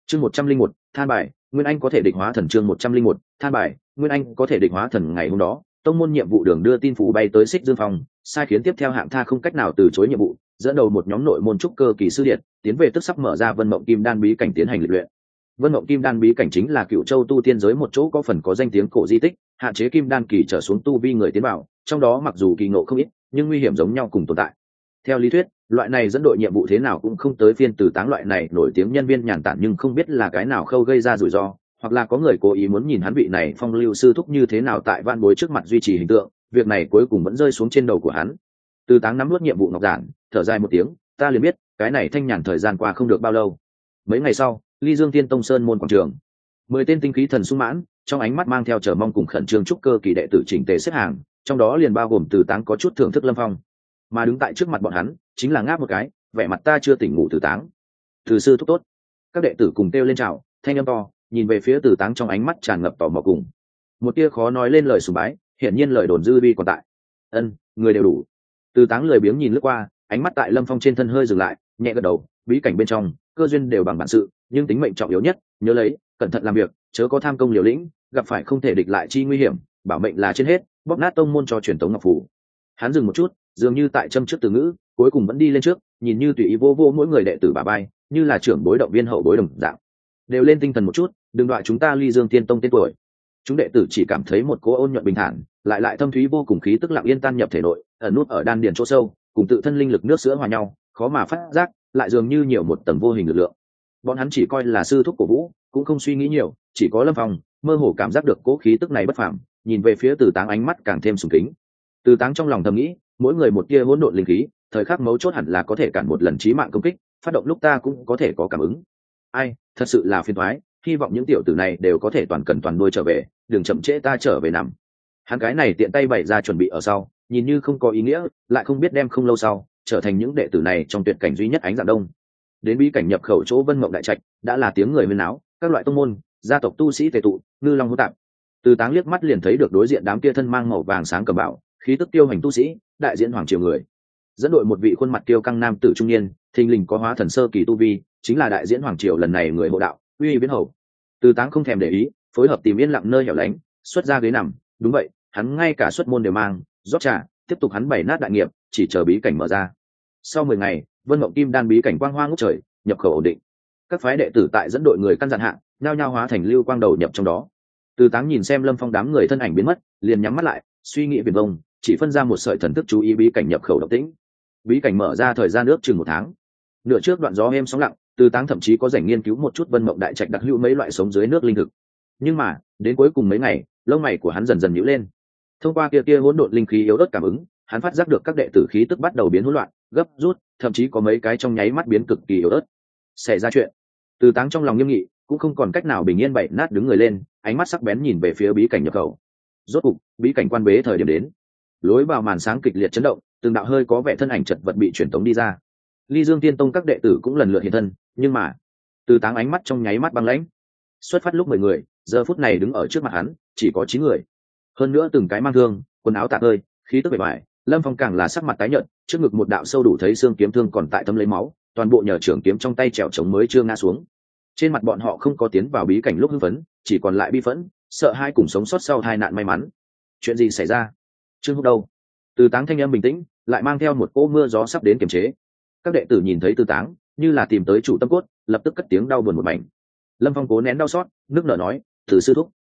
chương 101, than bài nguyên anh có thể địch hóa thần. chương 101, than bài nguyên anh có thể địch hóa thần. Ngày hôm đó tông môn nhiệm vụ đường đưa tin phủ bay tới Xích Dương Phong, sai khiến tiếp theo hạng tha không cách nào từ chối nhiệm vụ, dẫn đầu một nhóm nội môn trúc cơ kỳ sư điện tiến về tức sắp mở ra Vân Mộng Kim Đan bí cảnh tiến hành lịch luyện. Vân Mộng Kim Đan bí cảnh chính là Cựu Châu tu tiên giới một chỗ có phần có danh tiếng cổ di tích, hạn chế kim đan kỳ trở xuống tu vi người tiến vào, trong đó mặc dù kỳ ngộ không ít, nhưng nguy hiểm giống nhau cùng tồn tại. Theo lý thuyết, loại này dẫn đội nhiệm vụ thế nào cũng không tới phiên Từ Táng loại này nổi tiếng nhân viên nhàn tản, nhưng không biết là cái nào khâu gây ra rủi ro, hoặc là có người cố ý muốn nhìn hắn vị này phong lưu sư thúc như thế nào tại van bối trước mặt duy trì hình tượng, việc này cuối cùng vẫn rơi xuống trên đầu của hắn. Từ Táng nắm nuốt nhiệm vụ ngọc giản, thở dài một tiếng, ta liền biết, cái này thanh nhàn thời gian qua không được bao lâu. Mấy ngày sau, Ly Dương Tiên Tông Sơn môn quảng trường, 10 tên tinh khí thần sung mãn, trong ánh mắt mang theo chờ mong cùng khẩn trương trúc cơ kỳ đệ tử chỉnh tề xếp hàng, trong đó liền bao gồm Từ Táng có chút thưởng thức Lâm Phong. Mà đứng tại trước mặt bọn hắn, chính là ngáp một cái, vẻ mặt ta chưa tỉnh ngủ Từ Táng. Từ sư thúc tốt. Các đệ tử cùng kêu lên chào, thanh âm to, nhìn về phía Từ Táng trong ánh mắt tràn ngập tò mò cùng một tia khó nói lên lời sùng bái, hiển nhiên lời đồn dư vi còn tại. Ân, người đều đủ. Từ Táng lười biếng nhìn lướt qua, ánh mắt tại Lâm Phong trên thân hơi dừng lại, nhẹ gật đầu, bí cảnh bên trong, cơ duyên đều bằng bản sự, nhưng tính mệnh trọng yếu nhất, nhớ lấy, cẩn thận làm việc, chớ có tham công liều lĩnh, gặp phải không thể địch lại chi nguy hiểm, bảo mệnh là trên hết, bóp nát tông môn cho truyền tống ngọc phù. Hắn dừng một chút, dường như tại châm trước từ ngữ, cuối cùng vẫn đi lên trước, nhìn như tùy ý vô vô mỗi người đệ tử bà bay, như là trưởng bối động viên hậu bối đồng dạng. Đều lên tinh thần một chút, đừng đọa chúng ta Ly Dương Tiên Tông tên tuổi. Chúng đệ tử chỉ cảm thấy một cỗ ôn nhuận bình thản, lại thâm thúy vô cùng khí tức lặng yên tan nhập thể nội, ẩn nút ở đan điền chỗ sâu, cùng tự thân linh lực nước sữa hòa nhau, khó mà phát giác, lại dường như nhiều một tầng vô hình lực lượng. Bọn hắn chỉ coi là sư thúc của vũ, cũng không suy nghĩ nhiều, chỉ có Lâm Phong mơ hồ cảm giác được cỗ khí tức này bất phàm, nhìn về phía Từ Táng ánh mắt càng thêm sùng kính. Từ Táng trong lòng thầm nghĩ, mỗi người một tia hỗn độn linh khí, thời khắc mấu chốt hẳn là có thể cản một lần chí mạng công kích, phát động lúc ta cũng có thể có cảm ứng. Ai, thật sự là phiền toái, hy vọng những tiểu tử này đều có thể toàn cần toàn đuôi trở về, đừng chậm trễ ta trở về nằm. Hắn cái này tiện tay bày ra chuẩn bị ở sau, nhìn như không có ý nghĩa, lại không biết đem không lâu sau trở thành những đệ tử này trong tuyệt cảnh duy nhất ánh dạng đông. Đến bí cảnh nhập khẩu chỗ Vân Mộng đại trạch, đã là tiếng người huyên náo, các loại tông môn, gia tộc tu sĩ tề tụ, ngư long hỗn tạp. Từ Táng liếc mắt liền thấy được đối diện đám kia thân mang màu vàng sáng cầm bảo, khí tức tiêu hành tu sĩ, đại diện hoàng triều người. Dẫn đội một vị khuôn mặt kiêu căng nam tử trung niên, thình lình có hóa thần sơ kỳ tu vi, chính là đại diễn hoàng triều lần này người hộ đạo, Uy Viễn Hầu. Từ Táng không thèm để ý, phối hợp tìm yên lặng nơi hẻo lánh, xuất ra ghế nằm, đúng vậy, hắn ngay cả xuất môn đều mang, rót trà, tiếp tục hắn bày nát đại nghiệp, chỉ chờ bí cảnh mở ra. Sau 10 ngày, Vân Mộng Kim Đan bí cảnh quang hoa ngút trời, nhập khẩu ổn định. Các phái đệ tử tại dẫn đội người căn dặn hạ, nhao nhao hóa thành lưu quang đầu nhập trong đó. Từ Táng nhìn xem Lâm Phong đám người thân ảnh biến mất, liền nhắm mắt lại, suy nghĩ viển vông, chỉ phân ra một sợi thần thức chú ý bí cảnh nhập khẩu động tĩnh. Bí cảnh mở ra thời gian ước chừng 1 tháng. Nửa trước đoạn gió êm sóng lặng, Từ Táng thậm chí có rảnh nghiên cứu một chút Vân Mộng đại trạch đặc hữu mấy loại sống dưới nước linh thực. Nhưng mà, đến cuối cùng mấy ngày, lông mày của hắn dần dần nhíu lên. Thông qua kia hỗn độn linh khí yếu ớt cảm ứng, hắn phát giác được các đệ tử khí tức bắt đầu biến hỗn loạn, gấp rút, thậm chí có mấy cái trong nháy mắt biến cực kỳ yếu ớt. Xảy ra chuyện. Từ Táng trong lòng nghiêm nghị, cũng không còn cách nào bình yên bậy nát đứng người lên, ánh mắt sắc bén nhìn về phía bí cảnh nhập khẩu. Rốt cục, bí cảnh quan bế thời điểm đến. Lối vào màn sáng kịch liệt chấn động, từng đạo hơi có vẻ thân ảnh chật vật bị truyền tống đi ra. Ly Dương Tiên Tông các đệ tử cũng lần lượt hiện thân, nhưng mà, Từ Táng ánh mắt trong nháy mắt băng lãnh. Xuất phát lúc 10 người, giờ phút này đứng ở trước mặt hắn, chỉ có 9 người. Hơn nữa từng cái mang thương, quần áo tạc ơi, khí tức bề ngoài, Lâm Phong càng là sắc mặt tái nhợt, trước ngực một đạo sâu đủ thấy xương kiếm thương còn tại thấm lấy máu, toàn bộ nhờ trưởng kiếm trong tay trèo chống mới chưa ngã xuống. Trên mặt bọn họ không có tiến vào bí cảnh lúc hưng phấn, chỉ còn lại bi phẫn, sợ hai cùng sống sót sau tai nạn may mắn. Chuyện gì xảy ra? Trương Húc đâu? Từ Táng thanh âm bình tĩnh, lại mang theo một cỗ mưa gió sắp đến kiềm chế. Các đệ tử nhìn thấy Từ Táng, như là tìm tới chủ tâm cốt, lập tức cất tiếng đau buồn một mảnh. Lâm Phong cố nén đau xót, nước nở nói, "Từ sư thúc,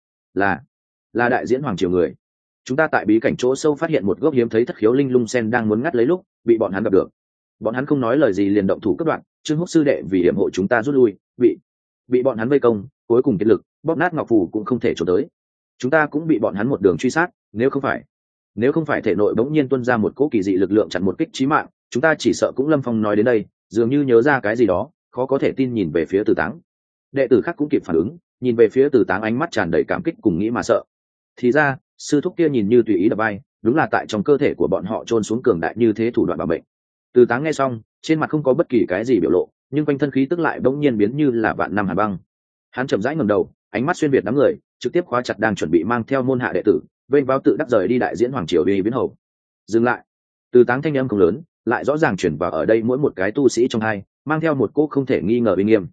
là đại diễn hoàng triều người. Chúng ta tại bí cảnh chỗ sâu phát hiện một gốc hiếm thấy thất khiếu linh lung sen đang muốn ngắt lấy lúc, bị bọn hắn gặp được. Bọn hắn không nói lời gì liền động thủ cắt đoạn, Trương Húc sư đệ vì hiểm hộ chúng ta rút lui, bị bọn hắn vây công, cuối cùng kiệt lực, bóp nát ngọc phù cũng không thể trốn tới. Chúng ta cũng bị bọn hắn một đường truy sát, nếu không phải thể nội bỗng nhiên tuôn ra một cỗ kỳ dị lực lượng chặn một kích chí mạng, chúng ta chỉ sợ cũng." Lâm Phong nói đến đây, dường như nhớ ra cái gì đó, khó có thể tin nhìn về phía Từ Táng. Đệ tử khác cũng kịp phản ứng, nhìn về phía Từ Táng ánh mắt tràn đầy cảm kích cùng nghĩ mà sợ. Thì ra, sư thúc kia nhìn như tùy ý đập bay, đúng là tại trong cơ thể của bọn họ chôn xuống cường đại như thế thủ đoạn bảo mệnh. Từ Táng nghe xong, trên mặt không có bất kỳ cái gì biểu lộ, nhưng quanh thân khí tức lại bỗng nhiên biến như là vạn năm hàn băng. Hắn chậm rãi ngẩng đầu, ánh mắt xuyên việt đám người, trực tiếp khóa chặt đang chuẩn bị mang theo môn hạ đệ tử, vênh vào tự đắc rời đi đại diễn hoàng triều Uy Viễn Hầu. Dừng lại. Từ Táng thanh âm không lớn, lại rõ ràng chuyển vào ở đây mỗi một cái tu sĩ trong hai, mang theo một cỗ không thể nghi ngờ uy nghiêm.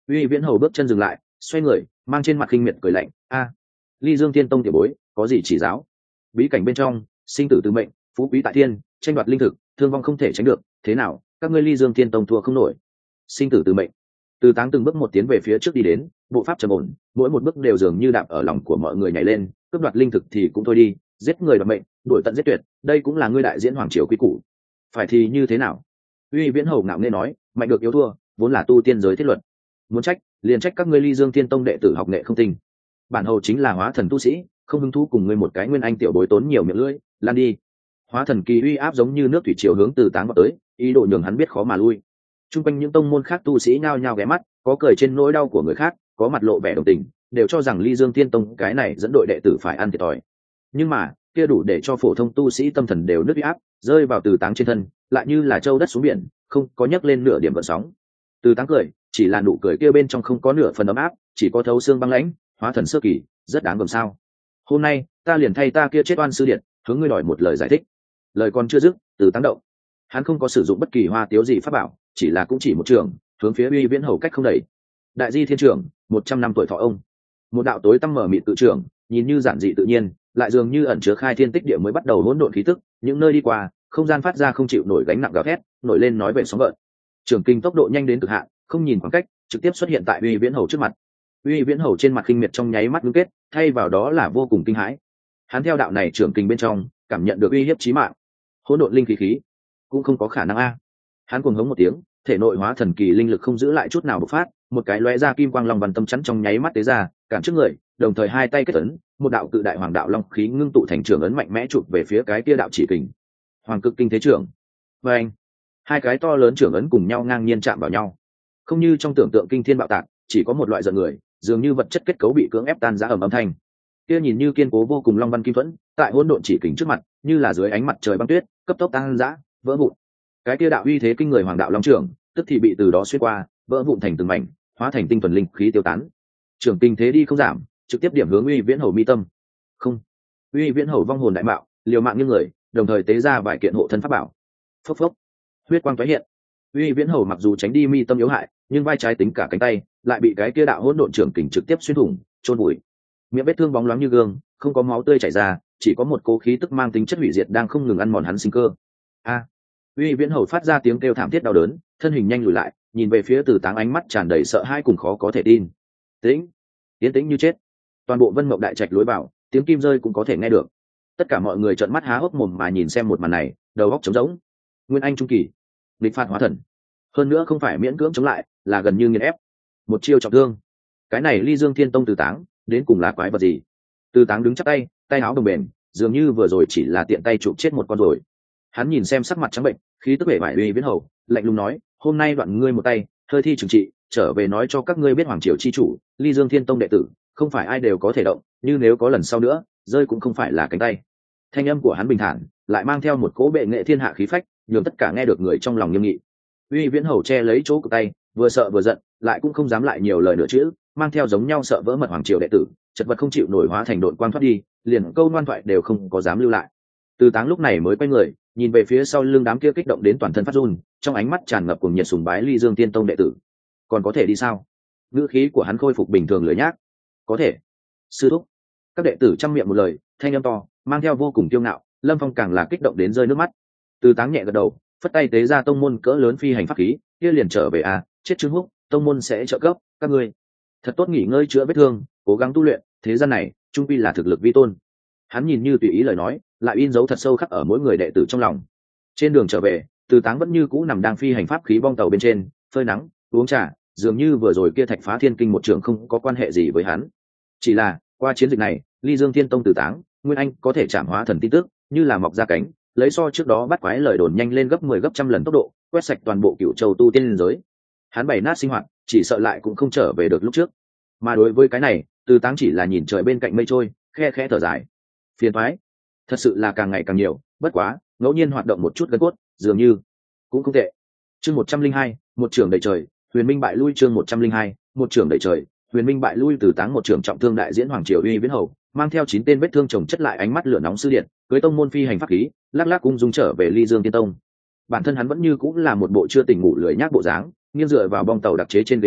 Uy Viễn Hầu bước chân dừng lại, xoay người, mang trên mặt khinh miệt cười lạnh, a, Ly Dương Tiên Tông tiểu bối, có gì chỉ giáo? Bí cảnh bên trong, sinh tử từ mệnh, phú quý tại thiên, tranh đoạt linh thực, thương vong không thể tránh được, thế nào, các ngươi Ly Dương Tiên Tông thua không nổi? Sinh tử từ mệnh. Từ Táng từng bước một tiến về phía trước đi đến, bộ pháp trầm ổn, mỗi một bước đều dường như đạp ở lòng của mọi người nhảy lên, cướp đoạt linh thực thì cũng thôi đi, giết người đoạt mệnh, đuổi tận giết tuyệt, đây cũng là ngươi đại diễn hoàng triều quy củ. Phải thì như thế nào? Uy Viễn Hầu ngạo nghễ nói, mạnh được yếu thua, vốn là tu tiên giới thiết luật. Muốn trách, liền trách các ngươi Ly Dương Tiên Tông đệ tử học nghệ không tinh. Bản hầu chính là hóa thần tu sĩ, không hứng thú cùng ngươi một cái nguyên anh tiểu bối tốn nhiều miệng lưỡi, lan đi. Hóa thần kỳ uy áp giống như nước thủy triều hướng Từ Táng vào tới, ý đồ nhường hắn biết khó mà lui. Trung quanh những tông môn khác tu sĩ nhao nhao ghé mắt, có cười trên nỗi đau của người khác, có mặt lộ vẻ đồng tình, đều cho rằng Ly Dương Tiên Tông cái này dẫn đội đệ tử phải ăn thiệt thòi. Nhưng mà, kia đủ để cho phổ thông tu sĩ tâm thần đều nứt uy áp, rơi vào Từ Táng trên thân, lại như là châu đất xuống biển, không có nhấc lên nửa điểm gợn sóng. Từ Táng cười, chỉ là nụ cười kia bên trong không có nửa phần ấm áp, chỉ có thấu xương băng lãnh, hóa thần sơ kỳ, rất đáng gờm sao. Hôm nay, ta liền thay ta kia chết oan sư điện, hướng ngươi đòi một lời giải thích. Lời còn chưa dứt, Từ Táng động. Hắn không có sử dụng bất kỳ hoa tiếu gì pháp bảo, chỉ là cũng chỉ một trường, hướng phía Uy Viễn Hầu cách không đẩy. Đại di thiên trưởng, 100 năm tuổi thọ ông. Một đạo tối tăm mở mịt tự trưởng, nhìn như giản dị tự nhiên, lại dường như ẩn chứa khai thiên tích địa mới bắt đầu hỗn độn khí tức, những nơi đi qua, không gian phát ra không chịu nổi gánh nặng gào thét, nổi lên nói về sóng gợn. Trường kinh tốc độ nhanh đến cực hạn, không nhìn khoảng cách, trực tiếp xuất hiện tại Uy Viễn Hầu trước mặt. Uy Viễn Hầu trên mặt khinh miệt trong nháy mắt ngưng kết, thay vào đó là vô cùng kinh hãi. Hắn theo đạo này trưởng kinh bên trong, cảm nhận được uy hiếp chí mạng. Hỗn độn linh khí khí, cũng không có khả năng a. Hắn cuồng hống một tiếng, thể nội hóa thần kỳ linh lực không giữ lại chút nào bộc phát, một cái lóe ra kim quang long văn tâm chắn trong nháy mắt tế ra, cản trước người, đồng thời hai tay kết ấn, một đạo cự đại hoàng đạo long khí ngưng tụ thành trường ấn mạnh mẽ chụp về phía cái kia đạo chỉ kình. Hoàng cực kinh thế trưởng. Và anh, hai cái to lớn trưởng ấn cùng nhau ngang nhiên chạm vào nhau. Không như trong tưởng tượng kinh thiên bạo tạc, chỉ có một loại giận người, dường như vật chất kết cấu bị cưỡng ép tan rã ầm âm thanh. Kia nhìn như kiên cố vô cùng long văn kim thuẫn, tại hỗn độn chỉ kình trước mặt, như là dưới ánh mặt trời băng tuyết, cấp tốc tan rã, vỡ vụn. Cái kia đạo uy thế kinh người hoàng đạo long trưởng, tức thì bị từ đó xuyên qua, vỡ vụn thành từng mảnh, hóa thành tinh thuần linh khí tiêu tán. Trưởng kinh thế đi không giảm, trực tiếp điểm hướng Uy Viễn Hầu mi tâm. Không, Uy Viễn Hầu vong hồn đại mạo, liều mạng như người, đồng thời tế ra vài kiện hộ thân pháp bảo. Phốc phốc, huyết quang tái hiện. Uy Viễn Hầu mặc dù tránh đi mi tâm yếu hại, nhưng vai trái tính cả cánh tay lại bị cái kia đạo hỗn độn trưởng kình trực tiếp xuyên thủng, chôn bụi. Miệng vết thương bóng loáng như gương, không có máu tươi chảy ra, chỉ có một cố khí tức mang tính chất hủy diệt đang không ngừng ăn mòn hắn sinh cơ. A! Uy Viễn Hầu phát ra tiếng kêu thảm thiết đau đớn, thân hình nhanh lùi lại, nhìn về phía Từ Táng ánh mắt tràn đầy sợ hãi cùng khó có thể tin. Tĩnh, tiến tĩnh như chết. Toàn bộ Vân Mộng đại trạch lối vào, tiếng kim rơi cũng có thể nghe được. Tất cả mọi người trợn mắt há hốc mồm mà nhìn xem một màn này, đầu óc trống rỗng. Nguyên Anh trung kỳ, địch phạt hóa thần, hơn nữa không phải miễn cưỡng chống lại, là gần như nghiền ép. Một chiêu trọng thương. Cái này Ly Dương Thiên Tông Từ Táng, đến cùng là quái vật gì? Từ Táng đứng chắp tay, tay áo đồng bền, dường như vừa rồi chỉ là tiện tay chụp chết một con rồi. Hắn nhìn xem sắc mặt trắng bệnh, khí tức bể bại Uy Viễn Hầu, lạnh lùng nói, hôm nay đoạn ngươi một tay, hơi thi trừng trị, trở về nói cho các ngươi biết hoàng triều chi chủ, Ly Dương Thiên Tông đệ tử, không phải ai đều có thể động, nhưng nếu có lần sau nữa, rơi cũng không phải là cánh tay. Thanh âm của hắn bình thản, lại mang theo một cỗ bệ nghệ thiên hạ khí phách, nhường tất cả nghe được người trong lòng nghiêm nghị. Uy Viễn Hầu che lấy chỗ của tay, vừa sợ vừa giận, lại cũng không dám lại nhiều lời nữa chữ, mang theo giống nhau sợ vỡ mật hoàng triều đệ tử, chật vật không chịu nổi hóa thành độn quang thoát đi, liền câu ngoan thoại đều không có dám lưu lại. Từ Táng lúc này mới quay người, nhìn về phía sau lưng đám kia kích động đến toàn thân phát run, trong ánh mắt tràn ngập cùng nhiệt sùng bái Ly Dương Tiên Tông đệ tử. Còn có thể đi sao? Ngữ khí của hắn khôi phục bình thường lười nhác. Có thể. Sư thúc. Các đệ tử trăm miệng một lời, thanh âm to, mang theo vô cùng kiêu ngạo, Lâm Phong càng là kích động đến rơi nước mắt. Từ Táng nhẹ gật đầu, phất tay tế ra tông môn cỡ lớn phi hành pháp khí, kia liền trở về à, chết Trương Húc, tông môn sẽ trợ cấp các ngươi. Thật tốt nghỉ ngơi chữa vết thương, cố gắng tu luyện, thế gian này, trung quy là thực lực vi tôn. Hắn nhìn như tùy ý lời nói, lại in dấu thật sâu khắc ở mỗi người đệ tử trong lòng. Trên đường trở về, Từ Táng vẫn như cũ nằm đang phi hành pháp khí bong tàu bên trên, phơi nắng, uống trà, dường như vừa rồi kia thạch phá thiên kinh một trường không có quan hệ gì với hắn. Chỉ là, qua chiến dịch này, Ly Dương Thiên Tông Từ Táng, Nguyên Anh có thể chạm hóa thần tin tức, như là mọc ra cánh, lấy so trước đó bắt quái lời đồn nhanh lên gấp 10 gấp trăm lần tốc độ, quét sạch toàn bộ Cửu Châu tu tiên liên giới. Hắn bày nát sinh hoạt, chỉ sợ lại cũng không trở về được lúc trước. Mà đối với cái này, Từ Táng chỉ là nhìn trời bên cạnh mây trôi, khe khẽ thở dài. Phiền toái, thật sự là càng ngày càng nhiều, bất quá, ngẫu nhiên hoạt động một chút gân cốt, dường như cũng không tệ. Chương 102, một trường đầy trời, Huyền Minh bại lui chương 102, một trường đầy trời, Huyền Minh bại lui. Từ Táng một trường trọng thương đại diễn hoàng triều Uy Viễn Hầu, mang theo 9 tên vết thương chồng chất lại ánh mắt lửa nóng sư điện, cưới tông môn phi hành pháp khí, lắc lắc ung dung trở về Ly Dương Tiên Tông. Bản thân hắn vẫn như cũng là một bộ chưa tỉnh ngủ lười nhác bộ dáng, nghiêng dựa vào bong tàu đặc chế trên ghế nằm,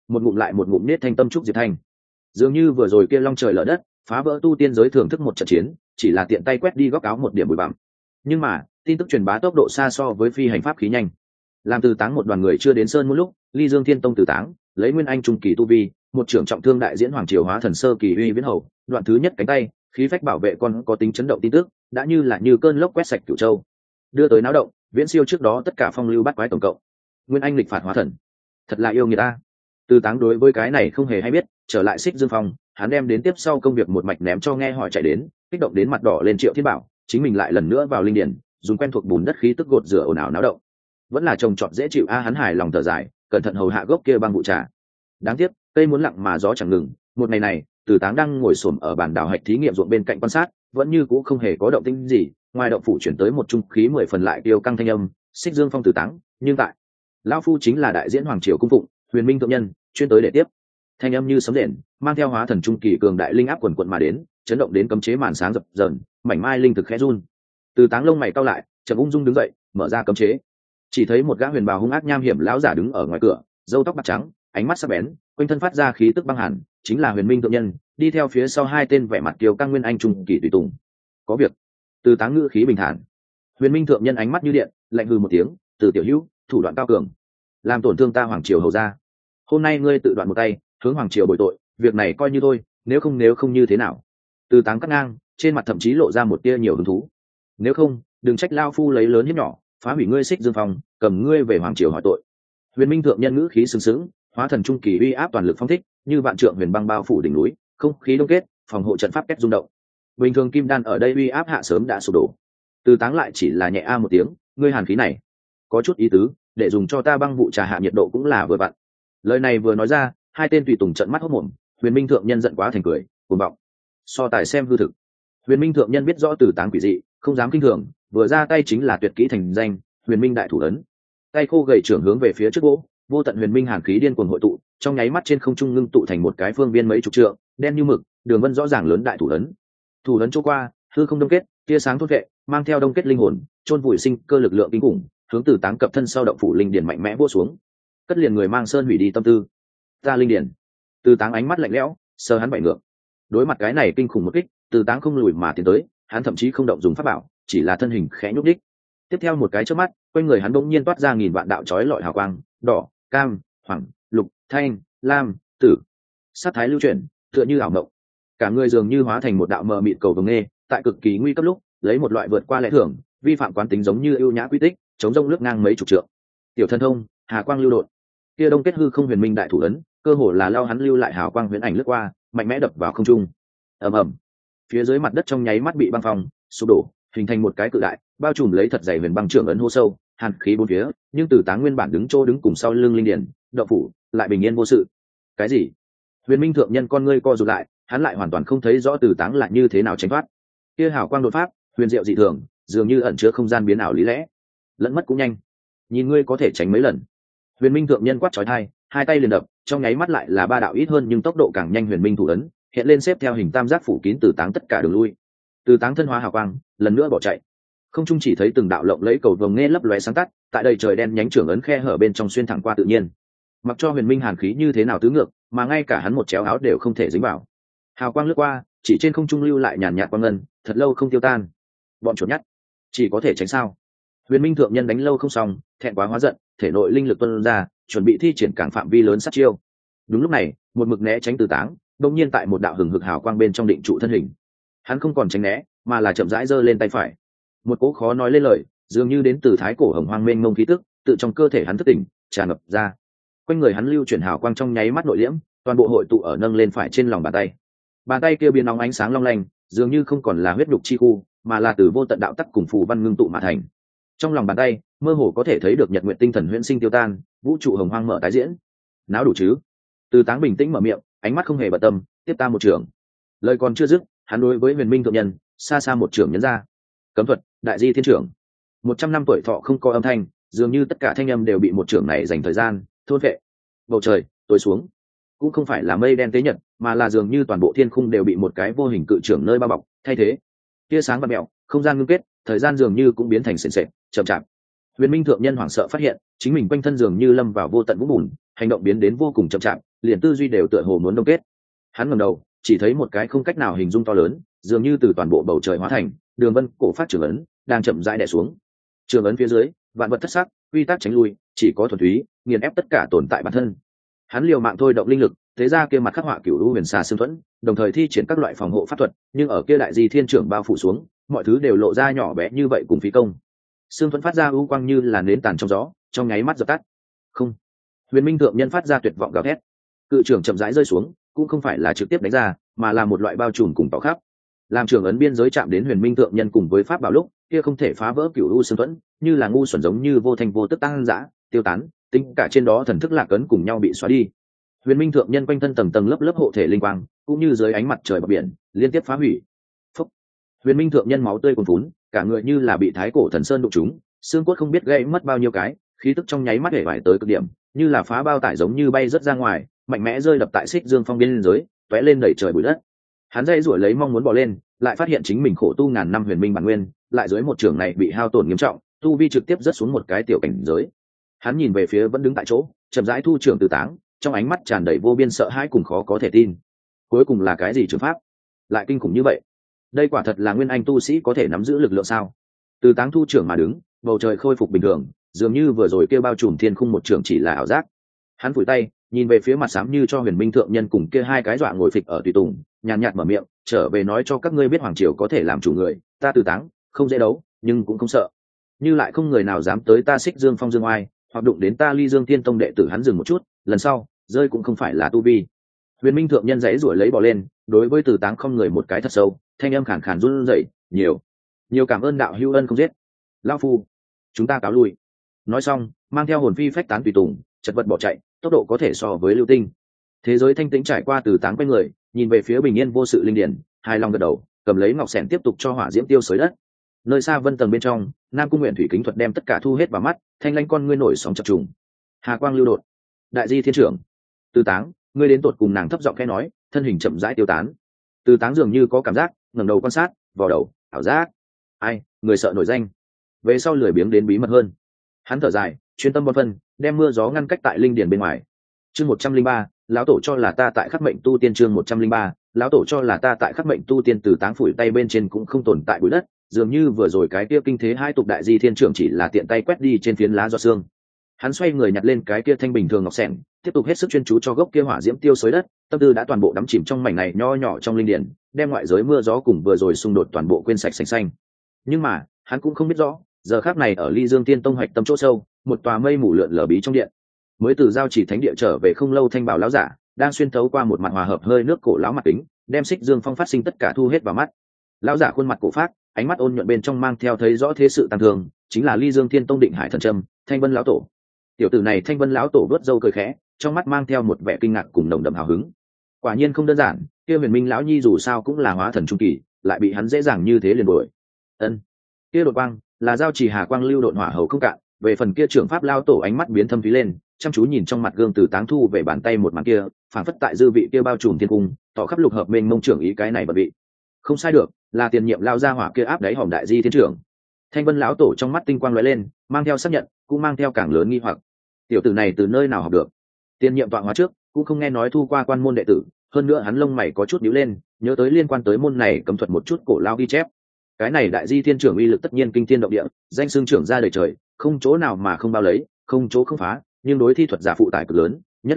một ngụm lại một ngụm nết thanh tâm trúc diệp thanh. Dường như vừa rồi kia long trời lở đất phá vỡ tu tiên giới thưởng thức một trận chiến, chỉ là tiện tay quét đi góc áo một điểm bụi bặm. Nhưng mà tin tức truyền bá tốc độ xa so với phi hành pháp khí nhanh. Làm Từ Táng một đoàn người chưa đến sơn một lúc, Ly Dương Thiên Tông Từ Táng lấy nguyên anh trung kỳ tu vi, một trưởng trọng thương đại diễn hoàng triều hóa thần sơ kỳ uy viễn hầu, đoạn thứ nhất cánh tay khí phách bảo vệ con có tính chấn động tin tức đã như là như cơn lốc quét sạch Cửu Châu, đưa tới náo động viễn siêu trước đó tất cả phong lưu bắt quái tổng cộng. Nguyên anh lịch phạt hóa thần, thật là yêu người ta. Từ Táng đối với cái này không hề hay biết, trở lại Xích Dương Phong, hắn đem đến tiếp sau công việc một mạch ném cho nghe hỏi chạy đến, kích động đến mặt đỏ lên. Triệu Thiên Bảo chính mình lại lần nữa vào linh điển, dùng quen thuộc bùn đất khí tức gột rửa ồn ào náo động. Vẫn là trồng trọt dễ chịu a, hắn hài lòng thở dài, cẩn thận hầu hạ gốc kia băng vụ trà. Đáng tiếc cây muốn lặng mà gió chẳng ngừng. Một ngày này Từ Táng đang ngồi xổm ở bàn đào hạch thí nghiệm ruộng bên cạnh quan sát, vẫn như cũ không hề có động tĩnh gì. Ngoài động phủ chuyển tới một trung khí 10 phần lại tiêu căng thanh âm, Xích Dương Phong Từ Táng, nhưng tại lão phu chính là đại diễn hoàng triều cung phụng Huyền Minh thượng nhân, chuyên tới để tiếp. Thanh âm như sấm rền, mang theo hóa thần trung kỳ cường đại linh áp quần quận mà đến, chấn động đến cấm chế màn sáng dập dờn, mảnh mai linh thực khẽ run. Từ Táng lông mày cau lại, chợt ung dung đứng dậy, mở ra cấm chế. Chỉ thấy một gã huyền bào hung ác nham hiểm lão giả đứng ở ngoài cửa, râu tóc bạc trắng, ánh mắt sắc bén, quanh thân phát ra khí tức băng hàn, chính là Huyền Minh thượng nhân, đi theo phía sau hai tên vẻ mặt kiêu căng nguyên anh trung kỳ tùy tùng. Có việc. Từ Táng ngữ khí bình thản. Huyền Minh thượng nhân ánh mắt như điện, lạnh hừ một tiếng, Từ tiểu hữu, thủ đoạn cao cường, làm tổn thương ta hoàng triều hầu gia. Hôm nay ngươi tự đoạn một tay, hướng hoàng triều bồi tội, việc này coi như thôi, nếu không như thế nào. Từ Táng cắt ngang, trên mặt thậm chí lộ ra một tia nhiều hứng thú. Nếu không, đừng trách lao phu lấy lớn hiếp nhỏ, phá hủy ngươi Xích Dương Phong, cầm ngươi về hoàng triều hỏi tội. Huyền Minh thượng nhân ngữ khí sừng sững, hóa thần trung kỳ uy áp toàn lực phong thích, như vạn trượng huyền băng bao phủ đỉnh núi, không khí đông kết, phòng hộ trận pháp kết rung động. Bình thường kim đan ở đây uy áp hạ sớm đã sụp đổ. Từ Táng lại chỉ là nhẹ a một tiếng, ngươi hàn khí này có chút ý tứ, để dùng cho ta băng vụ trà hạ nhiệt độ cũng là vừa vặn. Lời này vừa nói ra, hai tên tùy tùng trợn mắt hốt mồm. Huyền Minh thượng nhân giận quá thành cười, cuồng vọng, so tài xem hư thực. Huyền Minh thượng nhân biết rõ Từ Táng quỷ dị, không dám kinh thường, vừa ra tay chính là tuyệt kỹ thành danh, Huyền Minh đại thủ ấn. Tay khô gầy trưởng hướng về phía trước gỗ, vô tận huyền minh hàn khí điên cuồng hội tụ, trong nháy mắt trên không trung ngưng tụ thành một cái phương viên mấy chục trượng, đen như mực, đường vân rõ ràng lớn đại thủ ấn. Thủ ấn chỗ qua, hư không đông kết, tia sáng thốt vệ, mang theo đông kết linh hồn, chôn vùi sinh cơ lực lượng kinh khủng, hướng Từ Táng cập thân sau động phủ linh điển mạnh mẽ vỗ xuống, cất liền người mang sơn hủy đi tâm tư. Ta linh điển. Từ Táng ánh mắt lạnh lẽo, sờ hắn bảy ngược. Đối mặt cái này kinh khủng một kích, Từ Táng không lùi mà tiến tới, hắn thậm chí không động dùng pháp bảo, chỉ là thân hình khẽ nhúc nhích. Tiếp theo một cái chớp mắt, quanh người hắn bỗng nhiên toát ra nghìn vạn đạo chói lọi hào quang, đỏ, cam, hoàng, lục, thanh, lam, tử, sát thái lưu chuyển, tựa như ảo mộng. Cả người dường như hóa thành một đạo mờ mịt cầu vồng nghê, tại cực kỳ nguy cấp lúc, lấy một loại vượt qua lẽ thường, vi phạm quán tính giống như ưu nhã quy tích, chống rông lướt ngang mấy chục trượng. Tiểu thân thông, hà quang lưu đột. Kia đông kết hư không huyền minh đại thủ ấn, cơ hồ là lao hắn lưu lại hào quang huyền ảnh lướt qua, mạnh mẽ đập vào không trung. Ầm ầm. Phía dưới mặt đất trong nháy mắt bị băng phong, sụp đổ, hình thành một cái cự đại, bao trùm lấy thật dày huyền băng trưởng ấn hô sâu, hàn khí bốn phía, nhưng Từ Táng nguyên bản đứng cùng sau lưng linh điển, động phủ, lại bình yên vô sự. Cái gì? Huyền Minh thượng nhân con ngươi co rụt lại, hắn lại hoàn toàn không thấy rõ Từ Táng là như thế nào tránh thoát. Kia hào quang đột pháp, huyền diệu dị thường, dường như ẩn chứa không gian biến ảo lý lẽ. Lẫn mất cũng nhanh. Nhìn ngươi có thể tránh mấy lần. Huyền Minh thượng nhân quát chói tai, hai tay liền đập, trong nháy mắt lại là ba đạo ít hơn nhưng tốc độ càng nhanh huyền minh thủ ấn, hiện lên xếp theo hình tam giác phủ kín Từ Táng tất cả đường lui. Từ Táng thân hóa hào quang, lần nữa bỏ chạy. Không trung chỉ thấy từng đạo lộng lẫy cầu vồng nghe lấp lóe sáng tắt, tại đây trời đen nhánh trưởng ấn khe hở bên trong xuyên thẳng qua tự nhiên. Mặc cho huyền minh hàn khí như thế nào tứ ngược, mà ngay cả hắn một chéo áo đều không thể dính vào. Hào quang lướt qua, chỉ trên không trung lưu lại nhàn nhạt quang ngân, thật lâu không tiêu tan. Bọn chuột nhắt, chỉ có thể tránh sao? Huyền Minh thượng nhân đánh lâu không xong, thẹn quá hóa giận, thể nội linh lực tuôn ra, chuẩn bị thi triển cảng phạm vi lớn sát chiêu. Đúng lúc này, một mực né tránh Từ Táng, đột nhiên tại một đạo hừng hực hào quang bên trong định trụ thân hình. Hắn không còn tránh né, mà là chậm rãi giơ lên tay phải. Một cỗ khó nói lên lời, dường như đến từ thái cổ hồng hoang mênh mông khí tức, tự trong cơ thể hắn thức tỉnh, tràn ngập ra. Quanh người hắn lưu chuyển hào quang trong nháy mắt nội liễm, toàn bộ hội tụ ở nâng lên phải trên lòng bàn tay. Bàn tay kia biến nóng ánh sáng long lanh, dường như không còn là huyết nhục chi khu, mà là từ vô tận đạo tắc cùng phù văn ngưng tụ mà thành. Trong lòng bàn tay, mơ hồ có thể thấy được nhật nguyện tinh thần huyễn sinh tiêu tan, vũ trụ hồng hoang mở tái diễn. Náo đủ chứ? Từ Táng bình tĩnh mở miệng, ánh mắt không hề bận tâm, tiếp ta một trường. Lời còn chưa dứt, hắn đối với Huyền Minh thượng nhân, xa xa một trường nhấn ra. Cấm thuật, đại di thiên trưởng. 100 năm tuổi thọ không có âm thanh, dường như tất cả thanh âm đều bị một trường này dành thời gian thôn vệ. Bầu trời tối xuống, cũng không phải là mây đen tế nhật, mà là dường như toàn bộ thiên khung đều bị một cái vô hình cự trưởng nơi bao bọc thay thế. Tia sáng và mèo, không gian ngưng kết, thời gian dường như cũng biến thành sền sệt chậm chạp. Huyền Minh thượng nhân hoảng sợ phát hiện chính mình quanh thân dường như lâm vào vô tận vũng bùn, hành động biến đến vô cùng chậm chạp, liền tư duy đều tựa hồ muốn đông kết. Hắn ngẩng đầu, chỉ thấy một cái không cách nào hình dung to lớn, dường như từ toàn bộ bầu trời hóa thành đường vân cổ phát trường ấn đang chậm rãi đè xuống. Trường ấn phía dưới, vạn vật thất sắc, quy tắc tránh lui, chỉ có thuần túy nghiền ép tất cả tồn tại bản thân. Hắn liều mạng thôi động linh lực, thế ra kia mặt khắc họa cửu u huyền xà xương thuẫn, đồng thời thi triển các loại phòng hộ pháp thuật, nhưng ở kia đại di thiên trưởng bao phủ xuống, mọi thứ đều lộ ra nhỏ bé như vậy cùng phí công. Xương thuẫn phát ra u quang như là nến tàn trong gió, trong nháy mắt dập tắt. Không. Huyền Minh thượng nhân phát ra tuyệt vọng gào thét. Cự trưởng chậm rãi rơi xuống, cũng không phải là trực tiếp đánh ra, mà là một loại bao trùm cùng tỏ khắp. Làm trường ấn biên giới chạm đến Huyền Minh thượng nhân cùng với pháp bảo lúc, kia không thể phá vỡ cửu u xương thuẫn, như là ngu xuẩn giống như vô thành vô tức tăng dã, tiêu tán, tính cả trên đó thần thức lạc ấn cùng nhau bị xóa đi. Huyền Minh thượng nhân quanh thân tầng tầng lớp lớp hộ thể linh quang, cũng như dưới ánh mặt trời bờ biển, liên tiếp phá hủy. Phúc. Huyền Minh thượng nhân máu tươi cuồn phún, cả người như là bị thái cổ thần sơn đụng trúng, xương cốt không biết gãy mất bao nhiêu cái, khí tức trong nháy mắt hể vải tới cực điểm, như là phá bao tải giống như bay rất ra ngoài, mạnh mẽ rơi đập tại xích dương phong biên giới, tóe lên đẩy trời bụi đất. Hắn dây rủi lấy mong muốn bò lên, lại phát hiện chính mình khổ tu ngàn năm huyền minh bản nguyên, lại dưới một trường này bị hao tổn nghiêm trọng, tu vi trực tiếp rớt xuống một cái tiểu cảnh giới. Hắn nhìn về phía vẫn đứng tại chỗ, chậm rãi thu trưởng từ táng, trong ánh mắt tràn đầy vô biên sợ hãi cùng khó có thể tin. Cuối cùng là cái gì trường pháp lại kinh khủng như vậy? Đây quả thật là nguyên anh tu sĩ có thể nắm giữ lực lượng sao? Từ táng thu trưởng mà đứng, bầu trời khôi phục bình thường, dường như vừa rồi kêu bao trùm thiên khung một trường chỉ là ảo giác. Hắn phủi tay, nhìn về phía mặt xám như cho Huyền Minh thượng nhân cùng kia hai cái dọa ngồi phịch ở tùy tùng, nhàn nhạt mở miệng, trở về nói cho các ngươi biết hoàng triều có thể làm chủ người, ta từ táng không dễ đấu, nhưng cũng không sợ. Như lại không người nào dám tới ta xích dương phong dương oai, hoặc đụng đến ta Ly Dương Thiên Tông đệ tử. Hắn dừng một chút, lần sau rơi cũng không phải là tu vi. Huyền Minh thượng nhân dãy ruổi lấy bỏ lên, đối với từ táng không người một cái thật sâu, thanh âm khàn khàn run rẩy, nhiều cảm ơn đạo hữu ân không giết. Lão phu, chúng ta cáo lui. Nói xong, mang theo hồn phi phách tán tùy tùng, chật vật bỏ chạy, tốc độ có thể so với lưu tinh. Thế giới thanh tĩnh trải qua từ táng quanh người, nhìn về phía bình yên vô sự linh điển, hài lòng gật đầu, cầm lấy ngọc xẻng tiếp tục cho hỏa diễm tiêu xới đất. Nơi xa vân tầng bên trong, Nam Cung Nguyện thủy kính thuật đem tất cả thu hết vào mắt, thanh lanh con ngươi nổi sóng chập trùng. Hà quang lưu đột, đại di thiên trưởng, từ táng, ngươi đến tột cùng. Nàng thấp giọng khẽ nói, thân hình chậm rãi tiêu tán. Từ táng dường như có cảm giác, ngẩng đầu quan sát, vò đầu, ảo giác. Ai, người sợ nổi danh. Về sau lười biếng đến bí mật hơn. Hắn thở dài, chuyên tâm bón phân, đem mưa gió ngăn cách tại linh điển bên ngoài. Chương 103, lão tổ cho là ta tại khắc mệnh tu tiên. Chương 103, lão tổ cho là ta tại khắc mệnh tu tiên. Từ táng phủi tay bên trên cũng không tồn tại bụi đất, dường như vừa rồi cái kia kinh thế hai tục đại di thiên trưởng chỉ là tiện tay quét đi trên phiến lá do xương. Hắn xoay người nhặt lên cái kia thanh bình thường ngọc xẻng, tiếp tục hết sức chuyên chú cho gốc kia hỏa diễm tiêu xới đất, tâm tư đã toàn bộ đắm chìm trong mảnh này nho nhỏ trong linh điển, đem ngoại giới mưa gió cùng vừa rồi xung đột toàn bộ quên sạch sành xanh. Nhưng mà hắn cũng không biết rõ, giờ khắc này ở Ly Dương Tiên Tông hoạch tâm chỗ sâu, một tòa mây mù lượn lờ bí trong điện, mới từ giao chỉ thánh địa trở về không lâu thanh bảo lão giả đang xuyên thấu qua một mặt hòa hợp hơi nước cổ lão mặt kính, đem xích dương phong phát sinh tất cả thu hết vào mắt. Lão giả khuôn mặt cổ phát, ánh mắt ôn nhuận bên trong mang theo thấy rõ thế sự tăng thường, chính là Ly Dương Thiên Tông Định Hải Thần Trâm, Thanh Vân lão tổ. Tiểu tử này Thanh Vân lão tổ vớt râu cười khẽ, trong mắt mang theo một vẻ kinh ngạc cùng nồng đậm hào hứng. Quả nhiên không đơn giản, kia Huyền Minh lão nhi dù sao cũng là hóa thần trung kỳ, lại bị hắn dễ dàng như thế liền đuổi. Ân, kia đột quang là giao chỉ hà quang lưu độn hỏa hầu không cạn. Về phần kia trưởng pháp lão tổ ánh mắt biến thâm thúy lên, chăm chú nhìn trong mặt gương từ táng thu về bàn tay một màn kia, phảng phất tại dư vị kia bao trùm thiên cung, tỏ khắp lục hợp mênh mông trưởng ý cái này bật vị. Không sai được, là tiền nhiệm lao ra hỏa kia áp đáy hòm đại di thiên trưởng. Thanh Vân lão tổ trong mắt tinh quang lóe lên, mang theo xác nhận, cũng mang theo càng lớn nghi hoặc. Tiểu tử này từ nơi nào học được? Tiền nhiệm tọa hóa trước, cũng không nghe nói thu qua quan môn đệ tử, hơn nữa hắn lông mày có chút nhíu lên, nhớ tới liên quan tới môn này cấm thuật một chút cổ lao ghi chép. Cái này đại di thiên trưởng uy lực tất nhiên kinh thiên động địa, danh xưng trưởng ra đời trời, không chỗ nào mà không bao lấy, không chỗ không phá, nhưng đối thi thuật giả phụ tải cực lớn, nhất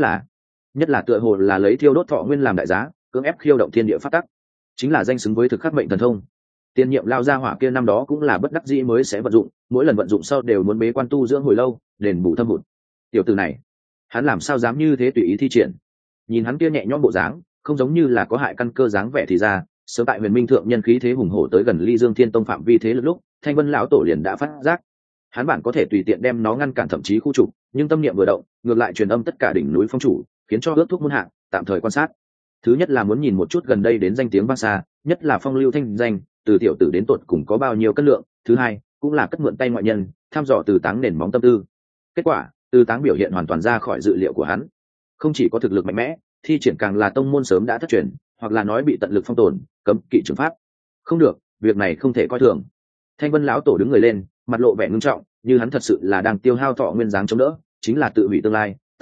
là tựa hồ là lấy thiêu đốt thọ nguyên làm đại giá, cưỡng ép khiêu động thiên địa phát tắc, chính là danh xứng với thực khắc mệnh thần thông. Tiên nhiệm lao ra hỏa kia năm đó cũng là bất đắc dĩ mới sẽ vận dụng, mỗi lần vận dụng sau đều muốn bế quan tu dưỡng hồi lâu, đền bù thâm hụt. Tiểu tử này, hắn làm sao dám như thế tùy ý thi triển? Nhìn hắn kia nhẹ nhõm bộ dáng, không giống như là có hại căn cơ dáng vẻ thì ra, sớm tại Huyền Minh thượng nhân khí thế hùng hổ tới gần Ly Dương Thiên Tông phạm vi thế lực lúc, Thanh Vân lão tổ liền đã phát giác. Hắn bản có thể tùy tiện đem nó ngăn cản thậm chí khu trục, nhưng tâm niệm vừa động, ngược lại truyền âm tất cả đỉnh núi phong chủ, khiến cho ước thúc muôn hạng, tạm thời quan sát. Thứ nhất là muốn nhìn một chút gần đây đến danh tiếng vang xa, nhất là phong lưu thanh danh, từ tiểu tử đến tột cùng có bao nhiêu cân lượng. Thứ hai, cũng là cất mượn tay ngoại nhân, thăm dò từ táng nền móng tâm tư. Kết quả, từ táng biểu hiện hoàn toàn ra khỏi dự liệu của hắn. Không chỉ có thực lực mạnh mẽ, thi triển càng là tông môn sớm đã thất truyền, hoặc là nói bị tận lực phong tồn, cấm kỵ trường pháp. Không được, việc này không thể coi thường. Thanh Vân lão tổ đứng người lên, mặt lộ vẻ ngưng trọng, như hắn thật sự là đang tiêu hao thọ nguyên dáng chống đỡ, chính là tự hủy tương lai,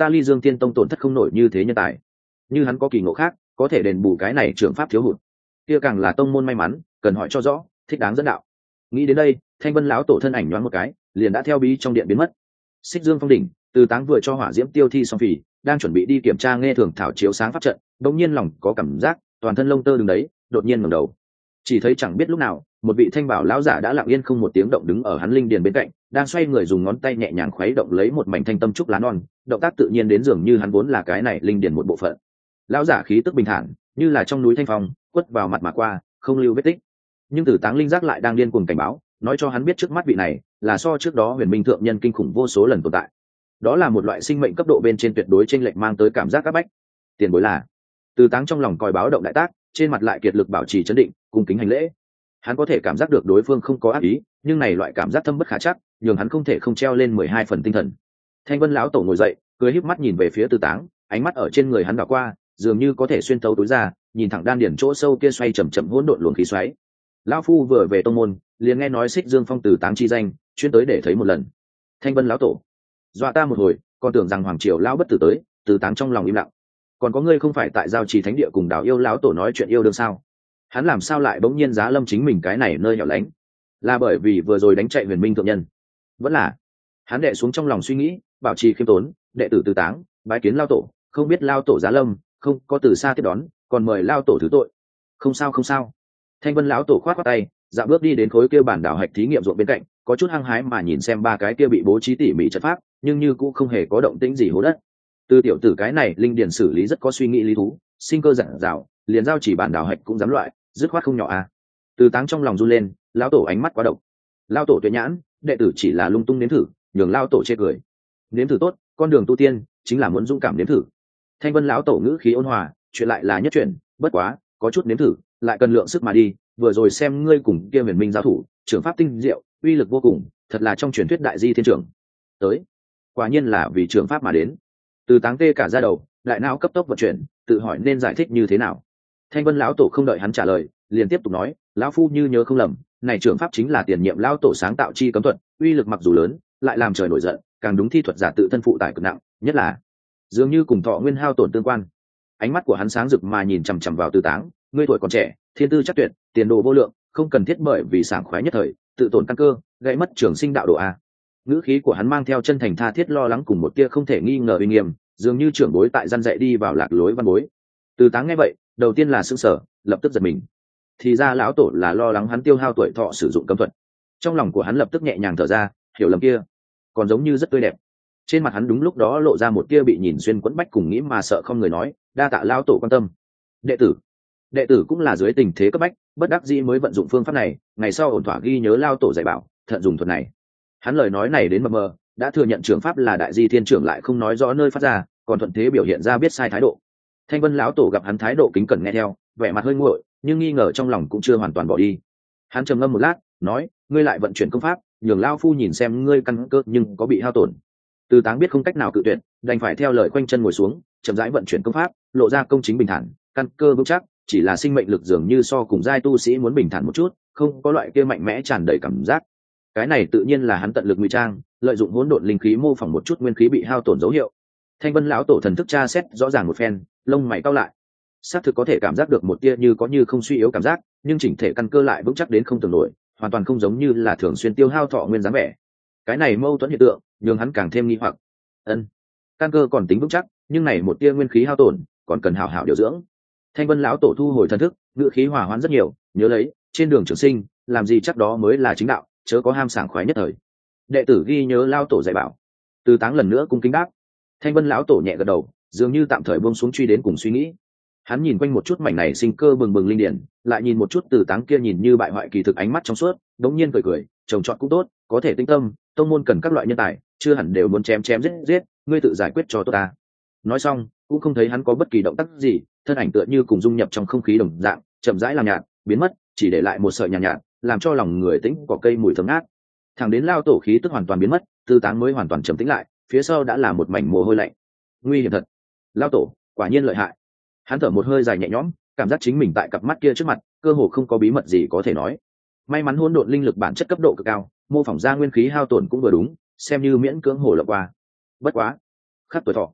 ta Ly Dương Tiên Tông tổn thất không nổi như thế nhân tài, như hắn có kỳ ngộ khác có thể đền bù cái này trưởng pháp thiếu hụt, kia càng là tông môn may mắn, cần hỏi cho rõ, thích đáng dẫn đạo. Nghĩ đến đây, Thanh Vân lão tổ thân ảnh nhoáng một cái, liền đã theo bí trong điện biến mất. Xích Dương Phong đỉnh, Từ Táng vừa cho hỏa diễm tiêu thi xong phì, đang chuẩn bị đi kiểm tra nghe thường thảo chiếu sáng pháp trận, đột nhiên lòng có cảm giác toàn thân lông tơ đứng đấy, đột nhiên ngẩng đầu, chỉ thấy chẳng biết lúc nào, một vị thanh bảo lão giả đã lặng yên không một tiếng động đứng ở hắn linh điền bên cạnh, đang xoay người dùng ngón tay nhẹ nhàng khuấy động lấy một mảnh thanh tâm trúc lá non, động tác tự nhiên đến dường như hắn vốn là cái này linh điền một bộ phận. Lão giả khí tức bình thản, như là trong núi thanh phong, quất vào mặt mà qua, không lưu vết tích. Nhưng Tử Táng linh giác lại đang điên cuồng cảnh báo, nói cho hắn biết trước mắt vị này là so trước đó Huyền Minh thượng nhân kinh khủng vô số lần tồn tại. Đó là một loại sinh mệnh cấp độ bên trên tuyệt đối chênh lệch mang tới cảm giác áp bách. Tiền bối là. Tử Táng trong lòng còi báo động đại tác, trên mặt lại kiệt lực bảo trì trấn định, cung kính hành lễ. Hắn có thể cảm giác được đối phương không có ác ý, nhưng này loại cảm giác thâm bất khả chắc, nhường hắn không thể không treo lên 12 phần tinh thần. Thanh Vân lão tổ ngồi dậy, cười híp mắt nhìn về phía Tử Táng, ánh mắt ở trên người hắn đảo qua, dường như có thể xuyên thấu túi ra, nhìn thẳng đan điển chỗ sâu kia xoay chậm chậm hỗn độn luồng khí xoáy. Lão phu vừa về tông môn, liền nghe nói Xích Dương Phong Tử Táng chi danh, chuyên tới để thấy một lần. Thanh Vân lão tổ, dọa ta một hồi, còn tưởng rằng hoàng triều lão bất tử tới. Tử Táng trong lòng im lặng. Còn có ngươi không phải tại giao trì thánh địa cùng Đào Yêu lão tổ nói chuyện yêu đương sao? Hắn làm sao lại bỗng nhiên giá lâm chính mình cái này nơi hẻo lánh? Là bởi vì vừa rồi đánh chạy Huyền Minh thượng nhân? Vẫn là hắn đệ xuống trong lòng suy nghĩ, bảo trì khiêm tốn, đệ tử Tử Táng bái kiến lao tổ, không biết lao tổ giá lâm, không có từ xa tiếp đón, còn mời lao tổ thứ tội. Không sao không sao. Thanh Vân lão tổ khoát khoát tay, dạo bước đi đến khối kia bản đảo hạch thí nghiệm ruộng bên cạnh, có chút hăng hái mà nhìn xem ba cái kia bị bố trí tỉ mỉ trận pháp, nhưng như cũng không hề có động tĩnh gì hố đất. Từ tiểu tử cái này linh điển xử lý rất có suy nghĩ lý thú, sinh cơ giản dào, liền giao chỉ bản đảo hạch cũng dám loại, dứt khoát không nhỏ à. Từ Táng trong lòng run lên, lão tổ ánh mắt quá độc. Lão tổ tuệ nhãn, đệ tử chỉ là lung tung nếm thử, nhường lão tổ chê cười. Nếm thử tốt, con đường tu tiên chính là muốn dũng cảm nếm thử. Thanh Vân lão tổ ngữ khí ôn hòa, chuyện lại là nhất chuyện, bất quá, có chút nếm thử, lại cần lượng sức mà đi, vừa rồi xem ngươi cùng kia Huyền Minh giao thủ, trưởng pháp tinh diệu, uy lực vô cùng, thật là trong truyền thuyết đại di thiên trưởng. Tới, quả nhiên là vì trưởng pháp mà đến. Từ Táng tê cả ra đầu, đại não cấp tốc vận chuyển, tự hỏi nên giải thích như thế nào. Thanh Vân lão tổ không đợi hắn trả lời, liền tiếp tục nói, lão phu như nhớ không lầm, này trưởng pháp chính là tiền nhiệm lão tổ sáng tạo chi cấm thuật, uy lực mặc dù lớn, lại làm trời nổi giận, càng đúng thi thuật giả tự thân phụ tải cực nặng, nhất là dường như cùng thọ nguyên hao tổn tương quan. Ánh mắt của hắn sáng rực mà nhìn chằm chằm vào Từ Táng, ngươi tuổi còn trẻ, thiên tư chắc tuyệt, tiền đồ vô lượng, không cần thiết bởi vì sảng khoái nhất thời, tự tổn căn cơ, gây mất trường sinh đạo độ a. Ngữ khí của hắn mang theo chân thành tha thiết lo lắng cùng một tia không thể nghi ngờ uy nghiêm, dường như trưởng bối tại gian dạy đi vào lạc lối văn bối. Từ Táng nghe vậy, đầu tiên là sững sờ, lập tức giật mình. Thì ra lão tổ là lo lắng hắn tiêu hao tuổi thọ sử dụng cấm thuật. Trong lòng của hắn lập tức nhẹ nhàng thở ra, hiểu lầm kia còn giống như rất tươi đẹp. Trên mặt hắn đúng lúc đó lộ ra một tia bị nhìn xuyên quẫn bách cùng nghĩ mà sợ không người nói, đa tạ lão tổ quan tâm. Đệ tử cũng là dưới tình thế cấp bách, bất đắc dĩ mới vận dụng phương pháp này, ngày sau ổn thỏa ghi nhớ lão tổ dạy bảo, thận dùng thuật này. Hắn lời nói này đến mờ mờ, đã thừa nhận trưởng pháp là đại di thiên trưởng lại không nói rõ nơi phát ra, còn thuận thế biểu hiện ra biết sai thái độ. Thanh Vân lão tổ gặp hắn thái độ kính cẩn nghe theo, vẻ mặt hơi nguội, nhưng nghi ngờ trong lòng cũng chưa hoàn toàn bỏ đi. Hắn trầm ngâm một lát, nói, ngươi lại vận chuyển công pháp, nhường lão phu nhìn xem ngươi căn cơ nhưng có bị hao tổn. Từ Táng biết không cách nào cự tuyệt, đành phải theo lời khoanh chân ngồi xuống, chậm rãi vận chuyển công pháp, lộ ra công chính bình thản, căn cơ vững chắc, chỉ là sinh mệnh lực dường như so cùng giai tu sĩ muốn bình thản một chút, không có loại kia mạnh mẽ tràn đầy cảm giác. Cái này tự nhiên là hắn tận lực ngụy trang, lợi dụng hỗn độn linh khí mô phỏng một chút nguyên khí bị hao tổn dấu hiệu. Thanh Vân lão tổ thần thức tra xét rõ ràng một phen, lông mày cau lại. Xác thực có thể cảm giác được một tia như có như không suy yếu cảm giác, nhưng chỉnh thể căn cơ lại vững chắc đến không tưởng nổi, hoàn toàn không giống như là thường xuyên tiêu hao thọ nguyên dáng vẻ. Cái này mâu thuẫn hiện tượng, nhường hắn càng thêm nghi hoặc. Căn cơ còn tính vững chắc, nhưng này một tia nguyên khí hao tổn, còn cần hảo hảo điều dưỡng. Thanh Vân lão tổ thu hồi thần thức, ngữ khí hòa hoãn rất nhiều, nhớ lấy, trên đường trường sinh, làm gì chắc đó mới là chính đạo, chớ có ham sảng khoái nhất thời. Đệ tử ghi nhớ lão tổ dạy bảo. Từ Táng lần nữa cung kính đáp. Thanh Vân lão tổ nhẹ gật đầu, dường như tạm thời buông xuống truy đến cùng suy nghĩ. Hắn nhìn quanh một chút mảnh này sinh cơ bừng bừng linh điển, lại nhìn một chút Từ Táng kia nhìn như bại hoại kỳ thực ánh mắt trong suốt, đống nhiên cười cười, trồng trọt cũng tốt, có thể tinh tâm, tông môn cần các loại nhân tài, chưa hẳn đều muốn chém chém giết giết, ngươi tự giải quyết cho tốt ta. Nói xong, cũng không thấy hắn có bất kỳ động tác gì, thân ảnh tựa như cùng dung nhập trong không khí đồng dạng, chậm rãi làm nhạt, biến mất, chỉ để lại một sợi nhàn nhạt, làm cho lòng người tĩnh có cây mùi thơm ngát. Thẳng đến lao tổ khí tức hoàn toàn biến mất, Từ Táng mới hoàn toàn trầm tĩnh lại, phía sau đã là một mảnh mồ hôi lạnh. Nguy hiểm thật, lao tổ quả nhiên lợi hại. Hắn thở một hơi dài nhẹ nhõm, cảm giác chính mình tại cặp mắt kia trước mặt, cơ hồ không có bí mật gì có thể nói. May mắn hỗn độn linh lực bản chất cấp độ cực cao, mô phỏng ra nguyên khí hao tổn cũng vừa đúng, xem như miễn cưỡng hồ lộng qua. Bất quá, khắc tuổi thọ,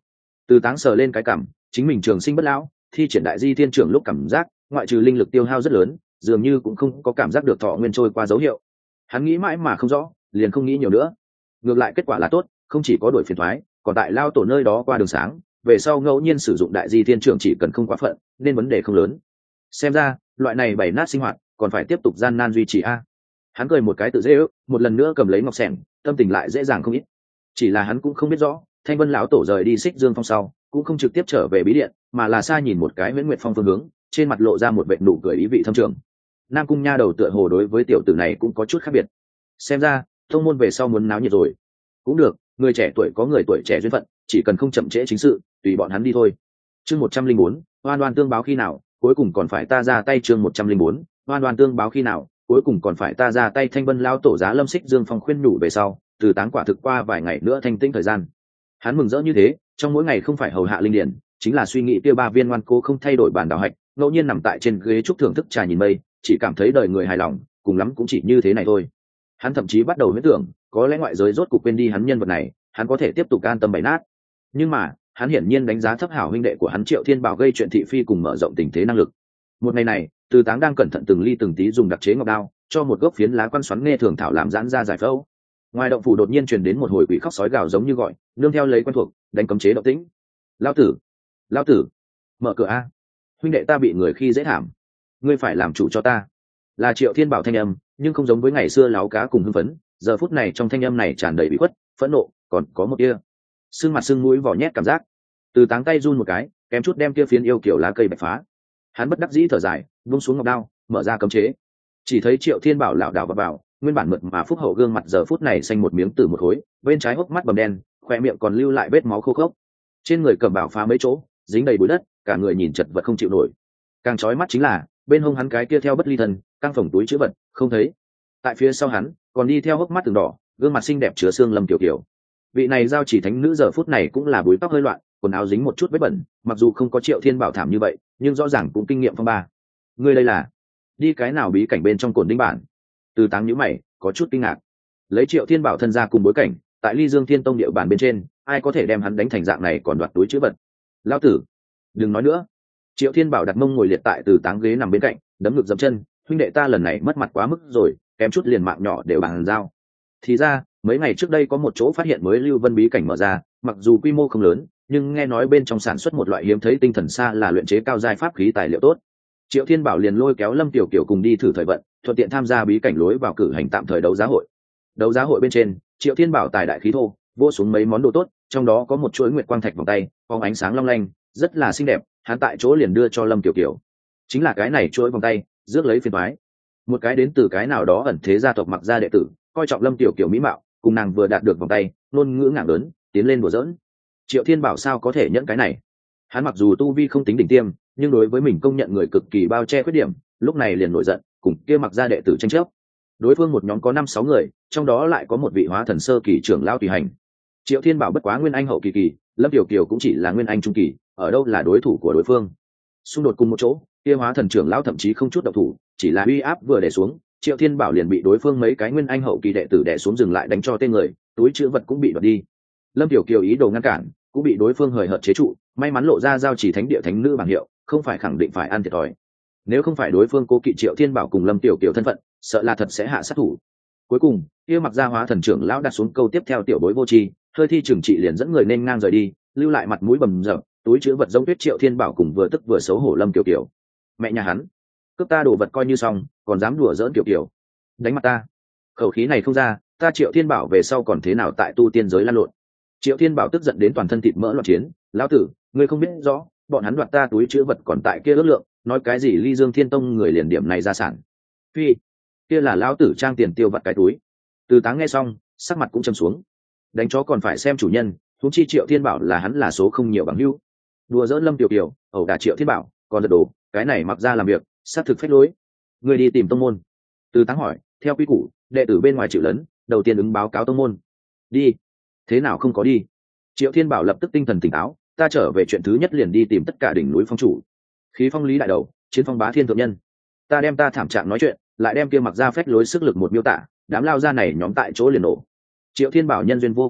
Từ Táng sờ lên cái cảm, chính mình trường sinh bất lão, thi triển đại di thiên trưởng lúc cảm giác ngoại trừ linh lực tiêu hao rất lớn, dường như cũng không có cảm giác được thọ nguyên trôi qua dấu hiệu. Hắn nghĩ mãi mà không rõ, liền không nghĩ nhiều nữa. Ngược lại kết quả là tốt, không chỉ có đổi phiền thoái, còn tại lao tổ nơi đó qua đường sáng, về sau ngẫu nhiên sử dụng đại di thiên trưởng chỉ cần không quá phận, nên vấn đề không lớn. Xem ra, loại này bày nát sinh hoạt, còn phải tiếp tục gian nan duy trì a. Hắn cười một cái tự dễ ước, một lần nữa cầm lấy ngọc sẻng, tâm tình lại dễ dàng không ít. Chỉ là hắn cũng không biết rõ, Thanh Vân lão tổ rời đi Xích Dương Phong sau, cũng không trực tiếp trở về bí điện, mà là xa nhìn một cái Huyễn Nguyệt Phong phương hướng, trên mặt lộ ra một vệt nụ cười ý vị thâm trường. Nam Cung Nha đầu tựa hồ đối với tiểu tử này cũng có chút khác biệt. Xem ra, thông môn về sau muốn náo nhiệt rồi. Cũng được, người trẻ tuổi có người tuổi trẻ duyên phận, chỉ cần không chậm trễ chính sự, tùy bọn hắn đi thôi. Chương 104, oan oan tương báo khi nào, cuối cùng còn phải ta ra tay. Chương 104, oan oan tương báo khi nào, cuối cùng còn phải ta ra tay. Thanh Vân lão tổ giá Lâm Xích Dương Phong khuyên nhủ về sau, Từ Táng quả thực qua vài ngày nữa thanh tĩnh thời gian. Hắn mừng rỡ như thế, trong mỗi ngày không phải hầu hạ linh điển, chính là suy nghĩ kia 3 viên ngoan cố không thay đổi bản đào hạch, ngẫu nhiên nằm tại trên ghế trúc thưởng thức trà nhìn mây, chỉ cảm thấy đời người hài lòng, cùng lắm cũng chỉ như thế này thôi. Hắn thậm chí bắt đầu huyễn tưởng, có lẽ ngoại giới rốt cục quên đi hắn nhân vật này, hắn có thể tiếp tục an tâm bày nát. Nhưng mà, hắn hiển nhiên đánh giá thấp hảo huynh đệ của hắn Triệu Thiên Bảo gây chuyện thị phi cùng mở rộng tình thế năng lực. Một ngày này, Từ Táng đang cẩn thận từng ly từng tí dùng đặc chế ngọc đao, cho một gốc phiến lá quan xoắn nghe thường thảo làm giãn ra giải phẫu. Ngoài động phủ đột nhiên truyền đến một hồi quỷ khóc sói gào giống như gọi, nương theo lấy quen thuộc, đánh cấm chế động tĩnh. Lão tử, lão tử, mở cửa a! Huynh đệ ta bị người khi dễ thảm, ngươi phải làm chủ cho ta. Là Triệu Thiên Bảo thanh âm, nhưng không giống với ngày xưa láo cá cùng hưng phấn, giờ phút này trong thanh âm này tràn đầy bị khuất, phẫn nộ, còn có một kia sưng mặt sưng mũi vỏ nhét cảm giác. Từ Táng tay run một cái, kém chút đem kia phiến yêu kiểu lá cây bạch phá. Hắn bất đắc dĩ thở dài, buông xuống ngọc đao, mở ra cấm chế. Chỉ thấy Triệu Thiên Bảo lảo đảo vào, nguyên bản mượt mà phúc hậu gương mặt giờ phút này xanh một miếng từ một khối, bên trái hốc mắt bầm đen, khoe miệng còn lưu lại vết máu khô khốc. Trên người cầm bảo phá mấy chỗ, dính đầy bụi đất, cả người nhìn chật vật không chịu nổi. Càng chói mắt chính là bên hông hắn cái kia theo bất ly thân, căng phồng túi chữ vật, không thấy. Tại phía sau hắn, còn đi theo hốc mắt từng đỏ, gương mặt xinh đẹp chứa xương Lâm Kiều Kiều. Vị này giao chỉ thánh nữ giờ phút này cũng là búi tóc hơi loạn, quần áo dính một chút vết bẩn, mặc dù không có Triệu Thiên Bảo thảm như vậy, nhưng rõ ràng cũng kinh nghiệm phong ba. Ngươi đây là đi cái nào bí cảnh bên trong cồn đinh bản? Từ Táng nhíu mày, có chút kinh ngạc. Lấy Triệu Thiên Bảo thân ra cùng bối cảnh, tại Ly Dương Thiên Tông địa bàn bên trên, ai có thể đem hắn đánh thành dạng này còn đoạt túi chữ vật? Lão tử, đừng nói nữa. Triệu Thiên Bảo đặt mông ngồi liệt tại Từ Táng ghế nằm bên cạnh, đấm ngực dậm chân, huynh đệ ta lần này mất mặt quá mức rồi, kém chút liền mạng nhỏ đều bàn giao. Thì ra, mấy ngày trước đây có một chỗ phát hiện mới Lưu Vân bí cảnh mở ra, mặc dù quy mô không lớn, nhưng nghe nói bên trong sản xuất một loại hiếm thấy tinh thần xa là luyện chế cao giai pháp khí tài liệu tốt. Triệu Thiên Bảo liền lôi kéo Lâm Tiểu Kiều cùng đi thử thời vận, thuận tiện tham gia bí cảnh lối vào cử hành tạm thời đấu giá hội. Đấu giá hội bên trên, Triệu Thiên Bảo tài đại khí thô, vô xuống mấy món đồ tốt, trong đó có một chuỗi nguyệt quang thạch vòng tay, phóng ánh sáng long lanh, rất là xinh đẹp, hắn tại chỗ liền đưa cho Lâm Tiểu Kiều. Chính là cái này chuỗi vòng tay, rước lấy phiền toái. Một cái đến từ cái nào đó ẩn thế gia tộc Mặc gia đệ tử, coi trọng Lâm Tiểu Kiều mỹ mạo, cùng nàng vừa đạt được vòng tay, ngôn ngữ ngạng lớn, tiến lên đùa giỡn. Triệu Thiên Bảo sao có thể nhẫn cái này? Hắn mặc dù tu vi không tính đỉnh tiêm, nhưng đối với mình công nhận người cực kỳ bao che khuyết điểm, lúc này liền nổi giận, cùng kia Mặc gia đệ tử tranh chấp. Đối phương một nhóm có 5-6 người, trong đó lại có một vị hóa thần sơ kỳ trưởng lão tùy hành. Triệu Thiên Bảo bất quá nguyên anh hậu kỳ kỳ, Lâm Tiểu Kiều cũng chỉ là nguyên anh trung kỳ, ở đâu là đối thủ của đối phương. Xung đột cùng một chỗ, kia hóa thần trưởng lão thậm chí không chút động thủ, chỉ là uy áp vừa để xuống, Triệu Thiên Bảo liền bị đối phương mấy cái nguyên anh hậu kỳ đệ tử đè xuống dừng lại đánh cho tên người, túi trữ vật cũng bị đoạt đi. Lâm Tiểu Kiều ý đồ ngăn cản, cũng bị đối phương hời hợt chế trụ, may mắn lộ ra giao chỉ thánh địa thánh nữ bảng hiệu, không phải khẳng định phải ăn thiệt thòi. Nếu không phải đối phương cố kỵ Triệu Thiên Bảo cùng Lâm Tiểu Kiều thân phận, sợ là thật sẽ hạ sát thủ. Cuối cùng, kia Mặc gia hóa thần trưởng lão đặt xuống câu tiếp theo tiểu bối vô tri, hơi thi trưởng trị liền dẫn người nên ngang rời đi, lưu lại mặt mũi bầm dập, túi trữ vật giống tuyết Triệu Thiên Bảo cùng vừa tức vừa xấu hổ Lâm Tiểu Kiều. Mẹ nhà hắn, cướp ta đồ vật coi như xong, còn dám đùa giỡn Tiểu Kiều, đánh mặt ta. Khẩu khí này không ra, ta Triệu Thiên Bảo về sau còn thế nào tại tu tiên giới lan lộn. Triệu Thiên Bảo tức giận đến toàn thân thịt mỡ loạn chiến, lão tử, ngươi không biết rõ, bọn hắn đoạt ta túi trữ vật còn tại kia ước lượng, nói cái gì Ly Dương Thiên Tông người liền điểm này ra sản. Phi, kia là lão tử trang tiền tiêu vặt cái túi. Từ Táng nghe xong, sắc mặt cũng trầm xuống. Đánh chó còn phải xem chủ nhân, huống chi Triệu Thiên Bảo là hắn là số không nhiều bằng hữu. Đùa giỡn Lâm Tiểu Kiều, ẩu đả Triệu Thiên Bảo, còn giật đồ, cái này Mặc ra làm việc, xác thực phách lối. Người đi tìm tông môn. Từ Táng hỏi, theo quy củ, đệ tử bên ngoài chịu lớn, đầu tiên ứng báo cáo tông môn. Đi. Thế nào không có đi? Triệu Thiên Bảo lập tức tinh thần tỉnh táo, ta trở về chuyện thứ nhất liền đi tìm tất cả đỉnh núi phong chủ. Khí phong lý đại đầu, chiến phong bá thiên thượng nhân. Ta đem ta thảm trạng nói chuyện, lại đem kia Mặc ra phách lối sức lực một miêu tả, đám lao ra này nhóm tại chỗ liền nổ. Triệu Thiên Bảo nhân duyên vô cùng tốt,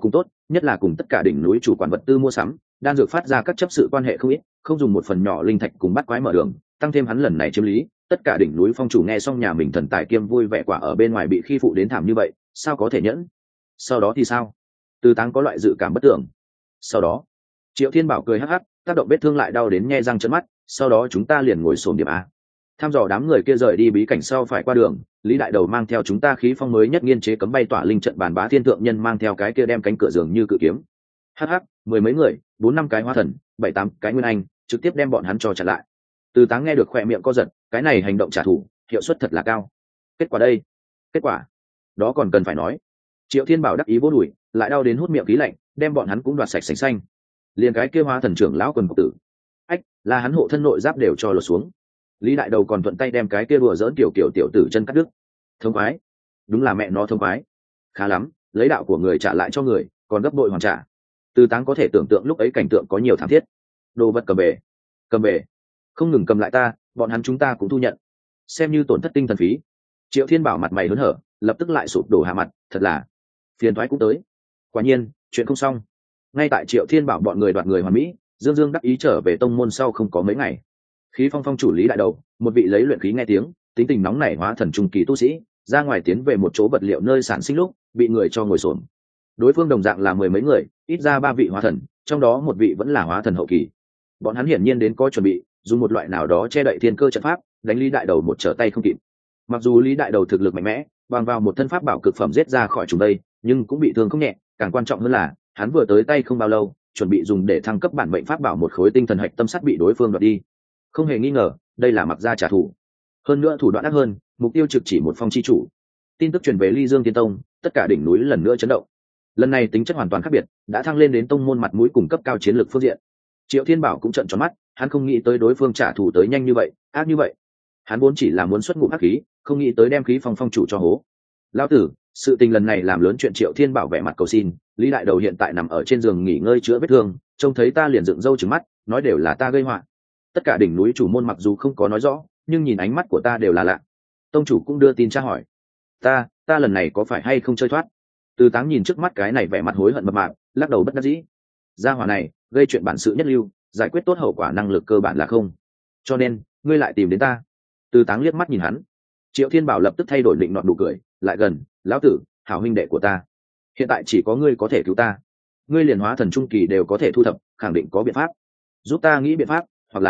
nhất là cùng tất cả đỉnh núi chủ quản vật tư mua sắm đan dược phát ra các chấp sự quan hệ không ít, không dùng một phần nhỏ linh thạch cùng bắt quái mở đường, tăng thêm hắn lần này chiếm lý, tất cả đỉnh núi phong chủ nghe xong nhà mình thần tài kiêm vui vẻ quả ở bên ngoài bị khi phụ đến thảm như vậy, sao có thể nhẫn. Sau đó thì sao? Từ Táng có loại dự cảm bất tưởng. Sau đó, Triệu Thiên Bảo cười hắc hắc, tác động vết thương lại đau đến nhe răng trợn mắt, sau đó chúng ta liền ngồi xổm điểm a. Tham dò đám người kia rời đi bí cảnh sau phải qua đường, Lý Đại Đầu mang theo chúng ta khí phong mới nhất nghiên chế cấm bay tỏa linh trận bàn bá thiên thượng nhân mang theo cái kia đem cánh cửa giường như cự kiếm. Hắc hắc, mười mấy người, 4-5 cái hóa thần, 7-8 cái nguyên anh, trực tiếp đem bọn hắn cho chặn lại. Từ Táng nghe được khỏe miệng co giật, cái này hành động trả thù, hiệu suất thật là cao. Kết quả đây, kết quả đó còn cần phải nói. Triệu Thiên Bảo đắc ý vỗ đùi, lại đau đến hút miệng khí lạnh, đem bọn hắn cũng đoạt sạch sành xanh. Liền cái kia hóa thần trưởng lão quần tử, ách, là hắn hộ thân nội giáp đều cho lột xuống. Lý Đại Đầu còn thuận tay đem cái kia đùa dỡn kiểu tiểu tử chân cắt đứt. Thông khoái, đúng là mẹ nó thông khoái. Khá lắm, lấy đạo của người trả lại cho người, còn gấp bội hoàn trả. Từ Táng có thể tưởng tượng lúc ấy cảnh tượng có nhiều thảm thiết. Đồ vật cầm bể, không ngừng cầm lại ta, bọn hắn chúng ta cũng thu nhận, xem như tổn thất tinh thần phí. Triệu Thiên Bảo mặt mày hớn hở, lập tức lại sụp đổ hạ mặt, thật là phiền toái cũng tới. Quả nhiên, chuyện không xong. Ngay tại Triệu Thiên Bảo bọn người đoạt người hoàn mỹ, Dương Dương đắc ý trở về tông môn sau không có mấy ngày. Khí phong phong chủ Lý Đại Đầu, một vị lấy luyện khí nghe tiếng, tính tình nóng nảy hóa thần trung kỳ tu sĩ, ra ngoài tiến về một chỗ vật liệu nơi sản sinh lúc, bị người cho ngồi xổm. Đối phương đồng dạng là mười mấy người, ít ra 3 vị hóa thần, trong đó một vị vẫn là hóa thần hậu kỳ. Bọn hắn hiển nhiên đến có chuẩn bị, dùng một loại nào đó che đậy thiên cơ trận pháp, đánh Lý Đại Đầu một trở tay không kịp. Mặc dù Lý Đại Đầu thực lực mạnh mẽ, bằng vào một thân pháp bảo cực phẩm giết ra khỏi chúng đây, nhưng cũng bị thương không nhẹ, càng quan trọng hơn là, hắn vừa tới tay không bao lâu, chuẩn bị dùng để thăng cấp bản mệnh pháp bảo một khối tinh thần hạch tâm sắt bị đối phương đoạt đi. Không hề nghi ngờ, đây là mặc gia trả thù. Hơn nữa thủ đoạn ác hơn, mục tiêu trực chỉ một phong chi chủ. Tin tức truyền về Ly Dương Tiên Tông, tất cả đỉnh núi lần nữa chấn động. Lần này tính chất hoàn toàn khác biệt, đã thăng lên đến tông môn mặt mũi cùng cấp cao chiến lược phương diện. Triệu Thiên Bảo cũng trợn tròn mắt, hắn không nghĩ tới đối phương trả thù tới nhanh như vậy, ác như vậy. Hắn vốn chỉ là muốn xuất ngụm hắc khí, không nghĩ tới đem khí phong phong chủ cho hố. Lão tử, sự tình lần này làm lớn chuyện. Triệu Thiên Bảo vẻ mặt cầu xin, Lý Đại Đầu hiện tại nằm ở trên giường nghỉ ngơi chữa vết thương, trông thấy ta liền dựng râu trừng mắt, nói đều là ta gây họa. Tất cả đỉnh núi chủ môn mặc dù không có nói rõ, nhưng nhìn ánh mắt của ta đều là lạ. Tông chủ cũng đưa tin tra hỏi, ta lần này có phải hay không chơi thoát. Từ Táng nhìn trước mắt cái này vẻ mặt hối hận mập mạp, lắc đầu bất đắc dĩ. Gia hỏa này gây chuyện bản sự nhất lưu, giải quyết tốt hậu quả năng lực cơ bản là không, cho nên ngươi lại tìm đến ta. Từ Táng liếc mắt nhìn hắn. Triệu Thiên Bảo lập tức thay đổi định nọt nụ cười, lại gần, lão tử, hảo huynh đệ của ta, hiện tại chỉ có ngươi có thể cứu ta. Ngươi liền hóa thần trung kỳ đều có thể thu thập, khẳng định có biện pháp giúp ta nghĩ biện pháp,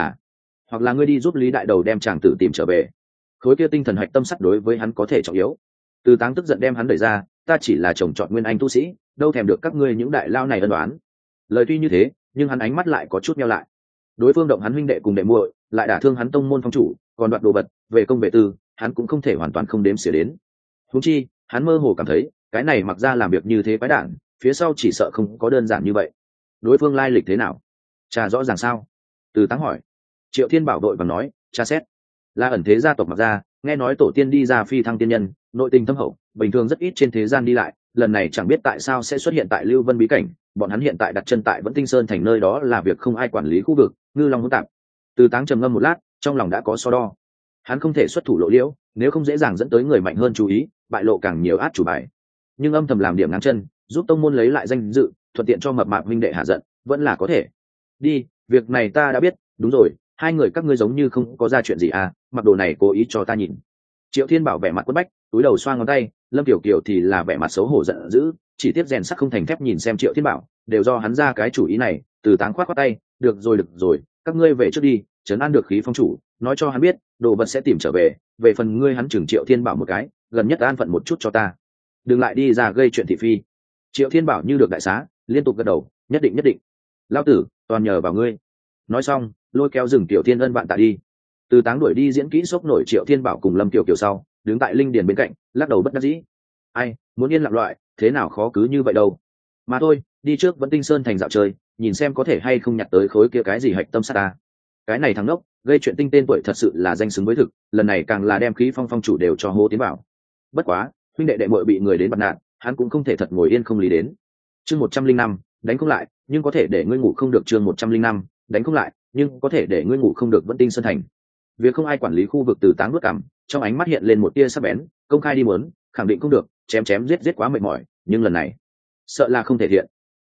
hoặc là ngươi đi giúp Lý Đại Đầu đem chàng tử tìm trở về. Khối kia tinh thần hạch tâm sắt đối với hắn có thể trọng yếu. Từ Táng tức giận đem hắn đẩy ra, ta chỉ là chồng chọn nguyên anh tu sĩ, đâu thèm được các ngươi những đại lao này ân đoán. Lời tuy như thế, nhưng hắn ánh mắt lại có chút meo lại. Đối phương động hắn huynh đệ cùng đệ muội, lại đả thương hắn tông môn phong chủ, còn đoạt đồ vật, về công về tư, hắn cũng không thể hoàn toàn không đếm xỉa đến. Huống chi, hắn mơ hồ cảm thấy, cái này mặc ra làm việc như thế quái đản, phía sau chỉ sợ không có đơn giản như vậy. Đối phương lai lịch thế nào? Cha rõ ràng sao? Từ Táng hỏi. Triệu Thiên Bảo đội và nói, cha xét, là ẩn thế gia tộc mặc ra, nghe nói tổ tiên đi ra phi thăng tiên nhân, nội tình thâm hậu, bình thường rất ít trên thế gian đi lại, lần này chẳng biết tại sao sẽ xuất hiện tại Lưu Vân bí cảnh, bọn hắn hiện tại đặt chân tại Vẫn Tinh Sơn thành, nơi đó là việc không ai quản lý khu vực, ngư long hỗn tạp. Từ Táng trầm ngâm một lát, trong lòng đã có so đo. Hắn không thể xuất thủ lộ liễu, nếu không dễ dàng dẫn tới người mạnh hơn chú ý, bại lộ càng nhiều át chủ bài. Nhưng âm thầm làm điểm ngáng chân, giúp tông môn lấy lại danh dự, thuận tiện cho mập mạp huynh đệ hạ giận, vẫn là có thể. Đi, việc này ta đã biết. Đúng rồi, hai người các ngươi giống như không có ra chuyện gì à, mặc đồ này cố ý cho ta nhìn. Triệu Thiên Bảo vẻ mặt quất bách, túi đầu xoa ngón tay, Lâm Tiểu Kiều thì là vẻ mặt xấu hổ giận dữ, chỉ tiếp rèn sắt không thành thép nhìn xem Triệu Thiên Bảo, đều do hắn ra cái chủ ý này. Từ Táng khoát khoát tay, được rồi, các ngươi về trước đi, trấn an được khí phong chủ, nói cho hắn biết, đồ vật sẽ tìm trở về, về phần ngươi hắn chừng Triệu Thiên Bảo một cái, gần nhất an phận một chút cho ta, đừng lại đi ra gây chuyện thị phi. Triệu Thiên Bảo như được đại xá, liên tục gật đầu, nhất định. Lão tử, toàn nhờ vào ngươi. Nói xong, lôi kéo rừng Tiểu Thiên Ân bạn tạ đi. Từ Táng đuổi đi diễn kỹ sốc nổi Triệu Thiên Bảo cùng Lâm Tiểu Kiều sau, đứng tại linh điền bên cạnh, lắc đầu bất đắc dĩ. Ai, muốn yên lặng loại, thế nào khó cứ như vậy đâu. Mà thôi, đi trước Vẫn Tinh Sơn thành dạo chơi, nhìn xem có thể hay không nhặt tới khối kia cái gì hạch tâm sát ta. Cái này thằng ngốc, gây chuyện tinh tên tuổi thật sự là danh xứng với thực, lần này càng là đem khí phong phong chủ đều cho hô tiến vào. Bất quá, huynh đệ đệ muội bị người đến bắt nạn, hắn cũng không thể thật ngồi yên không lý đến. Chương 105, đánh không lại, nhưng có thể để ngươi ngủ không được. Chương 105, đánh không lại, nhưng có thể để ngươi ngủ không được. Vẫn Tinh Sơn thành. Việc không ai quản lý khu vực. Từ Táng nuốt cằm, trong ánh mắt hiện lên một tia sắc bén, công khai đi muốn, khẳng định không được, chém giết quá mệt mỏi, nhưng lần này, sợ là không thể thiện.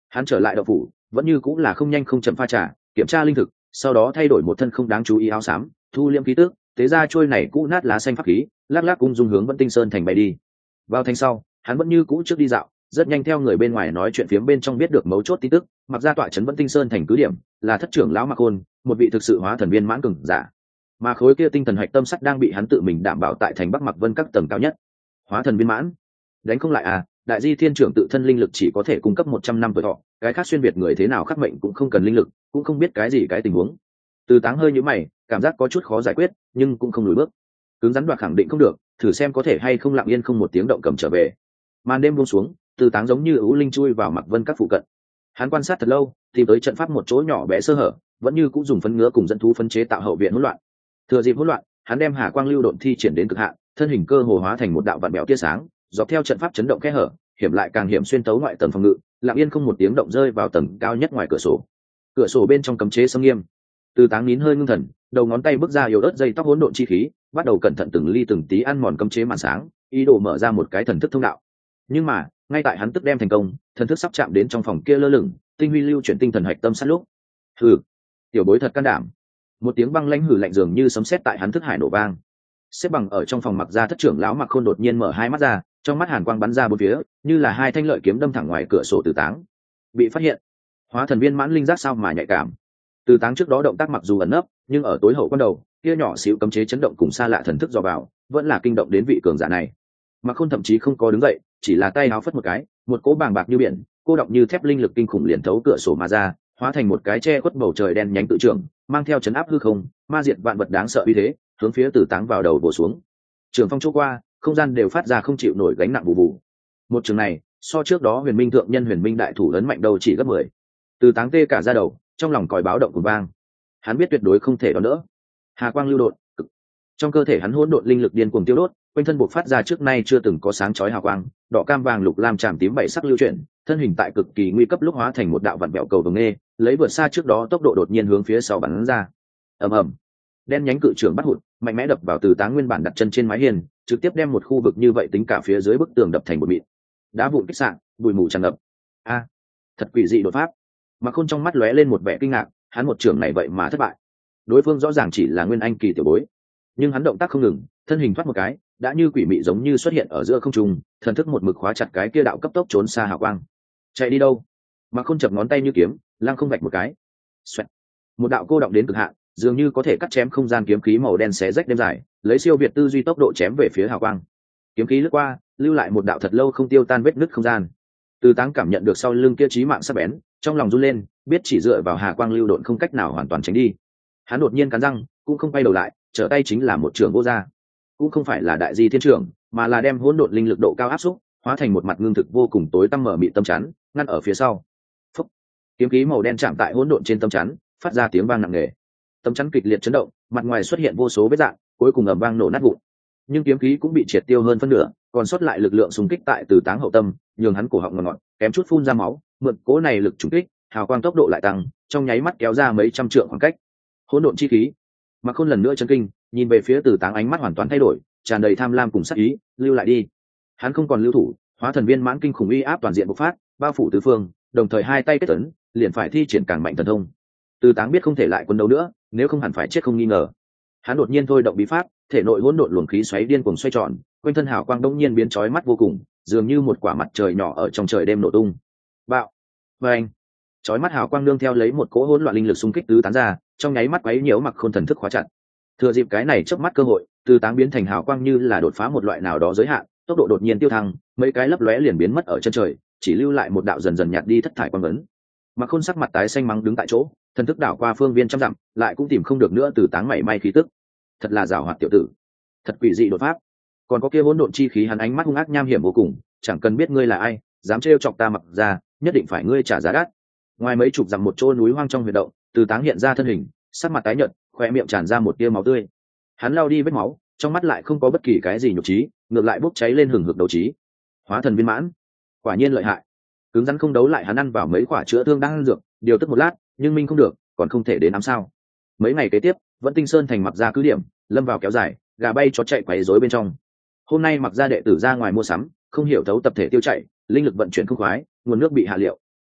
Hắn trở lại đậu phủ vẫn như cũng là không nhanh không chậm pha trà, kiểm tra linh thực, sau đó thay đổi một thân không đáng chú ý áo xám, thu liễm khí tức, tế ra trôi này cũ nát lá xanh pháp khí, lắc lắc cung dung hướng Vẫn Tinh Sơn thành bay đi. Vào thành sau, hắn vẫn như cũ trước đi dạo, rất nhanh theo người bên ngoài nói chuyện phiếm bên trong biết được mấu chốt tin tức. Mặc ra tọa trấn Vẫn Tinh Sơn thành cứ điểm là thất trưởng lão Mặc Khôn, một vị thực sự hóa thần viên mãn cường giả, mà khối kia tinh thần hạch tâm sắt đang bị hắn tự mình đảm bảo tại thành Bắc Mặc Vân các tầng cao nhất. Hóa thần viên mãn, đánh không lại à? Đại di thiên trưởng tự thân linh lực chỉ có thể cung cấp 100 năm tuổi thọ, cái khác xuyên việt người thế nào khắc mệnh cũng không cần linh lực, cũng không biết cái gì cái tình huống. Từ Táng hơi nhíu mày, cảm giác có chút khó giải quyết, nhưng cũng không lùi bước. Cứng rắn đoạt khẳng định không được, thử xem có thể hay không lặng yên không một tiếng động cầm trở về. Màn đêm buông xuống, Từ Táng giống như ưu linh chui vào Mặc Vân các phụ cận. Hắn quan sát thật lâu, tìm tới trận pháp một chỗ nhỏ bé sơ hở, vẫn như cũng dùng phấn ngứa cùng dẫn thú phân chế tạo hậu viện hỗn loạn. Thừa dịp hỗn loạn, hắn đem Hà Quang lưu độn thi triển đến cực hạn, thân hình cơ hồ hóa thành một đạo vạn bèo tia sáng, dọc theo trận pháp chấn động kẽ hở, hiểm lại càng hiểm xuyên tấu ngoại tầng phòng ngự, lặng yên không một tiếng động rơi vào tầng cao nhất ngoài cửa sổ. Cửa sổ bên trong cấm chế sâm nghiêm. Từ Táng nín hơi ngưng thần, đầu ngón tay bước ra yếu ớt dây tóc hỗn độn chi khí, bắt đầu cẩn thận từng ly từng tí ăn mòn cấm chế màn sáng, ý đồ mở ra một cái thần thức thông đạo. Nhưng mà, ngay tại hắn tức đem thành công, thần thức sắp chạm đến trong phòng kia lơ lửng, tinh huy lưu chuyển tinh thần hạch tâm sát lúc. Hừ, tiểu bối thật can đảm. Một tiếng băng lãnh hừ lạnh dường như sấm sét tại hắn thức hải nổ vang. Xếp bằng ở trong phòng Mặc ra thất trưởng lão Mặc Khôn đột nhiên mở hai mắt ra, trong mắt hàn quang bắn ra bốn phía, như là hai thanh lợi kiếm đâm thẳng ngoài cửa sổ Từ Táng. Bị phát hiện. Hóa thần viên mãn linh giác sao mà nhạy cảm. Từ Táng trước đó động tác mặc dù ẩn nấp, nhưng ở tối hậu quan đầu, kia nhỏ xíu cấm chế chấn động cùng xa lạ thần thức dò vào, vẫn là kinh động đến vị cường giả này. Mặc Khôn thậm chí không có đứng dậy, chỉ là tay áo phất một cái, một cỗ bàng bạc như biển, cô động như thép linh lực kinh khủng liền thấu cửa sổ mà ra, hóa thành một cái che khuất bầu trời đen nhánh tự trưởng, mang theo chấn áp hư không, ma diệt vạn vật đáng sợ uy thế, hướng phía Từ Táng vào đầu bổ xuống. Trường phong chỗ qua, không gian đều phát ra không chịu nổi gánh nặng bù bù. Một trường này, so trước đó Huyền Minh thượng nhân Huyền Minh đại thủ lớn mạnh đầu chỉ gấp 10. Từ Táng tê cả da đầu, trong lòng còi báo động cuồng vang. Hắn biết tuyệt đối không thể đón đỡ. Hà quang lưu độn, trong cơ thể hắn hỗn độn linh lực điên cuồng tiêu đốt, quanh thân bộc phát ra trước nay chưa từng có sáng chói hào quang, đỏ cam vàng lục lam tràm tím bảy sắc lưu chuyển, thân hình tại cực kỳ nguy cấp lúc hóa thành một đạo vặn vẹo cầu vồng nghê, lấy vượt xa trước đó tốc độ đột nhiên hướng phía sau bắn ra. Ầm ầm, đen nhánh cự trưởng bắt hụt, mạnh mẽ đập vào Từ Táng nguyên bản đặt chân trên mái hiên, trực tiếp đem một khu vực như vậy tính cả phía dưới bức tường đập thành một mịn. Đá vụn kích sạn, bụi mù tràn ngập. A, thật quỷ dị đột pháp. Mà Khôn trong mắt lóe lên một vẻ kinh ngạc, hắn một trưởng này vậy mà thất bại. Đối phương rõ ràng chỉ là nguyên anh kỳ tiểu bối, nhưng hắn động tác không ngừng, thân hình thoát một cái, đã như quỷ mị giống như xuất hiện ở giữa không trung, thần thức một mực khóa chặt cái kia đạo cấp tốc trốn xa hào quang. Chạy đi đâu? Mà Khôn chập ngón tay như kiếm, lăng không vạch một cái. Xoẹt. Một đạo cô động đến cực hạn, dường như có thể cắt chém không gian kiếm khí màu đen xé rách đêm dài, lấy siêu việt tư duy tốc độ chém về phía hào quang. Kiếm khí lướt qua, lưu lại một đạo thật lâu không tiêu tan vết nứt không gian. Từ Táng cảm nhận được sau lưng kia chí mạng sắc bén, trong lòng run lên, biết chỉ dựa vào hà quang lưu độn không cách nào hoàn toàn tránh đi. Hắn đột nhiên cắn răng, cũng không quay đầu lại, trở tay chính là một trường vô ra. Cũng không phải là đại di thiên trưởng, mà là đem hỗn độn linh lực độ cao áp xúc, hóa thành một mặt ngưng thực vô cùng tối tăm mở mịt tâm chắn, ngăn ở phía sau. Phúc. Kiếm khí màu đen chạm tại hỗn độn trên tâm chắn, phát ra tiếng vang nặng nề. Tâm chắn kịch liệt chấn động, mặt ngoài xuất hiện vô số vết rạn, cuối cùng ầm vang nổ nát vụn. Nhưng kiếm khí cũng bị triệt tiêu hơn phân nửa, còn sót lại lực lượng xung kích tại Từ Táng hậu tâm, nhường hắn cổ họng ngọt ngọt, kém chút phun ra máu, mượn cố này lực trùng kích, hào quang tốc độ lại tăng, trong nháy mắt kéo ra mấy trăm trượng khoảng cách. Hỗn độn chi khí. Mà Khôn lần nữa chấn kinh, nhìn về phía Từ Táng ánh mắt hoàn toàn thay đổi, tràn đầy tham lam cùng sát ý, lưu lại đi. Hắn không còn lưu thủ, hóa thần viên mãn kinh khủng uy áp toàn diện bộc phát, bao phủ tứ phương, đồng thời hai tay kết ấn, liền phải thi triển càng mạnh thần thông. Từ Táng biết không thể lại quân đấu nữa, nếu không hẳn phải chết không nghi ngờ. Hắn đột nhiên thôi động bí pháp, thể nội hỗn độn luồng khí xoáy điên cuồng xoay tròn, quanh thân hào quang đông nhiên biến chói mắt vô cùng, dường như một quả mặt trời nhỏ ở trong trời đêm nổ tung. Bạo, vang, chói mắt hào quang nương theo lấy một cỗ hỗn loạn linh lực xung kích tứ tán ra, trong nháy mắt quấy nhiễu Mặc Khôn thần thức khóa chặt. Thừa dịp cái này chớp mắt cơ hội, Từ Táng biến thành hào quang như là đột phá một loại nào đó giới hạn, tốc độ đột nhiên tiêu thăng, mấy cái lấp lóe liền biến mất ở chân trời, chỉ lưu lại một đạo dần dần nhạt đi thất thải quang vấn. Mặc Khôn sắc mặt tái xanh mắng đứng tại chỗ, thần thức đảo qua phương viên trăm dặm, lại cũng tìm không được nữa Từ Táng mảy may khí tức. Thật là giàu hoạt tiểu tử, thật quỷ dị đột pháp. Còn có kia hỗn độn chi khí, hắn ánh mắt hung ác nham hiểm vô cùng, chẳng cần biết ngươi là ai, dám trêu chọc ta Mặc ra, nhất định phải ngươi trả giá đắt. Ngoài mấy chục dặm một chỗ núi hoang trong huyệt động, Từ Táng hiện ra thân hình, sắc mặt tái nhợt, khoe miệng tràn ra một tia máu tươi. Hắn lau đi vết máu, trong mắt lại không có bất kỳ cái gì nhục trí, ngược lại bốc cháy lên hừng hực đấu trí. Hóa thần viên mãn, quả nhiên lợi hại. Cứng rắn không đấu lại, hắn ăn vào mấy quả chữa thương đang ăn dược, điều tức một lát, nhưng minh không được, còn không thể đến ám sao. Mấy ngày kế tiếp, Vẫn Tinh Sơn thành Mặc ra cứ điểm, lâm vào kéo dài, gà bay chó chạy quấy rối bên trong. Hôm nay Mặc ra đệ tử ra ngoài mua sắm, không hiểu thấu tập thể tiêu chạy, linh lực vận chuyển không khoái, nguồn nước bị hạ liệu.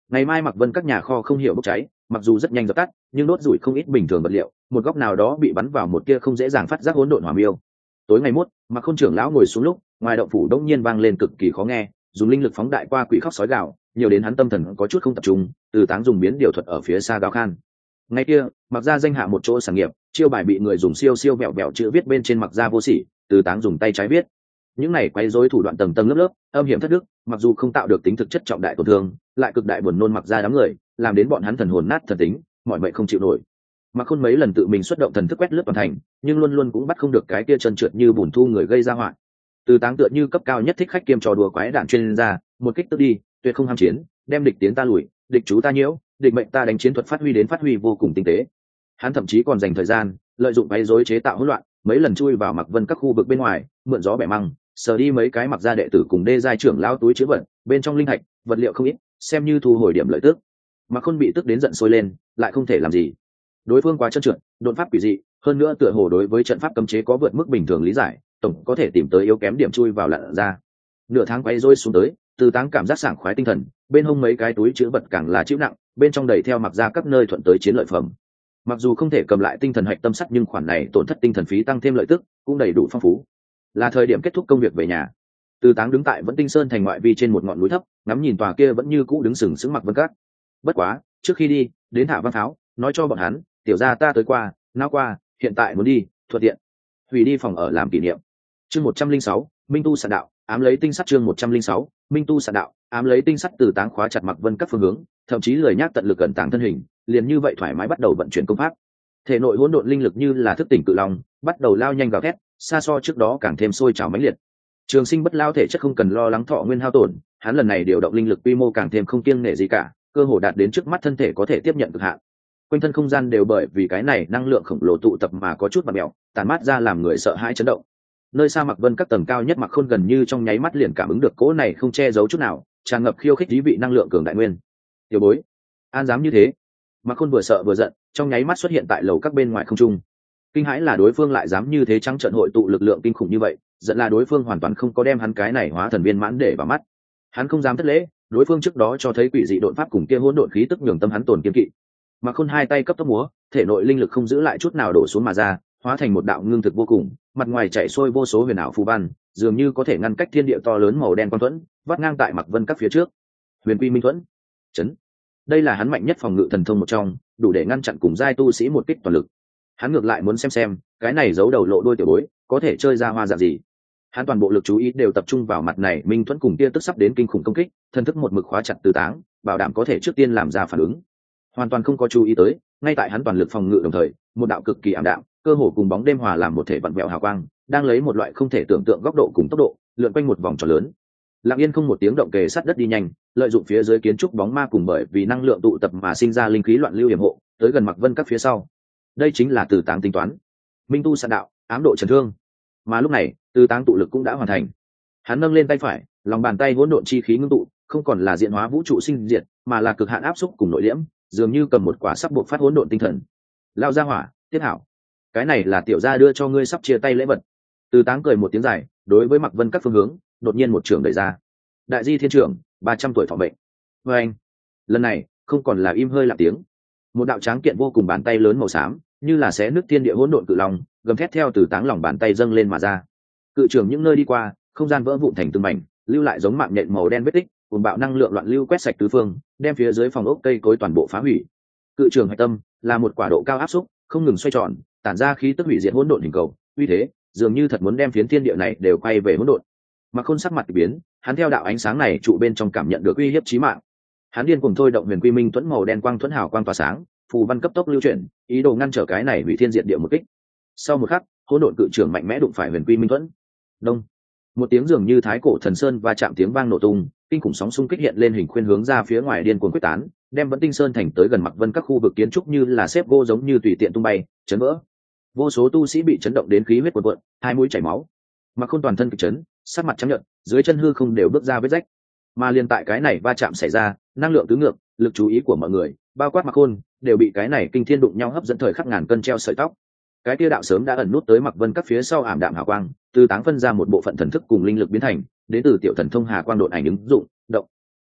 Ngày mai Mặc Vân các nhà kho không hiểu bốc cháy, mặc dù rất nhanh dập tắt, nhưng đốt rủi không ít bình thường vật liệu, một góc nào đó bị bắn vào một tia không dễ dàng phát giác hỗn độn hỏa miêu. Tối ngày mốt, Mặc Khôn trưởng lão ngồi xuống lúc, ngoài động phủ đông nhiên vang lên cực kỳ khó nghe, dùng linh lực phóng đại qua quỷ khóc sói gào, nhiều đến hắn tâm thần có chút không tập trung, Từ Táng dùng biến điều thuật ở phía xa gào khan. Ngay kia, Mặc gia danh hạ một chỗ sản nghiệp, chiêu bài bị người dùng siêu siêu vẹo vẹo chữ viết bên trên Mặc gia vô sỉ, Từ Táng dùng tay trái viết. Những này quấy rối thủ đoạn tầng tầng lớp lớp, âm hiểm thất đức, mặc dù không tạo được tính thực chất trọng đại tổn thương, lại cực đại buồn nôn Mặc gia đám người, làm đến bọn hắn thần hồn nát thần tính, mọi mệnh không chịu nổi. Mặc Khôn mấy lần tự mình xuất động thần thức quét lướt toàn thành, nhưng luôn luôn cũng bắt không được cái kia chân trượt như bùn thu người gây ra họa. Từ Táng tựa như cấp cao nhất thích khách kiêm trò đùa quái đản chuyên ra, một kích tức đi, tuyệt không ham chiến, đem địch tiến ta lùi, địch chú ta nhiễu, địch mệnh ta đánh chiến thuật phát huy vô cùng tinh tế. Hắn thậm chí còn dành thời gian lợi dụng quấy rối chế tạo hỗn loạn, mấy lần chui vào Mặc Vân các khu vực bên ngoài, mượn gió bẻ măng, sờ đi mấy cái Mặc gia đệ tử cùng đê giai trưởng lão túi chứa vật, bên trong linh hạch, vật liệu không ít, xem như thu hồi điểm lợi tức. Mặc Khôn bị tức đến giận sôi lên, lại không thể làm gì. Đối phương quá trơn trượt, đột pháp quỷ dị, hơn nữa tựa hồ đối với trận pháp cấm chế có vượt mức bình thường lý giải, tổng có thể tìm tới yếu kém điểm chui vào lặn ra. Nửa tháng quay rối xuống tới, Từ Táng cảm giác sảng khoái tinh thần, bên hông mấy cái túi chứa vật càng là chịu nặng, bên trong đầy theo Mặc gia các nơi thuận tới chiến lợi phẩm. Mặc dù không thể cầm lại tinh thần hạch tâm sắt, nhưng khoản này tổn thất tinh thần phí tăng thêm lợi tức cũng đầy đủ phong phú. Là thời điểm kết thúc công việc về nhà. Từ Táng đứng tại Vẫn Tinh Sơn thành ngoại vi trên một ngọn núi thấp, ngắm nhìn tòa kia vẫn như cũ đứng sừng sững Mặc Vân các. Bất quá, trước khi đi, đến thả văn pháo, nói cho bọn hắn, tiểu gia ta tới qua, nào qua, hiện tại muốn đi, thuận tiện hủy đi phòng ở làm kỷ niệm. Chương 106, Minh tu sạn đạo, ám lấy tinh sắt. Chương 106, Minh tu sạn đạo, ám lấy tinh sắt. Từ Táng khóa chặt Mặc Vân các phương hướng, thậm chí lười nhác tận lực cẩn tàng thân hình, liền như vậy thoải mái bắt đầu vận chuyển công pháp. Thể nội hỗn độn linh lực như là thức tỉnh cự long, bắt đầu lao nhanh gào thét, xa so trước đó càng thêm sôi trào mãnh liệt. Trường Sinh bất lao thể chất không cần lo lắng thọ nguyên hao tổn, hắn lần này điều động linh lực quy mô càng thêm không kiêng nể gì cả, cơ hồ đạt đến trước mắt thân thể có thể tiếp nhận cực hạn. Quanh thân không gian đều bởi vì cái này năng lượng khổng lồ tụ tập mà có chút bặm mèo, tàn mát ra làm người sợ hãi chấn động. Nơi xa Mặc Vân các tầng cao nhất Mặc Khôn gần như trong nháy mắt liền cảm ứng được cỗ này không che giấu chút nào, tràn ngập khiêu khích thí vị năng lượng cường đại nguyên. Tiểu bối, an dám như thế? Mặc Khôn vừa sợ vừa giận, trong nháy mắt xuất hiện tại lầu các bên ngoài không trung. Kinh hãi là đối phương lại dám như thế trắng trợn hội tụ lực lượng kinh khủng như vậy, giận là đối phương hoàn toàn không có đem hắn cái này hóa thần viên mãn để vào mắt. Hắn không dám thất lễ, đối phương trước đó cho thấy quỷ dị độn pháp cùng kia hỗn độn khí tức nhường tâm hắn tổn kiên kỵ. Mặc Khôn hai tay cấp tốc múa, thể nội linh lực không giữ lại chút nào đổ xuống mà ra, hóa thành một đạo ngưng thực vô cùng, mặt ngoài chảy xuôi vô số huyền ảo phù văn, dường như có thể ngăn cách thiên địa to lớn màu đen quang thuẫn, vắt ngang tại Mặc Vân các phía trước. Huyền Quy Minh Thuẫn, chấn. Đây là hắn mạnh nhất phòng ngự thần thông một trong, đủ để ngăn chặn cùng giai tu sĩ một kích toàn lực. Hắn ngược lại muốn xem cái này giấu đầu lộ đuôi tiểu bối có thể chơi ra hoa dạng gì. Hắn toàn bộ lực chú ý đều tập trung vào mặt này Minh Thuẫn cùng kia tức sắp đến kinh khủng công kích, thần thức một mực khóa chặt Từ Táng, bảo đảm có thể trước tiên làm ra phản ứng. Hoàn toàn không có chú ý tới, ngay tại hắn toàn lực phòng ngự đồng thời, một đạo cực kỳ ảm đạm, cơ hồ cùng bóng đêm hòa làm một thể vặn vẹo hào quang, đang lấy một loại không thể tưởng tượng góc độ cùng tốc độ, lượn quanh một vòng tròn lớn. Lặng yên không một tiếng động kề sát đất đi nhanh, lợi dụng phía dưới kiến trúc bóng ma cùng bởi vì năng lượng tụ tập mà sinh ra linh khí loạn lưu hiểm hộ, tới gần Mặc Vân các phía sau. Đây chính là Từ Táng tính toán. Minh tu sạn đạo, ám độ trần thương. Mà lúc này, Từ Táng tụ lực cũng đã hoàn thành. Hắn nâng lên tay phải, lòng bàn tay hỗn độn chi khí ngưng tụ, không còn là diện hóa vũ trụ sinh diệt, mà là cực hạn áp xúc cùng nội liễm, dường như cầm một quả sắp buộc phát hỗn độn tinh thần. Lao ra hỏa, tiết hảo. Cái này là tiểu gia đưa cho ngươi sắp chia tay lễ vật. Từ Táng cười một tiếng dài, đối với Mặc Vân các phương hướng, đột nhiên một trường đẩy ra. Đại di thiên trưởng, 300 tuổi thọ mệnh. Với anh, lần này không còn là im hơi lặng tiếng. Một đạo tráng kiện vô cùng bàn tay lớn màu xám, như là xé nước thiên địa hỗn độn cự long, gầm thét theo Từ Táng lòng bàn tay dâng lên mà ra. Cự trường những nơi đi qua, không gian vỡ vụn thành từng mảnh, lưu lại giống mạng nhện màu đen vết tích, cuồng bạo năng lượng loạn lưu quét sạch tứ phương, đem phía dưới phòng ốc cây cối toàn bộ phá hủy. Cự trường hạch tâm là một quả độ cao áp xúc, không ngừng xoay tròn, tản ra khí tức hủy diệt hỗn độn hình cầu, uy thế dường như thật muốn đem phiến thiên địa này đều quay về hỗn độn. Mặc Khôn sắc mặt biến, hắn theo đạo ánh sáng này trụ bên trong cảm nhận được uy hiếp chí mạng. Hắn điên cuồng thôi động Huyền Quy Minh Thuẫn màu đen quang thuẫn hào quang tỏa sáng, phù văn cấp tốc lưu chuyển, ý đồ ngăn trở cái này hủy thiên diệt địa một kích. Sau một khắc, hỗn độn cự trường mạnh mẽ đụng phải Huyền Quy Minh Thuẫn. Đông, một tiếng dường như thái cổ thần sơn va chạm tiếng vang nổ tung, kinh khủng sóng xung kích hiện lên hình khuyên hướng ra phía ngoài điên cuồng quyết tán, đem Vẫn Tinh Sơn thành tới gần Mặc Vân các khu vực kiến trúc như là xếp gỗ giống như tùy tiện tung bay, chấn vỡ. Vô số tu sĩ bị chấn động đến khí huyết cuồn cuộn, hai mũi chảy máu. Mặc Khôn toàn thân kịch chấn, sắc mặt trắng nhợt, dưới chân hư không đều bước ra vết rách. Mà liên tại cái này va chạm xảy ra, năng lượng tứ ngược, lực chú ý của mọi người, bao quát Mặc Khôn, đều bị cái này kinh thiên đụng nhau hấp dẫn thời khắc ngàn cân treo sợi tóc. Cái kia đạo sớm đã ẩn nút tới Mặc Vân các phía sau ảm đạm hào quang, Từ Táng phân ra một bộ phận thần thức cùng linh lực biến thành, đến từ tiểu thần thông Hà Quang độn ảnh ứng dụng, động.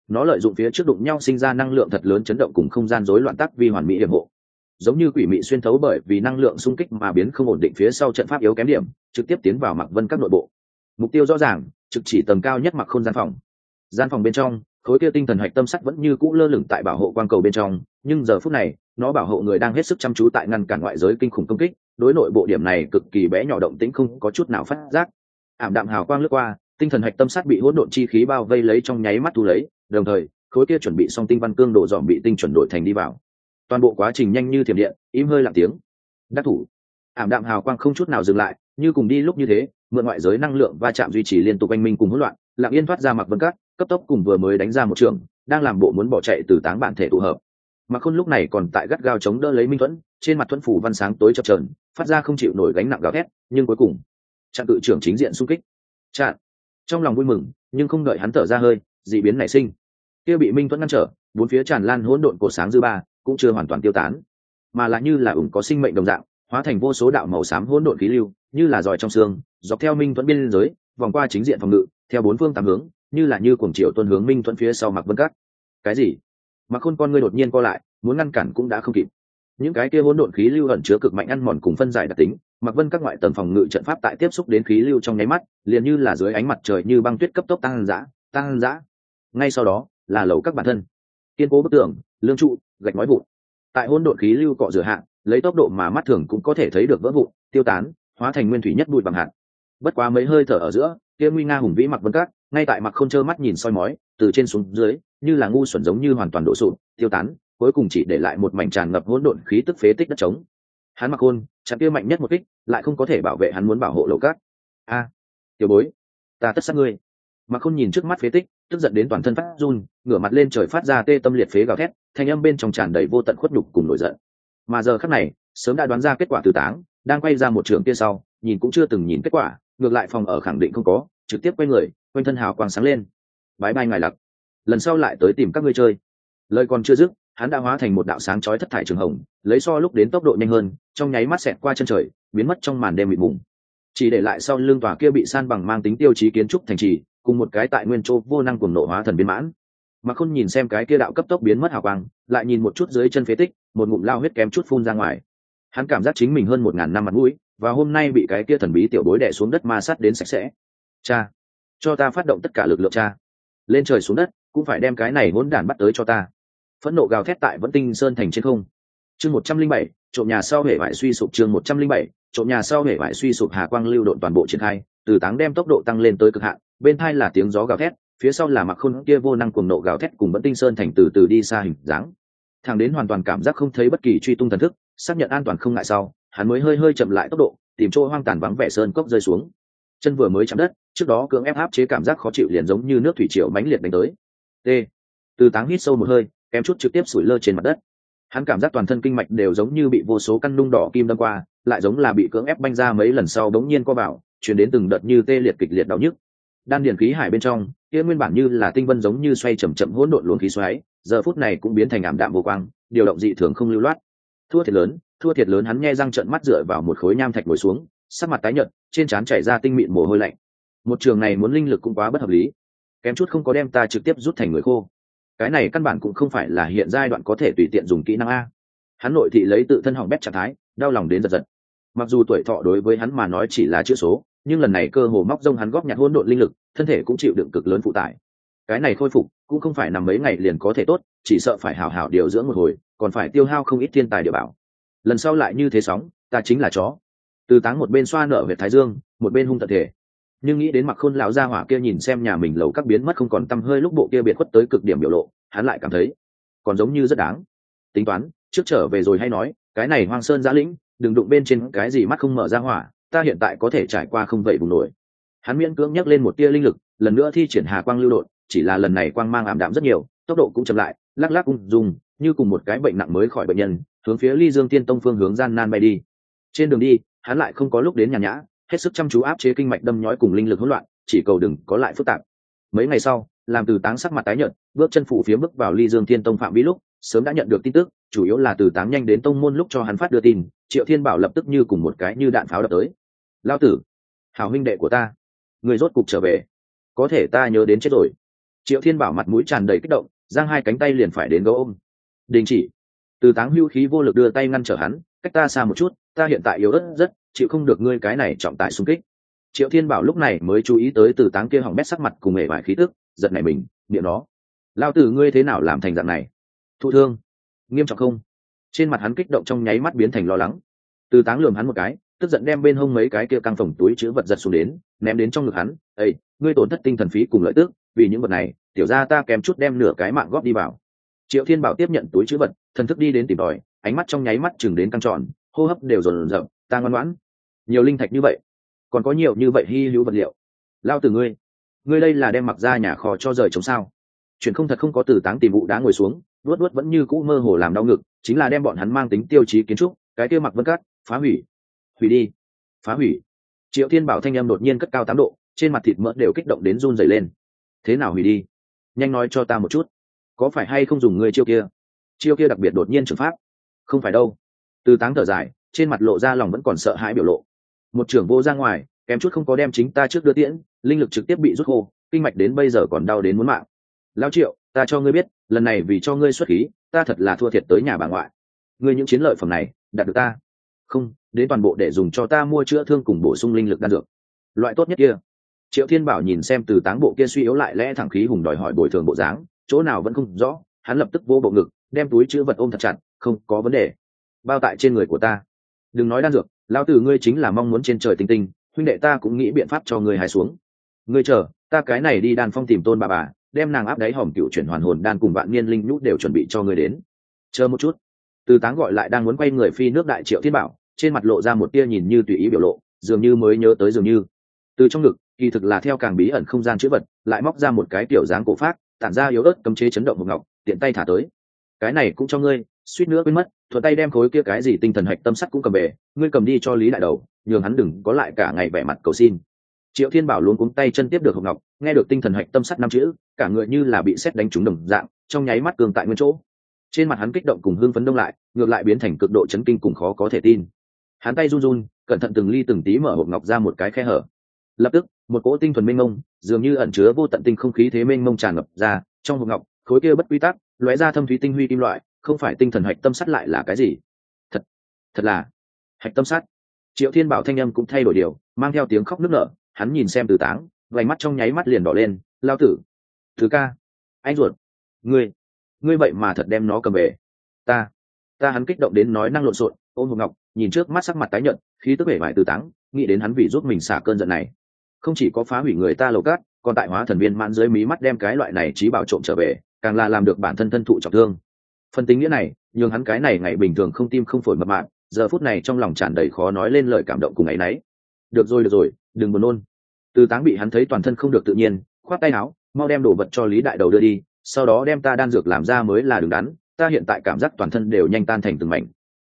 nó lợi dụng phía trước đụng nhau sinh ra năng lượng thật lớn chấn động cùng không gian rối loạn tắc vi hoàn mỹ hiểm hộ, giống như quỷ mị xuyên thấu bởi vì năng lượng xung kích mà biến không ổn định phía sau trận pháp yếu kém điểm trực tiếp tiến vào Mạc Vân các nội bộ. Mục tiêu rõ ràng, trực chỉ tầng cao nhất Mặc Khôn gian phòng bên trong, khối kia tinh thần hạch tâm sắt vẫn như cũ lơ lửng tại bảo hộ quang cầu bên trong, nhưng giờ phút này nó bảo hộ người đang hết sức chăm chú tại ngăn cản ngoại giới kinh khủng công kích, đối nội bộ điểm này cực kỳ bé nhỏ động tĩnh không có chút nào phát giác. Ảm đạm hào quang lướt qua, tinh thần hạch tâm sắt bị hỗn độn chi khí bao vây lấy trong nháy mắt thu lấy, đồng thời khối kia chuẩn bị xong tinh văn cương độ dòm bị tinh chuẩn đổi thành đi vào. Toàn bộ quá trình nhanh như thiểm điện, im hơi lặng tiếng. Đắc thủ. Ảm đạm hào quang không chút nào dừng lại, như cùng đi lúc như thế, mượn ngoại giới năng lượng va chạm duy trì liên tục anh minh cùng hỗn loạn, lặng yên thoát ra Mạc Vân Các, cấp tốc cùng vừa mới đánh ra một trường, đang làm bộ muốn bỏ chạy từ táng bản thể tụ hợp. Mạc Khôn lúc này còn tại gắt gao chống đỡ lấy Minh Thuẫn, trên mặt thuẫn phủ văn sáng tối chập chờn, phát ra không chịu nổi gánh nặng gào thét, nhưng cuối cùng chặn cự trưởng chính diện xung kích. Chặn. Trong lòng vui mừng, nhưng không đợi hắn thở ra hơi, dị biến nảy sinh. Kia bị Minh Thuẫn ngăn trở, bốn phía tràn lan hỗn độn cổ sáng dư ba, cũng chưa hoàn toàn tiêu tán, mà là như là có sinh mệnh đồng dạng, hóa thành vô số đạo màu xám hỗn độn khí lưu, như là giỏi trong xương, dọc theo Minh Thuẫn biên giới, vòng qua chính diện phòng ngự, theo bốn phương tám hướng, như là như cuồng triều tuôn hướng Minh Thuẫn phía sau Mạc Vân Các. Cái gì? Mạc Khôn con ngươi đột nhiên co lại, muốn ngăn cản cũng đã không kịp. Những cái kia hỗn độn khí lưu ẩn chứa cực mạnh ăn mòn cùng phân giải đặc tính, Mạc Vân Các ngoại tầng phòng ngự trận pháp tại tiếp xúc đến khí lưu trong nháy mắt, liền như là dưới ánh mặt trời như băng tuyết cấp tốc tăng dã. Ngay sau đó, là lầu các bản thân, kiên cố bức tường, lương trụ, gạch ngói vụn. Tại hỗn độn khí lưu cọ rửa hạ, lấy tốc độ mà mắt thường cũng có thể thấy được vỡ vụn, tiêu tán, hóa thành nguyên thủy nhất bụi bằng hạt. Bất quá mấy hơi thở ở giữa, kia nguy nga hùng vĩ Mạc Vân Các, ngay tại Mạc Khôn trơ mắt nhìn soi mói, từ trên xuống dưới, như là ngu xuẩn giống như hoàn toàn đổ sụp, tiêu tán, cuối cùng chỉ để lại một mảnh tràn ngập hỗn độn khí tức phế tích đất trống. Hắn Mạc Khôn, chặn kia mạnh nhất một kích, lại không có thể bảo vệ hắn muốn bảo hộ lầu các. A, tiểu bối, ta tất sát ngươi. Mạc Khôn nhìn trước mắt phế tích, tức giận đến toàn thân phát run, ngửa mặt lên trời phát ra tê tâm liệt phế gào thét, thanh âm bên trong tràn đầy vô tận khuất nhục cùng nổi giận. Mà giờ khắc này, sớm đã đoán ra kết quả từ táng, đang quay ra một trường kia sau, nhìn cũng chưa từng nhìn kết quả, ngược lại phòng ở khẳng định không có, trực tiếp quay người, quanh thân hào quang sáng lên. Bái bai ngài Lặc, lần sau lại tới tìm các ngươi chơi. Lời còn chưa dứt, hắn đã hóa thành một đạo sáng chói thất thải trường hồng, lấy so lúc đến tốc độ nhanh hơn, trong nháy mắt xẹt qua chân trời, biến mất trong màn đêm mịt mùng. Chỉ để lại sau lưng tòa kia bị san bằng mang tính tiêu chí kiến trúc thành trì, cùng một cái tại nguyên châu vô năng cuồng nộ hóa thần biến mãn. Mà Khôn nhìn xem cái kia đạo cấp tốc biến mất hào quang, lại nhìn một chút dưới chân phế tích, một ngụm lao huyết kém chút phun ra ngoài. Hắn cảm giác chính mình hơn 1000 năm mặt mũi, và hôm nay bị cái kia thần bí tiểu bối đè xuống đất ma sát đến sạch sẽ. Cha, cho ta phát động tất cả lực lượng cha, lên trời xuống đất, cũng phải đem cái này hỗn đản bắt tới cho ta. Phẫn nộ gào thét tại Vẫn Tinh Sơn thành trên không. Chương 107, trộm nhà sau hể bại suy sụp. Chương 107, trộm nhà sau hể bại suy sụp. Hà quang lưu độn toàn bộ triển khai, từ táng đem tốc độ tăng lên tới cực hạn, bên tai là tiếng gió gào thét, phía sau là Mạc Khôn kia vô năng cuồng nộ gào thét cùng Vẫn Tinh Sơn thành từ từ đi xa hình dáng. Thằng đến hoàn toàn cảm giác không thấy bất kỳ truy tung thần thức, xác nhận an toàn không ngại sau, hắn mới hơi chậm lại tốc độ, tìm chỗ hoang tàn vắng vẻ sơn cốc rơi xuống. Chân vừa mới chạm đất, trước đó cưỡng ép áp chế cảm giác khó chịu liền giống như nước thủy triều mãnh liệt đánh tới. T. Từ táng hít sâu một hơi, kém chút trực tiếp sủi lơ trên mặt đất. Hắn cảm giác toàn thân kinh mạch đều giống như bị vô số căn nung đỏ kim đâm qua, lại giống là bị cưỡng ép banh ra mấy lần sau bỗng nhiên co vào, truyền đến từng đợt như tê liệt kịch liệt đau nhức. Đan điền khí hải bên trong, kia nguyên bản như là tinh vân giống như xoay chậm chậm hỗn độn luồng khí xoáy, giờ phút này cũng biến thành ảm đạm vô quang, điều động dị thường không lưu loát. Thua thiệt lớn, hắn nhe răng trợn mắt dựa vào một khối nham thạch ngồi xuống, sắc mặt tái nhợt, trên trán chảy ra tinh mịn mồ hôi lạnh. Một trường này muốn linh lực cũng quá bất hợp lý, kém chút không có đem ta trực tiếp rút thành người khô. Cái này căn bản cũng không phải là hiện giai đoạn có thể tùy tiện dùng kỹ năng a. Hắn nội thị lấy tự thân hỏng bét trạng thái, đau lòng đến giật giật. Mặc dù tuổi thọ đối với hắn mà nói chỉ là chữ số, nhưng lần này cơ hồ móc rông hắn góp nhặt hỗn độn linh lực, thân thể cũng chịu đựng cực lớn phụ tải. Cái này khôi phục cũng không phải nằm mấy ngày liền có thể tốt, chỉ sợ phải hào hào điều dưỡng một hồi, còn phải tiêu hao không ít thiên tài địa bảo. Lần sau lại như thế sóng, ta chính là chó. Từ táng một bên xoa nở huyệt thái dương, một bên hung tận thể. Nhưng nghĩ đến Mạc Khôn lão gia hỏa kia nhìn xem nhà mình lầu các biến mất không còn tăm hơi lúc bộ kia biệt khuất tới cực điểm biểu lộ, hắn lại cảm thấy còn giống như rất đáng. Tính toán, trước trở về rồi hay nói, cái này hoang sơn giã lĩnh, đừng đụng bên trên cái gì mắt không mở ra hỏa, ta hiện tại có thể trải qua không vậy bùng nổi. Hắn miễn cưỡng nhấc lên một tia linh lực, lần nữa thi triển hà quang lưu độn, chỉ là lần này quang mang ảm đạm rất nhiều, tốc độ cũng chậm lại, lắc lắc ung dung, như cùng một cái bệnh nặng mới khỏi bệnh nhân, hướng phía Ly Dương Tiên Tông phương hướng gian nan bay đi. Trên đường đi, hắn lại không có lúc đến nhàn nhã, hết sức chăm chú áp chế kinh mạch đâm nhói cùng linh lực hỗn loạn, chỉ cầu đừng có lại phức tạp. Mấy ngày sau, làm Từ Táng sắc mặt tái nhợt, bước chân phủ phía bước vào Ly Dương Tiên Tông phạm vi lúc, sớm đã nhận được tin tức, chủ yếu là Từ Táng nhanh đến tông môn lúc cho hắn phát đưa tin, Triệu Thiên Bảo lập tức như cùng một cái như đạn pháo đập tới. Lão tử, hảo huynh đệ của ta, người rốt cục trở về. Có thể ta nhớ đến chết rồi. Triệu Thiên Bảo mặt mũi tràn đầy kích động, giang hai cánh tay liền phải đến gấu ôm. Đình chỉ. Từ Táng hưu khí vô lực đưa tay ngăn trở hắn, cách ta xa một chút, ta hiện tại yếu ớt rất, chịu không được ngươi cái này trọng tải xung kích. Triệu Thiên Bảo lúc này mới chú ý tới Từ Táng kia hỏng bét sắc mặt cùng hề vải khí tức, giật nảy mình, miệng nó, lao tử ngươi thế nào làm thành dạng này? Thụ thương, nghiêm trọng không? Trên mặt hắn kích động trong nháy mắt biến thành lo lắng. Từ Táng lườm hắn một cái, tức giận đem bên hông mấy cái kia căng phồng túi chứa vật giật xuống đến, ném đến trong ngực hắn. Ê, ngươi tổn thất tinh thần phí cùng lợi tức, vì những vật này, tiểu gia ta kém chút đem nửa cái mạng góp đi vào. Triệu Thiên Bảo tiếp nhận túi chứa vật, thần thức đi đến tìm tòi, ánh mắt trong nháy mắt chừng đến căng tròn, hô hấp đều dồn dập, ta ngoan ngoãn. Nhiều linh thạch như vậy, còn có nhiều như vậy hi hữu vật liệu. Lao tử ngươi đây là đem mặc ra nhà kho cho rời chống sao? Chuyện không thật không có. Từ Táng tìm vụ đá ngồi xuống, luốt vẫn như cũ mơ hồ làm đau ngực, chính là đem bọn hắn mang tính tiêu chí kiến trúc, cái kia mặc vân cát, phá hủy, hủy đi, phá hủy. Triệu Thiên Bảo thanh âm đột nhiên cất cao 8 độ, trên mặt thịt mỡ đều kích động đến run rẩy lên. Thế nào hủy đi? Nhanh nói cho ta một chút, có phải hay không dùng người chiêu kia đặc biệt đột nhiên trường pháp? Không phải đâu. Từ Táng thở dài, trên mặt lộ ra lòng vẫn còn sợ hãi biểu lộ. Một trưởng vô ra ngoài, kém chút không có đem chính ta trước đưa tiễn, linh lực trực tiếp bị rút khô, kinh mạch đến bây giờ còn đau đến muốn mạng. Lão Triệu, ta cho ngươi biết, lần này vì cho ngươi xuất khí, ta thật là thua thiệt tới nhà bà ngoại. Ngươi những chiến lợi phẩm này, đạt được ta không đến toàn bộ để dùng cho ta mua chữa thương cùng bổ sung linh lực đan dược, loại tốt nhất kia. Triệu Thiên Bảo nhìn xem Từ Táng bộ kia suy yếu lại lẽ thẳng khí hùng đòi hỏi bồi thường bộ dáng, chỗ nào vẫn không rõ, hắn lập tức vô bộ ngực, đem túi chứa vật ôm thật chặt, không có vấn đề, bao tại trên người của ta. Đừng nói đan dược, lão tử ngươi chính là mong muốn trên trời tinh tinh, huynh đệ ta cũng nghĩ biện pháp cho ngươi hái xuống. Ngươi chờ, ta cái này đi đan phong tìm Tôn bà, đem nàng áp đáy hòm cựu chuyển hoàn hồn đan cùng vạn niên linh nhũ đều chuẩn bị cho ngươi đến. Chờ một chút. Từ Táng gọi lại đang muốn quay người phi nước đại Triệu Thiên Bảo, trên mặt lộ ra một tia nhìn như tùy ý biểu lộ, dường như mới nhớ tới dường như. Từ trong ngực, kỳ thực là theo càng bí ẩn không gian chữ vật, lại móc ra một cái tiểu dáng cổ pháp, tản ra yếu ớt cấm chế chấn động một ngọc, tiện tay thả tới. Cái này cũng cho ngươi, suýt nữa quên mất, thuận tay đem khối kia cái gì tinh thần hạch tâm sắt cũng cầm về, ngươi cầm đi cho Lý đại đầu, nhường hắn đừng có lại cả ngày vẻ mặt cầu xin. Triệu Thiên Bảo luống cuống tay chân tiếp được hộp ngọc, nghe được tinh thần hạch tâm sắt 5 chữ, cả người như là bị sét đánh trúng đồng dạng, trong nháy mắt cường tại nguyên chỗ. Trên mặt hắn kích động cùng hưng phấn đông lại, ngược lại biến thành cực độ chấn kinh cùng khó có thể tin. Hắn tay run run, cẩn thận từng ly từng tí mở hộp ngọc ra một cái khe hở. Lập tức, một cỗ tinh thuần mênh mông, dường như ẩn chứa vô tận tinh không khí thế mênh mông tràn ngập ra, trong hộp ngọc, khối kia bất quy tắc, lóe ra thâm thúy tinh huy kim loại, không phải tinh thần hạch tâm sắt lại là cái gì? Thật là hạch tâm sắt. Triệu Thiên Bảo thanh âm cũng thay đổi điều, mang theo tiếng khóc nức nở, hắn nhìn xem Từ Táng, vành mắt trong nháy mắt liền đỏ lên, lao tử, Từ ca, anh ruột, ngươi vậy mà thật đem nó cầm về. Ta hắn kích động đến nói năng lộn xộn, ôm hộp ngọc, nhìn trước mắt sắc mặt tái nhợt, khí tức vẻ vải Từ Táng, nghĩ đến hắn vì giúp mình xả cơn giận này, không chỉ có phá hủy người ta lầu cát, còn tại hóa thần viên mãn dưới mí mắt đem cái loại này trí bảo trộm trở về, càng là làm được bản thân thân thụ trọng thương. Phần tính nghĩa này, nhường hắn cái này ngày bình thường không tim không phổi mập mạp, giờ phút này trong lòng tràn đầy khó nói lên lời cảm động cùng ấy nấy. Được rồi, đừng buồn nôn. Từ Táng bị hắn thấy toàn thân không được tự nhiên, khoát tay áo, mau đem đồ vật cho Lý đại đầu đưa đi, sau đó đem ta đan dược làm ra mới là đứng đắn, ta hiện tại cảm giác toàn thân đều nhanh tan thành từng mảnh.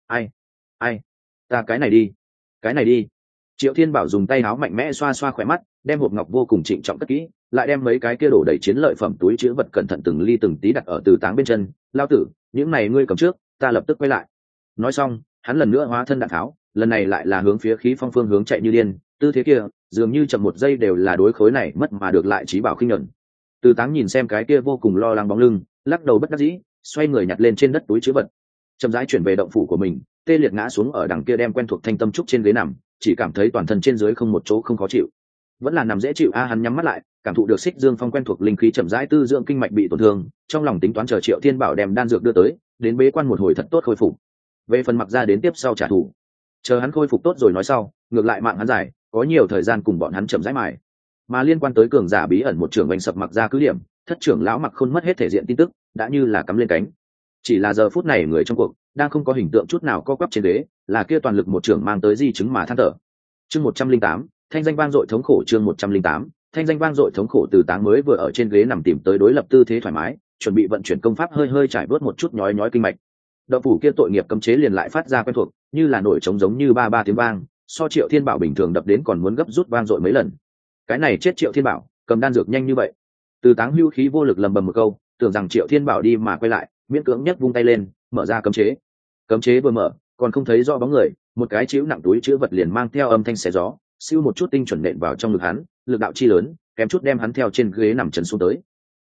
Ai, ta cái này đi. Triệu Thiên Bảo dùng tay áo mạnh mẽ xoa xoa khỏe mắt, đem hộp ngọc vô cùng trịnh trọng cất kỹ, lại đem mấy cái kia đổ đầy chiến lợi phẩm túi chứa vật cẩn thận từng ly từng tí đặt ở Từ Táng bên chân. Lao tử, những này ngươi cầm trước, ta lập tức quay lại. Nói xong, hắn lần nữa hóa thân đạn tháo, lần này lại là hướng phía khí phong phương hướng chạy như điên, tư thế kia dường như chậm một giây đều là đối khối này mất mà được lại trí bảo khinh nhẫn. Từ Táng nhìn xem cái kia vô cùng lo lắng bóng lưng, lắc đầu bất đắc dĩ, xoay người nhặt lên trên đất túi chứa vật, chậm rãi chuyển về động phủ của mình, tê liệt ngã xuống ở đằng kia đem quen thuộc thanh tâm trúc trên ghế nằm, chỉ cảm thấy toàn thân trên dưới không một chỗ không khó chịu. Vẫn là nằm dễ chịu hắn nhắm mắt lại, cảm thụ được xích dương phong quen thuộc linh khí chậm rãi tư dưỡng kinh mạch bị tổn thương, trong lòng tính toán chờ Triệu Thiên Bảo đem đan dược đưa tới, đến bế quan một hồi thật tốt khôi phục. Về phần mặc ra đến tiếp sau trả thù, chờ hắn khôi phục tốt rồi nói sau, ngược lại mạng hắn dài, có nhiều thời gian cùng bọn hắn chậm rãi mài. Mà liên quan tới cường giả bí ẩn một trưởng bành sập mặc ra cứ điểm, thất trưởng lão Mặc Khôn mất hết thể diện tin tức, đã như là cắm lên cánh. Chỉ là giờ phút này người trong cuộc đang không có hình tượng chút nào co quắp trên đế, là kia toàn lực một trưởng mang tới di chứng mà than thở. Chương 108, thanh danh vang dội thống khổ. Chương 108, thanh danh vang dội thống khổ. Từ Táng mới vừa ở trên ghế nằm tìm tới đối lập tư thế thoải mái, chuẩn bị vận chuyển công pháp hơi hơi trải bớt một chút nhói nhói kinh mạch. Động phủ kia tội nghiệp cấm chế liền lại phát ra quen thuộc, như là nổi trống giống như ba tiếng vang, so Triệu Thiên Bảo bình thường đập đến còn muốn gấp rút vang dội mấy lần. Cái này chết Triệu Thiên Bảo, cầm đan dược nhanh như vậy. Từ Táng hưu khí vô lực lầm bầm một câu, tưởng rằng Triệu Thiên Bảo đi mà quay lại, miễn cưỡng nhất vung tay lên, mở ra cấm chế. Cấm chế vừa mở, còn không thấy rõ bóng người, một cái chịu nặng túi chứa vật liền mang theo âm thanh xé gió, siêu một chút tinh chuẩn nện vào trong ngực hắn, lực đạo chi lớn, kém chút đem hắn theo trên ghế nằm chấn xuống tới.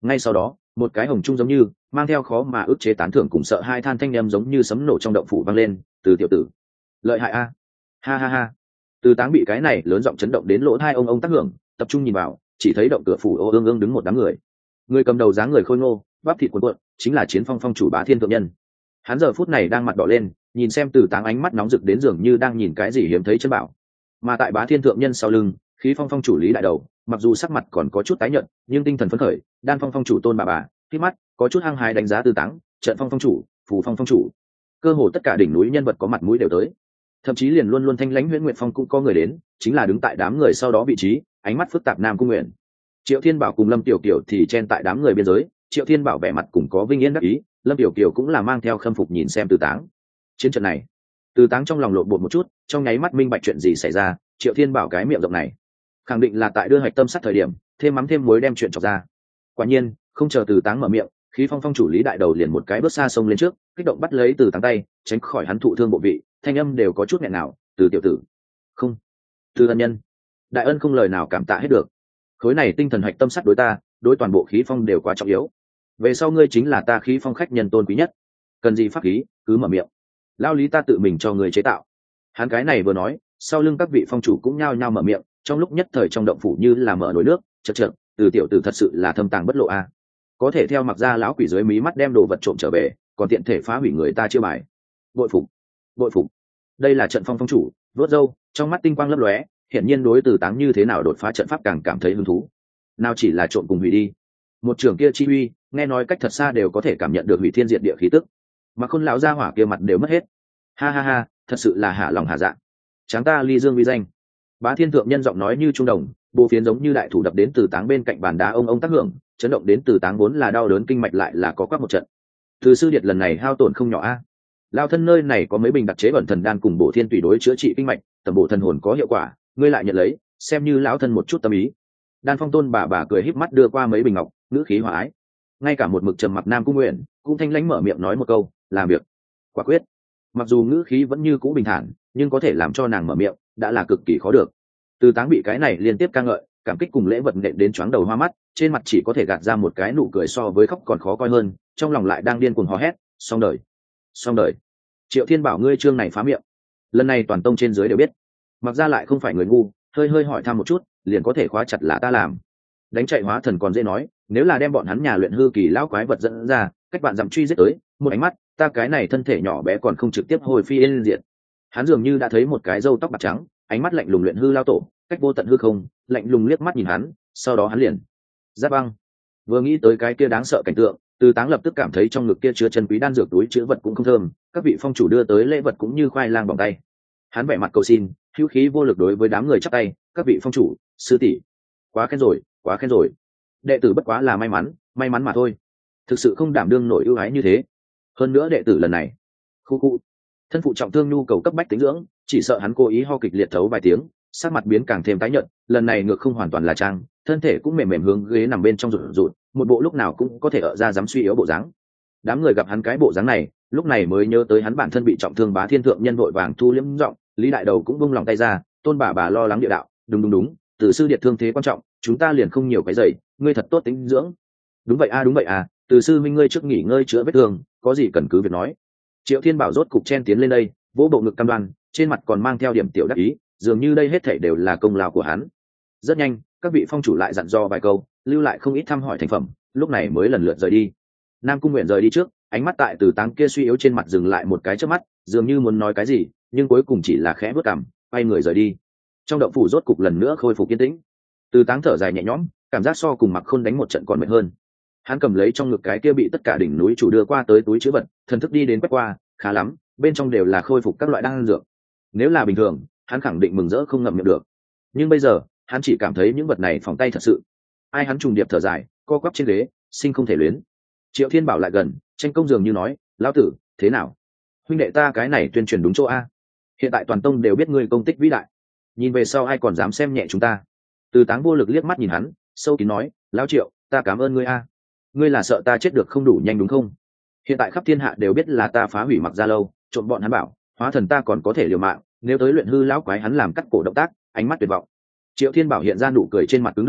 Ngay sau đó một cái hồng trung giống như mang theo khó mà ức chế tán thưởng cùng sợ hai than thanh em giống như sấm nổ trong động phủ vang lên. Từ tiểu tử lợi hại a, ha ha ha. Từ Táng bị cái này lớn giọng chấn động đến lỗ tai ông tác hưởng, tập trung nhìn vào, chỉ thấy động cửa phủ ô ương ương đứng một đám người. Người cầm đầu dáng người khôi ngô, bắp thịt cuộn cuộn, chính là Chiến Phong phong chủ Bá Thiên thượng nhân. Hắn giờ phút này đang mặt đỏ lên, nhìn xem Từ Táng ánh mắt nóng rực đến dường như đang nhìn cái gì hiếm thấy chân bảo. Mà tại Bá Thiên thượng nhân sau lưng, Khí Phong phong chủ Lý đại đầu, mặc dù sắc mặt còn có chút tái nhợt, nhưng tinh thần phấn khởi. Đan Phong phong chủ Tôn bà, khi mắt có chút hăng hái đánh giá Từ Táng, Trận Phong phong chủ, Phù Phong phong chủ, cơ hồ tất cả đỉnh núi nhân vật có mặt mũi đều tới. Thậm chí liền luôn luôn thanh lãnh Huyễn Nguyệt Phong cũng có người đến, chính là đứng tại đám người sau đó vị trí, ánh mắt phức tạp Nam Cung Nguyện. Triệu Thiên Bảo cùng Lâm Tiểu Kiều thì chen tại đám người biên giới, Triệu Thiên Bảo vẻ mặt cùng có vinh yên đắc ý, Lâm Tiểu Kiều cũng là mang theo khâm phục nhìn xem Từ Táng. Chiến trận này, Từ Táng trong lòng lộn bột một chút, trong nháy mắt minh bạch chuyện gì xảy ra. Triệu Thiên Bảo cái miệng rộng này, khẳng định là tại đưa hạch tâm sát thời điểm, thêm mắm thêm muối đem chuyện chọc ra. Quả nhiên, không chờ Từ Táng mở miệng, Khí Phong phong chủ Lý đại đầu liền một cái bước xa sông lên trước, kích động bắt lấy Từ Táng tay, tránh khỏi hắn thụ thương bộ vị, thanh âm đều có chút nghẹn nào. Từ tiểu tử, không, Từ ân nhân, đại ân không lời nào cảm tạ hết được. Khối này tinh thần hạch tâm sắt đối ta, đối toàn bộ Khí Phong đều quá trọng yếu. Về sau ngươi chính là ta Khí Phong khách nhân tôn quý nhất, cần gì pháp khí cứ mở miệng, lao lý ta tự mình cho người chế tạo. Hắn cái này vừa nói, sau lưng các vị phong chủ cũng nhao nhao mở miệng, trong lúc nhất thời trong động phủ như là mở nồi nước, chật chật. Từ tiểu tử thật sự là thâm tàng bất lộ a, có thể theo mặc ra lão quỷ dưới mí mắt đem đồ vật trộm trở về, còn tiện thể phá hủy người ta chưa bài. Bội phục, bội phục. Đây là Trận Phong phong chủ, vớt râu, trong mắt tinh quang lấp lóe, hiển nhiên đối Từ Táng như thế nào đột phá trận pháp càng cảm thấy hứng thú. Nào chỉ là trộm cùng hủy đi, một trường kia chi uy, nghe nói cách thật xa đều có thể cảm nhận được hủy thiên diệt địa khí tức. Mà Khôn lão gia hỏa kia mặt đều mất hết. Ha ha ha, thật sự là hạ lòng hạ dạ. Tráng ta ly dương uy danh. Bá Thiên thượng nhân giọng nói như trung đồng, bộ phiến giống như đại thủ đập đến Từ Táng bên cạnh bàn đá, ông tác hưởng, chấn động đến Từ Táng vốn là đau đớn kinh mạch lại là có quắc một trận. Từ sư điệt lần này hao tổn không nhỏ a. Lao thân nơi này có mấy bình đặc chế ẩn thần đan cùng bổ thiên tùy đối chữa trị kinh mạch, tầm bổ thần hồn có hiệu quả, ngươi lại nhận lấy, xem như lão thân một chút tâm ý. Đan Phong Tôn bà cười híp mắt đưa qua mấy bình ngọc, ngữ khí hòa ái. Ngay cả một mực trầm mặc Nam Cung Nguyện cũng thanh lãnh mở miệng nói một câu, làm việc quả quyết. Mặc dù ngữ khí vẫn như cũ bình thản, nhưng có thể làm cho nàng mở miệng đã là cực kỳ khó được. Từ Táng bị cái này liên tiếp ca ngợi, cảm kích cùng lễ vật nện đến choáng đầu hoa mắt, trên mặt chỉ có thể gạt ra một cái nụ cười so với khóc còn khó coi hơn, trong lòng lại đang điên cuồng hò hét, xong đời, xong đời. Triệu Thiên Bảo ngươi chương này phá miệng, lần này toàn tông trên dưới đều biết. Mặc ra lại không phải người ngu, hơi hỏi thăm một chút, liền có thể khóa chặt là ta làm. Đánh chạy hóa thần còn dễ nói, nếu là đem bọn hắn nhà luyện hư kỳ lão quái vật dẫn ra, cách bạn dặm truy giết tới, một ánh mắt, ta cái này thân thể nhỏ bé còn không trực tiếp hồi phi lên diện. Hắn dường như đã thấy một cái râu tóc bạc trắng, ánh mắt lạnh lùng luyện hư lao tổ, cách vô tận hư không, lạnh lùng liếc mắt nhìn hắn, sau đó hắn liền giáp băng. Vừa nghĩ tới cái kia đáng sợ cảnh tượng, Từ Táng lập tức cảm thấy trong ngực kia chứa chân quý đan dược túi chứa vật cũng không thơm, các vị phong chủ đưa tới lễ vật cũng như khoai lang bằng tay. Hắn vẻ mặt cầu xin, hữu khí vô lực đối với đám người chắp tay, các vị phong chủ, sư tỷ, quá khen rồi, quá khen rồi. Đệ tử bất quá là may mắn mà thôi, thực sự không đảm đương nổi ưu ái như thế. Hơn nữa đệ tử lần này, khu thân phụ trọng thương nhu cầu cấp bách tính dưỡng, chỉ sợ hắn cố ý ho kịch liệt thấu vài tiếng, sắc mặt biến càng thêm tái nhợt, lần này ngược không hoàn toàn là trang, thân thể cũng mềm hướng ghế nằm bên trong rụt, một bộ lúc nào cũng có thể ở ra dám suy yếu bộ dáng. Đám người gặp hắn cái bộ dáng này, lúc này mới nhớ tới hắn bản thân bị trọng thương. Bá Thiên thượng nhân vội vàng thu liễm giọng, Lý đại đầu cũng buông lòng tay ra, Tôn bà lo lắng địa đạo, đúng, Từ sư điệt thương thế quan trọng, chúng ta liền không nhiều cái giày, ngươi thật tốt tính dưỡng. Đúng vậy a, Từ sư minh ngươi trước nghỉ ngơi chữa vết thương, có gì cần cứ việc nói. Triệu Thiên Bảo rốt cục chen tiến lên đây, vỗ bộ ngực cam đoan, trên mặt còn mang theo điểm tiểu đắc ý, dường như đây hết thảy đều là công lao của hắn. Rất nhanh, các vị phong chủ lại dặn dò vài câu, lưu lại không ít thăm hỏi thành phẩm, lúc này mới lần lượt rời đi. Nam Cung Nguyện rời đi trước, ánh mắt tại Từ Táng kia suy yếu trên mặt dừng lại một cái chớp mắt, dường như muốn nói cái gì, nhưng cuối cùng chỉ là khẽ bước cằm, quay người rời đi. Trong động phủ rốt cục lần nữa khôi phục yên tĩnh. Từ Táng thở dài nhẹ nhõm, cảm giác so cùng Mặc Khôn đánh một trận còn mệt hơn. Hắn cầm lấy trong ngực cái kia bị tất cả đỉnh núi chủ đưa qua tới túi chứa vật, thần thức đi đến quét qua, khá lắm, bên trong đều là khôi phục các loại đan dược. Nếu là bình thường, hắn khẳng định mừng rỡ không ngậm miệng được. Nhưng bây giờ, hắn chỉ cảm thấy những vật này phòng tay thật sự. Ai hắn trùng điệp thở dài, co quắp trên ghế, sinh không thể luyến. Triệu Thiên Bảo lại gần, tranh công dường như nói, lão tử, thế nào? Huynh đệ ta cái này tuyên truyền đúng chỗ a. Hiện tại toàn tông đều biết ngươi công tích vĩ đại, nhìn về sau ai còn dám xem nhẹ chúng ta? Từ Táng vô lực liếc mắt nhìn hắn, sâu kín nói, lão Triệu, ta cảm ơn ngươi a. Ngươi là sợ ta chết được không đủ nhanh đúng không? Hiện tại khắp thiên hạ đều biết là ta phá hủy Mặc Gia lâu, trộm bọn hắn bảo, hóa thần ta còn có thể liều mạng, nếu tới luyện hư lão quái hắn làm cắt cổ động tác, ánh mắt tuyệt vọng. Triệu Thiên Bảo hiện ra nụ cười trên mặt cứng đờ,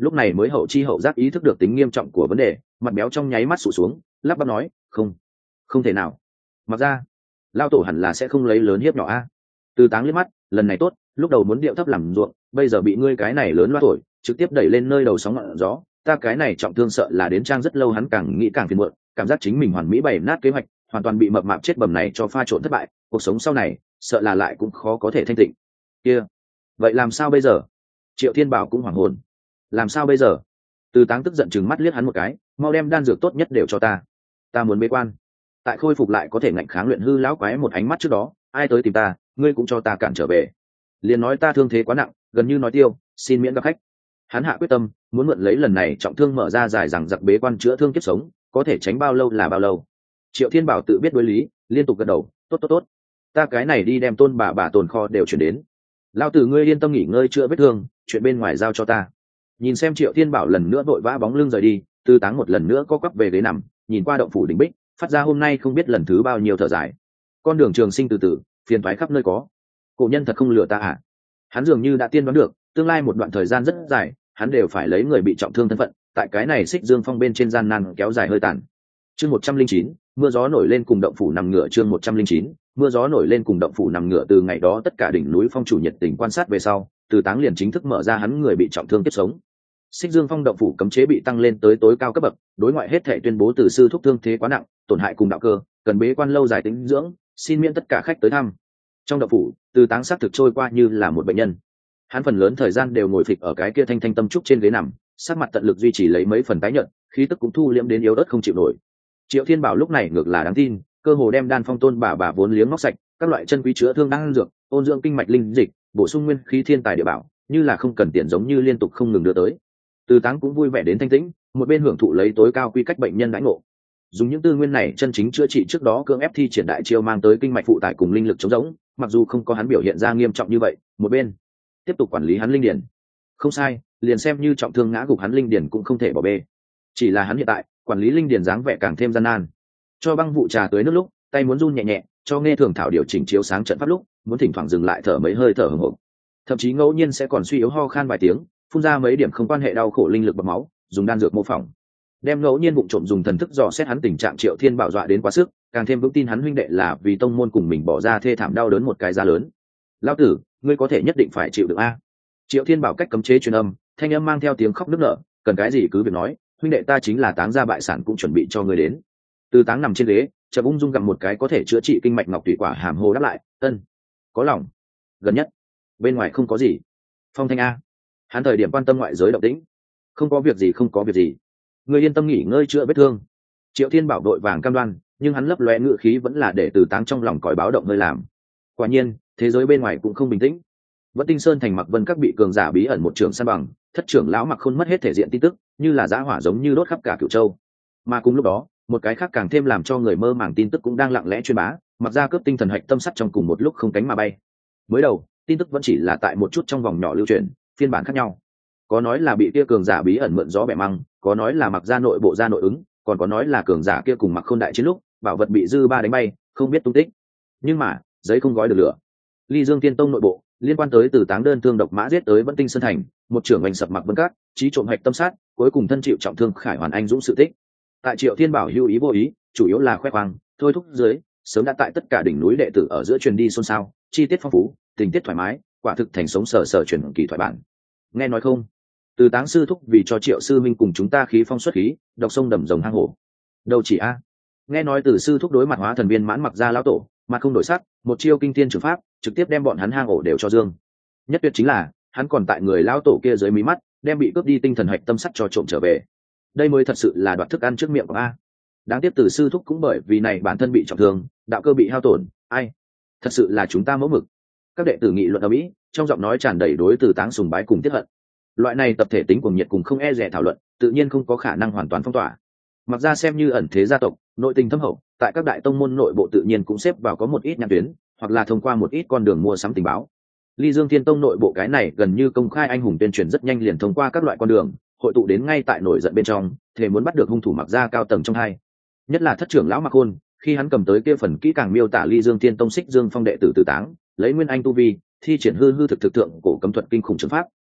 lúc này mới hậu chi hậu giác ý thức được tính nghiêm trọng của vấn đề, mặt béo trong nháy mắt sụt xuống, lắp bắp nói, không thể nào. Mặc ra lao tổ hẳn là sẽ không lấy lớn hiếp nhỏ a. Từ Táng liếc mắt, lần này tốt, lúc đầu muốn điệu thấp làm ruộng, bây giờ bị ngươi cái này lớn loa thổi, trực tiếp đẩy lên nơi đầu sóng ngọn gió, ta cái này trọng thương sợ là đến trang rất lâu. Hắn càng nghĩ càng phiền muộn, cảm giác chính mình hoàn mỹ bày nát kế hoạch, hoàn toàn bị mập mạp chết bầm này cho pha trộn thất bại, cuộc sống sau này sợ là lại cũng khó có thể thanh tịnh. Kia, vậy làm sao bây giờ? Triệu Thiên Bảo cũng hoảng hồn. Làm sao bây giờ? Từ Táng tức giận chừng mắt liếc hắn một cái, mau đem đan dược tốt nhất đều cho ta muốn bế quan. Tại khôi phục lại có thể ngạnh kháng luyện hư lão quái một ánh mắt trước đó, ai tới tìm ta, ngươi cũng cho ta cản trở về. Liền nói ta thương thế quá nặng, gần như nói tiêu, xin miễn gặp khách. Hắn hạ quyết tâm, muốn mượn lấy lần này trọng thương mở ra dài rằng giặc bế quan chữa thương kiếp sống, có thể tránh bao lâu là bao lâu. Triệu Thiên Bảo tự biết đối lý, liên tục gật đầu, tốt, ta cái này đi đem tôn bà tồn kho đều chuyển đến. Lao tử ngươi yên tâm nghỉ ngơi chữa vết thương, chuyện bên ngoài giao cho ta. Nhìn xem Triệu Thiên Bảo lần nữa vội vã bóng lưng rời đi, Từ Táng một lần nữa co quắp về ghế nằm, nhìn qua động phủ đỉnh bích, phát ra hôm nay không biết lần thứ bao nhiêu thở dài. Con đường trường sinh từ từ, phiền toái khắp nơi có. Cổ nhân thật không lừa ta à? Hắn dường như đã tiên đoán được, tương lai một đoạn thời gian rất dài, hắn đều phải lấy người bị trọng thương thân phận, tại cái này xích dương phong bên trên gian nan kéo dài hơi tàn. Chương 109, mưa gió nổi lên cùng động phủ nằm ngửa. Chương 109, mưa gió nổi lên cùng động phủ nằm ngửa. Từ ngày đó tất cả đỉnh núi phong chủ nhiệt tình quan sát về sau, Từ Táng liền chính thức mở ra hắn người bị trọng thương tiếp sống. Xích Dương Phong động phủ cấm chế bị tăng lên tới tối cao cấp bậc, đối ngoại hết thảy tuyên bố từ sư thúc thương thế quá nặng, tổn hại cùng đạo cơ, cần bế quan lâu dài tĩnh dưỡng, xin miễn tất cả khách tới thăm. Trong động phủ, Từ Táng xác thực trôi qua như là một bệnh nhân. Hắn phần lớn thời gian đều ngồi phịch ở cái kia thanh thanh tâm trúc trên ghế nằm, sắc mặt tận lực duy trì lấy mấy phần tái nhợt, khí tức cũng thu liễm đến yếu ớt không chịu nổi. Triệu Thiên Bảo lúc này ngược là đáng tin, cơ hồ đem đan phong tôn bà vốn liếng móc sạch, các loại chân quý chữa thương đang dược, ôn dưỡng kinh mạch linh dịch, bổ sung nguyên khí thiên tài địa bảo, như là không cần tiền giống như liên tục không ngừng đưa tới. Từ Táng cũng vui vẻ đến thanh tĩnh, một bên hưởng thụ lấy tối cao quy cách bệnh nhân đãi ngộ. Dùng những tư nguyên này chân chính chữa trị trước đó cưỡng ép thi triển đại chiêu mang tới kinh mạch phụ tải cùng linh lực chống rỗng, mặc dù không có hắn biểu hiện ra nghiêm trọng như vậy, một bên tiếp tục quản lý hắn linh điển. Không sai, liền xem như trọng thương ngã gục hắn linh điển cũng không thể bỏ bê. Chỉ là hắn hiện tại, quản lý linh điển dáng vẻ càng thêm gian nan. Cho băng vụ trà tới nước lúc, tay muốn run nhẹ nhẹ, cho nghe thường thảo điều chỉnh chiếu sáng trận pháp lúc, muốn thỉnh thoảng dừng lại thở mấy hơi thở hổn hộc. Thậm chí ngẫu nhiên sẽ còn suy yếu ho khan vài tiếng, phun ra mấy điểm không quan hệ đau khổ linh lực bọc máu, dùng đan dược mô phỏng. Đem ngẫu nhiên bụng trộm dùng thần thức dò xét hắn tình trạng. Triệu Thiên Bảo dọa đến quá sức, càng thêm vững tin hắn huynh đệ là vì tông môn cùng mình bỏ ra thê thảm đau đớn một cái giá lớn. Lão tử, ngươi có thể nhất định phải chịu được a. Triệu Thiên Bảo cách cấm chế truyền âm, thanh âm mang theo tiếng khóc nức nở, cần cái gì cứ việc nói, huynh đệ ta chính là Táng gia bại sản cũng chuẩn bị cho ngươi đến. Từ Táng nằm trên ghế, chợt ung dung gặm một cái có thể chữa trị kinh mạch ngọc tùy quả, hàm hồ đáp lại, ân, có lòng. Gần nhất bên ngoài không có gì. Phong Thanh a, hắn thời điểm quan tâm ngoại giới động tĩnh. Không có việc gì, ngươi yên tâm nghỉ ngơi chữa vết thương. Triệu Thiên Bảo đội vàng cam đoan, nhưng hắn lấp lóe ngữ khí vẫn là để Từ Táng trong lòng còi báo động hơi làm. Quả nhiên, thế giới bên ngoài cũng không bình tĩnh. Vẫn Tinh Sơn thành Mặc Vân các bị cường giả bí ẩn một trưởng san bằng, thất trưởng lão Mặc Khôn mất hết thể diện tin tức, như là dã hỏa giống như đốt khắp cả Cửu Châu. Mà cùng lúc đó, một cái khác càng thêm làm cho người mơ màng tin tức cũng đang lặng lẽ truyền bá, Mặc ra cướp tinh thần hạch tâm sắt trong cùng một lúc không cánh mà bay. Mới đầu, tin tức vẫn chỉ là tại một chút trong vòng nhỏ lưu truyền, phiên bản khác nhau. Có nói là bị kia cường giả bí ẩn mượn gió bẻ măng, có nói là Mặc ra nội bộ ra nội ứng, còn có nói là cường giả kia cùng Mặc Khôn đại chiến lúc, bảo vật bị dư ba đánh bay, không biết tung tích. Nhưng mà, giấy không gói được lửa. Ly Dương Tiên Tông nội bộ, liên quan tới Từ Táng đơn thương độc mã giết tới Vẫn Tinh Sơn thành, một trưởng oanh sập Mặc Vân Các, chí trộm hạch tâm sát, cuối cùng thân chịu trọng thương Khải Hoàn anh dũng sự tích. Tại Triệu Thiên Bảo hữu ý vô ý, chủ yếu là khoe khoang, thôi thúc dưới, sớm đã tại tất cả đỉnh núi đệ tử ở giữa truyền đi xôn xao, chi tiết phong phú, tình tiết thoải mái, quả thực thành sống sờ truyền kỳ thoại bản. Nghe nói không? Từ Táng sư thúc vì cho Triệu sư minh cùng chúng ta khí phong xuất khí, đọc sông đầm rồng hang hổ. Đâu chỉ a? Nghe nói Từ sư thúc đối mặt hóa thần viên mãn Mặc gia lão tổ, mà không đổi sắc, một chiêu kinh thiên trường pháp, trực tiếp đem bọn hắn hang ổ đều cho dương. Nhất tuyệt chính là, hắn còn tại người lão tổ kia dưới mí mắt, đem bị cướp đi tinh thần hạch tâm sắt cho trộm trở về. Đây mới thật sự là đoạt thức ăn trước miệng của a. Đáng tiếc Từ sư thúc cũng bởi vì này bản thân bị trọng thương, đạo cơ bị hao tổn, ai? Thật sự là chúng ta mẫu mực. Các đệ tử nghị luận ở mỹ, trong giọng nói tràn đầy đối Từ Táng sùng bái cùng tiết hận. Loại này tập thể tính cuồng nhiệt cùng không e dè thảo luận, tự nhiên không có khả năng hoàn toàn phong tỏa. Mặc ra xem như ẩn thế gia tộc, nội tình thâm hậu, tại các đại tông môn nội bộ tự nhiên cũng xếp vào có một ít nhãn tuyến, hoặc là thông qua một ít con đường mua sắm tình báo. Ly Dương Thiên Tông nội bộ cái này gần như công khai anh hùng tuyên truyền rất nhanh liền thông qua các loại con đường, hội tụ đến ngay tại nổi giận bên trong, thề muốn bắt được hung thủ Mặc ra cao tầng trong hai. Nhất là thất trưởng lão Mặc Khôn, khi hắn cầm tới kia phần kỹ càng miêu tả Ly Dương Thiên Tông Xích Dương Phong đệ tử Từ Táng, lấy nguyên anh tu vi, thi triển hư thực thượng cổ cấm thuật kinh khủng trường pháp,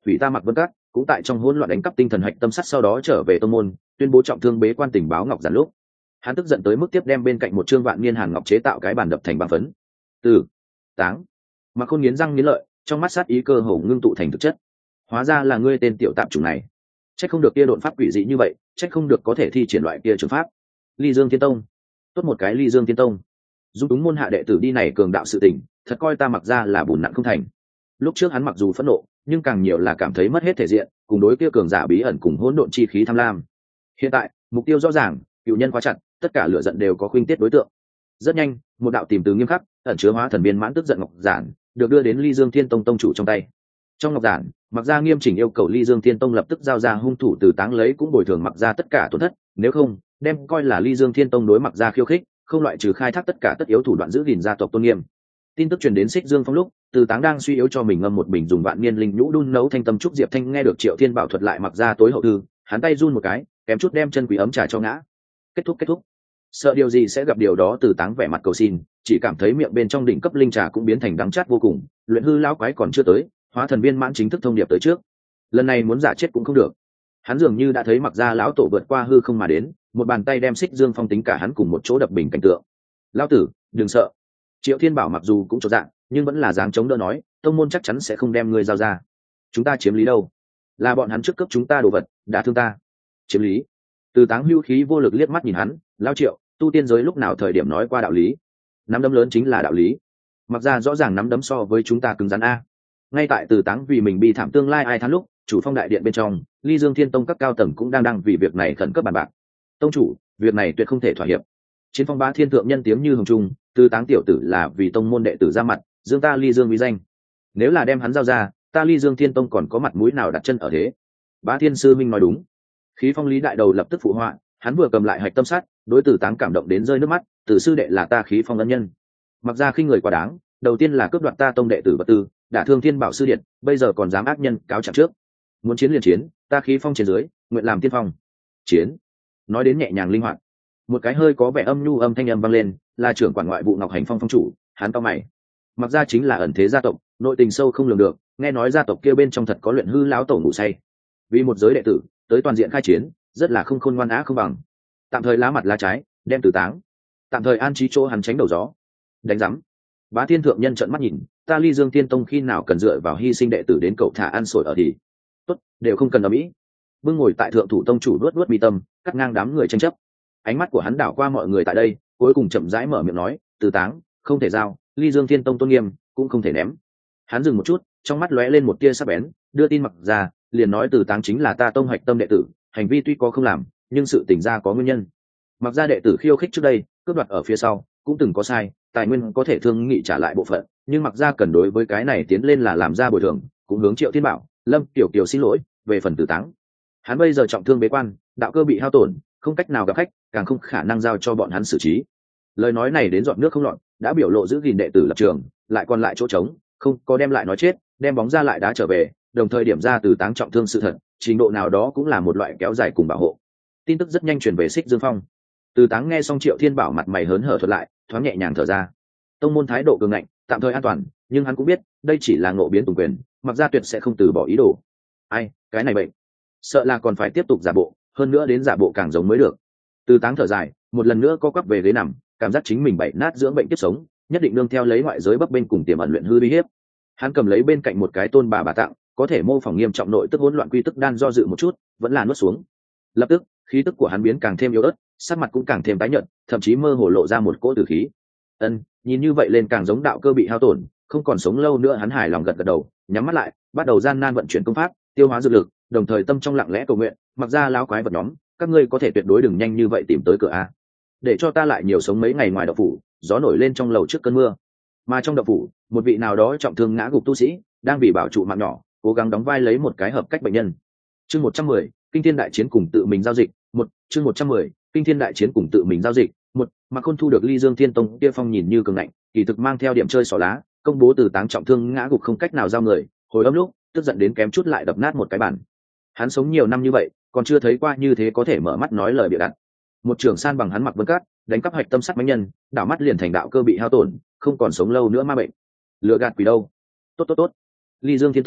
hủy ta Mặc Vân Các cũng tại trong hỗn loạn đánh cắp tinh thần hạch tâm sắt, sau đó trở về tông môn tuyên bố trọng thương bế quan tình báo ngọc giản lúc hắn tức giận tới mức tiếp đem bên cạnh một trương vạn niên hàn ngọc chế tạo cái bàn đập thành băng phấn. Từ táng Mặc Khôn nghiến răng nghiến lợi, trong mắt sát ý cơ hồ ngưng tụ thành thực chất. Hóa ra là ngươi tên tiểu tạp chủng này, trách không được kia độn pháp quỷ dị như vậy, trách không được có thể thi triển loại kia trường pháp. Ly Dương Thiên Tông, tốt một cái Ly Dương Thiên Tông, dung túng môn hạ đệ tử đi này cường đạo sự tình, thật coi ta Mặc ra là bùn nặn không thành. Lúc trước hắn mặc dù phẫn nộ, nhưng càng nhiều là cảm thấy mất hết thể diện, cùng đối kia cường giả bí ẩn cùng hỗn độn chi khí tham lam. Hiện tại mục tiêu rõ ràng, cựu nhân khóa chặt, tất cả lựa giận đều có khuynh tiết đối tượng. Rất nhanh, một đạo tìm từ nghiêm khắc, ẩn chứa hóa thần viên mãn tức giận ngọc giản được đưa đến Ly Dương Thiên Tông tông chủ trong tay. Trong ngọc giản, Mặc gia nghiêm chỉnh yêu cầu Ly Dương Thiên Tông lập tức giao ra hung thủ Từ Táng, lấy cũng bồi thường Mặc gia tất cả tổn thất, nếu không đem coi là Ly Dương Thiên Tông đối Mặc gia khiêu khích, không loại trừ khai thác tất cả tất yếu thủ đoạn giữ gìn gia tộc tôn nghiêm. Tin tức truyền đến Xích Dương Phong lúc, Từ Táng đang suy yếu cho mình ngâm một bình dùng vạn niên linh nhũ đun nấu thanh tâm trúc diệp thanh, nghe được Triệu Thiên Bảo thuật lại Mặc gia tối hậu thư, hắn tay run một cái, kém chút đem chân quý ấm trà cho ngã. Kết thúc. Sợ điều gì sẽ gặp điều đó, Từ Táng vẻ mặt cầu xin, chỉ cảm thấy miệng bên trong đỉnh cấp linh trà cũng biến thành đắng chát vô cùng. Luyện hư lão quái còn chưa tới, hóa thần viên mãn chính thức thông điệp tới trước. Lần này muốn giả chết cũng không được. Hắn dường như đã thấy Mặc gia lão tổ vượt qua hư không mà đến, một bàn tay đem Xích Dương Phong tính cả hắn cùng một chỗ đập bình cảnh tượng. Lão tử, đừng sợ. Triệu Thiên Bảo mặc dù cũng chột dạ, nhưng vẫn là dáng chống đỡ nói, tông môn chắc chắn sẽ không đem ngươi giao ra. Chúng ta chiếm lý đâu? Là bọn hắn trước cấp chúng ta đồ vật, đã thương ta. Chiếm lý? Từ Táng hưu khí vô lực liếc mắt nhìn hắn, lão Triệu, tu tiên giới lúc nào thời điểm nói qua đạo lý? Nắm đấm lớn chính là đạo lý. Mặc ra rõ ràng nắm đấm so với chúng ta cứng rắn a. Ngay tại Từ Táng vì mình bi thảm tương lai ai thán lúc, chủ phong đại điện bên trong, Ly Dương Thiên Tông các cao tầng cũng đang vì việc này khẩn cấp bàn bạc. Tông chủ, việc này tuyệt không thể thỏa hiệp. Chiến phong bá thiên thượng nhân tiếng như hồng trung, Từ Táng tiểu tử là vì tông môn đệ tử ra mặt, dương ta Ly Dương uy danh. Nếu là đem hắn giao ra, ta Ly Dương Thiên Tông còn có mặt mũi nào đặt chân ở thế? Bá Thiên sư minh nói đúng. Khí Phong Lý đại đầu lập tức phụ họa, hắn vừa cầm lại hạch tâm sát, đối Từ Táng cảm động đến rơi nước mắt, Từ sư đệ là ta Khí Phong ân nhân. Mặc ra khinh người quá đáng, đầu tiên là cướp đoạt ta tông đệ tử vật tư, đả thương Thiên Bảo sư điện, bây giờ còn dám ác nhân cáo trạng trước. Muốn chiến liền chiến, ta Khí Phong trên dưới, nguyện làm tiên phong. Chiến. Nói đến nhẹ nhàng linh hoạt, một cái hơi có vẻ âm nhu âm thanh âm vang lên, là trưởng quản ngoại vụ Ngọc Hành Phong phong chủ, hắn cao mày. Mặc ra chính là ẩn thế gia tộc, nội tình sâu không lường được, nghe nói gia tộc kia bên trong thật có luyện hư lão tổ ngủ say. Vì một giới đệ tử, tới toàn diện khai chiến, rất là không khôn ngoan á không bằng. Tạm thời lá mặt lá trái, đem Từ Táng, tạm thời an trí chỗ hắn tránh đầu gió. Đánh rắm. Bá Thiên thượng nhân trợn mắt nhìn, ta Ly Dương Thiên Tông khi nào cần dựa vào hy sinh đệ tử đến cậu thả ăn sổi ở thì tốt, đều không cần ở mỹ. Bưng ngồi tại thượng thủ tông chủ luốt luốt mi tâm, cắt ngang đám người tranh chấp. Ánh mắt của hắn đảo qua mọi người tại đây, cuối cùng chậm rãi mở miệng nói, Từ Táng không thể giao, Ly Dương Thiên Tông tôn nghiêm cũng không thể ném. Hắn dừng một chút, trong mắt lóe lên một tia sắc bén, đưa tin Mặc ra, liền nói Từ Táng chính là ta tông hoạch tâm đệ tử, hành vi tuy có không làm, nhưng sự tỉnh ra có nguyên nhân. Mặc ra đệ tử khiêu khích trước đây, cướp đoạt ở phía sau, cũng từng có sai, tài nguyên có thể thương nghị trả lại bộ phận, nhưng Mặc ra cần đối với cái này tiến lên là làm ra bồi thường, cũng hướng Triệu Thiên Bảo, Lâm Tiểu Kiều xin lỗi, về phần Từ Táng, hắn bây giờ trọng thương bế quan, đạo cơ bị hao tổn, không cách nào gặp khách, càng không khả năng giao cho bọn hắn xử trí. Lời nói này đến giọt nước không lọt, đã biểu lộ giữ gìn đệ tử lập trường, lại còn lại chỗ trống, không có đem lại nói chết, đem bóng ra lại đá trở về, đồng thời điểm ra Từ Táng trọng thương sự thật, trình độ nào đó cũng là một loại kéo dài cùng bảo hộ. Tin tức rất nhanh truyền về Xích Dương Phong. Từ Táng nghe xong Triệu Thiên Bảo mặt mày hớn hở thuật lại, thoáng nhẹ nhàng thở ra. Tông môn thái độ cường ngạnh, tạm thời an toàn, nhưng hắn cũng biết, đây chỉ là ngộ biến tùng quyền, Mặc ra tuyệt sẽ không từ bỏ ý đồ. Ai, cái này bệnh, sợ là còn phải tiếp tục giả bộ, hơn nữa đến giả bộ càng giống mới được. Từ Táng thở dài, một lần nữa co quắp về ghế nằm, cảm giác chính mình bậy nát dưỡng bệnh tiếp sống, nhất định nương theo lấy ngoại giới bấp bênh cùng tiềm ẩn luyện hư uy hiếp. Hắn cầm lấy bên cạnh một cái tôn bà tặng, có thể mô phỏng nghiêm trọng nội tức hỗn loạn quy tức đan, do dự một chút, vẫn là nuốt xuống. Lập tức, khí tức của hắn biến càng thêm yếu ớt, sắc mặt cũng càng thêm tái nhợt, thậm chí mơ hồ lộ ra một cỗ tử khí. Nhìn như vậy lên càng giống đạo cơ bị hao tổn, không còn sống lâu nữa. Hắn hài lòng gật gật đầu, nhắm mắt lại, bắt đầu gian nan vận chuyển công pháp, tiêu hóa dược lực, đồng thời tâm trong lặng lẽ cầu nguyện, Mặc ra lão quái vật nhóm, các ngươi có thể tuyệt đối đừng nhanh như vậy tìm tới cửa a, để cho ta lại nhiều sống mấy ngày ngoài động phủ. Gió nổi lên trong lầu trước cơn mưa, mà trong động phủ, một vị nào đó trọng thương ngã gục tu sĩ đang vì bảo trụ mạng nhỏ, cố gắng đóng vai lấy một cái hợp cách bệnh nhân. Chương 110, kinh thiên đại chiến cùng tự mình giao dịch. Chương 110, kinh thiên đại chiến cùng tự mình giao dịch. Mà Khôn thu được Ly Dương Thiên Tông kia phong nhìn như cường ngạnh, kỳ thực mang theo điểm chơi xỏ lá, công bố Từ Táng trọng thương ngã gục không cách nào giao người, hồi âm lúc tức giận đến kém chút lại đập nát một cái bàn. Hắn sống nhiều năm như vậy, còn chưa thấy qua như thế có thể mở mắt nói lời bịa đặt. Một trưởng san bằng hắn Mặc Vân Cát, đánh cắp hạch tâm sắt mãnh nhân, đảo mắt liền thành đạo cơ bị hao tổn, không còn sống lâu nữa ma bệnh. Lừa gạt quỷ đâu? Tốt. Ly Dương Thiên Tông,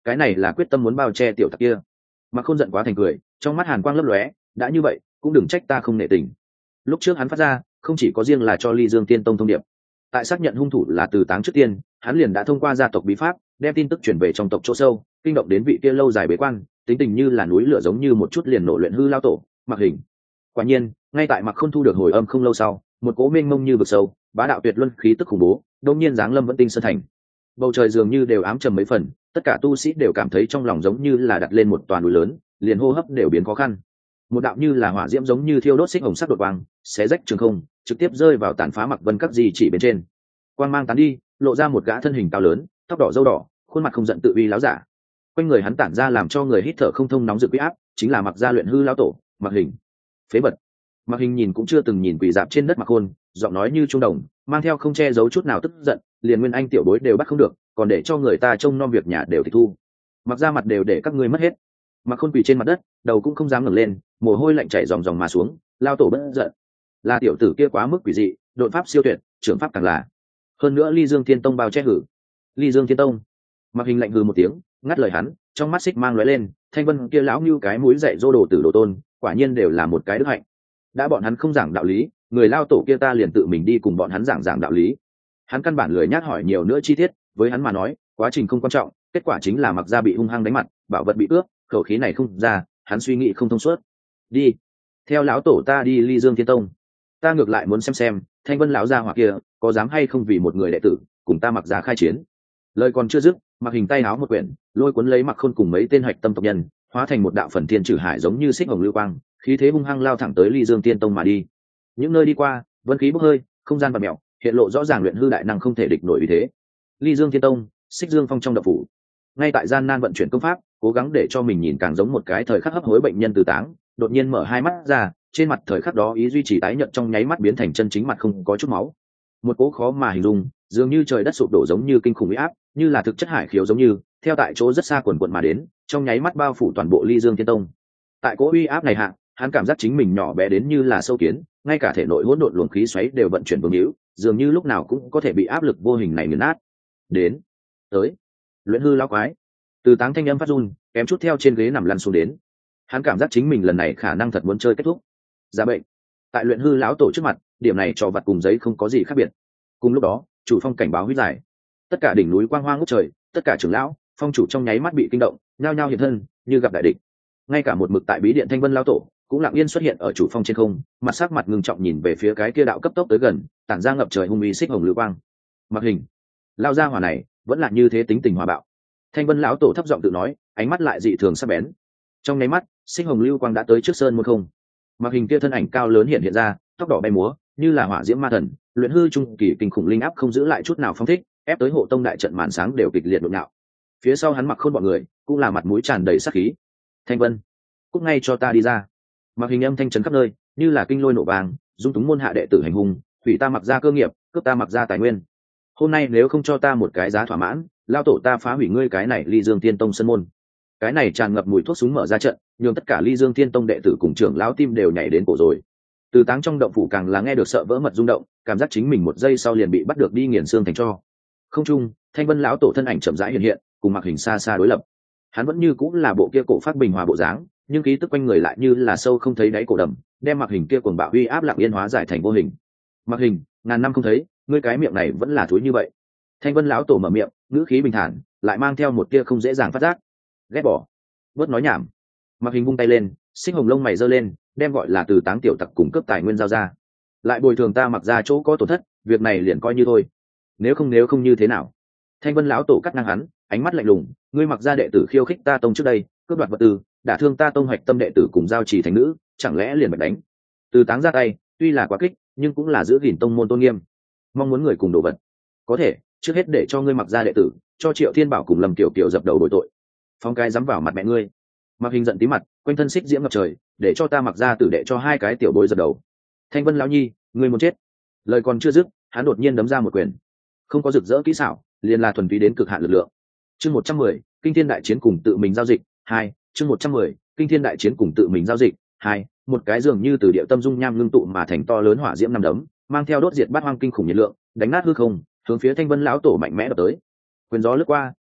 cái này là quyết tâm muốn bao che tiểu tặc kia. Mặc Khôn giận quá thành cười, trong mắt hàn quang lấp lóe, đã như vậy cũng đừng trách ta không nể tình. Lúc trước hắn phát ra không chỉ có riêng là cho Ly Dương Tiên Tông thông điệp, tại xác nhận hung thủ là Từ Táng trước tiên, hắn liền đã thông qua gia tộc bí pháp đem tin tức chuyển về trong tộc chỗ sâu, kinh động đến vị kia lâu dài bế quan, tính tình như là núi lửa giống như một chút liền nổ luyện hư lao tổ Mặc Hình. Quả nhiên, ngay tại Mặc Khôn thu được hồi âm không lâu sau, một cỗ mênh mông như vực sâu, bá đạo tuyệt luân khí tức khủng bố, đột nhiên giáng lâm Vẫn Tinh Sơn thành. Bầu trời dường như đều ám trầm mấy phần, tất cả tu sĩ đều cảm thấy trong lòng giống như là đặt lên một toàn núi lớn, liền hô hấp đều biến khó khăn. Một đạo như là hỏa diễm giống như thiêu đốt xích hồng sắc đột quang, xé rách trường không, trực tiếp rơi vào tàn phá Mặc Vân các di chỉ bên trên. Quang mang tán đi, lộ ra một gã thân hình cao lớn, tóc đỏ râu đỏ, khuôn mặt không giận tự uy láo giả. Quanh người hắn tản ra làm cho người hít thở không thông nóng rực uy áp, chính là Mặc gia luyện hư lão tổ Mặc Hình. Phế vật. Mặc Hình nhìn cũng chưa từng nhìn quỷ dạp trên đất Mặc Khôn, giọng nói như trung đồng, mang theo không che giấu chút nào tức giận, liền Nguyên Anh tiểu bối đều bắt không được, còn để cho người ta trông nom việc nhà đều tịch thu. Mặc ra mặt đều để các ngươi mất hết. Mặc Khôn quỳ trên mặt đất, đầu cũng không dám ngẩng lên, mồ hôi lạnh chảy ròng ròng mà xuống. Lao tổ bất giận, là tiểu tử kia quá mức quỷ dị, độn pháp siêu tuyệt, trưởng pháp càng là. Hơn nữa Ly Dương Thiên Tông bao che hử. Ly Dương Thiên Tông. Mặc Hình lạnh hừ một tiếng, ngắt lời hắn, trong mắt xích mang lóe lên, Thanh Vân kia lão như cái mũi dạy dỗ đồ tử đồ tôn, quả nhiên đều là một cái đức hạnh. Đã bọn hắn không giảng đạo lý, người lao tổ kia ta liền tự mình đi cùng bọn hắn giảng đạo lý. Hắn căn bản lười nhác hỏi nhiều nữa chi tiết, với hắn mà nói, quá trình không quan trọng, kết quả chính là Mặc gia bị hung hăng đánh mặt, bảo vật bị cướp, khẩu khí này không ra, hắn suy nghĩ không thông suốt. Đi, theo lão tổ ta đi Ly Dương Thiên Tông. Ta ngược lại muốn xem Thanh Vân lão gia hỏa kia có dám hay không vì một người đệ tử cùng ta Mặc gia khai chiến. Lời còn chưa dứt, Mặc Hình tay áo một quyển, lôi cuốn lấy Mặc Khôn cùng mấy tên hạch tâm tộc nhân, hóa thành một đạo phần thiên trừ hải giống như xích hồng lưu quang, khí thế hung hăng lao thẳng tới Ly Dương Tiên Tông mà đi. Những nơi đi qua, vân khí bốc hơi, không gian bạt mèo, hiện lộ rõ ràng luyện hư đại năng không thể địch nổi uy thế. Ly Dương Tiên Tông, Xích Dương Phong trong đậu phủ, ngay tại gian nan vận chuyển công pháp, cố gắng để cho mình nhìn càng giống một cái thời khắc hấp hối bệnh nhân Từ Táng, đột nhiên mở hai mắt ra, trên mặt thời khắc đó ý duy trì tái nhợt trong nháy mắt biến thành chân chính mặt không có chút máu. Một cỗ khó mà hình dung, dường như trời đất sụp đổ giống như kinh khủng uy áp, như là thực chất hải khiếu giống như, theo tại chỗ rất xa quần quần mà đến, trong nháy mắt bao phủ toàn bộ Ly Dương Tiên Tông. Tại cỗ uy áp này hạ, hắn cảm giác chính mình nhỏ bé đến như là sâu kiến, ngay cả thể nội hỗn độn luồng khí xoáy đều vận chuyển vương hữu, dường như lúc nào cũng có thể bị áp lực vô hình này nghiền nát. Đến, tới, luyện hư lão quái. Từ Táng thanh âm phát run, kém chút theo trên ghế nằm lăn xuống đến. Hắn cảm giác chính mình lần này khả năng thật muốn chơi kết thúc. Ra bệnh. Tại luyện hư lão tổ trước mặt, điểm này trò vặt cùng giấy không có gì khác biệt. Cùng lúc đó, chủ phong cảnh báo huyết giải. Tất cả đỉnh núi quang hoa ngút trời, tất cả trưởng lão, phong chủ trong nháy mắt bị kinh động, nhao nhao hiện thân, như gặp đại địch. Ngay cả một mực tại bí điện Thanh Vân lão tổ cũng lặng yên xuất hiện ở chủ phong trên không, mặt sắc mặt ngưng trọng nhìn về phía cái kia đạo cấp tốc tới gần, tản ra ngập trời hung uy xích hồng lưu quang. Mặc Hình, lao ra hỏa này vẫn là như thế tính tình hòa bạo. Thanh Vân lão tổ thấp giọng tự nói, ánh mắt lại dị thường sắc bén. Trong nháy mắt, xích hồng lưu quang đã tới trước sơn môn không. Mặc Hình kia thân ảnh cao lớn hiện ra, tóc đỏ bay múa, như là hỏa diễm ma thần, luyện hư trung kỳ kinh khủng linh áp không giữ lại chút nào phong thích, ép tới hộ tông đại trận màn sáng đều kịch liệt đột ngạo. Phía sau hắn Mặc Khôn bọn người, cũng là mặt mũi tràn đầy sát khí. Thanh Vân, cút ngay cho ta đi ra. Mặc Hình âm thanh trấn khắp nơi, như là kinh lôi nổ vàng, dung túng môn hạ đệ tử hành hung, hủy ta Mặc gia cơ nghiệp, cướp ta Mặc gia tài nguyên. Hôm nay nếu không cho ta một cái giá thỏa mãn, lao tổ ta phá hủy ngươi cái này Ly Dương Tiên Tông sân môn. Cái này tràn ngập mùi thuốc súng mở ra trận, nhường tất cả Ly Dương Tiên Tông đệ tử cùng trưởng lão tim đều nhảy đến cổ rồi. Từ Táng trong động phủ càng là nghe được sợ vỡ mật rung động, cảm giác chính mình một giây sau liền bị bắt được đi nghiền xương thành tro. Không trung, Thanh Vân lão tổ thân ảnh chậm rãi hiện hiện, cùng Mặc Hình xa xa đối lập. Hắn vẫn như cũng là bộ kia cổ phát bình hòa bộ dáng, nhưng khí tức quanh người lại như là sâu không thấy đáy cổ đầm, đem Mặc Hình kia cuồng bạo uy áp lặng yên hóa giải thành vô hình. Mặc Hình, ngàn năm không thấy, ngươi cái miệng này vẫn là thúi như vậy. Thanh Vân lão tổ mở miệng, ngữ khí bình thản, lại mang theo một tia không dễ dàng phát giác. Ghét bỏ, bớt nói nhảm. Mặc Hình vung tay lên, xích hồng lông mày giơ lên, đem gọi là Từ Táng tiểu tặc cung cấp tài nguyên giao ra, lại bồi thường ta Mặc ra chỗ có tổn thất, việc này liền coi như thôi. Nếu không như thế nào? Thanh Vân lão tổ cắt ngang hắn, ánh mắt lạnh lùng, ngươi Mặc ra đệ tử khiêu khích ta tông trước đây, cướp đoạt vật tư, đả thương ta tông hoạch tâm đệ tử cùng giao chỉ thành nữ, chẳng lẽ liền bạch đánh? Từ Táng ra tay, tuy là quá kích, nhưng cũng là giữ gìn tông môn tôn nghiêm. Mong muốn người cùng đồ vật, có thể trước hết để cho ngươi Mặc ra đệ tử, cho Triệu Thiên Bảo cùng Lâm Tiểu Kiều dập đầu bồi tội. Phong cái dám vào mặt mẹ ngươi. Mặc Hình giận tí mặt, quanh thân xích diễm ngập trời, để cho ta Mặc ra tử đệ cho hai cái tiểu bối dập đầu. Thanh Vân lão nhi, ngươi muốn chết. Lời còn chưa dứt, hắn đột nhiên đấm ra một quyền. Không có rực rỡ kỹ xảo, liền là thuần túy đến cực hạn lực lượng. Chương 110, Kinh Thiên đại chiến cùng tự mình giao dịch 2, chương 110, Kinh Thiên đại chiến cùng tự mình giao dịch 2, một cái dường như từ địa tâm dung nham ngưng tụ mà thành to lớn hỏa diễm năm đấm, mang theo đốt diệt bát hoang kinh khủng nhiệt lượng, đánh nát hư không, hướng phía Thanh Vân lão tổ mạnh mẽ đập tới. Quyền gió lướt qua,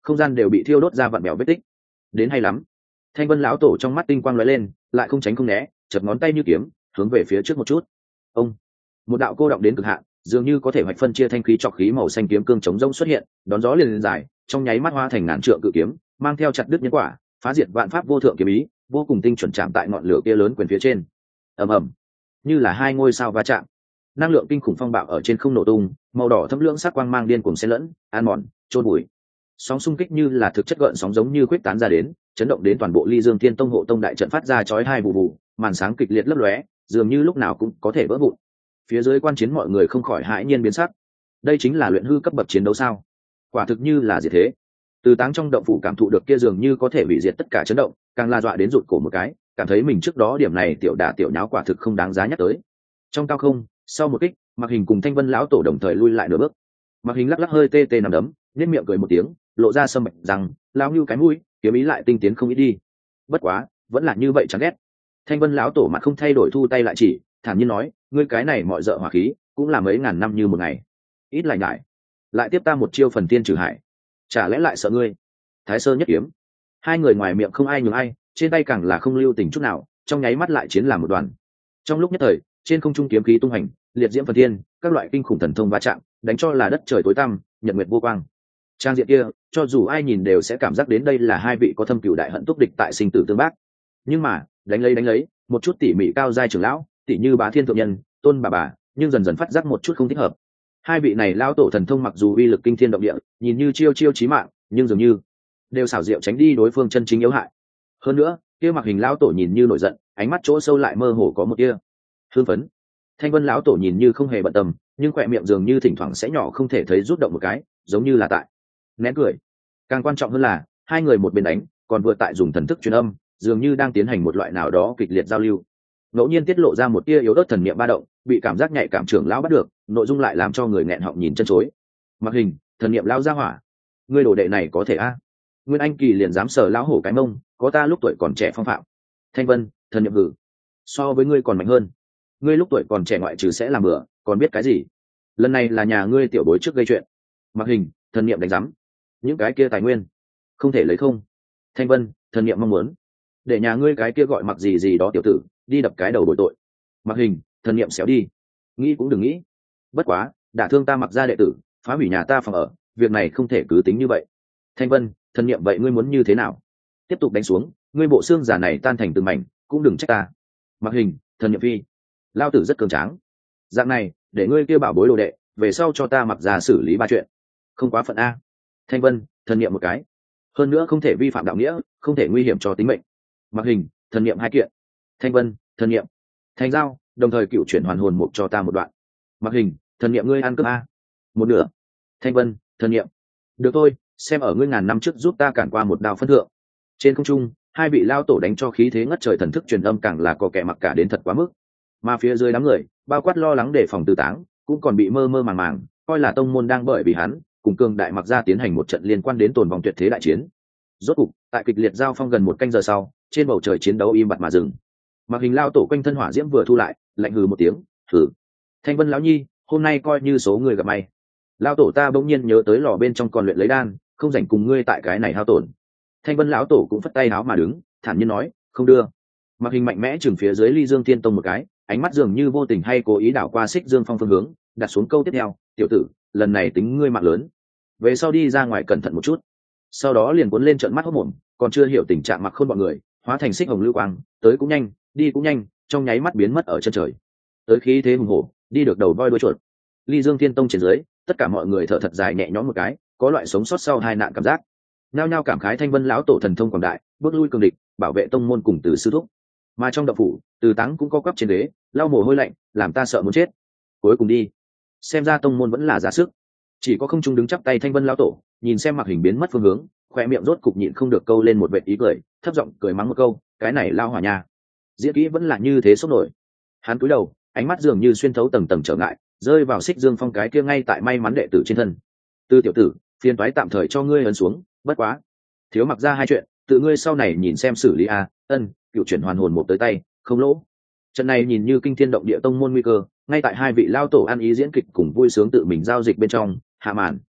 không gian đều bị thiêu đốt ra vặn bèo vết tích. Đến hay lắm. Thanh Vân lão tổ trong mắt tinh quang lóe lên, lại không tránh không né, chật ngón tay như kiếm, hướng về phía trước một chút. Ông, một đạo cô động đến cực hạn, dường như có thể hoạch phân chia thanh khí trọc khí màu xanh kiếm cương chống rông xuất hiện, đón gió liền dài, trong nháy mắt hóa thành ngàn trượng cự kiếm, mang theo chặt đứt nhân quả, phá diệt vạn pháp vô thượng kiếm ý, vô cùng tinh chuẩn chạm tại ngọn lửa kia lớn quyền phía trên. Ầm ầm, như là hai ngôi sao va chạm, năng lượng kinh khủng phong bạo ở trên không nổ tung, màu đỏ thâm lượng sắc quang mang điên cuồng xen lẫn, an mòn, trôn bụi. Sóng xung kích như là thực chất gợn sóng giống như khuếch tán ra đến, chấn động đến toàn bộ Ly Dương Thiên Tông hộ tông đại trận phát ra chói tai vụ vụ, màn sáng kịch liệt lấp lóe, dường như lúc nào cũng có thể vỡ vụn. Phía dưới quan chiến mọi người không khỏi hãi nhiên biến sắc. Đây chính là luyện hư cấp bậc chiến đấu sao? Quả thực như là diệt thế. Từ Táng trong động phủ cảm thụ được kia dường như có thể hủy diệt tất cả chấn động, càng la dọa đến rụt cổ một cái, cảm thấy mình trước đó điểm này tiểu đả tiểu nháo quả thực không đáng giá nhắc tới. Trong cao không, sau một kích, Mạc Hình cùng Thanh Vân lão tổ đồng thời lui lại nửa bước. Mạc Hình lắc lắc hơi tê tê nằm đấm, nhếch miệng cười một tiếng, lộ ra sâm bạch rằng, lão như cái mũi, kiếm ý lại tinh tiến không ít đi. Bất quá, vẫn là như vậy chẳng ghét. Thanh Vân lão tổ mặt không thay đổi thu tay lại chỉ, thản nhiên nói, ngươi cái này mọi dợ hỏa khí, cũng là mấy ngàn năm như một ngày. Ít lại ngại, lại tiếp ta một chiêu phần tiên trừ hại, chả lẽ lại sợ ngươi? Thái Sơ nhất kiếm. Hai người ngoài miệng không ai nhường ai, trên tay càng là không lưu tình chút nào, trong nháy mắt lại chiến làm một đoàn. Trong lúc nhất thời, trên không trung kiếm khí tung hành, liệt diễm phần thiên, các loại kinh khủng thần thông va chạm, đánh cho là đất trời tối tăm, nhật nguyệt vô quang. Trang diện kia, cho dù ai nhìn đều sẽ cảm giác đến đây là hai vị có thâm cửu đại hận túc địch tại sinh tử tương bác. Nhưng mà, đánh lấy, một chút tỉ mỉ cao giai trưởng lão, tỉ như Bá Thiên thượng nhân, Tôn bà, nhưng dần dần phát giác một chút không thích hợp. Hai vị này lão tổ thần thông mặc dù uy lực kinh thiên động địa, nhìn như chiêu chiêu chí mạng, nhưng dường như đều xảo diệu tránh đi đối phương chân chính yếu hại. Hơn nữa, kia Mặc Hình lão tổ nhìn như nổi giận, ánh mắt chỗ sâu lại mơ hồ có một tia hưng phấn. Thanh Vân lão tổ nhìn như không hề bận tâm, nhưng khỏe miệng dường như thỉnh thoảng sẽ nhỏ không thể thấy rút động một cái, giống như là tại nén cười. Càng quan trọng hơn là, hai người một bên đánh, còn vừa tại dùng thần thức truyền âm, dường như đang tiến hành một loại nào đó kịch liệt giao lưu. Ngẫu nhiên tiết lộ ra một tia yếu ớt thần niệm ba động, bị cảm giác nhạy cảm trưởng lão bắt được, nội dung lại làm cho người nghẹn họng nhìn chân chối. Mặc Hình, thần niệm lão ra hỏa, ngươi đồ đệ này có thể a? Nguyên Anh kỳ liền dám sờ lão hổ cái mông, có ta lúc tuổi còn trẻ phong phạm. Thanh Vân, thần niệm hử, so với ngươi còn mạnh hơn. Ngươi lúc tuổi còn trẻ ngoại trừ sẽ làm bừa, còn biết cái gì? Lần này là nhà ngươi tiểu bối trước gây chuyện. Mặc Hình, thần niệm đánh giám, những cái kia tài nguyên không thể lấy không. Thanh Vân, thần niệm mong muốn để nhà ngươi cái kia gọi Mặc gì gì đó tiểu tử đi đập cái đầu bồi tội. Mặc Hình, thần niệm xéo đi, nghĩ cũng đừng nghĩ. Bất quá, đả thương ta Mặc gia đệ tử, phá hủy nhà ta phòng ở, việc này không thể cứ tính như vậy. Thanh Vân, thần niệm vậy ngươi muốn như thế nào? Tiếp tục đánh xuống, ngươi bộ xương giả này tan thành từng mảnh, cũng đừng trách ta. Mặc Hình, thần niệm phi, lao tử rất cường tráng. Dạng này, để ngươi kia bảo bối đồ đệ, về sau cho ta Mặc gia xử lý ba chuyện, không quá phận a. Thanh Vân, thần niệm một cái, hơn nữa không thể vi phạm đạo nghĩa, không thể nguy hiểm cho tính mệnh. Mặc Hình, thần niệm hai kiện. Thanh Vân, thần niệm thành giao, đồng thời cựu chuyển hoàn hồn mục cho ta một đoạn. Mặc Hình, thần niệm ngươi ăn cướp a, một nửa. Thanh Vân, thần niệm được thôi, xem ở ngươi ngàn năm trước giúp ta cản qua một đao phân thượng. Trên không trung, hai vị lao tổ đánh cho khí thế ngất trời, thần thức truyền âm càng là có kẻ mặc cả đến thật quá mức. Mà phía dưới đám người, bao quát lo lắng đề phòng Từ Táng, cũng còn bị mơ mơ màng màng, coi là tông môn đang bởi vì hắn cùng cường đại Mặc gia tiến hành một trận liên quan đến tồn vong tuyệt thế đại chiến. Rốt cục, tại kịch liệt giao phong gần một canh giờ sau, trên bầu trời chiến đấu im bặt mà dừng. Mặc Hình lao tổ quanh thân hỏa diễm vừa thu lại, lạnh hừ một tiếng, "Hừ, Thanh Vân lão nhi, hôm nay coi như số người gặp may." Lao tổ ta bỗng nhiên nhớ tới lò bên trong còn luyện lấy đan, không rảnh cùng ngươi tại cái này hao tổn. Thanh Vân lão tổ cũng phất tay áo mà đứng, thản nhiên nói, "Không đưa." Mặc Hình mạnh mẽ chừng phía dưới Ly Dương Thiên Tông một cái, ánh mắt dường như vô tình hay cố ý đảo qua Xích Dương Phong phương hướng, đặt xuống câu tiếp theo, "Tiểu tử, lần này tính ngươi mạng lớn, về sau đi ra ngoài cẩn thận một chút." Sau đó liền cuốn lên trợn mắt hốt mồm, còn chưa hiểu tình trạng Mặc Khôn bọn người, hóa thành xích hồng lưu quang, tới cũng nhanh, đi cũng nhanh, trong nháy mắt biến mất ở chân trời. Tới khí thế hùng hổ, đi được đầu voi đuôi chuột. Ly Dương Thiên Tông trên dưới, tất cả mọi người thở thật dài nhẹ nhõm một cái, có loại sống sót sau hai nạn cảm giác. Nhao nhao cảm khái Thanh Vân lão tổ thần thông quảng đại, bước lui cường địch, bảo vệ tông môn cùng Từ sư thúc. Mà trong động phủ, Từ Táng cũng có quắp trên đế, lau mồ hôi lạnh, làm ta sợ muốn chết. Cuối cùng đi, xem ra tông môn vẫn là ra sức. Chỉ có không trung đứng chắp tay Thanh Vân lão tổ, nhìn xem Mặc Hình biến mất phương hướng, khoe miệng rốt cục nhịn không được câu lên một vệt ý cười, thấp giọng cười mắng một câu, cái này lao hỏa nha, diễn kỹ vẫn là như thế sốc nổi. Hắn cúi đầu, ánh mắt dường như xuyên thấu tầng tầng trở ngại, rơi vào Xích Dương Phong cái kia ngay tại may mắn đệ tử trên thân. Tư tiểu tử, phiền toái tạm thời cho ngươi ấn xuống, bất quá thiếu Mặc ra hai chuyện, tự ngươi sau này nhìn xem xử lý a. Cựu chuyển hoàn hồn một tới tay, không lỗ. Trận này nhìn như kinh thiên động địa tông môn nguy cơ, ngay tại hai vị lao tổ ăn ý diễn kịch cùng vui sướng tự mình giao dịch bên trong hạ màn.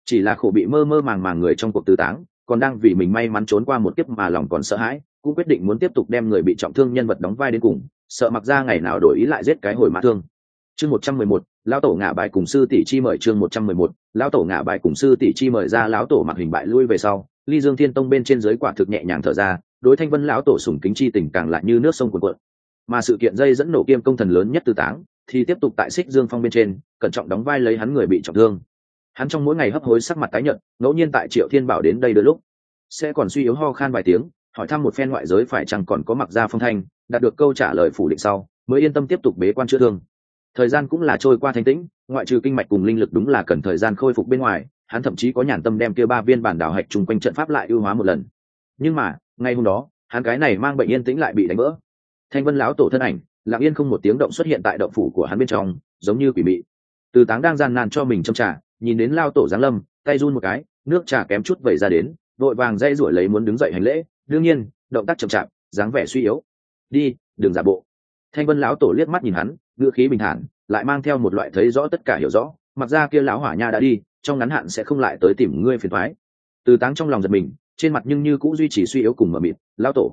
chỉ là khổ bị mơ mơ màng màng người trong cuộc tư táng, còn đang vì mình may mắn trốn qua một kiếp mà lòng còn sợ hãi, cũng quyết định muốn tiếp tục đem người bị trọng thương nhân vật đóng vai đến cùng, sợ Mặc Gia ngày nào đổi ý lại giết cái hồi mã thương. Chương 111, lão tổ ngạ bài cùng sư tỷ chi mời. Chương 111, lão tổ ngạ bài cùng sư tỷ chi mời. Ra lão tổ Mặc Hình bại lui về sau, Ly Dương Thiên Tông bên trên dưới quả thực nhẹ nhàng thở ra, đối Thanh Vân lão tổ sủng kính chi tình càng lại như nước sông cuồn cuộn. Mà sự kiện dây dẫn nổ kiêm công thần lớn nhất tư táng thì tiếp tục tại Xích Dương Phong bên trên, cẩn trọng đóng vai lấy hắn người bị trọng thương. Hắn trong mỗi ngày hấp hối sắc mặt tái nhợt, ngẫu nhiên tại Triệu Thiên Bảo đến đây đôi lúc sẽ còn suy yếu ho khan vài tiếng, hỏi thăm một phen ngoại giới phải chăng còn có Mặc Gia phong thanh, đạt được câu trả lời phủ định sau mới yên tâm tiếp tục bế quan chữa thương. Thời gian cũng là trôi qua thanh tĩnh, ngoại trừ kinh mạch cùng linh lực đúng là cần thời gian khôi phục bên ngoài, hắn thậm chí có nhàn tâm đem kia 3 viên bản đảo hạch chung quanh trận pháp lại ưu hóa một lần. Nhưng mà ngay hôm đó, hắn cái này mang bệnh yên tĩnh lại bị đánh vỡ. Thanh Vân lão tổ thân ảnh lặng yên không một tiếng động xuất hiện tại động phủ của hắn bên trong, giống như quỷ mị. Từ Táng đang gian nan cho mình châm trà, nhìn đến lao tổ giáng lâm, tay run một cái, nước trà kém chút vẩy ra đến, vội vàng dây rủi lấy muốn đứng dậy hành lễ, đương nhiên động tác chậm chạp, dáng vẻ suy yếu. Đi, đừng giả bộ. Thanh Vân lão tổ liếc mắt nhìn hắn, ngữ khí bình thản, lại mang theo một loại thấy rõ tất cả hiểu rõ. Mặc ra kia lão hỏa nha đã đi, trong ngắn hạn sẽ không lại tới tìm ngươi phiền toái. Từ Táng trong lòng giật mình, trên mặt nhưng như cũ duy trì suy yếu cùng mờ mịt. Lão tổ,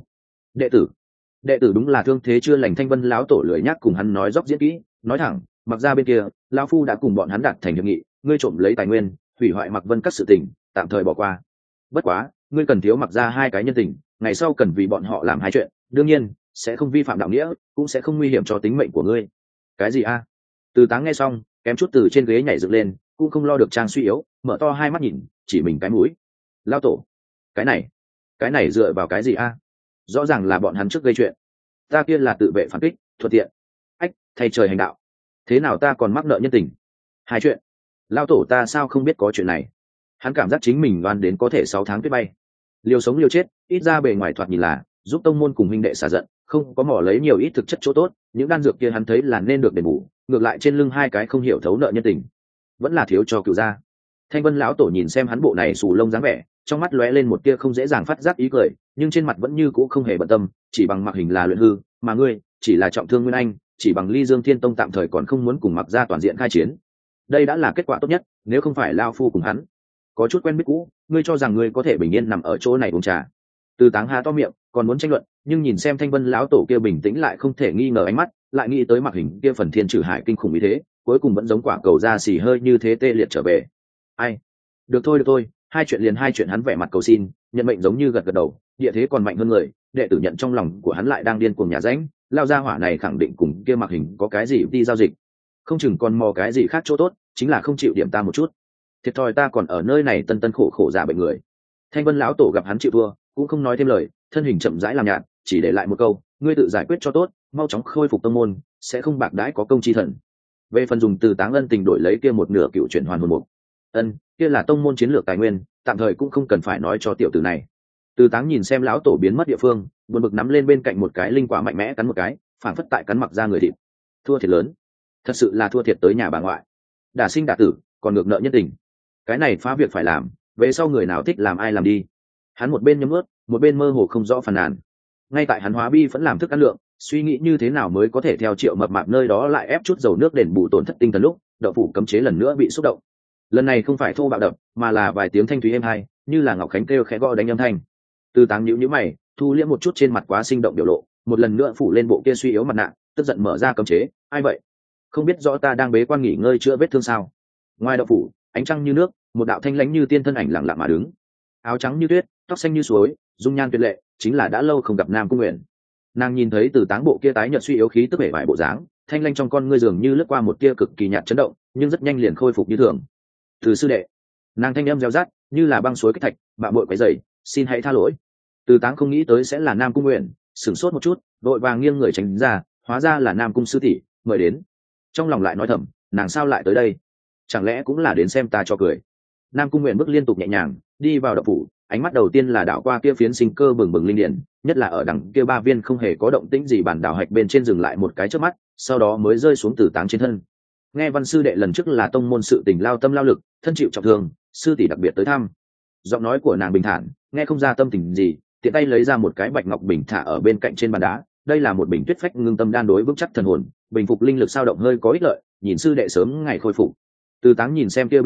đệ tử đúng là thương thế chưa lành. Thanh Vân lão tổ lười nhắc cùng hắn nói dốc diễn kỹ, nói thẳng, Mặc ra bên kia lão phu đã cùng bọn hắn đạt thành hiệp nghị, ngươi trộm lấy tài nguyên, hủy hoại Mặc Vân các sự tình, tạm thời bỏ qua. Bất quá ngươi cần thiếu Mặc ra 2 cái nhân tình, ngày sau cần vì bọn họ làm 2 chuyện, đương nhiên sẽ không vi phạm đạo nghĩa, cũng sẽ không nguy hiểm cho tính mệnh của ngươi. Cái gì a? Từ Táng nghe xong kém chút từ trên ghế nhảy dựng lên, cũng không lo được trang suy yếu, mở to 2 mắt nhìn chỉ mình cái mũi. Lão tổ, cái này dựa vào cái gì a? Rõ ràng là bọn hắn trước gây chuyện, ta kia là tự vệ phản kích, thuận tiện. Ách, thay trời hành đạo, thế nào ta còn mắc nợ nhân tình? 2 chuyện? Lão tổ ta sao không biết có chuyện này? Hắn cảm giác chính mình đoan đến có thể 6 tháng tuyết bay, liều sống liều chết, ít ra bề ngoài thoạt nhìn là giúp tông môn cùng huynh đệ xả giận, không có mỏ lấy nhiều ít thực chất chỗ tốt, những đan dược kia hắn thấy là nên được đền bù, ngược lại trên lưng 2 cái không hiểu thấu nợ nhân tình, vẫn là thiếu cho cửu gia. Thanh Vân lão tổ nhìn xem hắn bộ này xù lông dáng vẻ, trong mắt lóe lên một tia không dễ dàng phát giác ý cười, nhưng trên mặt vẫn như cũ không hề bận tâm, chỉ bằng Mặc Hình là luyện hư, mà ngươi chỉ là trọng thương nguyên anh, chỉ bằng Ly Dương Thiên Tông tạm thời còn không muốn cùng Mặc gia toàn diện khai chiến. Đây đã là kết quả tốt nhất, nếu không phải lao phu cùng hắn có chút quen biết cũ, ngươi cho rằng ngươi có thể bình yên nằm ở chỗ này uống trà? Từ Táng há to miệng, còn muốn tranh luận, nhưng nhìn xem Thanh Vân lão tổ kia bình tĩnh lại không thể nghi ngờ ánh mắt, lại nghĩ tới Mặc Hình kia phần thiên trừ hải kinh khủng như thế, cuối cùng vẫn giống quả cầu da xì hơi như thế tê liệt trở về. Ai? Được thôi, 2 chuyện liền 2 chuyện. Hắn vẻ mặt cầu xin, nhận mệnh giống như gật gật đầu, địa thế còn mạnh hơn người, đệ tử nhận trong lòng của hắn lại đang điên cuồng nhà rãnh, lao ra hỏa này khẳng định cùng kia Mặc Hình có cái gì đi giao dịch, không chừng còn mò cái gì khác chỗ tốt, chính là không chịu điểm ta một chút. Thiệt thòi ta còn ở nơi này tân khổ giả bệnh người. Thanh Vân lão tổ gặp hắn chịu thua, cũng không nói thêm lời, thân hình chậm rãi làm nhạt, chỉ để lại một câu, ngươi tự giải quyết cho tốt, mau chóng khôi phục tông môn, sẽ không bạc đãi có công chi thần. Về phần dùng Từ Táng ân tình đổi lấy kia một nửa cựu chuyển hoàn hồn mục, kia là tông môn chiến lược tài nguyên, tạm thời cũng không cần phải nói cho tiểu tử này. Từ Táng nhìn xem lão tổ biến mất địa phương, buồn bực nắm lên bên cạnh một cái linh quả mạnh mẽ cắn một cái, phản phất tại cắn Mặc ra người thịt. Thua thiệt lớn, thật sự là thua thiệt tới nhà bà ngoại, đả sinh đả tử, còn ngược nợ nhân tình. Cái này phá việc phải làm, về sau người nào thích làm ai làm đi. Hắn một bên nhấm ướt, một bên mơ hồ không rõ phàn nàn. Ngay tại hắn hóa bi vẫn làm thức ăn lượng, suy nghĩ như thế nào mới có thể theo Triệu Mập Mạp nơi đó lại ép chút dầu nước đền bù tổn thất tinh thần lúc, đậu phủ cấm chế lần nữa bị xúc động. Lần này không phải thô bạo đập, mà là vài tiếng thanh thúy êm hai, như là ngọc khánh kêu khẽ gõ đánh âm thanh. Từ Táng nhíu mày, thu liễm một chút trên mặt quá sinh động biểu lộ, một lần nữa phủ lên bộ kia suy yếu mặt nạ, tức giận mở ra cấm chế. Ai vậy? Không biết rõ ta đang bế quan nghỉ ngơi chữa vết thương sao? Ngoài đậu phủ, ánh trăng như nước, một đạo thanh lãnh như tiên thân ảnh lặng lặng mà đứng, áo trắng như tuyết, tóc xanh như suối, dung nhan tuyệt lệ, chính là đã lâu không gặp Nam Cung Nguyện. Nàng nhìn thấy Từ Táng bộ kia tái nhợt suy yếu khí tức bể bại bộ dáng, thanh lãnh trong con ngươi dường như lướt qua một tia cực kỳ nhạt chấn động, nhưng rất nhanh liền khôi phục như thường. Từ sư đệ, nàng thanh âm reo rát, như là băng suối kích thạch, bạo bội quấy rầy, xin hãy tha lỗi. Từ Táng không nghĩ tới sẽ là Nam Cung Nguyện, sửng sốt một chút, đội vàng nghiêng người tránh ra, hóa ra là Nam Cung sư tỷ, mời đến. Trong lòng lại nói thầm, nàng sao lại tới đây? Chẳng lẽ cũng là đến xem ta cho cười? Nam Cung Nguyện bước liên tục nhẹ nhàng đi vào động phủ, ánh mắt đầu tiên là đảo qua kia phiến sinh cơ bừng bừng linh điển, nhất là ở đằng kia 3 viên không hề có động tĩnh gì bản đảo hạch bên trên dừng lại một cái chớp mắt, sau đó mới rơi xuống Từ Táng trên thân. Nghe Văn sư đệ lần trước là tông môn sự tình lao tâm lao lực, thân chịu trọng thương, sư tỷ đặc biệt tới thăm. Giọng nói của nàng bình thản, nghe không ra tâm tình gì, tiện tay lấy ra một cái bạch ngọc bình thả ở bên cạnh trên bàn đá. Đây là một bình tuyết phách ngưng tâm đan đối vững chắc thần hồn, bình phục linh lực sao động hơi có ích lợi, nhìn sư đệ sớm ngày khôi phục. Từ Táng nhìn xem kia bình ngọc,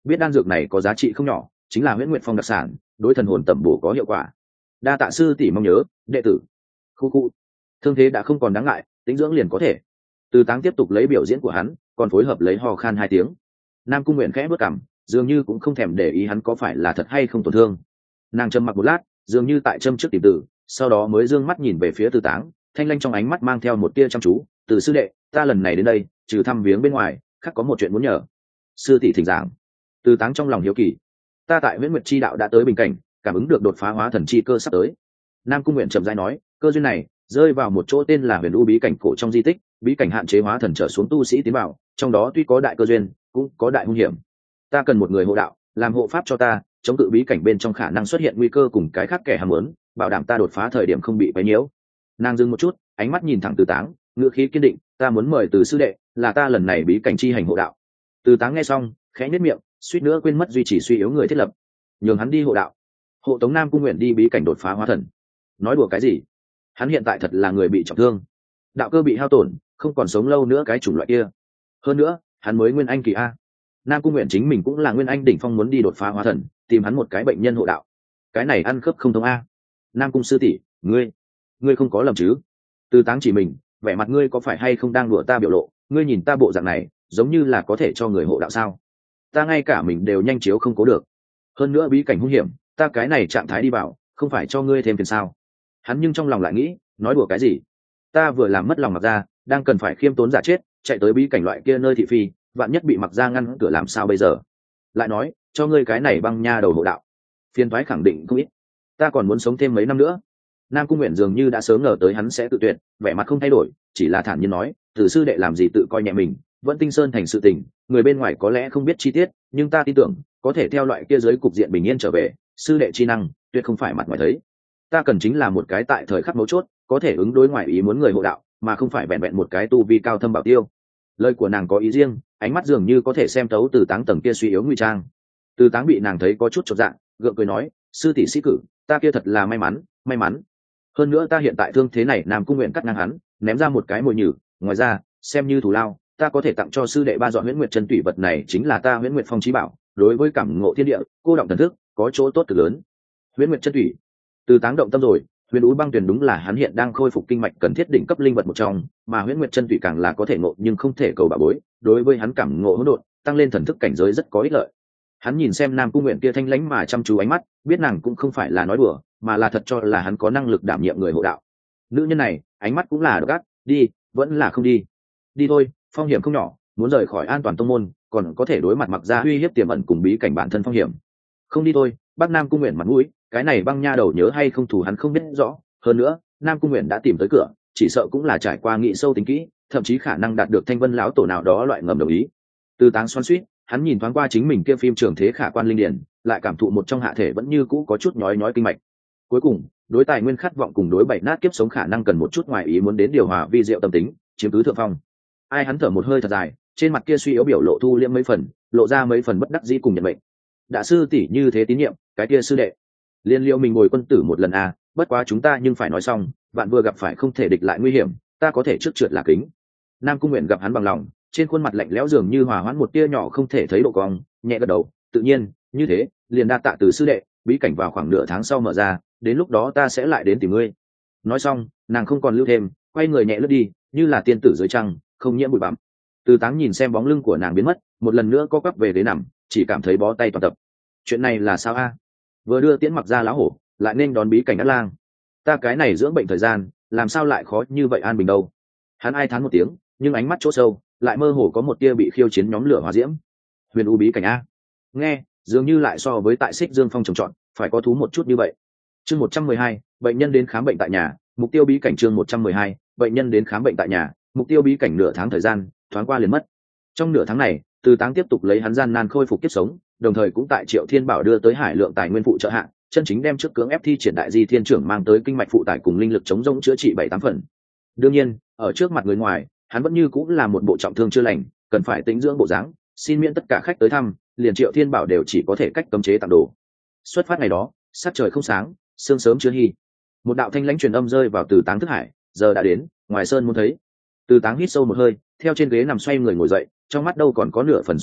biết đan dược này có giá trị không nhỏ, chính là Huyễn Nguyệt Phong đặc sản, đối thần hồn tẩm bổ có hiệu quả. Đa tạ sư tỷ mong nhớ, đệ tử. Khu khu. Thương thế đã không còn đáng ngại, tĩnh dưỡng liền có thể. Từ Táng tiếp tục lấy biểu diễn của hắn, còn phối hợp lấy ho khan 2 tiếng. Nam Cung Nguyện khẽ bước cằm, dường như cũng không thèm để ý hắn có phải là thật hay không tổn thương. Nàng trầm mặc một lát, dường như tại châm trước tìm từ, sau đó mới dương mắt nhìn về phía Từ Táng, thanh lanh trong ánh mắt mang theo một tia chăm chú. Từ sư đệ, ta lần này đến đây, trừ thăm viếng bên ngoài, khác có một chuyện muốn nhờ. Sư tỷ thỉnh giảng. Từ Táng trong lòng hiếu kỳ. Ta tại Huyễn Nguyệt chi đạo đã tới bình cảnh, cảm ứng được đột phá hóa thần chi cơ sắp tới. Nam Cung Nguyện chậm rãi nói, cơ duyên này rơi vào một chỗ tên là Huyền U bí cảnh cổ trong di tích, bí cảnh hạn chế hóa thần trở xuống tu sĩ tiến vào, trong đó tuy có đại cơ duyên, cũng có đại hung hiểm. Ta cần một người hộ đạo, làm hộ pháp cho ta, chống cự bí cảnh bên trong khả năng xuất hiện nguy cơ cùng cái khác kẻ ham muốn, bảo đảm ta đột phá thời điểm không bị quấy nhiễu. Nàng dừng một chút, ánh mắt nhìn thẳng Từ Táng, ngữ khí kiên định, ta muốn mời Từ sư đệ, là ta lần này bí cảnh chi hành hộ đạo. Từ Táng nghe xong, khẽ nhếch miệng, suýt nữa quên mất duy trì suy yếu người thiết lập, nhường hắn đi hộ đạo, hộ tống Nam Cung Nguyện đi bí cảnh đột phá hóa thần. Nói đùa cái gì? Hắn hiện tại thật là người bị trọng thương, đạo cơ bị hao tổn, không còn sống lâu nữa cái chủng loại kia. Hơn nữa, hắn mới nguyên anh kỳ a. Nam Cung Nguyện chính mình cũng là nguyên anh đỉnh phong, muốn đi đột phá hóa thần, tìm hắn một cái bệnh nhân hộ đạo, cái này ăn khớp không thông a. Nam Cung sư tỷ, ngươi không có lầm chứ? Từ Táng chỉ mình, vẻ mặt ngươi có phải hay không đang đùa ta biểu lộ, ngươi nhìn ta bộ dạng này, giống như là có thể cho người hộ đạo sao? Ta ngay cả mình đều nhanh chiếu không cố được. Hơn nữa bí cảnh hung hiểm, ta cái này trạng thái đi vào, không phải cho ngươi thêm phiền sao? Hắn nhưng trong lòng lại nghĩ, nói đùa cái gì? Ta vừa làm mất lòng Mặc Gia, đang cần phải khiêm tốn giả chết, chạy tới bí cảnh loại kia nơi thị phi, vạn nhất bị Mặc Gia ngăn cửa làm sao bây giờ? Lại nói, cho ngươi cái này băng nha đầu hộ đạo, phiền thoái khẳng định không ít. Ta còn muốn sống thêm mấy năm nữa. Nam Cung Nguyện dường như đã sớm ngờ tới hắn sẽ tự tuyệt, vẻ mặt không thay đổi, chỉ là thản nhiên nói, Từ sư đệ làm gì tự coi nhẹ mình, vẫn Tinh Sơn thành sự tình, người bên ngoài có lẽ không biết chi tiết, nhưng ta tin tưởng, có thể theo loại kia giới cục diện bình yên trở về, sư đệ chi năng, tuyệt không phải mặt ngoài thấy. Ta cần chính là một cái tại thời khắc mấu chốt, có thể ứng đối ngoài ý muốn người hộ đạo, mà không phải vẹn vẹn một cái tu vi cao thâm bảo tiêu. Lời của nàng có ý riêng, ánh mắt dường như có thể xem thấu Từ Táng tầng kia suy yếu nguy trang. Từ Táng bị nàng thấy có chút chột dạ, gượng cười nói, sư tỷ sĩ cử, ta kia thật là may mắn. Hơn nữa ta hiện tại thương thế này. Nam Cung Nguyện cắt ngang hắn, ném ra một cái mồi nhử, ngoài ra, xem như thù lao, ta có thể tặng cho sư đệ 3 dọn Huyễn Nguyệt chân tủy, vật này chính là ta Huyễn Nguyệt Phong chí bảo, đối với cảm ngộ thiên địa, cô động thần thức, có chỗ tốt cực lớn. Huyễn Nguyệt chân tủy. Từ Táng động tâm rồi, Huyền Úy băng tuyển đúng là hắn hiện đang khôi phục kinh mạch cần thiết đỉnh cấp linh vật một trong, mà Huyễn Nguyệt chân tủy càng là có thể ngộ nhưng không thể cầu bảo bối, đối với hắn cảm ngộ hỗn độn, tăng lên thần thức cảnh giới rất có ích lợi. Hắn nhìn xem Nam Cung Nguyện kia thanh lãnh mà chăm chú ánh mắt, biết nàng cũng không phải là nói đùa, mà là thật cho là hắn có năng lực đảm nhiệm người hộ đạo. Nữ nhân này, ánh mắt cũng là độc ác, đi, vẫn là không đi. Đi thôi, phong hiểm không nhỏ, muốn rời khỏi an toàn tông môn, còn có thể đối mặt Mặc Gia uy hiếp tiềm ẩn cùng bí cảnh bản thân phong hiểm. Không đi thôi, bác Nam Cung Nguyện mặt mũi, cái này băng nha đầu nhớ hay không thù hắn không biết rõ. Hơn nữa, Nam Cung Nguyện đã tìm tới cửa, chỉ sợ cũng là trải qua nghị sâu tính kỹ, thậm chí khả năng đạt được Thanh Vân lão tổ nào đó loại ngầm đồng ý. Từ Táng xoắn xuýt, hắn nhìn thoáng qua chính mình kia phim trường thế khả quan linh điển, lại cảm thụ một trong hạ thể vẫn như cũ có chút nhói kinh mạch. Cuối cùng, đối tài nguyên khát vọng cùng đối bảy nát kiếp sống khả năng cần một chút ngoài ý muốn đến điều hòa vi diệu tâm tính, chiếm cứ thượng phong. Ai hắn thở một hơi thật dài, trên mặt kia suy yếu biểu lộ thu liễm mấy phần, lộ ra mấy phần bất đắc dĩ cùng nhận mệnh. Đã sư tỷ như thế tín nhiệm, cái kia sư đệ, liên liệu mình ngồi quân tử một lần à, bất quá chúng ta nhưng phải nói xong, bạn vừa gặp phải không thể địch lại nguy hiểm, ta có thể trước trượt là kính. Nam Cung Nguyện gặp hắn bằng lòng, trên khuôn mặt lạnh lẽo dường như hòa hoãn một tia nhỏ không thể thấy độ cong, nhẹ gật đầu, tự nhiên, như thế, liền đa tạ Từ sư đệ, bí cảnh vào khoảng nửa tháng sau mở ra, đến lúc đó ta sẽ lại đến tìm ngươi. Nói xong, nàng không còn lưu thêm, quay người nhẹ lướt đi, như là tiên tử dưới trăng, không nhiễm bụi bặm. Từ Táng nhìn xem bóng lưng của nàng biến mất, một lần nữa co quắp về ghế nằm, chỉ cảm thấy bó tay toàn tập. Chuyện này là sao a? Vừa đưa Tiễn Mặc Gia lão hổ, lại nên đón bí cảnh Át Lang. Ta cái này dưỡng bệnh thời gian, làm sao lại khó như vậy an bình đâu? Hắn ai thán một tiếng, nhưng ánh mắt chỗ sâu, lại mơ hồ có một tia bị khiêu chiến nhóm lửa hòa diễm. Huyền U bí cảnh a, nghe dường như lại so với tại Xích Dương Phong trồng trọt phải có thú một chút như vậy. Chương 112, bệnh nhân đến khám bệnh tại nhà, mục tiêu bí cảnh. Chương 112, bệnh nhân đến khám bệnh tại nhà, mục tiêu bí cảnh. Nửa tháng thời gian thoáng qua liền mất. Trong nửa tháng này, Từ Táng tiếp tục lấy hắn gian nan khôi phục kiếp sống, đồng thời cũng tại Triệu Thiên Bảo đưa tới hải lượng tài nguyên phụ trợ hạ, chân chính đem trước cưỡng ép thi triển đại di thiên trưởng mang tới kinh mạch phụ tải cùng linh lực chống rỗng chữa trị 7-8 phần. Đương nhiên, ở trước mặt người ngoài, hắn vẫn như cũng là một bộ trọng thương chưa lành, cần phải tĩnh dưỡng bộ dáng, xin miễn tất cả khách tới thăm, liền Triệu Thiên Bảo đều chỉ có thể cách cấm chế tặng đồ. Xuất phát ngày đó, sắc trời không sáng, sương sớm chưa hi. Một đạo thanh lãnh truyền âm rơi vào Từ Táng thức hải, giờ đã đến, ngoài sơn muốn thấy. Từ Táng hít sâu một hơi, theo trên ghế nằm xoay người ngồi dậy, trong mắt đâu còn có nửa phần suy yếu,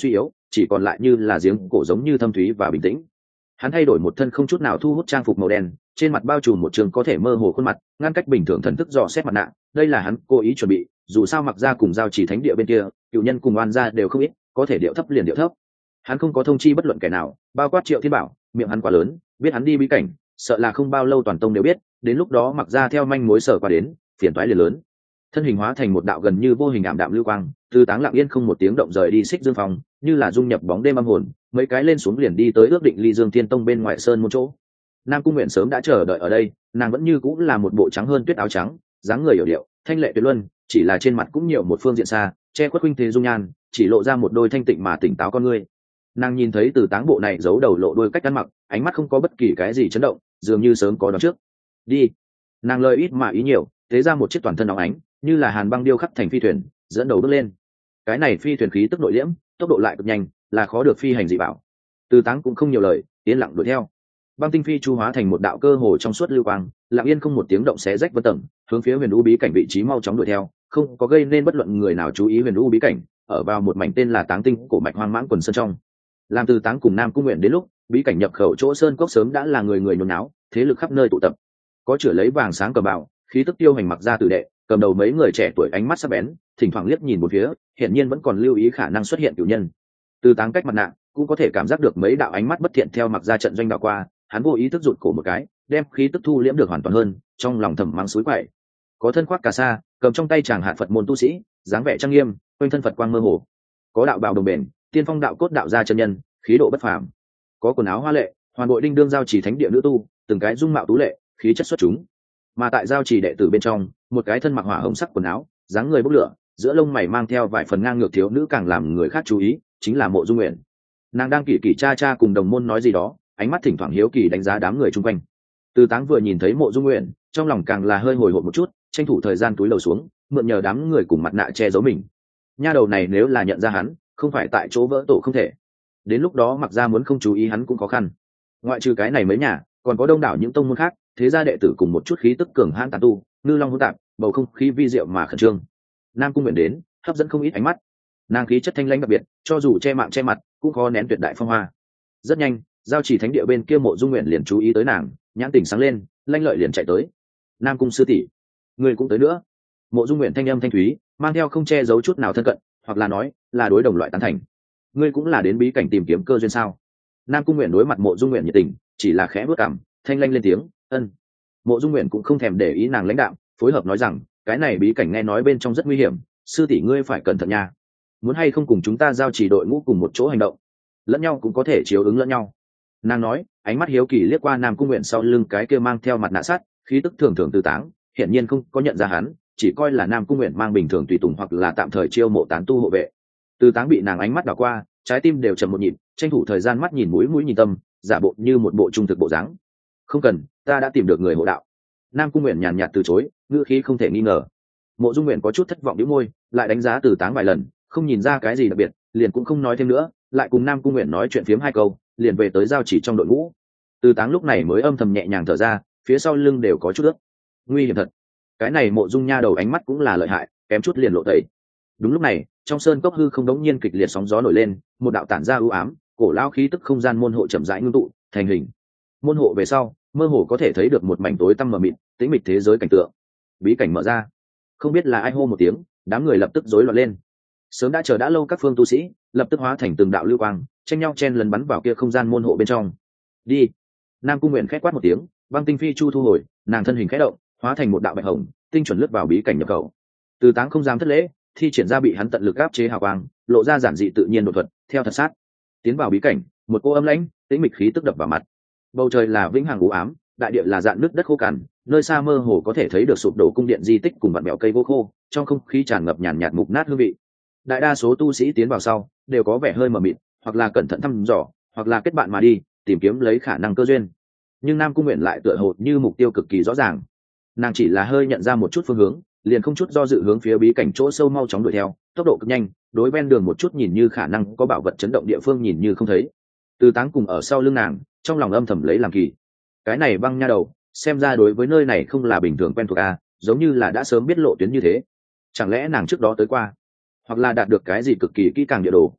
chỉ còn lại như là giếng cổ giống như thâm thúy và bình tĩnh. Hắn thay đổi một thân không chút nào thu hút trang phục màu đen, trên mặt bao trùm một trường có thể mơ hồ khuôn mặt, ngăn cách bình thường thần thức dò xét mặt nạ. Đây là hắn cố ý chuẩn bị, dù sao mặc ra cùng giao chỉ thánh địa bên kia, cựu nhân cùng oan gia đều không ít, có thể điệu thấp liền điệu thấp. Hắn không có thông chi bất luận kẻ nào, bao quát Triệu Thiên Bảo, miệng hắn quá lớn, biết hắn đi bí cảnh, sợ là không bao lâu toàn tông đều biết, đến lúc đó mặc ra theo manh mối sở qua đến, phiền toái liền lớn. Thân hình hóa thành một đạo gần như vô hình ảm đạm lưu quang, Từ Táng lặng yên không một tiếng động rời đi Xích Dương phòng, như là dung nhập bóng đêm âm hồn, mấy cái lên xuống liền đi tới ước định Ly Dương Thiên Tông bên ngoài sơn một chỗ. Nam Cung Nguyện sớm đã chờ đợi ở đây, nàng vẫn như cũng là một bộ trắng hơn tuyết áo trắng, dáng người hiểu điệu, thanh lệ tuyệt luân, chỉ là trên mặt cũng nhiều một phương diện xa, che khuất huynh thế dung nhan, chỉ lộ ra một đôi thanh tịnh mà tỉnh táo con ngươi. Nàng nhìn thấy Từ Táng bộ này giấu đầu lộ đuôi cách ăn mặc, ánh mắt không có bất kỳ cái gì chấn động, dường như sớm có đoán trước. Đi. Nàng lời ít mà ý nhiều, thế ra một chiếc toàn thân óng ánh, như là hàn băng điêu khắc thành phi thuyền, dẫn đầu bước lên. Cái này phi thuyền khí tức nội liễm, tốc độ lại cực nhanh, là khó được phi hành dị bảo. Từ Táng cũng không nhiều lời, yên lặng đuổi theo. Băng tinh phi chu hóa thành một đạo cơ hồ trong suốt lưu quang, lặng yên không một tiếng động xé rách vân tầng, hướng phía huyền u bí cảnh vị trí mau chóng đuổi theo, không có gây nên bất luận người nào chú ý huyền u bí cảnh, ở vào một mảnh tên là Táng Tinh cổ mạch hoang mãng quần sơn trong. Làm Từ Táng cùng Nam Cung Nguyện đến lúc, bí cảnh nhập khẩu chỗ sơn cốc sớm đã là người người nhốn náo, thế lực khắp nơi tụ tập. Có chửa lấy vàng sáng cầm bào, khí tức tiêu hành mặc ra tử đệ, cầm đầu mấy người trẻ tuổi ánh mắt sắc bén, thỉnh thoảng liếc nhìn một phía, hiển nhiên vẫn còn lưu ý khả năng xuất hiện cửu nhân. Từ Táng cách mặt nạ, cũng có thể cảm giác được mấy đạo ánh mắt bất thiện theo mặc ra trận doanh đạo qua, hắn vô ý thức rụt cổ một cái, đem khí tức thu liễm được hoàn toàn hơn, trong lòng thầm mắng suối quậy. Có thân khoác cà sa, cầm trong tay tràng hạt Phật môn tu sĩ, dáng vẻ trang nghiêm, quanh thân Phật quang mơ hồ. Có đạo bào đồng bền, tiên phong đạo cốt đạo gia chân nhân, khí độ bất phàm. Có quần áo hoa lệ, hoàn bội đinh đương giao chỉ thánh địa nữ tu, từng cái dung mạo tú lệ, khí chất xuất chúng. Mà tại giao chỉ đệ tử bên trong, một cái thân mặc hỏa hồng sắc quần áo, dáng người bốc lửa, giữa lông mày mang theo vài phần ngang ngược thiếu nữ càng làm người khác chú ý, chính là Mộ Dung Nguyện. Nàng đang kỳ kỳ cha cha cùng đồng môn nói gì đó, ánh mắt thỉnh thoảng hiếu kỳ đánh giá đám người chung quanh. Từ Táng vừa nhìn thấy Mộ Dung Nguyện, trong lòng càng là hơi hồi hộp một chút, tranh thủ thời gian túi lầu xuống, mượn nhờ đám người cùng mặt nạ che giấu mình. Nha đầu này nếu là nhận ra hắn, không phải tại chỗ vỡ tổ không thể. Đến lúc đó mặc ra muốn không chú ý hắn cũng khó khăn. Ngoại trừ cái này mấy nhà, còn có đông đảo những tông môn khác, thế gia đệ tử cùng một chút khí tức cường hãn tán tu, ngư long hỗn tạp, bầu không khí vi diệu mà khẩn trương. Nam Cung Nguyện đến, hấp dẫn không ít ánh mắt. Nàng khí chất thanh lãnh đặc biệt, cho dù che mạng che mặt, cũng khó nén tuyệt đại phong hoa. Rất nhanh, giao chỉ thánh địa bên kia Mộ Dung Nguyện liền chú ý tới nàng, nhãn tỉnh sáng lên, lanh lợi liền chạy tới. Nam Cung sư tỷ, người cũng tới nữa. Mộ Dung Nguyện thanh âm thanh thúy, mang theo không che giấu chút nào thân cận, hoặc là nói là đối đồng loại tán thành. Ngươi cũng là đến bí cảnh tìm kiếm cơ duyên sao? Nam Cung Nguyện đối mặt Mộ Dung Nguyện nhiệt tình, chỉ là khẽ bước cằm, thanh lanh lên tiếng, ân. Mộ Dung Nguyện cũng không thèm để ý nàng lãnh đạo, phối hợp nói rằng, cái này bí cảnh nghe nói bên trong rất nguy hiểm, sư tỷ ngươi phải cẩn thận nha. Muốn hay không cùng chúng ta giao chỉ đội ngũ cùng một chỗ hành động, lẫn nhau cũng có thể chiếu ứng lẫn nhau. Nàng nói, ánh mắt hiếu kỳ liếc qua Nam Cung Nguyện sau lưng cái kia mang theo mặt nạ sắt, khí tức thường thường Từ Táng, hiển nhiên không có nhận ra hắn, chỉ coi là Nam Cung Nguyện mang bình thường tùy tùng hoặc là tạm thời chiêu mộ tán tu hộ vệ. Từ Táng bị nàng ánh mắt đảo qua, trái tim đều chậm một nhịp, tranh thủ thời gian mắt nhìn mũi mũi nhìn tâm, giả bộ như một bộ trung thực bộ dáng. Không cần, ta đã tìm được người hộ đạo. Nam Cung Nguyện nhàn nhạt từ chối, ngữ khí không thể nghi ngờ. Mộ Dung Nguyện có chút thất vọng nhíu môi, lại đánh giá Từ Táng vài lần, không nhìn ra cái gì đặc biệt, liền cũng không nói thêm nữa, lại cùng Nam Cung Nguyện nói chuyện phiếm hai câu, liền về tới giao chỉ trong đội ngũ. Từ Táng lúc này mới âm thầm nhẹ nhàng thở ra, phía sau lưng đều có chút ướt. Nguy hiểm thật. Cái này Mộ Dung nha đầu ánh mắt cũng là lợi hại, kém chút liền lộ tẩy. Đúng lúc này, trong sơn cốc hư không đống nhiên kịch liệt sóng gió nổi lên, một đạo tản ra ưu ám, cổ lao khí tức không gian môn hộ chậm rãi ngưng tụ, thành hình. Môn hộ về sau, mơ hồ có thể thấy được một mảnh tối tăm mờ mịt, tĩnh mịch thế giới cảnh tượng. Bí cảnh mở ra. Không biết là ai hô một tiếng, đám người lập tức rối loạn lên. Sớm đã chờ đã lâu các phương tu sĩ, lập tức hóa thành từng đạo lưu quang, tranh nhau chen lấn bắn vào kia không gian môn hộ bên trong. Đi. Nam Cung Nguyện khẽ quát một tiếng, băng tinh phi chu thu hồi, nàng thân hình khẽ động, hóa thành một đạo bạch hồng, tinh chuẩn lướt vào bí cảnh nhập khẩu. Từ Táng không dám thất lễ, thi triển ra bị hắn tận lực áp chế hào quang, lộ ra giản dị tự nhiên đột thuật, theo thật sát. Tiến vào bí cảnh, một cô âm lãnh, tĩnh mịch khí tức đập vào mặt. Bầu trời là vĩnh hằng u ám, đại địa là dạn nước đất khô cằn, nơi xa mơ hồ có thể thấy được sụp đổ cung điện di tích cùng vạn mèo cây gỗ khô, trong không khí tràn ngập nhàn nhạt mục nát hương vị. Đại đa số tu sĩ tiến vào sau, đều có vẻ hơi mờ mịt, hoặc là cẩn thận thăm dò, hoặc là kết bạn mà đi, tìm kiếm lấy khả năng cơ duyên. Nhưng Nam Cung Nguyện lại tựa hồ như mục tiêu cực kỳ rõ ràng. Nàng chỉ là hơi nhận ra một chút phương hướng, liền không chút do dự hướng phía bí cảnh chỗ sâu mau chóng đuổi theo, tốc độ cực nhanh, đối ven đường một chút nhìn như khả năng có bảo vật chấn động địa phương nhìn như không thấy. Từ Táng cùng ở sau lưng nàng, trong lòng âm thầm lấy làm kỳ. Cái này băng nha đầu, xem ra đối với nơi này không là bình thường quen thuộc a, giống như là đã sớm biết lộ tuyến như thế. Chẳng lẽ nàng trước đó tới qua, hoặc là đạt được cái gì cực kỳ kỹ càng địa đồ.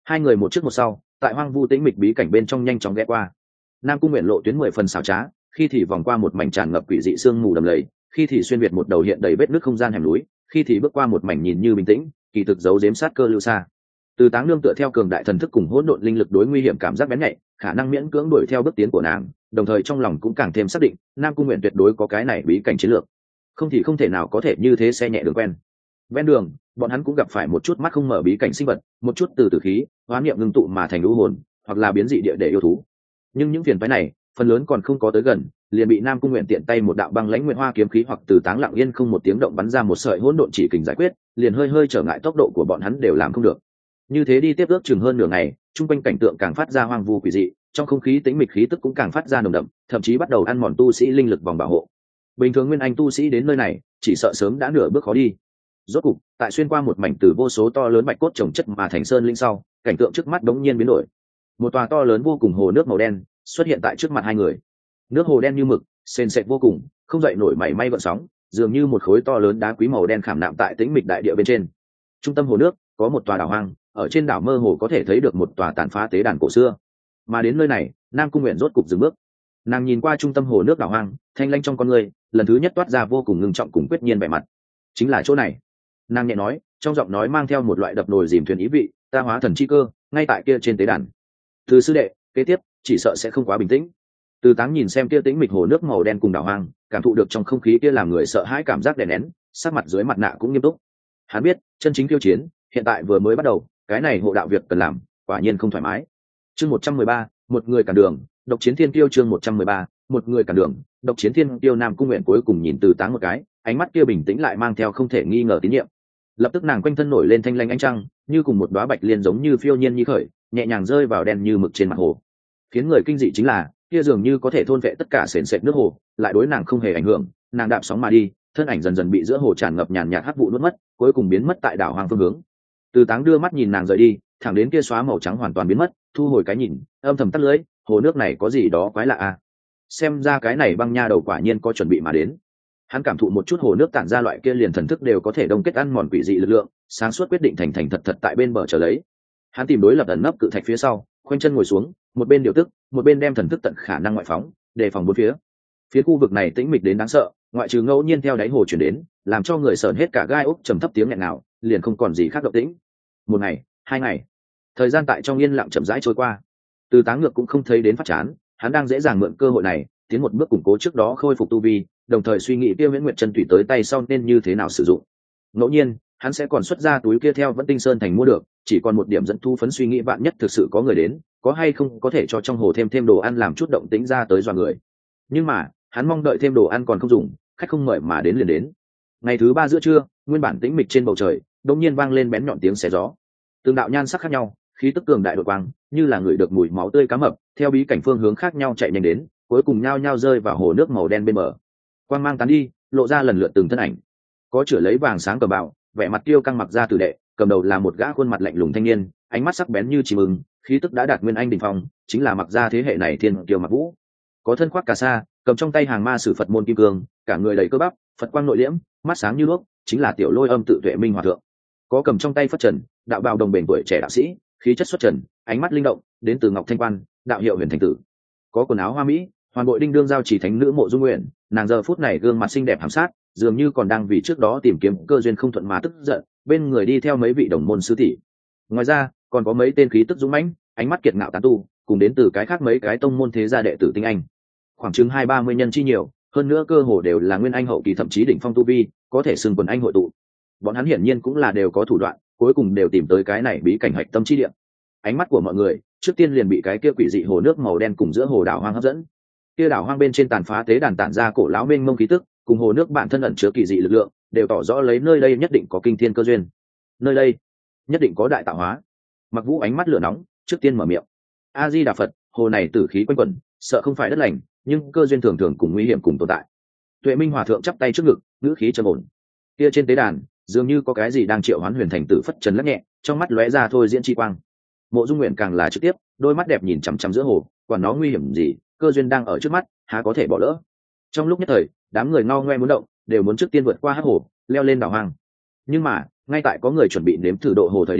Hai người một trước một sau tại hoang vu tĩnh mịch bí cảnh bên trong nhanh chóng ghé qua. Nam cung nguyện lộ tuyến 10 phần xảo trá, khi thì vòng qua một mảnh tràn ngập quỷ dị sương mù đầm lầy, khi thì xuyên việt một đầu hiện đầy vết nứt không gian hẻm núi, khi thì bước qua một mảnh nhìn như bình tĩnh kỳ thực giấu giếm sát cơ lưu xa. Từ Táng Nương tựa theo cường đại thần thức cùng hỗn độn linh lực đối nguy hiểm cảm giác bén nhạy, khả năng miễn cưỡng đuổi theo bước tiến của nàng, đồng thời trong lòng cũng càng thêm xác định Nam cung nguyện tuyệt đối có cái này bí cảnh chiến lược, không thì không thể nào có thể như thế xe nhẹ đường quen. Ven đường bọn hắn cũng gặp phải một chút mắt không mở bí cảnh sinh vật, một chút từ tử khí hóa niệm ngưng tụ mà thành lũ hồn, hoặc là biến dị địa để yêu thú. Nhưng những phiền phái này phần lớn còn không có tới gần, liền bị Nam cung nguyện tiện tay một đạo băng lãnh nguyện hoa kiếm khí hoặc Từ Táng lặng yên không một tiếng động bắn ra một sợi hỗn độn chỉ kình giải quyết, liền hơi hơi trở ngại tốc độ của bọn hắn đều làm không được. Như thế đi tiếp ước chừng hơn nửa ngày, trung quanh cảnh tượng càng phát ra hoang vu quỷ dị, trong không khí tĩnh mịch khí tức cũng càng phát ra nồng đậm, thậm chí bắt đầu ăn mòn tu sĩ linh lực vòng bảo hộ. Bình thường nguyên anh tu sĩ đến nơi này chỉ sợ sớm đã nửa bước khó đi. Rốt cục tại xuyên qua một mảnh từ vô số to lớn bạch cốt trồng chất mà thành sơn linh sau, cảnh tượng trước mắt đống nhiên biến đổi. Một tòa to lớn vô cùng hồ nước màu đen xuất hiện tại trước mặt hai người. Nước hồ đen như mực, sền sệt vô cùng, không dậy nổi mảy may gợn sóng, dường như một khối to lớn đá quý màu đen khảm nạm tại tĩnh mịch đại địa bên trên. Trung tâm hồ nước có một tòa đảo hoang, ở trên đảo mơ hồ có thể thấy được một tòa tàn phá tế đàn cổ xưa. Mà đến nơi này, Nam cung nguyện rốt cục dừng bước. Nàng nhìn qua trung tâm hồ nước đảo hoang, thanh lanh trong con người lần thứ nhất toát ra vô cùng ngưng trọng cùng quyết nhiên vẻ mặt. Chính là chỗ này. Nàng nhẹ nói, trong giọng nói mang theo một loại đập nồi dìm thuyền ý vị, ta hóa thần chi cơ ngay tại kia trên tế đàn. Từ sư đệ kế tiếp chỉ sợ sẽ không quá bình tĩnh. Từ Táng nhìn xem kia tĩnh mịch hồ nước màu đen cùng đảo hoang, cảm thụ được trong không khí kia làm người sợ hãi cảm giác đè nén, sắc mặt dưới mặt nạ cũng nghiêm túc. Hắn biết chân chính tiêu chiến hiện tại vừa mới bắt đầu, cái này hộ đạo việc cần làm quả nhiên không thoải mái. Chương 113, một người cản đường, độc chiến thiên tiêu. Chương 113, một người cản đường, độc chiến thiên tiêu. Nam cung nguyện cuối cùng nhìn Từ Táng một cái, ánh mắt kia bình tĩnh lại mang theo không thể nghi ngờ tín nhiệm. Lập tức nàng quanh thân nổi lên thanh lanh ánh trăng, như cùng một đóa bạch liên giống như phiêu nhiên như khởi, nhẹ nhàng rơi vào đen như mực trên mặt hồ. Khiến người kinh dị chính là kia dường như có thể thôn vệ tất cả sền sệt nước hồ, lại đối nàng không hề ảnh hưởng. Nàng đạp sóng mà đi, thân ảnh dần dần bị giữa hồ tràn ngập nhàn nhạt hắc vụ nuốt mất, cuối cùng biến mất tại đảo hoang phương hướng. Từ Táng đưa mắt nhìn nàng rời đi, thẳng đến kia xóa màu trắng hoàn toàn biến mất, thu hồi cái nhìn, âm thầm tắt lưỡi, hồ nước này có gì đó quái lạ à? Xem ra cái này băng nha đầu quả nhiên có chuẩn bị mà đến. Hắn cảm thụ một chút hồ nước tản ra loại kia liền thần thức đều có thể đông kết ăn mòn quỷ dị lực lượng, sáng suốt quyết định thành thành thật thật tại bên bờ chờ lấy. Hắn tìm đối lập ẩn nấp cự thạch phía sau, khoanh chân ngồi xuống, một bên điều tức, một bên đem thần thức tận khả năng ngoại phóng, đề phòng bốn phía. Phía khu vực này tĩnh mịch đến đáng sợ, ngoại trừ ngẫu nhiên theo đáy hồ chuyển đến, làm cho người sởn hết cả gai ốc trầm thấp tiếng nghẹn nào, liền không còn gì khác động tĩnh. Một ngày, hai ngày, thời gian tại trong yên lặng chậm rãi trôi qua. Từ Táng ngược cũng không thấy đến phát chán, hắn đang dễ dàng mượn cơ hội này tiến một bước củng cố trước đó khôi phục tu vi, đồng thời suy nghĩ kia Viễn Nguyệt chân tùy tới tay sau nên như thế nào sử dụng. Ngẫu nhiên hắn sẽ còn xuất ra túi kia theo Vẫn Tinh Sơn thành mua được, chỉ còn một điểm dẫn thu phấn, suy nghĩ bạn nhất thực sự có người đến, có hay không có thể cho trong hồ thêm đồ ăn làm chút động tĩnh ra tới dọa người. Nhưng mà hắn mong đợi thêm đồ ăn còn không dùng, khách không mời mà đến liền đến. Ngày thứ ba giữa trưa, nguyên bản tĩnh mịch trên bầu trời đột nhiên vang lên bén nhọn tiếng xé gió. Từng đạo nhan sắc khác nhau, khí tức cường đại đột quang, như là người được mùi máu tươi cá mập, theo bí cảnh phương hướng khác nhau chạy nhanh đến, cuối cùng nhao nhao rơi vào hồ nước màu đen bên bờ. Quang mang tán đi, lộ ra lần lượt từng thân ảnh. Có chửa lấy vàng sáng cờ bào, vẻ mặt tiêu căng mặc ra tử đệ, cầm đầu là một gã khuôn mặt lạnh lùng thanh niên, ánh mắt sắc bén như chim ưng, khí tức đã đạt nguyên anh đỉnh phong, chính là mặc ra thế hệ này thiên kiều Mặc Vũ. Có thân khoác cà sa, cầm trong tay hàng ma sử Phật môn kim cương, cả người đầy cơ bắp, Phật quang nội liễm, mắt sáng như đuốc, chính là Tiểu Lôi Âm tự Tuệ Minh hòa thượng. Có cầm trong tay phất trần, đạo bào đồng bền tuổi trẻ đạo sĩ, khí chất xuất trần, ánh mắt linh động, đến từ Ngọc Thanh Quan, đạo hiệu Huyền Thành Tử. Có quần áo hoa mỹ, hoàn bội đinh đương giao chỉ thánh nữ Mộ Dung Nguyện, nàng giờ phút này gương mặt xinh đẹp hàm sát, dường như còn đang vì trước đó tìm kiếm cơ duyên không thuận mà tức giận, bên người đi theo mấy vị đồng môn sư tỷ. Ngoài ra còn có mấy tên khí tức dũng mãnh, ánh mắt kiệt ngạo tán tu, cùng đến từ cái khác mấy cái tông môn thế gia đệ tử tinh anh, khoảng chừng 20-30 nhân chi nhiều, hơn nữa cơ hồ đều là nguyên anh hậu kỳ thậm chí đỉnh phong tu vi, có thể xưng quần anh hội tụ. Bọn hắn hiển nhiên cũng là đều có thủ đoạn, cuối cùng đều tìm tới cái này bí cảnh hạch tâm chi địa. Ánh mắt của mọi người trước tiên liền bị cái kia quỷ dị hồ nước màu đen cùng giữa hồ đảo hoang hấp dẫn. Kia đảo hoang bên trên tàn phá tế đàn tản ra cổ lão mênh mông khí tức, cùng hồ nước bản thân ẩn chứa kỳ dị lực lượng, đều tỏ rõ lấy nơi đây nhất định có kinh thiên cơ duyên. Nơi đây nhất định có đại tạo hóa. Mặc Vũ ánh mắt lửa nóng, trước tiên mở miệng. A Di Đà Phật, hồ này tử khí quanh quẩn, sợ không phải đất lành, nhưng cơ duyên thường thường cùng nguy hiểm cùng tồn tại. Tuệ Minh hòa thượng chắp tay trước ngực, ngữ khí trầm ổn. Kia trên tế đàn dường như có cái gì đang triệu hoán Huyền Thành Tử phất trần lắc nhẹ, trong mắt lóe ra thôi diễn chi quang. Mộ Dung Nguyện càng là trực tiếp, đôi mắt đẹp nhìn chằm chằm giữa hồ, quản nó nguy hiểm gì, cơ duyên đang ở trước mắt, há có thể bỏ lỡ. Trong lúc nhất thời, đám người ngao ngoe muốn động, đều muốn trước tiên vượt qua hắc hồ, leo lên đảo hoang. Nhưng mà ngay tại có người chuẩn bị nếm thử độ hồ thời điểm,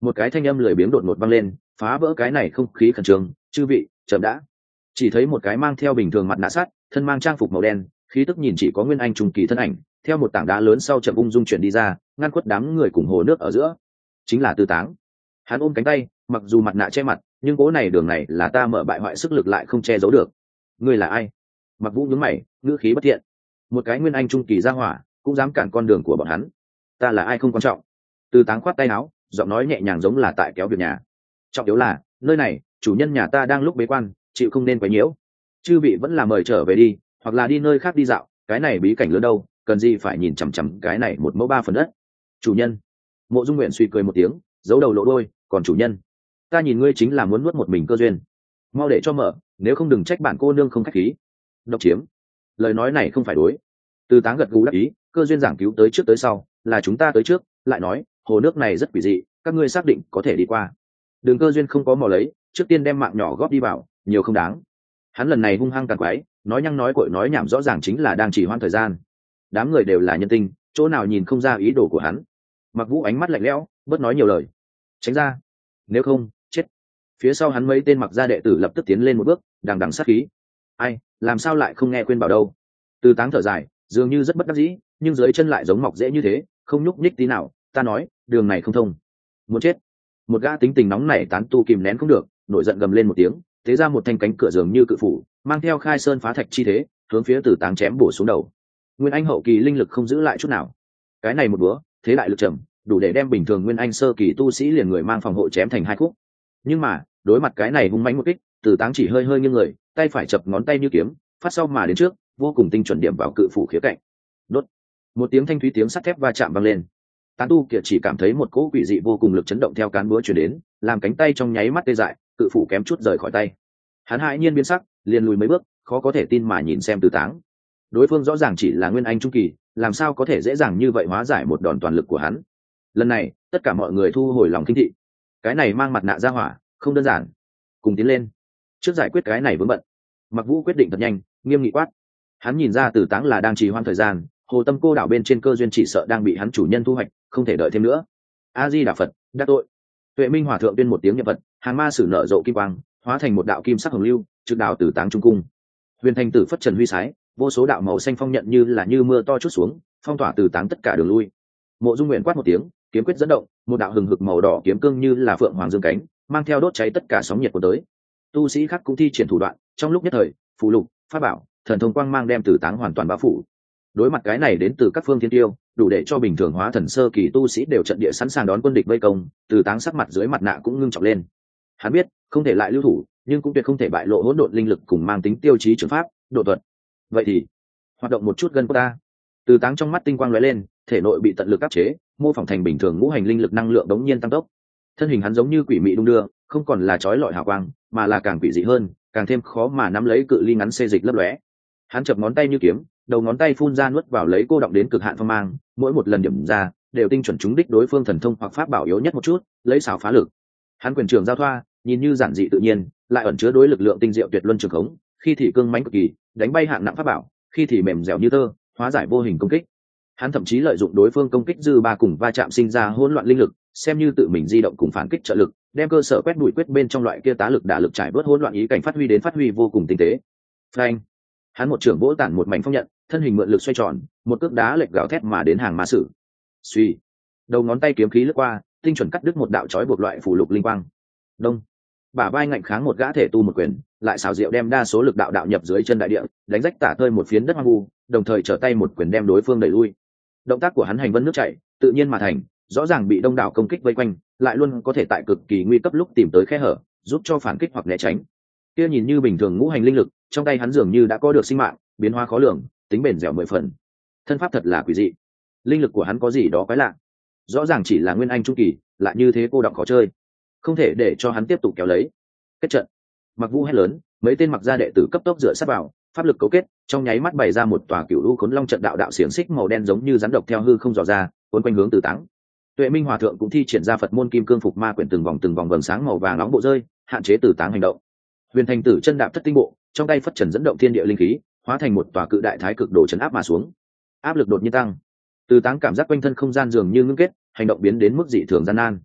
Một cái thanh âm lười biếng đột ngột vang lên, phá vỡ cái này không khí khẩn trương. Chư vị, chậm đã. Chỉ thấy một cái mang theo bình thường mặt nạ sắt, thân mang trang phục màu đen, khí tức nhìn chỉ có nguyên anh trung kỳ thân ảnh, theo một tảng đá lớn sau chậm ung dung chuyển đi ra, ngăn khuất đám người cùng hồ nước ở giữa. Chính là Từ Táng. Hắn ôm cánh tay, mặc dù mặt nạ che mặt, nhưng cố này đường này là ta mở bại hoại sức lực lại không che giấu được. Ngươi là ai? Mặc Vũ nhướng mày, ngữ khí bất thiện. Một cái nguyên anh trung kỳ gia hỏa, cũng dám cản con đường của bọn hắn. Ta là ai không quan trọng. Từ Táng khoát tay áo, giọng nói nhẹ nhàng giống là tại kéo việc nhà. Trọng yếu là, nơi này, chủ nhân nhà ta đang lúc bế quan, chịu không nên quấy nhiễu. Chư vị vẫn là mời trở về đi, hoặc là đi nơi khác đi dạo, cái này bí cảnh lớn đâu, cần gì phải nhìn chằm chằm cái này 1 mẫu 3 phần đất. Chủ nhân. Mộ Dung Nguyện suy cười một tiếng, giấu đầu lộ đôi, còn chủ nhân, ta nhìn ngươi chính là muốn nuốt một mình cơ duyên. Mau để cho mở, nếu không đừng trách bản cô nương không khách khí. Độc chiếm. Lời nói này không phải đối. Từ Táng gật gù đáp ý, cơ duyên giảng cứu tới trước tới sau, là chúng ta tới trước, lại nói, hồ nước này rất quỷ dị, các ngươi xác định có thể đi qua. Đường cơ duyên không có mò lấy, trước tiên đem mạng nhỏ góp đi vào, nhiều không đáng. Hắn lần này hung hăng càng quái, nói nhăng nói cội nói nhảm rõ ràng chính là đang chỉ hoãn thời gian. Đám người đều là nhân tinh, chỗ nào nhìn không ra ý đồ của hắn. Mặc Vũ ánh mắt lạnh lẽo, bớt nói nhiều lời. Tránh ra, nếu không chết. Phía sau hắn mấy tên mặc gia đệ tử lập tức tiến lên một bước, đằng đằng sát khí. Ai, làm sao lại không nghe khuyên bảo đâu. Từ Táng thở dài, dường như rất bất đắc dĩ, nhưng dưới chân lại giống mọc dễ như thế, không nhúc nhích tí nào. Ta nói, đường này không thông. Muốn chết. Một gã tính tình nóng nảy tán tu kìm nén không được, nổi giận gầm lên một tiếng, thế ra một thanh cánh cửa dường như cự phủ, mang theo khai sơn phá thạch chi thế, hướng phía Từ Táng chém bổ xuống đầu. Nguyên anh hậu kỳ linh lực không giữ lại chút nào. Cái này một búa, thế lại lực trầm, đủ để đem bình thường nguyên anh sơ kỳ tu sĩ liền người mang phòng hộ chém thành 2 khúc. Nhưng mà, đối mặt cái này hung mãnh một kích, Từ Táng chỉ hơi hơi nghiêng người, tay phải chập ngón tay như kiếm, phát sau mà đến trước, vô cùng tinh chuẩn điểm vào cự phủ khía cạnh. Đốt. Một tiếng thanh thúy tiếng sắt thép va chạm vang lên. Tán tu kia chỉ cảm thấy một cỗ quỷ dị vô cùng lực chấn động theo cán búa truyền đến, làm cánh tay trong nháy mắt tê dại, cự phủ kém chút rời khỏi tay. Hắn hãi nhiên biến sắc, liền lùi mấy bước, khó có thể tin mà nhìn xem Từ Táng. Đối phương rõ ràng chỉ là nguyên anh trung kỳ, làm sao có thể dễ dàng như vậy hóa giải một đòn toàn lực của hắn. Lần này, tất cả mọi người thu hồi lòng kinh thị. Cái này mang mặt nạ ra hỏa, không đơn giản. Cùng tiến lên, trước giải quyết cái này vướng bận. Mặc Vũ quyết định thật nhanh, nghiêm nghị quát. Hắn nhìn ra Từ Táng là đang trì hoãn thời gian, hồ tâm cô đảo bên trên cơ duyên chỉ sợ đang bị hắn chủ nhân thu hoạch, không thể đợi thêm nữa. A Di Đà Phật, đắc tội. Tuệ Minh Hòa thượng tuyên một tiếng nhập vật, hàng ma sử nở rộ kim quang, hóa thành một đạo kim sắc hồng lưu, trực đảo Từ Táng trung cung. Huyền Thành Tử phất trần huy sái, vô số đạo màu xanh phong nhận như mưa to chút xuống, phong tỏa Từ Táng tất cả đường lui. Mộ Dung Nguyện quát một tiếng, kiếm quyết dẫn động, một đạo hừng hực màu đỏ kiếm cương như là phượng hoàng dương cánh, mang theo đốt cháy tất cả sóng nhiệt của tới. Tu sĩ khác cũng thi triển thủ đoạn, trong lúc nhất thời, phù lục, pháp bảo, thần thông quang mang đem Từ Táng hoàn toàn bao phủ. Đối mặt cái này đến từ các phương thiên tiêu, đủ để cho bình thường hóa thần sơ kỳ tu sĩ đều trận địa sẵn sàng đón quân địch vây công. Từ Táng sắc mặt dưới mặt nạ cũng ngưng trọng lên. Hắn biết, không thể lại lưu thủ, nhưng cũng tuyệt không thể bại lộ hỗn độn linh lực cùng mang tính tiêu chí trường pháp, độ thuật. Vậy thì, hoạt động một chút gân cốt ta. Từ Táng trong mắt tinh quang lóe lên, thể nội bị tận lực áp chế, mô phỏng thành bình thường ngũ hành linh lực năng lượng đống nhiên tăng tốc. Thân hình hắn giống như quỷ mị đung đưa, không còn là chói lọi hào quang, mà là càng quỷ dị hơn, càng thêm khó mà nắm lấy cự ly ngắn xê dịch lấp lóe. Hắn chập ngón tay như kiếm, đầu ngón tay phun ra nuốt vào lấy cô động đến cực hạn phong mang, mỗi một lần điểm ra đều tinh chuẩn trúng đích đối phương thần thông hoặc pháp bảo yếu nhất một chút, lấy xảo phá lực. Hắn quyền trường giao thoa, nhìn như giản dị tự nhiên, lại ẩn chứa đối lực lượng tinh diệu tuyệt luân trường khống, khi thì cương mãnh cực kỳ, đánh bay hạng nặng pháp bảo, khi thì mềm dẻo như tơ, hóa giải vô hình công kích. Hắn thậm chí lợi dụng đối phương công kích dư ba cùng va chạm sinh ra hỗn loạn linh lực, xem như tự mình di động cùng phản kích trợ lực, đem cơ sở quét đuổi quyết bên trong loại kia tá lực đả lực trải bớt hỗn loạn ý cảnh phát huy vô cùng tinh tế. Phanh! Hắn một trưởng vỗ tản một mảnh phong nhận, thân hình mượn lực xoay tròn, một cước đá lệch gào thét mà đến hàng ma sử. Suy, đầu ngón tay kiếm khí lướt qua, tinh chuẩn cắt đứt một đạo chói buộc loại phù lục linh quang. Đông, bả vai ngạnh kháng một gã thể tu một quyền, lại xảo diệu đem đa số lực đạo đạo nhập dưới chân đại địa, đánh rách tả tơi một phiến đất hoang vu, đồng thời trở tay một quyền đem đối phương đẩy lui. Động tác của hắn hành vân nước chảy, tự nhiên mà thành, rõ ràng bị đông đảo công kích vây quanh, lại luôn có thể tại cực kỳ nguy cấp lúc tìm tới khe hở, giúp cho phản kích hoặc né tránh. Kia nhìn như bình thường ngũ hành linh lực, trong tay hắn dường như đã có được sinh mạng, biến hóa khó lường, tính bền dẻo 10 phần. Thân pháp thật là quỷ dị. Linh lực của hắn có gì đó quái lạ. Rõ ràng chỉ là nguyên anh trung kỳ, lại như thế cô đọng khó chơi. Không thể để cho hắn tiếp tục kéo lấy. Kết trận. Mặc Vũ hét lớn, mấy tên mặc gia đệ tử cấp tốc dựa sát vào, pháp lực cấu kết, trong nháy mắt bày ra một tòa cửu u khốn long trận đạo đạo xiển xích màu đen giống như rắn độc theo hư không dò ra, cuốn quanh hướng Từ Táng. Tuệ Minh Hòa thượng cũng thi triển ra Phật môn kim cương phục ma quyển từng vòng vầng sáng màu vàng nóng bộ rơi, hạn chế Từ Táng hành động. Huyền Thành Tử chân đạp thất tinh bộ, trong tay phất trần dẫn động thiên địa linh khí, hóa thành một tòa cự đại thái cực đồ trấn áp mà xuống. Áp lực đột nhiên tăng, Từ Táng cảm giác quanh thân không gian dường như ngưng kết, hành động biến đến mức dị thường gian nan.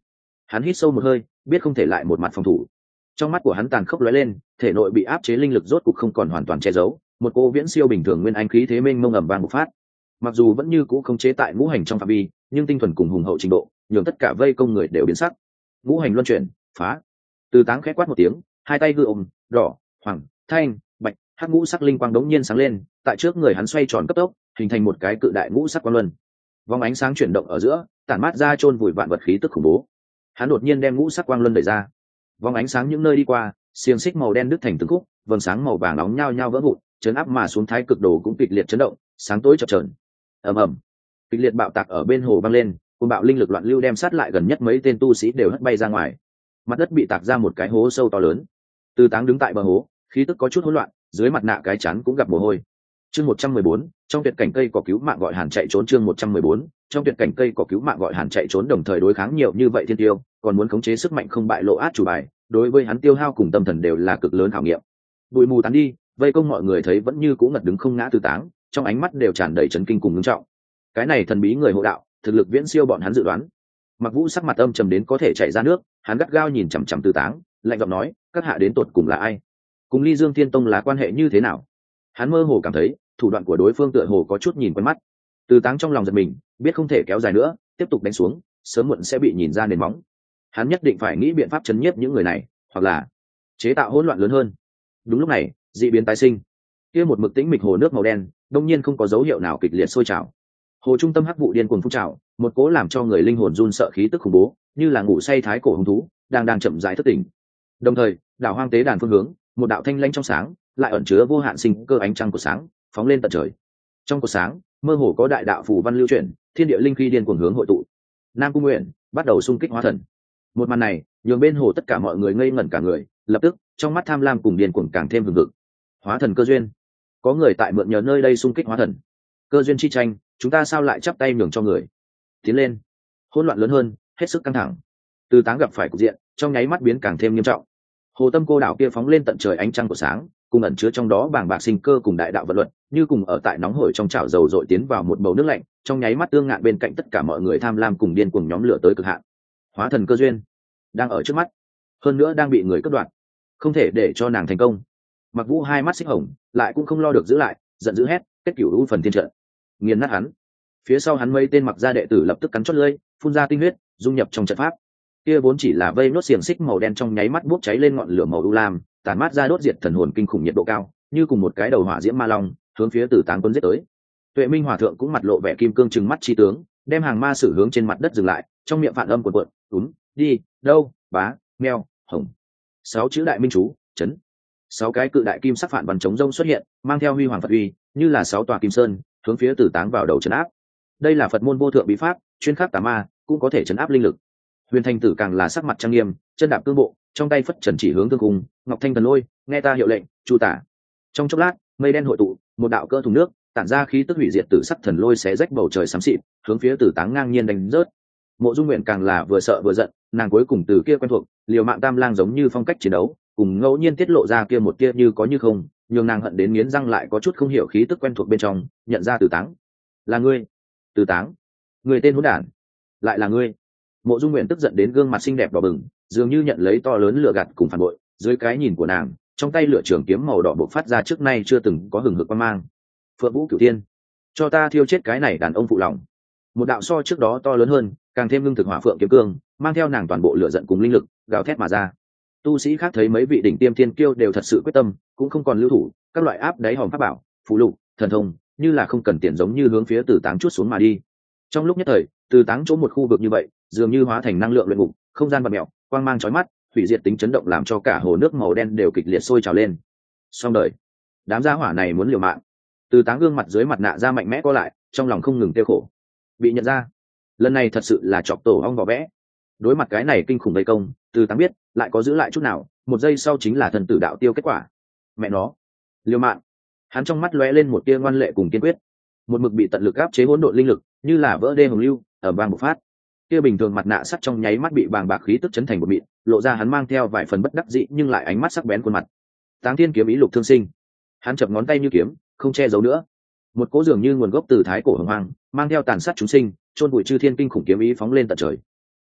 Hắn hít sâu một hơi, biết không thể lại một mặt phòng thủ. Trong mắt của hắn tàn khốc lóe lên, thể nội bị áp chế linh lực rốt cục không còn hoàn toàn che giấu, một cô viễn siêu bình thường nguyên anh khí thế mênh mông ầm vang bộc phát. Mặc dù vẫn như cũ không chế tại ngũ hành trong phạm vi, nhưng tinh thuần cùng hùng hậu trình độ, nhường tất cả vây công người đều biến sắc. Ngũ hành luân chuyển, phá. Từ Táng khẽ quát một tiếng, hai tay hư ôm, đỏ, hoàng, thanh, bạch, hắc ngũ sắc linh quang đống nhiên sáng lên, tại trước người hắn xoay tròn cấp tốc, hình thành một cái cự đại ngũ sắc quang luân. Vòng ánh sáng chuyển động ở giữa, tản mát ra chôn vùi vạn vật khí tức khủng bố. Hắn đột nhiên đem ngũ sắc quang luân đẩy ra. Vòng ánh sáng những nơi đi qua, xiềng xích màu đen đứt thành từng khúc, vầng sáng màu vàng nóng nhao nhao vỡ vụn, chấn áp mà xuống thái cực đồ cũng kịch liệt chấn động, sáng tối chập chờn. Ầm ầm. Kịch liệt bạo tạc ở bên hồ vang lên, cuồng bạo linh lực loạn lưu đem sát lại gần nhất mấy tên tu sĩ đều hất bay ra ngoài. Mặt đất bị tạc ra một cái hố sâu to lớn. Từ Táng đứng tại bờ hố, khí tức có chút hỗn loạn, dưới mặt nạ cái chắn cũng gặp mồ hôi. Chương 114, trong tuyệt cảnh cây có cứu mạng gọi Hàn chạy trốn. Chương 114, trong tuyệt cảnh cây có cứu mạng gọi Hàn chạy trốn. Đồng thời đối kháng nhiều như vậy thiên tiêu, còn muốn khống chế sức mạnh không bại lộ át chủ bài, đối với hắn tiêu hao cùng tâm thần đều là cực lớn khảo nghiệm. Bụi mù tán đi, vây công mọi người thấy vẫn như cũ ngật đứng không ngã Từ Táng, trong ánh mắt đều tràn đầy chấn kinh cùng ngưng trọng. Cái này thần bí người hộ đạo, thực lực viễn siêu bọn hắn dự đoán. Mặc Vũ sắc mặt âm trầm đến có thể chảy ra nước, hắn gắt gao nhìn chằm chằm Từ Táng, lạnh giọng nói, các hạ đến tột cùng là ai? Cùng Ly Dương Thiên Tông là quan hệ như thế nào? Hắn mơ hồ cảm thấy, thủ đoạn của đối phương tựa hồ có chút nhìn quen mắt. Từ Táng trong lòng giật mình, biết không thể kéo dài nữa, tiếp tục đánh xuống, sớm muộn sẽ bị nhìn ra nền móng. Hắn nhất định phải nghĩ biện pháp chấn nhiếp những người này, hoặc là chế tạo hỗn loạn lớn hơn. Đúng lúc này, dị biến tái sinh. Kia một mực tĩnh mịch hồ nước màu đen, đông nhiên không có dấu hiệu nào kịch liệt sôi trào. Hồ trung tâm hắc vụ điên cuồng phun trào, một cố làm cho người linh hồn run sợ khí tức khủng bố, như là ngủ say thái cổ hung thú, đang chậm rãi thức tỉnh. Đồng thời, đảo hoang tế đàn phương hướng, một đạo thanh lãnh trong sáng, lại ẩn chứa vô hạn sinh cơ ánh trăng của sáng, phóng lên tận trời. Trong cột sáng, mơ hồ có đại đạo phù văn lưu chuyển, thiên địa linh khí điên cuồng hướng hội tụ. Nam Cung Nguyện bắt đầu xung kích hóa thần. Một màn này, nhường bên hồ tất cả mọi người ngây ngẩn cả người, lập tức, trong mắt tham lam cùng điên cuồng càng thêm hừng hực. Hóa thần cơ duyên, có người tại mượn nhờ nơi đây xung kích hóa thần. Cơ duyên chi tranh, chúng ta sao lại chắp tay nhường cho người? Tiến lên. Hỗn loạn lớn hơn, hết sức căng thẳng. Từ Táng gặp phải cục diện, trong nháy mắt biến càng thêm nghiêm trọng. Hồ Tâm Cô đảo kia phóng lên tận trời ánh trăng của sáng, cùng ẩn chứa trong đó bàng bạc sinh cơ cùng đại đạo vận luật, như cùng ở tại nóng hổi trong chảo dầu dội tiến vào một bầu nước lạnh, trong nháy mắt tương ngạn bên cạnh tất cả mọi người tham lam cùng điên cuồng nhóm lửa tới cực hạn. Hóa thần cơ duyên đang ở trước mắt, hơn nữa đang bị người cắt đoạn, không thể để cho nàng thành công. Mặc Vũ hai mắt xích hồng, lại cũng không lo được giữ lại, giận dữ hét, kết cửu u phần thiên trận, nghiền nát hắn. Phía sau hắn mấy tên mặc gia đệ tử lập tức cắn chót lưỡi, phun ra tinh huyết, dung nhập trong trận pháp. Kia vốn chỉ là vây nốt xiềng xích màu đen trong nháy mắt bốc cháy lên ngọn lửa màu u lam, tàn mát ra đốt diệt thần hồn kinh khủng nhiệt độ cao, như cùng một cái đầu hỏa diễm ma long, hướng phía Từ Táng quân giết tới. Tuệ Minh Hòa thượng cũng mặt lộ vẻ kim cương trừng mắt chi tướng, đem hàng ma sử hướng trên mặt đất dừng lại, trong miệng phản âm cuộn cuộn, túm, đi, đâu, bá, meo, hồng. 6 chữ đại minh chú, chấn. 6 cái cự đại kim sắc phản văn chống rông xuất hiện, mang theo huy hoàng Phật uy, như là 6 tòa kim sơn, hướng phía Từ Táng vào đầu trấn áp. Đây là Phật môn vô thượng bí pháp, chuyên khắc tà ma, cũng có thể trấn áp linh lực. Huyền Thanh Tử càng là sắc mặt trang nghiêm, chân đạp cương bộ, trong tay phất trần chỉ hướng thương cung, Ngọc Thanh Thần Lôi, nghe ta hiệu lệnh, chu tả. Trong chốc lát, mây đen hội tụ, một đạo cỡ thùng nước, tản ra khí tức hủy diệt tử sắc thần lôi xé rách bầu trời xám xịt, hướng phía Từ Táng ngang nhiên đánh rớt. Mộ Dung Nguyện càng là vừa sợ vừa giận, nàng cuối cùng từ kia quen thuộc, liều mạng tam lang giống như phong cách chiến đấu, cùng ngẫu nhiên tiết lộ ra kia một kia như có như không, nhường nàng hận đến nghiến răng lại có chút không hiểu khí tức quen thuộc bên trong, nhận ra Từ Táng. Là ngươi, Từ Táng, người tên hỗn đản, lại là ngươi. Mộ Dung Nguyện tức giận đến gương mặt xinh đẹp đỏ bừng, dường như nhận lấy to lớn lửa gạt cùng phản bội, dưới cái nhìn của nàng, trong tay lửa trường kiếm màu đỏ bộc phát ra trước nay chưa từng có hừng hực quang mang. Phượng Vũ Cửu Tiên, cho ta thiêu chết cái này đàn ông phụ lòng. Một đạo so trước đó to lớn hơn, càng thêm ngưng thực hỏa phượng kiếm cương, mang theo nàng toàn bộ lửa giận cùng linh lực, gào thét mà ra. Tu sĩ khác thấy mấy vị đỉnh tiêm thiên kiêu đều thật sự quyết tâm, cũng không còn lưu thủ, các loại áp đáy hòm pháp bảo, phù lục, thần thông, như là không cần tiền giống như hướng phía Từ Táng chuốt xuống mà đi. Trong lúc nhất thời, Từ Táng chỗ một khu vực như vậy, dường như hóa thành năng lượng luyện ngục, không gian bạt mèo, quang mang chói mắt, hủy diệt tính chấn động làm cho cả hồ nước màu đen đều kịch liệt sôi trào lên. Xong đời, đám gia hỏa này muốn liều mạng. Từ Táng gương mặt dưới mặt nạ ra mạnh mẽ co lại, trong lòng không ngừng tiêu khổ. Bị nhận ra, lần này thật sự là chọc tổ ong vỏ vẽ. Đối mặt cái này kinh khủng vây công, Từ Táng biết lại có giữ lại chút nào, một giây sau chính là thần tử đạo tiêu kết quả. Mẹ nó, liều mạng. Hắn trong mắt lóe lên một tia ngoan lệ cùng kiên quyết. Một mực bị tận lực áp chế hỗn độn linh lực, như là vỡ đê hồng lưu, ở bang bộc phát. Kia bình thường mặt nạ sắt trong nháy mắt bị bàng bạc khí tức chấn thành một mịn, lộ ra hắn mang theo vài phần bất đắc dĩ nhưng lại ánh mắt sắc bén khuôn mặt. Táng Thiên kiếm ý lục thương sinh. Hắn chập ngón tay như kiếm, không che giấu nữa. Một cỗ dường như nguồn gốc từ thái cổ hồng hoang, mang theo tàn sát chúng sinh, chôn bụi chư thiên kinh khủng kiếm ý phóng lên tận trời.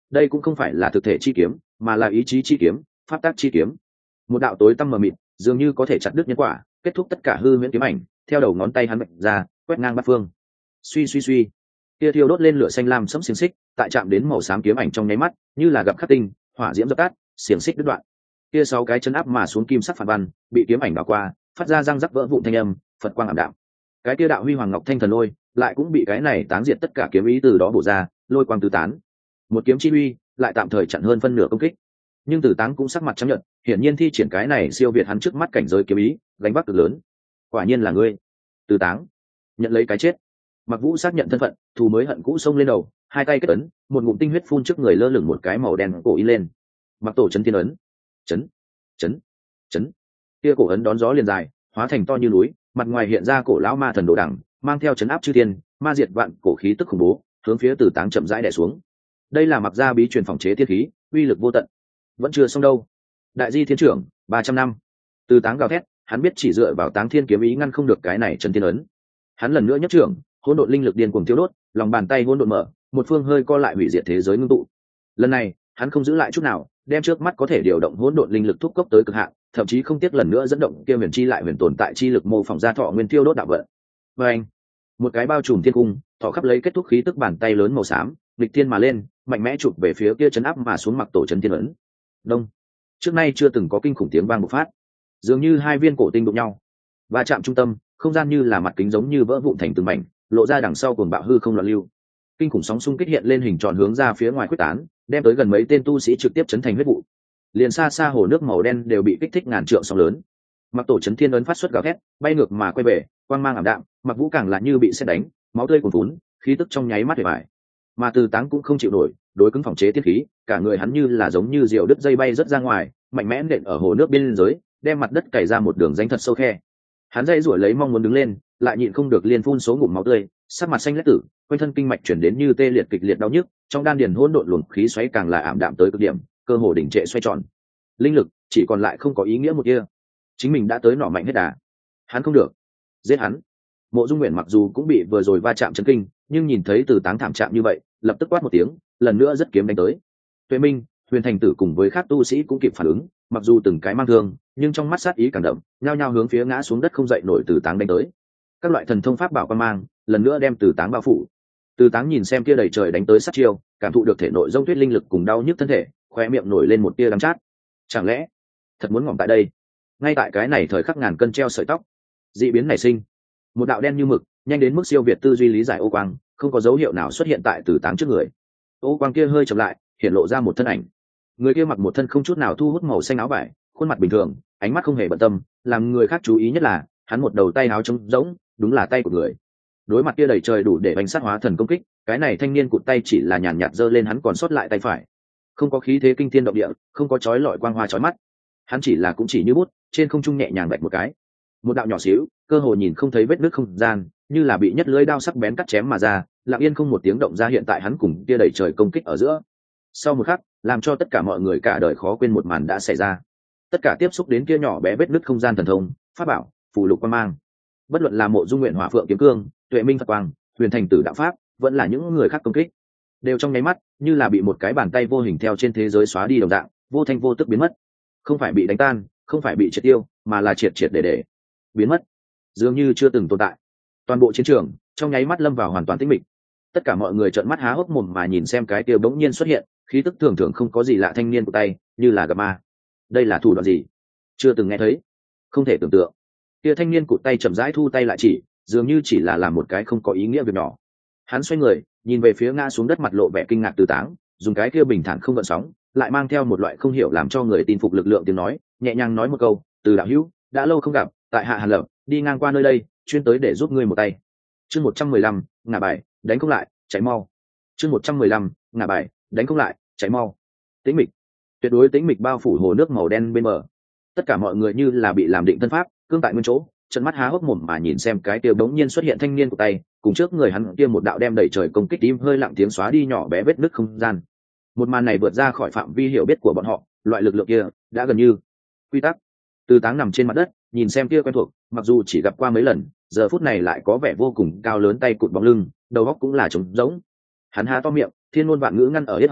đây cũng không phải là thực thể chi kiếm mà là ý chí chi kiếm, pháp tác chi kiếm. Một đạo tối tăm mờ mịt dường như có thể chặt đứt nhân quả, kết thúc tất cả hư huyễn kiếm ảnh, theo đầu ngón tay hắn vạch ra, quét ngang bát phương. Suy suy suy, kia thiêu đốt lên lửa xanh lam sẫm xiềng xích, tại chạm đến màu xám kiếm ảnh trong nháy mắt, như là gặp khắc tinh, hỏa diễm dập tắt, xiềng xích đứt đoạn. Kia 6 cái chân áp mà xuống kim sắc phản văn, bị kiếm ảnh đảo qua, phát ra răng rắc vỡ vụn thanh âm, phật quang ảm đạm. Cái kia đạo huy hoàng ngọc thanh thần lôi, lại cũng bị cái này táng diệt tất cả kiếm ý từ đó bổ ra, lôi quang tứ tán. Một kiếm chi uy, lại tạm thời chặn hơn phân nửa công kích. Nhưng Tử Táng cũng sắc mặt chấp nhận, hiển nhiên thi triển cái này siêu việt hắn trước mắt cảnh giới kiếm ý, gánh vác cực lớn. Quả nhiên là ngươi, Tử Táng, nhận lấy cái chết. Mặc Vũ xác nhận thân phận, thù mới hận cũ xông lên đầu, hai tay kết ấn, một ngụm tinh huyết phun trước người, lơ lửng một cái màu đen cổ in lên. Mặc Tổ chấn thiên ấn, chấn, chấn, chấn. Kia cổ ấn đón gió liền dài, hóa thành to như núi, mặt ngoài hiện ra cổ lão ma thần đồ đẳng, mang theo chấn áp chư thiên, ma diệt vạn cổ khí tức khủng bố, hướng phía Tử Táng chậm rãi đè xuống. Đây là Mặc gia bí truyền phòng chế tiên khí, uy lực vô tận. Vẫn chưa xong đâu. Đại di thiên trưởng 300 năm. Từ Táng gào thét, hắn biết chỉ dựa vào Táng thiên kiếm ý ngăn không được cái này chân thiên ấn. Hắn lần nữa nhất trưởng, hỗn độn linh lực điên cuồng tiêu đốt, lòng bàn tay hỗn độn mở, một phương hơi co lại hủy diệt thế giới ngưng tụ. Lần này, hắn không giữ lại chút nào, đem trước mắt có thể điều động hỗn độn linh lực thúc cốc tới cực hạn, thậm chí không tiếc lần nữa dẫn động kia huyền chi lại huyền tồn tại chi lực mô phỏng ra thọ nguyên tiêu đốt đạo vận. Và anh, một cái bao trùm thiên cung, thọ khắp lấy kết thúc khí tức bàn tay lớn màu xám, nghịch thiên mà lên, mạnh mẽ chụp về phía kia chấn áp mà xuống Mặc Tổ chấn thiên ấn. Đông, trước nay chưa từng có kinh khủng tiếng vang bộc phát, dường như hai viên cổ tinh đụng nhau, va chạm trung tâm, không gian như là mặt kính giống như vỡ vụn thành từng mảnh, lộ ra đằng sau cuồng bạo hư không loạn lưu. Kinh khủng sóng xung kích hiện lên hình tròn hướng ra phía ngoài quyết tán, đem tới gần mấy tên tu sĩ trực tiếp chấn thành huyết vụ. Liền xa xa hồ nước màu đen đều bị kích thích ngàn trượng sóng lớn. Mặc Tổ chấn thiên ấn phát xuất gào thét, bay ngược mà quay về, quang mang ảm đạm, Mặc Vũ càng là như bị sét đánh, máu tươi cuồn cuốn, khí tức trong nháy mắt hủy bại. Mà Từ Táng cũng không chịu nổi, đối cứng phòng chế tiết khí, cả người hắn như là giống như diều đứt dây bay rất ra ngoài, mạnh mẽ nện ở hồ nước biên giới, đem mặt đất cày ra một đường rãnh thật sâu khe. Hắn dây rủa lấy mong muốn đứng lên, lại nhịn không được liền phun số ngụm máu tươi, sắc mặt xanh lét tử, quanh thân kinh mạch chuyển đến như tê liệt kịch liệt đau nhức, trong đan điền hỗn độn luồng khí xoáy càng là ảm đạm tới cực điểm, cơ hồ đỉnh trệ xoay tròn. Linh lực chỉ còn lại không có ý nghĩa một kia. Chính mình đã tới nỏ mạnh hết đà. Hắn không được, giết hắn. Mộ Dung Nguyện mặc dù cũng bị vừa rồi va chạm chấn kinh, nhưng nhìn thấy Từ Táng thảm trạng như vậy, lập tức quát một tiếng, lần nữa rất kiếm đánh tới. Tuệ Minh, Huyền Thành Tử cùng với các tu sĩ cũng kịp phản ứng, mặc dù từng cái mang thương, nhưng trong mắt sát ý càng đậm, nhao nhao hướng phía ngã xuống đất không dậy nổi Từ Táng đánh tới. Các loại thần thông pháp bảo quan mang, lần nữa đem Từ Táng bao phủ. Từ Táng nhìn xem kia đầy trời đánh tới sát chiêu, cảm thụ được thể nội dông tuyết linh lực cùng đau nhức thân thể, khóe miệng nổi lên một tia đắng chát. Chẳng lẽ thật muốn ngỏm tại đây? Ngay tại cái này thời khắc ngàn cân treo sợi tóc, dị biến nảy sinh. Một đạo đen như mực, nhanh đến mức siêu việt tư duy lý giải ô quang, không có dấu hiệu nào xuất hiện tại Từ Táng trước người. Ô quang kia hơi chậm lại, hiện lộ ra một thân ảnh. Người kia mặc một thân không chút nào thu hút màu xanh áo vải, khuôn mặt bình thường, ánh mắt không hề bận tâm, làm người khác chú ý nhất là hắn một đầu tay áo trống rỗng, đúng là tay của người. Đối mặt kia đầy trời đủ để bánh sát hóa thần công kích, cái này thanh niên cụt tay chỉ là nhàn nhạt giơ lên hắn còn sót lại tay phải, không có khí thế kinh thiên động địa, không có chói lọi quang hoa chói mắt. Hắn chỉ là cũng chỉ như bút, trên không trung nhẹ nhàng vạch một cái, một đạo nhỏ xíu, cơ hồ nhìn không thấy vết nứt không gian, như là bị nhất lưỡi đao sắc bén cắt chém mà ra, lặng yên không một tiếng động ra hiện tại hắn cùng kia đầy trời công kích ở giữa. Sau một khắc, làm cho tất cả mọi người cả đời khó quên một màn đã xảy ra. Tất cả tiếp xúc đến kia nhỏ bé vết nứt không gian thần thông, pháp bảo, phù lục quang mang, bất luận là Mộ Dung Nguyện Hỏa Phượng kiếm cương, Tuệ Minh Phật quang, Huyền Thành Tử đạo pháp, vẫn là những người khác công kích, đều trong nháy mắt như là bị một cái bàn tay vô hình theo trên thế giới xóa đi đồng dạng, vô thanh vô tức biến mất. Không phải bị đánh tan, không phải bị triệt tiêu, mà là triệt triệt để biến mất, dường như chưa từng tồn tại. Toàn bộ chiến trường trong nháy mắt lâm vào hoàn toàn tĩnh mịch. Tất cả mọi người trợn mắt há hốc mồm mà nhìn xem cái kia bỗng nhiên xuất hiện, khí tức thường thường không có gì lạ thanh niên của tay, như là gặp ma. Đây là thủ đoạn gì? Chưa từng nghe thấy, không thể tưởng tượng. Kia thanh niên cụt tay chậm rãi thu tay lại chỉ, dường như chỉ là làm một cái không có ý nghĩa việc nhỏ. Hắn xoay người, nhìn về phía ngã xuống đất mặt lộ vẻ kinh ngạc Từ Táng, dùng cái kia bình thản không gợn sóng, lại mang theo một loại không hiểu làm cho người tin phục lực lượng tiếng nói, nhẹ nhàng nói một câu, "Từ đạo hữu, đã lâu không gặp, tại hạ Hàn Lập, đi ngang qua nơi đây, chuyên tới để giúp ngươi một tay." Chương 115, ngả bài, đánh không lại, chạy mau. Chương 115, ngả bài, đánh không lại, chạy mau. Tĩnh mịch, tuyệt đối tĩnh mịch bao phủ hồ nước màu đen bên bờ. Tất cả mọi người như là bị làm định thân pháp, cương tại nguyên chỗ, trận mắt há hốc mồm mà nhìn xem cái kia bỗng nhiên xuất hiện thanh niên của tay, cùng trước người hắn kia một đạo đem đẩy trời công kích tím hơi lặng tiếng xóa đi nhỏ bé vết nứt không gian. Một màn này vượt ra khỏi phạm vi hiểu biết của bọn họ, loại lực lượng kia đã gần như quy tắc. Từ Táng nằm trên mặt đất, nhìn xem kia quen thuộc, mặc dù chỉ gặp qua mấy lần, giờ phút này lại có vẻ vô cùng cao lớn tay cụt bóng lưng, đầu óc cũng là trống rỗng. Hắn há to miệng, thiên ngôn vạn ngữ ngăn ở hết hầu,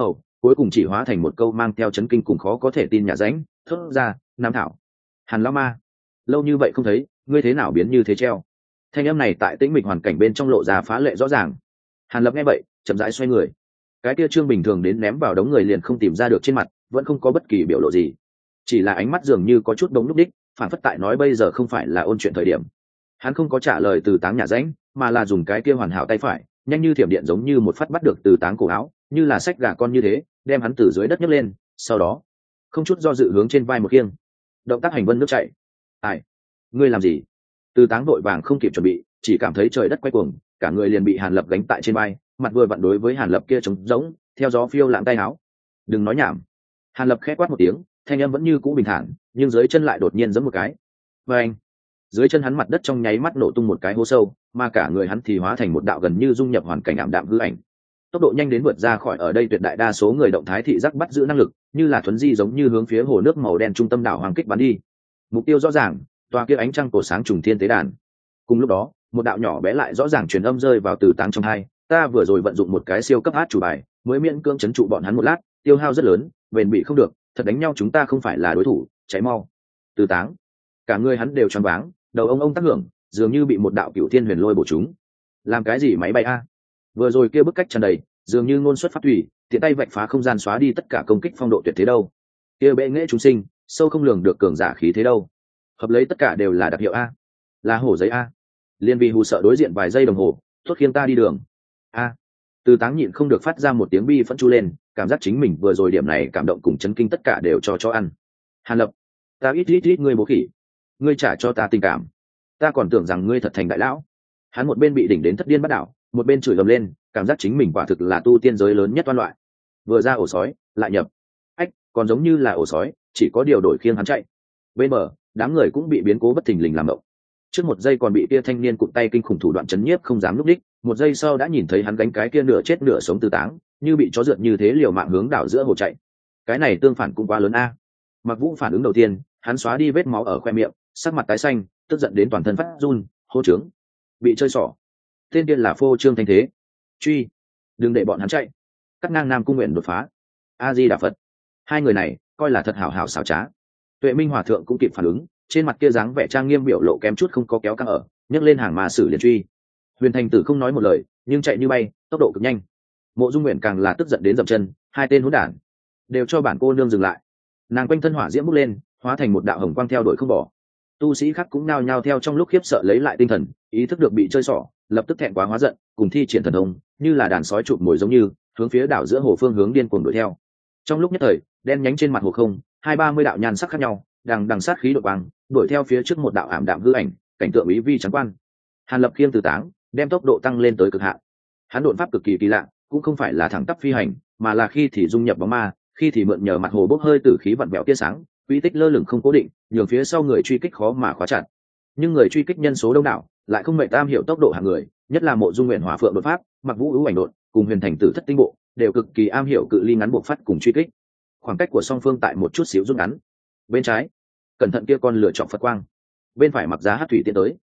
cuối cùng chỉ hóa thành một câu mang theo chấn kinh cùng khó có thể tin nhà ránh thốt ra: Nam Thảo. Hàn Lão Ma, lâu như vậy không thấy, ngươi thế nào biến như thế treo? Thanh âm này tại tĩnh mịch hoàn cảnh bên trong lộ ra phá lệ rõ ràng. Hàn Lập nghe vậy chậm rãi xoay người, cái kia trương bình thường đến ném vào đống người liền không tìm ra được trên mặt vẫn không có bất kỳ biểu lộ gì, chỉ là ánh mắt dường như có chút đống núc đích, phản phất tại nói bây giờ không phải là ôn chuyện thời điểm. Hắn không có trả lời Từ Táng nhà ránh, mà là dùng cái kia hoàn hảo tay phải nhanh như thiểm điện, giống như một phát bắt được Từ Táng cổ áo, như là xách gà con như thế đem hắn từ dưới đất nhấc lên, sau đó không chút do dự hướng trên vai một khiêng, động tác hành vân nước chảy. Ai? Ngươi làm gì? Từ Táng vội vàng không kịp chuẩn bị, chỉ cảm thấy trời đất quay cuồng, cả người liền bị Hàn Lập gánh tại trên vai, mặt vừa vặn đối với Hàn Lập kia trống rỗng theo gió phiêu lãng tay áo. Đừng nói nhảm. Hàn Lập khẽ quát một tiếng, thanh âm vẫn như cũ bình thản, nhưng dưới chân lại đột nhiên giẫm một cái. Và anh, dưới chân hắn mặt đất trong nháy mắt nổ tung một cái hố sâu, mà cả người hắn thì hóa thành một đạo gần như dung nhập hoàn cảnh ảm đạm hư ảnh. Tốc độ nhanh đến vượt ra khỏi ở đây tuyệt đại đa số người động thái thị giác bắt giữ năng lực, như là thuấn di giống như hướng phía hồ nước màu đen trung tâm đảo hoàng kích bắn đi. Mục tiêu rõ ràng, tòa kia ánh trăng cổ sáng trùng thiên tế đàn. Cùng lúc đó, một đạo nhỏ bé lại rõ ràng truyền âm rơi vào Từ Táng trong hai: ta vừa rồi vận dụng một cái siêu cấp át chủ bài, mới miễn cưỡng chấn trụ bọn hắn một lát, tiêu hao rất lớn, bền bị không được, thật đánh nhau chúng ta không phải là đối thủ, cháy mau. Từ Táng, cả người hắn đều choáng váng, đầu ông tác hưởng, dường như bị một đạo cửu thiên huyền lôi bổ trúng. Làm cái gì máy bay a? Vừa rồi kia bức cách tràn đầy, dường như ngôn xuất phát thủy, tiện tay vạch phá không gian xóa đi tất cả công kích phong độ tuyệt thế đâu. Kia bệ nghệ chúng sinh, sâu không lường được cường giả khí thế đâu. Hợp lấy tất cả đều là đặc hiệu a, là hổ giấy a. Liên vì hù sợ đối diện vài giây đồng hồ, tốt khiêng ta đi đường. A. Từ Táng nhịn không được phát ra một tiếng bi phẫn chu lên, cảm giác chính mình vừa rồi điểm này cảm động cùng chấn kinh tất cả đều cho ăn. Hàn Lập, ta ít ngươi bố khỉ, ngươi trả cho ta tình cảm, ta còn tưởng rằng ngươi thật thành đại lão. Hắn một bên bị đỉnh đến thất điên bắt đảo, một bên chửi ầm lên, cảm giác chính mình quả thực là tu tiên giới lớn nhất toan loại. Vừa ra ổ sói lại nhập, ách, còn giống như là ổ sói, chỉ có điều đổi khiêng hắn chạy. Bên bờ, đám người cũng bị biến cố bất thình lình làm động. Trước một giây còn bị kia thanh niên cụt tay kinh khủng thủ đoạn chấn nhiếp không dám lúc đích, một giây sau đã nhìn thấy hắn gánh cái kia nửa chết nửa sống Từ Táng, như bị chó rượt như thế liều mạng hướng đảo giữa hồ chạy. Cái này tương phản cũng quá lớn a. Mặc Vũ phản ứng đầu tiên, hắn xóa đi vết máu ở khoe miệng, sắc mặt tái xanh, tức giận đến toàn thân phát run, hô trướng, bị chơi xỏ. Tên kia là phô trương thanh thế, truy, đừng để bọn hắn chạy. Cắt ngang Nam Cung Nguyện đột phá. A Di Đà Phật. Hai người này coi là thật hảo hảo xảo trá. Tuệ Minh Hòa thượng cũng kịp phản ứng, trên mặt kia dáng vẻ trang nghiêm biểu lộ kém chút không có kéo căng ở, nhấc lên hàng mà xử liền truy. Huyền Thành Tử không nói một lời, nhưng chạy như bay, tốc độ cực nhanh. Mộ Dung Nguyện càng là tức giận đến dậm chân, hai tên hỗn đản, đều cho bản cô nương dừng lại. Nàng quanh thân hỏa diễm bốc lên, hóa thành một đạo hồng quang theo đuổi không bỏ. Tu sĩ khác cũng nao nhao theo trong lúc khiếp sợ lấy lại tinh thần, ý thức được bị chơi xỏ, lập tức thẹn quá hóa giận, cùng thi triển thần thông, như là đàn sói chụp mồi giống như, hướng phía đảo giữa hồ phương hướng điên cuồng đuổi theo. Trong lúc nhất thời, đen nhánh trên mặt hồ không, 20-30 đạo nhan sắc khác nhau, đằng sát khí đột quang, đuổi theo phía trước một đạo ảm đạm hư ảnh, cảnh tượng ý vi trắng quan. Hàn Lập khiêng Từ Táng, đem tốc độ tăng lên tới cực hạn. Hắn độn pháp cực kỳ kỳ lạ, cũng không phải là thẳng tắp phi hành, mà là khi thì dung nhập bóng ma, khi thì mượn nhờ mặt hồ bốc hơi tử khí vặn vẹo tia sáng, quy tích lơ lửng không cố định, nhường phía sau người truy kích khó mà khóa chặt. Nhưng người truy kích nhân số đông đảo, lại không mệnh tam hiểu tốc độ hạng người, nhất là Mộ Dung Nguyện Hỏa Phượng đột pháp, Mặc Vũ ưu ảnh đột, cùng Huyền Thành Tử thất tinh bộ, đều cực kỳ am hiểu cự ly ngắn buộc phát cùng truy kích. Khoảng cách của song phương tại một chút xíu rút ngắn. Bên trái, cẩn thận kia con lựa chọn Phật quang. Bên phải Mặc Giá Hắc thủy tiến tới.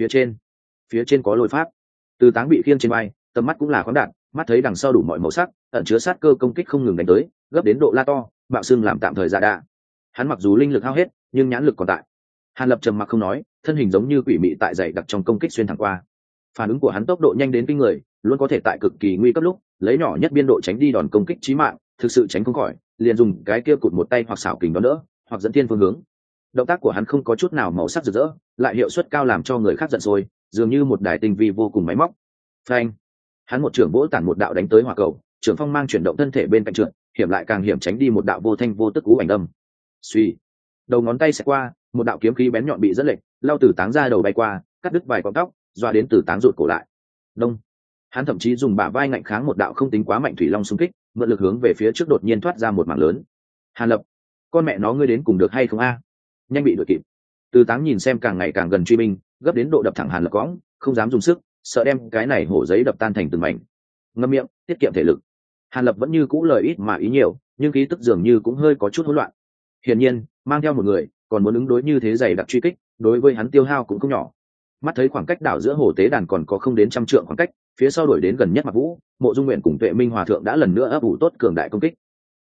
Phía trên có lôi pháp. Từ Táng bị khiêng trên vai, tầm mắt cũng là khoáng đạt, mắt thấy đằng sau đủ mọi màu sắc, ẩn chứa sát cơ công kích không ngừng đánh tới, gấp đến độ la to, bạo xương làm tạm thời giả đạ. Hắn mặc dù linh lực hao hết, nhưng nhãn lực còn tại. Hàn Lập trầm mặc không nói, thân hình giống như quỷ mị tại dày đặc trong công kích xuyên thẳng qua. Phản ứng của hắn tốc độ nhanh đến kinh người, luôn có thể tại cực kỳ nguy cấp lúc lấy nhỏ nhất biên độ tránh đi đòn công kích chí mạng, thực sự tránh không khỏi, liền dùng cái kia cụt một tay hoặc xảo kình đó đỡ, hoặc dẫn thiên phương hướng. Động tác của hắn không có chút nào màu sắc rực rỡ, lại hiệu suất cao làm cho người khác giận sôi, dường như một đài tinh vi vô cùng máy móc. Phanh! Hắn một trưởng vỗ tản một đạo đánh tới hỏa cầu, trưởng phong mang chuyển động thân thể bên cạnh trượt, hiểm lại càng hiểm tránh đi một đạo vô thanh vô tức cú ảnh đâm. Suy, đầu ngón tay xẹt qua, một đạo kiếm khí bén nhọn bị dẫn lệch, lao Từ Táng ra đầu bay qua, cắt đứt vài cọng tóc, dọa đến Từ Táng rụt cổ lại. Đông, hắn thậm chí dùng bả vai ngạnh kháng một đạo không tính quá mạnh thủy long xung kích, mượn lực hướng về phía trước đột nhiên thoát ra một mảng lớn. Hàn Lập, con mẹ nó ngươi đến cùng được hay không a? Nhanh bị đuổi kịp. Từ Táng nhìn xem càng ngày càng gần truy binh, gấp đến độ đập thẳng Hàn Lập cõng, không dám dùng sức, sợ đem cái này hổ giấy đập tan thành từng mảnh. Ngậm miệng, tiết kiệm thể lực. Hàn Lập vẫn như cũ lời ít mà ý nhiều, nhưng khí tức dường như cũng hơi có chút hỗn loạn. Hiển nhiên, mang theo một người, còn muốn ứng đối như thế dày đặc truy kích, đối với hắn tiêu hao cũng không nhỏ. Mắt thấy khoảng cách đảo giữa hồ tế đàn còn có không đến 100 trượng khoảng cách, phía sau đuổi đến gần nhất Mặc Vũ, Mộ Dung Nguyện cùng Tuệ Minh Hòa thượng đã lần nữa ấp ủ tốt cường đại công kích.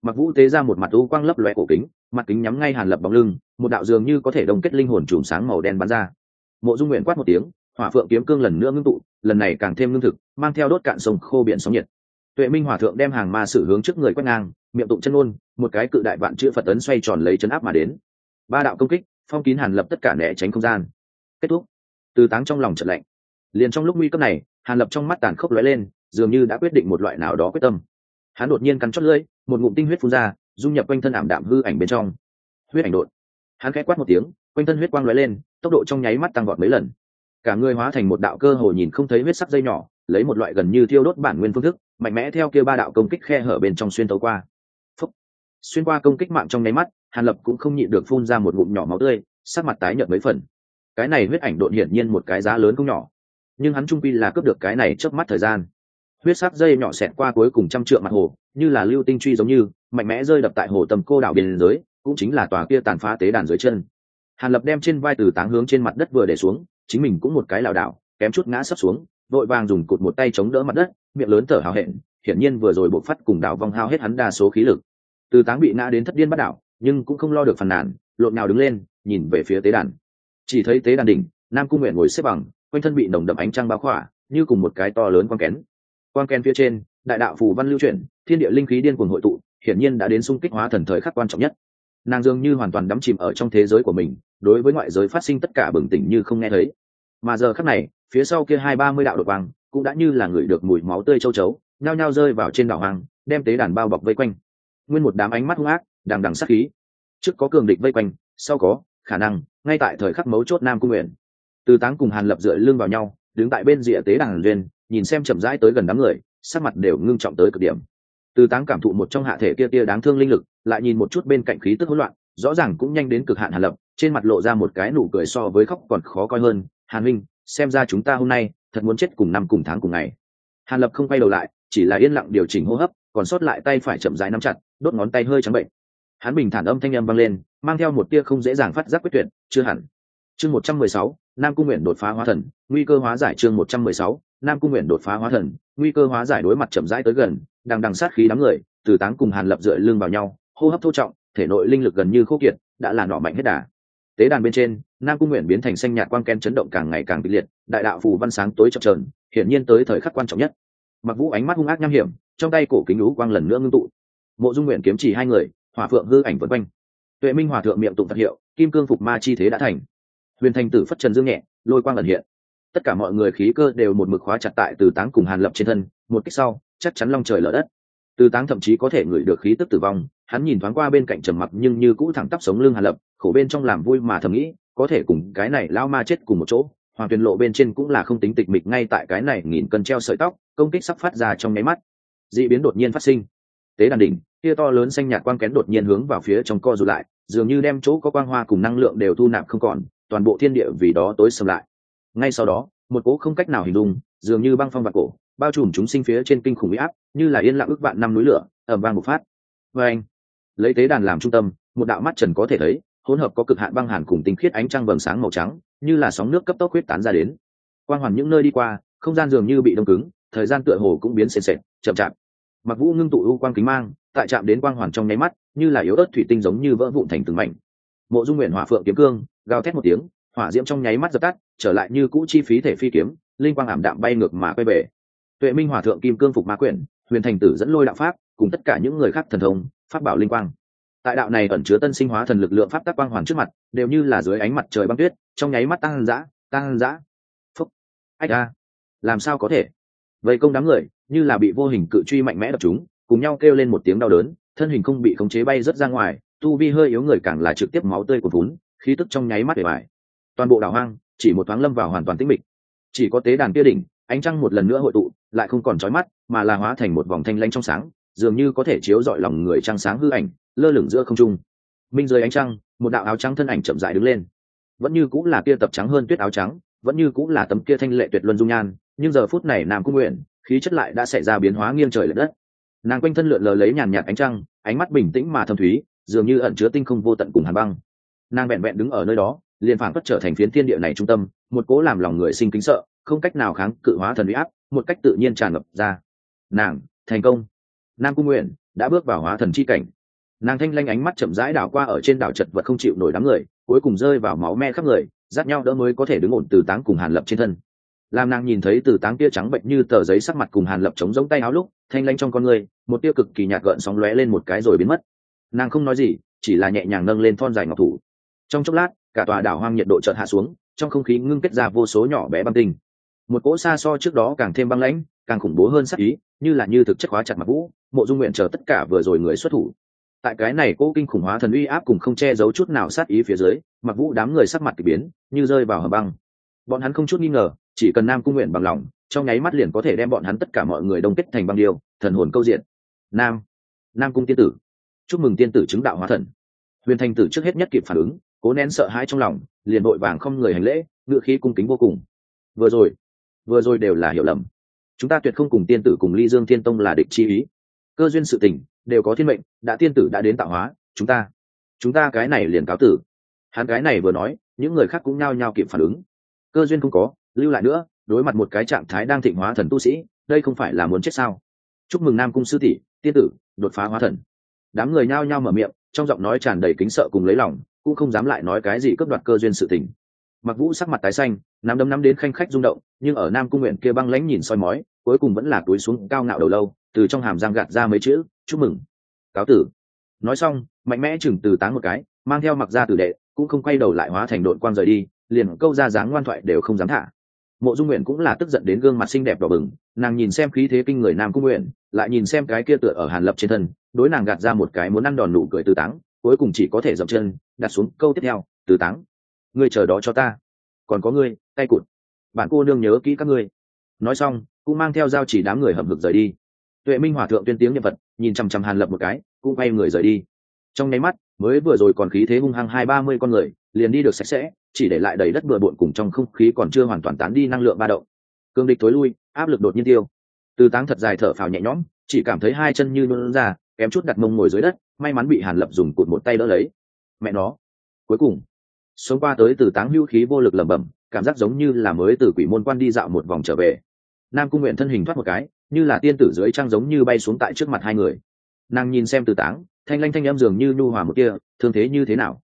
Mặc Vũ tế ra một mặt u quang lấp loé cổ kính, mặt kính nhắm ngay Hàn Lập bóng lưng, một đạo dường như có thể đồng kết linh hồn chùm sáng màu đen bắn ra. Mộ Dung Nguyện quát một tiếng, hỏa phượng kiếm cương lần nữa ngưng tụ, lần này càng thêm ngưng thực, mang theo đốt cạn sông khô biển sóng nhiệt. Tuệ Minh Hỏa thượng đem hàng ma sử hướng trước người quét ngang, miệng tụng chân ngôn, một cái cự đại vạn chữ Phật ấn xoay tròn lấy chấn áp mà đến. Ba đạo công kích, phong kín Hàn Lập tất cả né tránh không gian. Kết thúc. Từ Táng trong lòng chợt lạnh. Liền trong lúc nguy cấp này, Hàn Lập trong mắt tàn khốc lóe lên, dường như đã quyết định một loại nào đó quyết tâm. Hắn đột nhiên cắn chót lưỡi, một ngụm tinh huyết phun ra, dung nhập quanh thân ảm đạm hư ảnh bên trong. Huyết ảnh đột. Hắn khẽ quát một tiếng, quanh thân huyết quang lóe lên, tốc độ trong nháy mắt tăng vọt mấy lần. Cả người hóa thành một đạo cơ hồ nhìn không thấy huyết sắc dây nhỏ, lấy một loại gần như thiêu đốt bản nguyên phương thức, mạnh mẽ theo kia ba đạo công kích khe hở bên trong xuyên tấu qua. Phúc. Xuyên qua công kích mạng trong nháy mắt, Hàn Lập cũng không nhịn được phun ra một ngụm nhỏ máu tươi, sắc mặt tái nhợt mấy phần. Cái này huyết ảnh đột hiển nhiên một cái giá lớn không nhỏ, nhưng hắn trung quy là cướp được cái này chớp mắt thời gian. Huyết sắc dây nhỏ xẹt qua cuối cùng trăm trượng mặt hồ, như là lưu tinh truy giống như mạnh mẽ rơi đập tại hồ Tầm Cô đảo biên giới, cũng chính là tòa kia tàn phá tế đàn dưới chân. Hàn Lập đem trên vai Từ Táng hướng trên mặt đất vừa để xuống, chính mình cũng một cái lảo đảo, kém chút ngã sấp xuống, vội vàng dùng cụt một tay chống đỡ mặt đất, miệng lớn thở hào hẹn, hiển nhiên vừa rồi bộc phát cùng đảo vong hao hết hắn đa số khí lực. Từ Táng bị ngã đến thất điên bắt đảo, nhưng cũng không lo được phàn nàn, lộn nhào đứng lên, nhìn về phía tế đàn. Chỉ thấy tế đàn đỉnh, Nam Cung Nguyện ngồi xếp bằng, quanh thân bị nồng đậm ánh trăng bao khỏa, như cùng một cái to lớn quang kén. Quang kén phía trên, đại đạo phù văn lưu chuyển, thiên địa linh khí điên cuồng hội tụ, hiển nhiên đã đến xung kích hóa thần thời khắc quan trọng nhất. Nàng dường như hoàn toàn đắm chìm ở trong thế giới của mình, đối với ngoại giới phát sinh tất cả bừng tỉnh như không nghe thấy. Mà giờ khắc này, phía sau kia 20-30 đạo đột quang, cũng đã như là ngửi được mùi máu tươi châu chấu, nhao nhao rơi vào trên đảo hoang, đem tế đàn bao bọc vây quanh. Nguyên một đám ánh mắt hung ác, đằng đằng sát khí. Trước có cường địch vây quanh, sau có khả năng ngay tại thời khắc mấu chốt Nam Cung Nguyện. Từ Táng cùng Hàn Lập dựa lưng vào nhau, đứng tại bên rìa tế đàn duyên, nhìn xem chậm rãi tới gần đám người, sắc mặt đều ngưng trọng tới cực điểm. Từ Táng cảm thụ một trong hạ thể kia đáng thương linh lực, lại nhìn một chút bên cạnh khí tức hỗn loạn, rõ ràng cũng nhanh đến cực hạn. Hàn Lập trên mặt lộ ra một cái nụ cười so với khóc còn khó coi hơn. Hàn Minh, xem ra chúng ta hôm nay thật muốn chết cùng năm cùng tháng cùng ngày. Hàn Lập không quay đầu lại, chỉ là yên lặng điều chỉnh hô hấp, còn sót lại tay phải chậm rãi nắm chặt, đốt ngón tay hơi trắng bệnh. Hắn bình thản âm thanh âm vang lên, mang theo một tia không dễ dàng phát giác quyết tuyệt, chưa hẳn. Chương 116, Nam Cung Nguyện đột phá hóa thần, nguy cơ hóa giải. Chương 116, Nam Cung Nguyện đột phá hóa thần, nguy cơ hóa giải. Đối mặt chậm rãi tới gần, đằng đằng sát khí đám người, Từ Táng cùng Hàn Lập dựa lưng vào nhau, hô hấp thô trọng, thể nội linh lực gần như khô kiệt, đã là nọ mạnh hết đà. Tế đàn bên trên, Nam Cung Nguyện biến thành xanh nhạt quang ken chấn động càng ngày càng kịch liệt, đại đạo phù văn sáng tối chập chờn, hiển nhiên tới thời khắc quan trọng nhất. Mặc Vũ ánh mắt hung ác nham hiểm, trong tay cổ kính lũ quang lần nữa ngưng tụ. Mộ Dung Nguyện kiếm chỉ hai người, hỏa phượng hư ảnh vần quanh. Tuệ Minh Hòa thượng miệng tụng Phật hiệu, kim cương phục ma chi thế đã thành. Huyền Thành Tử phất trần dương nhẹ, lôi quang ẩn hiện. Tất cả mọi người khí cơ đều một mực khóa chặt tại Từ Táng cùng Hàn Lập trên thân, một kích sau, chắc chắn long trời lở đất. Từ Táng thậm chí có thể ngửi được khí tức tử vong, hắn nhìn thoáng qua bên cạnh trầm mặc nhưng như cũ thẳng tắp sống lưng Hàn Lập, khổ bên trong làm vui mà thầm nghĩ, có thể cùng cái này lao ma chết cùng một chỗ. Hoàng Tuyền Lộ bên trên cũng là không tính tịch mịch, ngay tại cái này nghìn cân treo sợi tóc, công kích sắp phát ra trong nháy mắt. Dị biến đột nhiên phát sinh. Tế đàn đỉnh, kia to lớn xanh nhạt quang kén đột nhiên hướng vào phía trong co rụt lại, dường như đem chỗ có quang hoa cùng năng lượng đều thu nạp không còn, toàn bộ thiên địa vì đó tối sầm lại. Ngay sau đó, một cỗ không cách nào hình dung, dường như băng phong vạn cổ, bao trùm chúng sinh phía trên kinh khủng uy áp, như là yên lặng ức vạn năm núi lửa, ầm vang bộc phát. Oeng! Lấy tế đàn làm trung tâm, một đạo mắt trần có thể thấy, hỗn hợp có cực hạn băng hàn cùng tinh khiết ánh trăng vầng sáng màu trắng, như là sóng nước cấp tốc huyết tán ra đến. Quang hoàn những nơi đi qua, không gian dường như bị đông cứng, thời gian tựa hồ cũng biến sền sệt, chậm chạp. Mặc Vũ ngưng tụ u quang kính mang, tại chạm đến quang hoàn trong nháy mắt, như là yếu ớt thủy tinh giống như vỡ vụn thành từng mảnh. Mộ Dung Nguyện hỏa phượng kiếm cương, gào thét một tiếng, hỏa diễm trong nháy mắt dập tắt, trở lại như cũ chi phí thể phi kiếm, linh quang ảm đạm bay ngược mà quay về. Tuệ Minh Hòa thượng kim cương phục ma quyển, Huyền Thành Tử dẫn lôi đạo pháp, cùng tất cả những người khác thần thông, pháp bảo linh quang. Tại đạo này ẩn chứa tân sinh hóa thần lực lượng pháp tắc quang hoàn trước mặt, đều như là dưới ánh mặt trời băng tuyết, trong nháy mắt tăng dã. Phúc. Ách a, làm sao có thể? Vây công đám người, như là bị vô hình cự truy mạnh mẽ đập chúng, cùng nhau kêu lên một tiếng đau đớn, thân hình không bị khống chế bay rất ra ngoài, tu vi hơi yếu người càng là trực tiếp máu tươi cuồn vún, khí tức trong nháy mắt bể bại. Toàn bộ đảo hoang chỉ một thoáng lâm vào hoàn toàn tĩnh mịch, chỉ có tế đàn kia đỉnh, ánh trăng một lần nữa hội tụ, lại không còn chói mắt, mà là hóa thành một vòng thanh lãnh trong sáng, dường như có thể chiếu rọi lòng người trăng sáng hư ảnh, lơ lửng giữa không trung. Minh dưới ánh trăng, một đạo áo trắng thân ảnh chậm rãi đứng lên, vẫn như cũng là kia tập trắng hơn tuyết áo trắng, vẫn như cũng là tấm kia thanh lệ tuyệt luân dung nhan, nhưng giờ phút này Nam Cung Nguyện, khí chất lại đã xảy ra biến hóa nghiêng trời lệch đất. Nàng quanh thân lượn lờ lấy nhàn nhạt ánh trăng, ánh mắt bình tĩnh mà thâm thúy, dường như ẩn chứa tinh không vô tận cùng hàn băng. Nàng vẹn vẹn đứng ở nơi đó, liền phảng phất trở thành phiến thiên địa này trung tâm, một cố làm lòng người sinh kính sợ, không cách nào kháng cự hóa thần uy áp, một cách tự nhiên tràn ngập ra. Nàng thành công. Nam Cung Nguyện đã bước vào hóa thần chi cảnh. Nàng thanh lanh ánh mắt chậm rãi đảo qua ở trên đảo chật vật không chịu nổi đám người, cuối cùng rơi vào máu me khắp người, dắt nhau đỡ mới có thể đứng ổn Từ Táng cùng Hàn Lập trên thân. Làm nàng nhìn thấy Từ Táng tia trắng bệnh như tờ giấy sắc mặt cùng Hàn Lập chống giống tay áo lúc, thanh lanh trong con người, một tia cực kỳ nhạt gợn sóng lóe lên một cái rồi biến mất. Nàng không nói gì, chỉ là nhẹ nhàng nâng lên thon dài ngọc thủ. Trong chốc lát, cả tòa đảo hoang nhiệt độ chợt hạ xuống, trong không khí ngưng kết ra vô số nhỏ bé băng tinh. Một cỗ xa so trước đó càng thêm băng lãnh, càng khủng bố hơn sát ý, như thực chất khóa chặt Mặc Vũ, Mộ Dung Nguyện chờ tất cả vừa rồi người xuất thủ. Tại cái này cỗ kinh khủng hóa thần uy áp cùng không che giấu chút nào sát ý phía dưới, Mặc Vũ đám người sắc mặt kỳ biến, như rơi vào hầm băng. Bọn hắn không chút nghi ngờ, chỉ cần Nam Cung Nguyện bằng lòng, trong nháy mắt liền có thể đem bọn hắn tất cả mọi người đông kết thành băng điêu, thần hồn câu diện. Nam Cung tiên tử, chúc mừng tiên tử chứng đạo hóa thần. Huyền Thành tử trước hết nhất kịp phản ứng, cố nén sợ hãi trong lòng, liền vội vàng không người hành lễ, ngựa khí cung kính vô cùng. Vừa rồi đều là hiểu lầm, chúng ta tuyệt không cùng tiên tử cùng Ly Dương Thiên Tông là địch chi ý. Cơ duyên sự tình đều có thiên mệnh, đã tiên tử đã đến tạo hóa, chúng ta cái này liền cáo tử. Hắn cái này vừa nói, những người khác cũng nhao nhao kịp phản ứng. Cơ duyên không có, lưu lại nữa, đối mặt một cái trạng thái đang thịnh hóa thần tu sĩ, đây không phải là muốn chết sao? Chúc mừng Nam Cung sư tỷ, tiên tử đột phá hóa thần. Đám người nhao nhao mở miệng, trong giọng nói tràn đầy kính sợ cùng lấy lòng, cũng không dám lại nói cái gì cướp đoạt cơ duyên sự tình. Mặc Vũ sắc mặt tái xanh, nắm đấm nắm đến khanh khách rung động, nhưng ở Nam Cung Nguyện kia băng lãnh nhìn soi mói, cuối cùng vẫn là túi xuống cao ngạo đầu lâu, từ trong hàm răng gạt ra mấy chữ, chúc mừng, cáo tử. Nói xong, mạnh mẽ chừng Từ Táng một cái, mang theo Mặc gia tử đệ, cũng không quay đầu lại hóa thành đội quang rời đi, liền câu ra dáng ngoan thoại đều không dám thả. Mộ Dung Nguyện cũng là tức giận đến gương mặt xinh đẹp đỏ bừng, nàng nhìn xem khí thế kinh người Nam Cung Nguyện, lại nhìn xem cái kia tựa ở Hàn Lập trên thân, đối nàng gạt ra một cái muốn ăn đòn nụ cười Từ Táng, cuối cùng chỉ có thể dậm chân, đặt xuống câu tiếp theo, Từ Táng, ngươi chờ đó cho ta, còn có ngươi, tay cụt, bản cô nương nhớ kỹ các ngươi. Nói xong, cũng mang theo giao chỉ đám người hậm hực rời đi. Tuệ Minh hòa thượng tuyên tiếng niệm Phật, nhìn chằm chằm Hàn Lập một cái, cũng quay người rời đi. Trong nháy mắt, mới vừa rồi còn khí thế hung hăng 20-30 con người, liền đi được sạch sẽ, chỉ để lại đầy đất bừa bộn cùng trong không khí còn chưa hoàn toàn tán đi năng lượng ba động. Cương địch tối lui, áp lực đột nhiên tiêu. Từ Táng thật dài thở phào nhẹ nhõm, chỉ cảm thấy hai chân như nhũn ra, kém chút đặt mông ngồi dưới đất, may mắn bị Hàn Lập dùng cụt một tay đỡ lấy. Mẹ nó, cuối cùng sống qua tới. Từ Táng hữu khí vô lực lẩm bẩm, cảm giác giống như là mới từ quỷ môn quan đi dạo một vòng trở về. Nam Cung Nguyện thân hình thoát một cái, như là tiên tử dưới trăng giống như bay xuống tại trước mặt hai người. Nàng nhìn xem Từ Táng, thanh lanh thanh em dường như nhu hòa một kia, thương thế như thế nào?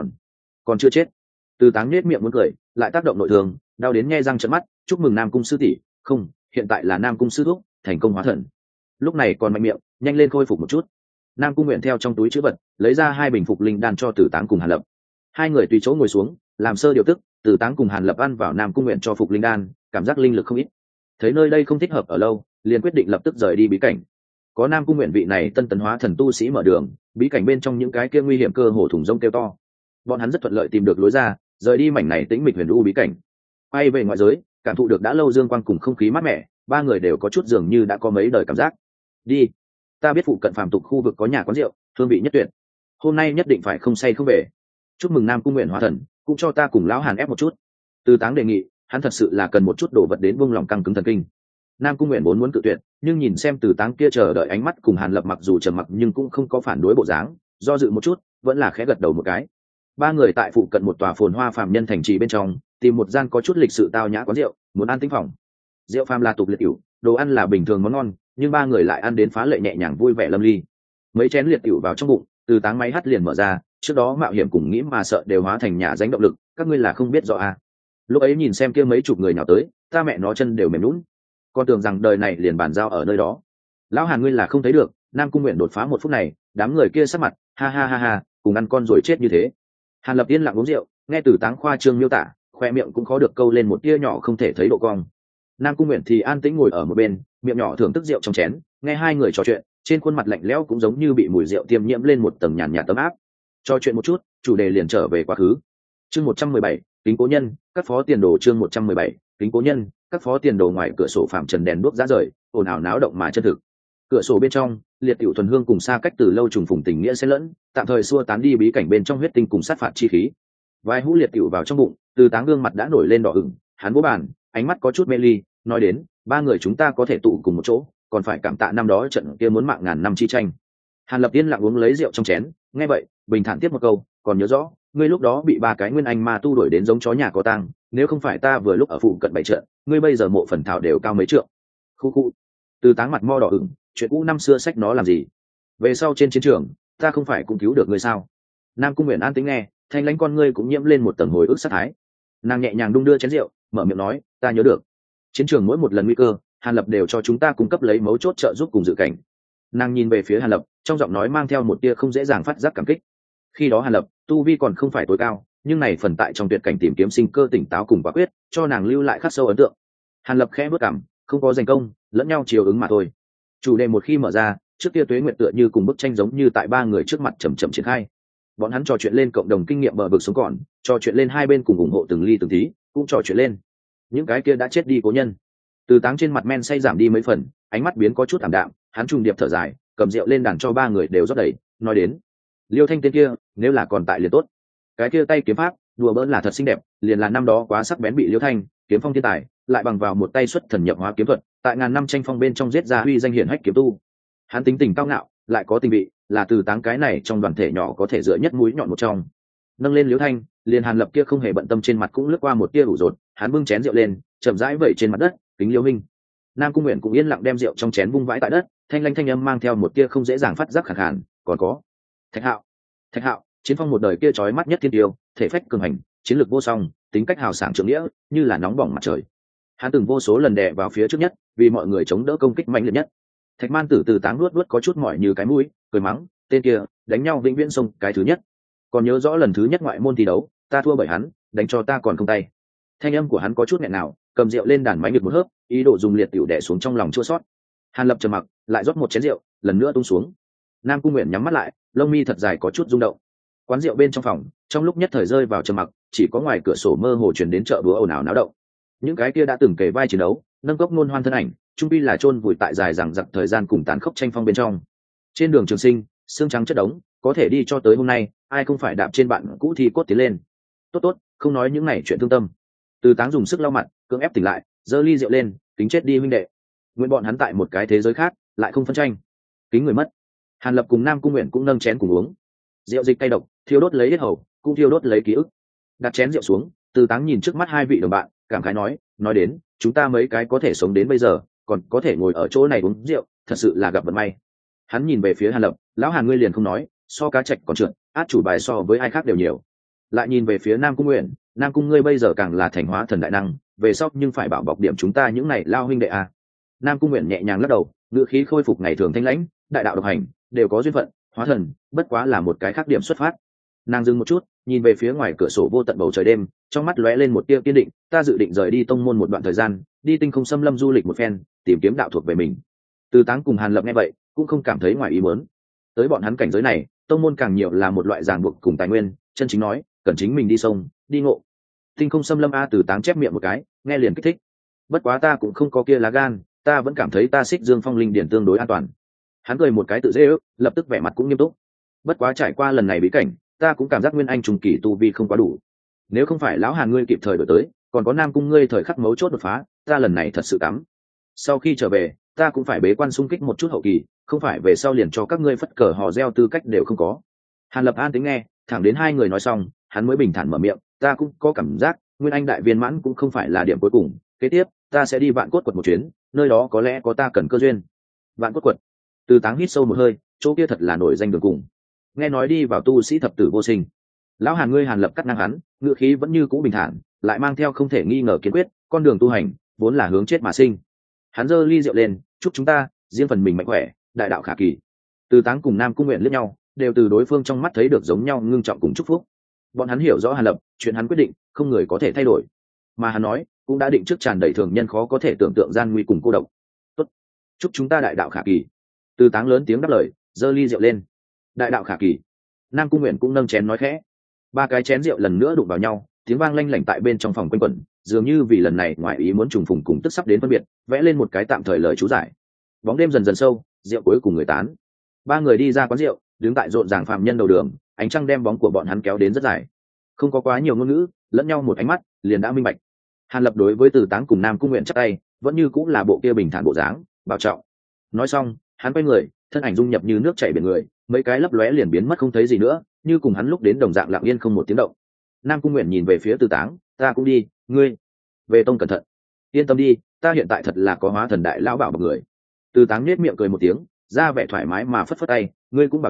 Còn chưa chết. Từ Táng nết miệng muốn cười, lại tác động nội thương, đau đến nhe răng trợn mắt, chúc mừng Nam Cung sư tỷ, không, hiện tại là Nam Cung sư thúc, thành công hóa thần. Lúc này còn mạnh miệng, nhanh lên khôi phục một chút. Nam Cung Nguyện theo trong túi chữ vật, lấy ra 2 bình phục linh đan cho Từ Táng cùng Hàn Lập. Hai người tùy chỗ ngồi xuống, làm sơ điều tức. Từ Táng cùng Hàn Lập ăn vào Nam Cung Nguyện cho phục linh đan, cảm giác linh lực không ít. Thấy nơi đây không thích hợp ở lâu, liền quyết định lập tức rời đi bí cảnh. Có Nam Cung Nguyện vị này tân tấn hóa thần tu sĩ mở đường, bí cảnh bên trong những cái kia nguy hiểm cơ hồ thủng rông kêu to. Bọn hắn rất thuận lợi tìm được lối ra, rời đi mảnh này tĩnh mịch huyền u bí cảnh. Quay về ngoại giới, cảm thụ được đã lâu dương quang cùng không khí mát mẻ, ba người đều có chút dường như đã có mấy đời cảm giác. Đi, ta biết phụ cận phàm tục khu vực có nhà quán rượu, hương vị nhất tuyệt. Hôm nay nhất định phải không say không về. Chúc mừng Nam Cung Nguyện hóa thần, cũng cho ta cùng lão Hàn ép một chút. Từ Táng đề nghị, hắn thật sự là cần một chút đồ vật đến buông lòng căng cứng thần kinh. Nam Cung Nguyện vốn muốn cự tuyệt, nhưng nhìn xem Từ Táng kia chờ đợi ánh mắt cùng Hàn Lập mặc dù trầm mặc nhưng cũng không có phản đối bộ dáng, do dự một chút, vẫn là khẽ gật đầu một cái. Ba người tại phụ cận một tòa phồn hoa phàm nhân thành trì bên trong, tìm một gian có chút lịch sự tao nhã quán rượu, muốn ăn tĩnh phòng. Rượu phàm là tục liệt cửu, đồ ăn là bình thường món ngon, nhưng ba người lại ăn đến phá lệ nhẹ nhàng vui vẻ lâm ly. Mấy chén liệt cửu vào trong bụng, Từ Táng máy hắt liền mở ra, trước đó mạo hiểm cùng nghĩ mà sợ đều hóa thành nhà danh động lực, các ngươi là không biết rõ à? Lúc ấy nhìn xem kia mấy chục người nhào tới, ta mẹ nó chân đều mềm lún, con tưởng rằng đời này liền bàn giao ở nơi đó. Lão Hàn ngươi là không thấy được, Nam Cung Nguyện đột phá một phút này, đám người kia sắc mặt, ha ha ha ha, cùng ăn con rồi chết như thế. Hàn Lập yên lặng uống rượu, nghe Từ Táng khoa trương miêu tả, khoe miệng cũng khó được câu lên một tia nhỏ không thể thấy độ cong. Nam Cung Nguyện thì an tĩnh ngồi ở một bên, miệng nhỏ thưởng thức rượu trong chén, nghe hai người trò chuyện, trên khuôn mặt lạnh lẽo cũng giống như bị mùi rượu tiêm nhiễm lên một tầng nhàn nhạt tấm áp. Trò chuyện một chút, chủ đề liền trở về quá khứ. Chương 117, kính cố nhân, các phó tiền đồ. Chương 117, kính cố nhân, các phó tiền đồ. Ngoài cửa sổ phạm trần đèn đuốc rã rời, ồn ào náo động mà chân thực. Cửa sổ bên trong, liệt tiểu thuần hương cùng xa cách từ lâu trùng phùng tình nghĩa xen lẫn, tạm thời xua tán đi bí cảnh bên trong huyết tinh cùng sát phạt chi khí. Vài hũ liệt tiểu vào trong bụng, Từ Táng gương mặt đã nổi lên đỏ ửng, hắn vỗ bàn, ánh mắt có chút mê ly, nói đến, ba người chúng ta có thể tụ cùng một chỗ, còn phải cảm tạ năm đó trận kia muốn mạng ngàn năm chi tranh. Hàn Lập yên lặng uống lấy rượu trong chén, nghe vậy, bình thản tiếp một câu, còn nhớ rõ, ngươi lúc đó bị ba cái nguyên anh ma tu đuổi đến giống chó nhà có tang, nếu không phải ta vừa lúc ở phụ cận bày trận, ngươi bây giờ mộ phần thảo đều cao mấy trượng. Khu khu. Từ Táng mặt mo đỏ ửng, chuyện cũ năm xưa sách nó làm gì? Về sau trên chiến trường, ta không phải cũng cứu được ngươi sao? Nam Cung Nguyện an tĩnh nghe, thanh lãnh con ngươi cũng nhiễm lên một tầng hồi ức sát thái. Nàng nhẹ nhàng đung đưa chén rượu, mở miệng nói, ta nhớ được. Chiến trường mỗi một lần nguy cơ, Hàn Lập đều cho chúng ta cung cấp lấy mấu chốt trợ giúp cùng dự cảnh. Nàng nhìn về phía Hàn Lập, trong giọng nói mang theo một tia không dễ dàng phát giác cảm kích. Khi đó Hàn Lập tu vi còn không phải tối cao, nhưng này phần tại trong tuyệt cảnh tìm kiếm sinh cơ tỉnh táo cùng quả quyết, cho nàng lưu lại khắc sâu ấn tượng. Hàn Lập khẽ bước cằm, không có giành công, lẫn nhau chiều ứng mà thôi. Chủ đề một khi mở ra, trước kia Tuế Nguyệt tựa như cùng bức tranh giống như tại ba người trước mặt chậm chậm triển khai. Bọn hắn trò chuyện lên cộng đồng kinh nghiệm bờ vực sống còn, trò chuyện lên hai bên cùng ủng hộ từng ly từng tí, cũng trò chuyện lên những cái kia đã chết đi cố nhân. Từ Táng trên mặt men say giảm đi mấy phần, ánh mắt biến có chút thảm đạm, hắn trùng điệp thở dài, cầm rượu lên đàn cho ba người đều rót đầy, nói đến Liêu Thanh tên kia, nếu là còn tại liền tốt. Cái kia tay kiếm pháp, đùa bỡn là thật xinh đẹp, liền là năm đó quá sắc bén bị Liêu Thanh, kiếm phong thiên tài, lại bằng vào một tay xuất thần nhập hóa kiếm thuật, tại ngàn năm tranh phong bên trong giết ra uy danh hiển hách kiếm tu. Hắn tính tình cao ngạo, lại có tình vị, là Từ Táng cái này trong đoàn thể nhỏ có thể dựa nhất mũi nhọn một trong. Nâng lên Liêu Thanh, liền Hàn Lập kia không hề bận tâm trên mặt cũng lướt qua một tia ủ rột, hắn bưng chén rượu lên, chậm rãi vẩy trên mặt đất, kính Liêu Minh. Nam Cung Nguyện cũng yên lặng đem rượu trong chén vung vãi tại đất, thanh lanh thanh âm mang theo một tia không dễ dàng phát giác khàn khàn, còn có Thạch Hạo. Thạch Hạo, chiến phong một đời kia chói mắt nhất thiên tiêu, thể phách cường hành, chiến lược vô song, tính cách hào sảng trượng nghĩa, như là nóng bỏng mặt trời. Hắn từng vô số lần đè vào phía trước nhất, vì mọi người chống đỡ công kích mạnh liệt nhất. Thạch Man Tử Từ Táng nuốt nuốt có chút mỏi như cái mũi, cười mắng, tên kia, đánh nhau vĩnh viễn sông cái thứ nhất. Còn nhớ rõ lần thứ nhất ngoại môn thi đấu, ta thua bởi hắn, đánh cho ta còn không tay. Thanh âm của hắn có chút nghẹn nào, cầm rượu lên đàn máy ngực một hớp, ý đồ dùng liệt tiểu đè xuống trong lòng chua xót. Hàn Lập trầm mặc, lại rót một chén rượu, lần nữa tung xuống. Nam Cung Nguyện nhắm mắt lại, lông mi thật dài có chút rung động. Quán rượu bên trong phòng, trong lúc nhất thời rơi vào trầm mặc, chỉ có ngoài cửa sổ mơ hồ truyền đến chợ búa ồn ào náo động. Những cái kia đã từng kề vai chiến đấu, nâng cốc nôn hoan thân ảnh, trung pi là chôn vùi tại dài dằng dặc thời gian cùng tàn khốc tranh phong bên trong. Trên đường Trường Sinh, xương trắng chất đống, có thể đi cho tới hôm nay, ai không phải đạp trên bạn cũ thi cốt tiến lên. Tốt tốt, không nói những này chuyện thương tâm. Từ Táng dùng sức lau mặt, cưỡng ép tỉnh lại, giơ ly rượu lên, kính chết đi huynh đệ. Nguyện bọn hắn tại một cái thế giới khác, lại không phân tranh. Kính người mất. Hàn Lập cùng Nam Cung Nguyện cũng nâng chén cùng uống. Rượu dịch cay độc, thiêu đốt lấy hết hầu, cũng thiêu đốt lấy ký ức. Đặt chén rượu xuống, Từ Táng nhìn trước mắt hai vị đồng bạn, cảm khái nói đến, chúng ta mấy cái có thể sống đến bây giờ, còn có thể ngồi ở chỗ này uống rượu, thật sự là gặp vận may. Hắn nhìn về phía Hàn Lập, lão Hàn ngươi liền không nói, so cá trạch còn trượt, át chủ bài so với ai khác đều nhiều. Lại nhìn về phía Nam Cung Nguyện, Nam Cung ngươi bây giờ càng là thành hóa thần đại năng, về sau nhưng phải bảo bọc điểm chúng ta những này lao huynh đệ à. Nam Cung Nguyện nhẹ nhàng lắc đầu, ngữ khí khôi phục ngày thường thanh lãnh, đại đạo độc hành, đều có duyên phận, hóa thần, bất quá là một cái khác điểm xuất phát. Nàng dừng một chút, nhìn về phía ngoài cửa sổ vô tận bầu trời đêm, trong mắt lóe lên một tia kiên định, ta dự định rời đi tông môn một đoạn thời gian, đi tinh không xâm lâm du lịch một phen, tìm kiếm đạo thuộc về mình. Từ Táng cùng Hàn Lập nghe vậy, cũng không cảm thấy ngoài ý muốn. Tới bọn hắn cảnh giới này, tông môn càng nhiều là một loại ràng buộc cùng tài nguyên, chân chính nói, cần chính mình đi sông, đi ngộ. Tinh không xâm lâm a, Từ Táng chép miệng một cái, nghe liền kích thích. Bất quá ta cũng không có kia lá gan, ta vẫn cảm thấy ta Xích Dương Phong linh điển tương đối an toàn. Hắn cười một cái tự dễ ước, lập tức vẻ mặt cũng nghiêm túc. Bất quá trải qua lần này bí cảnh, ta cũng cảm giác nguyên anh trùng kỳ tu vi không quá đủ. Nếu không phải lão Hàn ngươi kịp thời đổi tới, còn có Nam Cung ngươi thời khắc mấu chốt đột phá, ta lần này thật sự cắm. Sau khi trở về, ta cũng phải bế quan xung kích một chút hậu kỳ, không phải về sau liền cho các ngươi phất cờ hò reo tư cách đều không có. Hàn Lập an tính nghe, thẳng đến hai người nói xong, hắn mới bình thản mở miệng, ta cũng có cảm giác, nguyên anh đại viên mãn cũng không phải là điểm cuối cùng, kế tiếp, ta sẽ đi Vạn Cốt Quật một chuyến, nơi đó có lẽ có ta cần cơ duyên. Vạn Cốt Quật. Từ Táng hít sâu một hơi, chỗ kia thật là nổi danh đường cùng. Nghe nói đi vào tu sĩ thập tử vô sinh. Lão Hàn ngươi Hàn Lập cắt ngang hắn, ngựa khí vẫn như cũ bình thản, lại mang theo không thể nghi ngờ kiên quyết, con đường tu hành vốn là hướng chết mà sinh. Hắn giơ ly rượu lên, chúc chúng ta riêng phần mình mạnh khỏe, đại đạo khả kỳ. Từ Táng cùng Nam Cung Nguyện liếc nhau, đều từ đối phương trong mắt thấy được giống nhau ngưng trọng cùng chúc phúc. Bọn hắn hiểu rõ Hàn Lập, chuyện hắn quyết định, không người có thể thay đổi. Mà hắn nói, cũng đã định trước tràn đầy thường nhân khó có thể tưởng tượng gian nguy cùng cô độc. Tốt, chúc chúng ta đại đạo khả kỳ. Từ Táng lớn tiếng đáp lời, giơ ly rượu lên. Đại đạo khả kỳ. Nam Cung Nguyện cũng nâng chén nói khẽ. Ba cái chén rượu lần nữa đụng vào nhau, tiếng vang lanh lảnh tại bên trong phòng quanh quẩn, dường như vì lần này ngoài ý muốn trùng phùng cùng tức sắp đến phân biệt, vẽ lên một cái tạm thời lời chú giải. Bóng đêm dần dần sâu, rượu cuối cùng người tán. Ba người đi ra quán rượu, đứng tại rộn ràng phạm nhân đầu đường, ánh trăng đem bóng của bọn hắn kéo đến rất dài. Không có quá nhiều ngôn ngữ, lẫn nhau một ánh mắt, liền đã minh bạch. Hàn Lập đối với Từ Táng cùng Nam Cung Nguyện chắp tay, vẫn như cũng là bộ kia bình thản bộ dáng, bảo trọng. Nói xong, hắn quay người, thân ảnh dung nhập như nước chảy biển người, mấy cái lấp lóe liền biến mất không thấy gì nữa, như cùng hắn lúc đến đồng dạng lặng yên không một tiếng động. Nam Cung Nguyện nhìn về phía Từ Táng, ta cũng đi, ngươi về tông cẩn thận. Yên tâm đi, ta hiện tại thật là có hóa thần đại lão bảo bọc người. Từ Táng nết miệng cười một tiếng, ra vẻ thoải mái mà phất phất tay, ngươi cũng bảo trọng,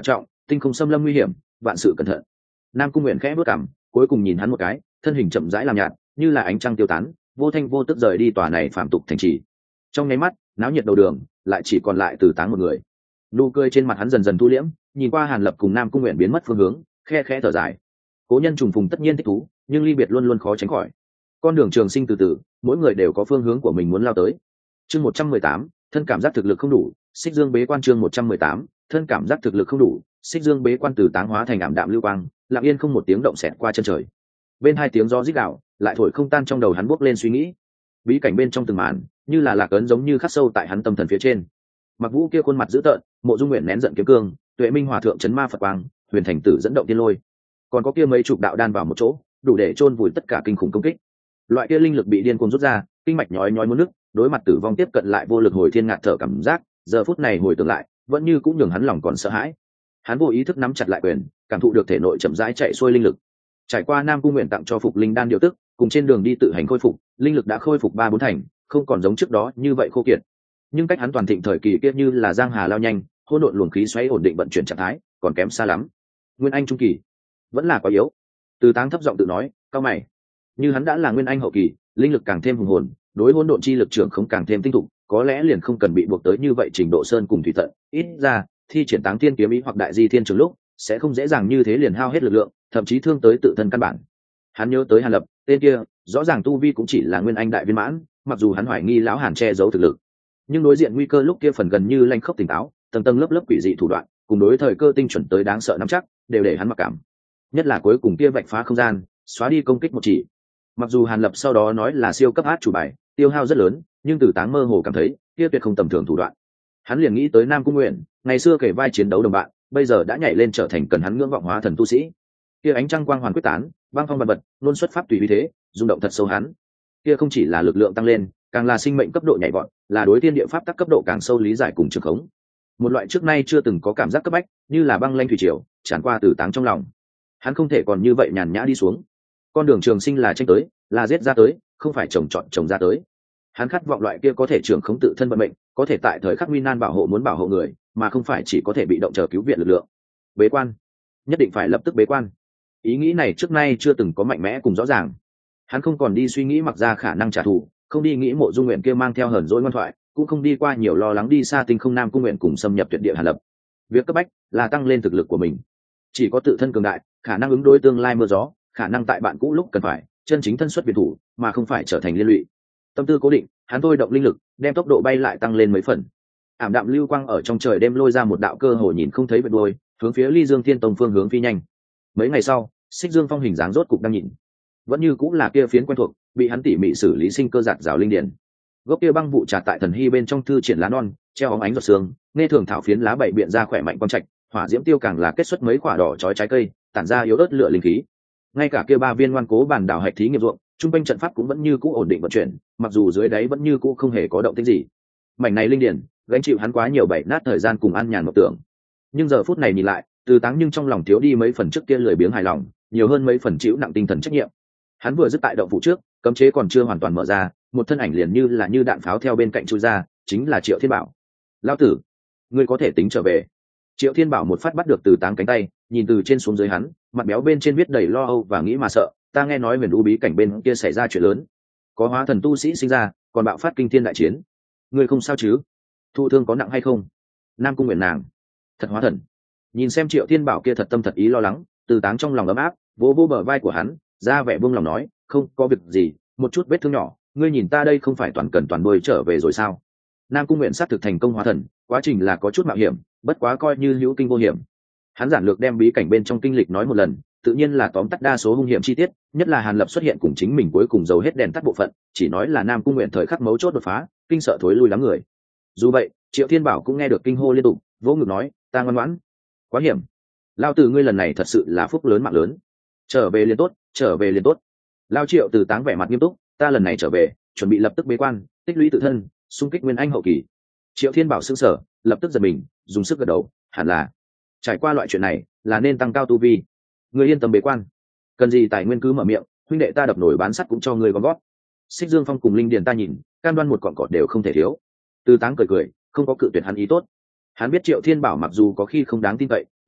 tinh không xâm lâm nguy hiểm, vạn sự cẩn thận. Nam Cung Nguyện khẽ bước cằm, cuối cùng nhìn hắn một cái, thân hình chậm rãi làm nhạt, như là ánh trăng tiêu tán, vô thanh vô tức rời đi tòa này phạm tục thành trì. Trong nháy mắt, náo nhiệt đầu đường lại chỉ còn lại Từ Táng một người. Nụ cười trên mặt hắn dần dần thu liễm, nhìn qua Hàn Lập cùng Nam Cung Nguyện biến mất phương hướng, khe khẽ thở dài. Cố nhân trùng phùng tất nhiên thích thú, nhưng ly biệt luôn luôn khó tránh khỏi. Con đường trường sinh từ từ, mỗi người đều có phương hướng của mình muốn lao tới. Chương 118, thân cảm giác thực lực không đủ, Xích Dương bế quan. Chương 118, thân cảm giác thực lực không đủ, Xích Dương bế quan. Từ Táng hóa thành ảm đạm lưu quang, lặng yên không một tiếng động xẹt qua chân trời. Bên hai tiếng gió rít gào, lại thổi không tan trong đầu hắn bốc lên suy nghĩ. Bí cảnh bên trong từng màn, như là lạc ấn giống như khắc sâu tại hắn tâm thần phía trên. Mặc Vũ kia khuôn mặt dữ tợn, Mộ Dung Nguyện nén giận kiếm cương, Tuệ Minh hòa thượng chấn ma Phật quang, Huyền Thành Tử dẫn động tiên lôi, còn có kia mấy chục đạo đan vào một chỗ, đủ để chôn vùi tất cả kinh khủng công kích. Loại kia linh lực bị điên cuồng rút ra, kinh mạch nhói nhói muốn nứt, đối mặt tử vong tiếp cận lại vô lực hồi thiên ngạt thở cảm giác, giờ phút này hồi tưởng lại, vẫn như cũng nhường hắn lòng còn sợ hãi. Hắn vô ý thức nắm chặt lại quyền, cảm thụ được thể nội chậm rãi chạy xuôi linh lực. Trải qua Nam Cung Nguyện tặng cho Phục Linh đan điều tức, cùng trên đường đi tự hành khôi phục, linh lực đã khôi phục 3-4 thành, không còn giống trước đó như vậy khô kiệt. Nhưng cách hắn toàn thịnh thời kỳ kia như là giang hà lao nhanh, hỗn độn luồng khí xoáy ổn định vận chuyển trạng thái, còn kém xa lắm. Nguyên Anh trung kỳ, vẫn là quá yếu. Từ Táng thấp giọng tự nói, cao mày. Như hắn đã là Nguyên Anh hậu kỳ, linh lực càng thêm hùng hồn, đối hỗn độn chi lực trưởng không càng thêm tinh thục, có lẽ liền không cần bị buộc tới như vậy trình độ sơn cùng thủy tận, ít ra thi triển Táng Thiên kiếm ý hoặc Đại Di Thiên Trường lúc sẽ không dễ dàng như thế liền hao hết lực lượng, thậm chí thương tới tự thân căn bản. Hắn nhớ tới Hàn Lập, tên kia rõ ràng tu vi cũng chỉ là Nguyên Anh đại viên mãn, mặc dù hắn hoài nghi lão Hàn che giấu thực lực, nhưng đối diện nguy cơ lúc kia phần gần như lanh khốc tỉnh táo, tầng tầng lớp lớp quỷ dị thủ đoạn, cùng đối thời cơ tinh chuẩn tới đáng sợ nắm chắc, đều để hắn mặc cảm. Nhất là cuối cùng kia vạch phá không gian, xóa đi công kích một chỉ. Mặc dù Hàn Lập sau đó nói là siêu cấp át chủ bài, tiêu hao rất lớn, nhưng Từ Táng mơ hồ cảm thấy kia tuyệt không tầm thường thủ đoạn. Hắn liền nghĩ tới Nam Cung Nguyện, ngày xưa kể vai chiến đấu đồng bạn, bây giờ đã nhảy lên trở thành cần hắn ngưỡng vọng hóa thần tu sĩ. Kia ánh trăng quang hoàn quyết tán, băng phong bật bật, luôn xuất pháp tùy ý thế, rung động thật sâu hắn. Kia không chỉ là lực lượng tăng lên, càng là sinh mệnh cấp độ nhảy vọt, là đối tiên địa pháp tắc cấp độ càng sâu lý giải cùng trường khống. Một loại trước nay chưa từng có cảm giác cấp bách, như là băng lanh thủy triều, tràn qua Từ Táng trong lòng. Hắn không thể còn như vậy nhàn nhã đi xuống. Con đường trường sinh là tranh tới, là giết ra tới, không phải trồng trọt trồng ra tới. Hắn khát vọng loại kia có thể trưởng khống tự thân vận mệnh, có thể tại thời khắc nguy nan bảo hộ muốn bảo hộ người, mà không phải chỉ có thể bị động chờ cứu viện lực lượng. Bế quan, nhất định phải lập tức bế quan. Ý nghĩ này trước nay chưa từng có mạnh mẽ cùng rõ ràng. Hắn không còn đi suy nghĩ mặc ra khả năng trả thù, không đi nghĩ Mộ Dung Nguyện kia mang theo hờn dỗi ngoan thoại, cũng không đi qua nhiều lo lắng đi xa tinh không Nam Cung Nguyện cùng xâm nhập tuyệt địa Hàn Lập. Việc cấp bách là tăng lên thực lực của mình. Chỉ có tự thân cường đại, khả năng ứng đối tương lai mưa gió, khả năng tại bạn cũ lúc cần phải chân chính thân xuất biệt thủ, mà không phải trở thành liên lụy. Tâm tư cố định, hắn thôi động linh lực, đem tốc độ bay lại tăng lên mấy phần. Ảm đạm lưu quang ở trong trời đêm lôi ra một đạo cơ hồ nhìn không thấy vệt đuôi, hướng phía Ly Dương Thiên Tông phương hướng phi nhanh. Mấy ngày sau, Xích Dương Phong hình dáng rốt cục đang nhìn, vẫn như cũng là kia phiến quen thuộc, bị hắn tỉ mỉ xử lý sinh cơ giạt rào linh điển. Gốc kia băng vụ trà tại thần hy bên trong thư triển lá non, treo óng ánh giọt sương, nghe thường thảo phiến lá bảy biện ra khỏe mạnh quang trạch, hỏa diễm tiêu càng là kết xuất mấy quả đỏ chói trái cây, tản ra yếu ớt lửa linh khí. Ngay cả kia 3 viên ngoan cố bản đảo hạch thí nghiệm ruộng, trung quanh trận pháp cũng vẫn như cũ ổn định vận chuyển, mặc dù dưới đáy vẫn như cũ không hề có động tĩnh gì. Mảnh này linh điển gánh chịu hắn quá nhiều bảy nát thời gian cùng an nhàn mộng tưởng, nhưng giờ phút này nhìn lại, Từ Táng nhưng trong lòng thiếu đi mấy phần trước kia lười biếng hài lòng, nhiều hơn mấy phần chịu nặng tinh thần trách nhiệm. Hắn vừa dứt tại động phủ trước, cấm chế còn chưa hoàn toàn mở ra, một thân ảnh liền như đạn pháo theo bên cạnh chui ra, chính là Triệu Thiên Bảo. Lão tử, ngươi có thể tính trở về. Triệu Thiên Bảo một phát bắt được Từ Táng cánh tay, nhìn từ trên xuống dưới hắn, mặt béo bên trên viết đầy lo âu và nghĩ mà sợ. Ta nghe nói Huyền U bí cảnh bên kia xảy ra chuyện lớn, có hóa thần tu sĩ sinh ra, còn bạo phát kinh thiên đại chiến. Ngươi không sao chứ? Thụ thương có nặng hay không? Nam Cung Nguyện nàng, thật hóa thần. Nhìn xem Triệu Thiên Bảo kia thật tâm thật ý lo lắng, Từ Táng trong lòng ấm áp, vỗ vỗ bờ vai của hắn, ra vẻ buông lòng nói, không có việc gì, một chút vết thương nhỏ, ngươi nhìn ta đây không phải toàn cần toàn bơi trở về rồi sao? Nam Cung Nguyện sát thực thành công hóa thần, quá trình là có chút mạo hiểm, bất quá coi như hữu kinh vô hiểm. Hắn giản lược đem bí cảnh bên trong kinh lịch nói một lần, tự nhiên là tóm tắt đa số hung hiểm chi tiết, nhất là Hàn Lập xuất hiện cùng chính mình cuối cùng dầu hết đèn tắt bộ phận, chỉ nói là Nam Cung Nguyện thời khắc mấu chốt đột phá, kinh sợ thối lui lắm người. Dù vậy, Triệu Thiên Bảo cũng nghe được kinh hô liên tục, vỗ ngực nói, ta ngoan ngoãn. Quá hiểm, lao Từ ngươi lần này thật sự là phúc lớn mạng lớn. Trở về liền tốt, trở về liền tốt. Lao Triệu Từ Táng vẻ mặt nghiêm túc, ta lần này trở về, chuẩn bị lập tức bế quan, tích lũy tự thân, xung kích Nguyên Anh hậu kỳ. Triệu Thiên Bảo sững sờ, lập tức giật mình, dùng sức gật đầu, hẳn là trải qua loại chuyện này, là nên tăng cao tu vi. Ngươi yên tâm bế quan, cần gì tài nguyên cứ mở miệng, huynh đệ ta đập nổi bán sắt cũng cho ngươi gom gót. Xích Dương Phong cùng Linh Điền ta nhìn, cam đoan một cọn cọt đều không thể thiếu. Từ Táng cười cười, không có cự tuyệt hắn ý tốt. Hắn biết Triệu Thiên Bảo mặc dù có khi không đáng tin cậy,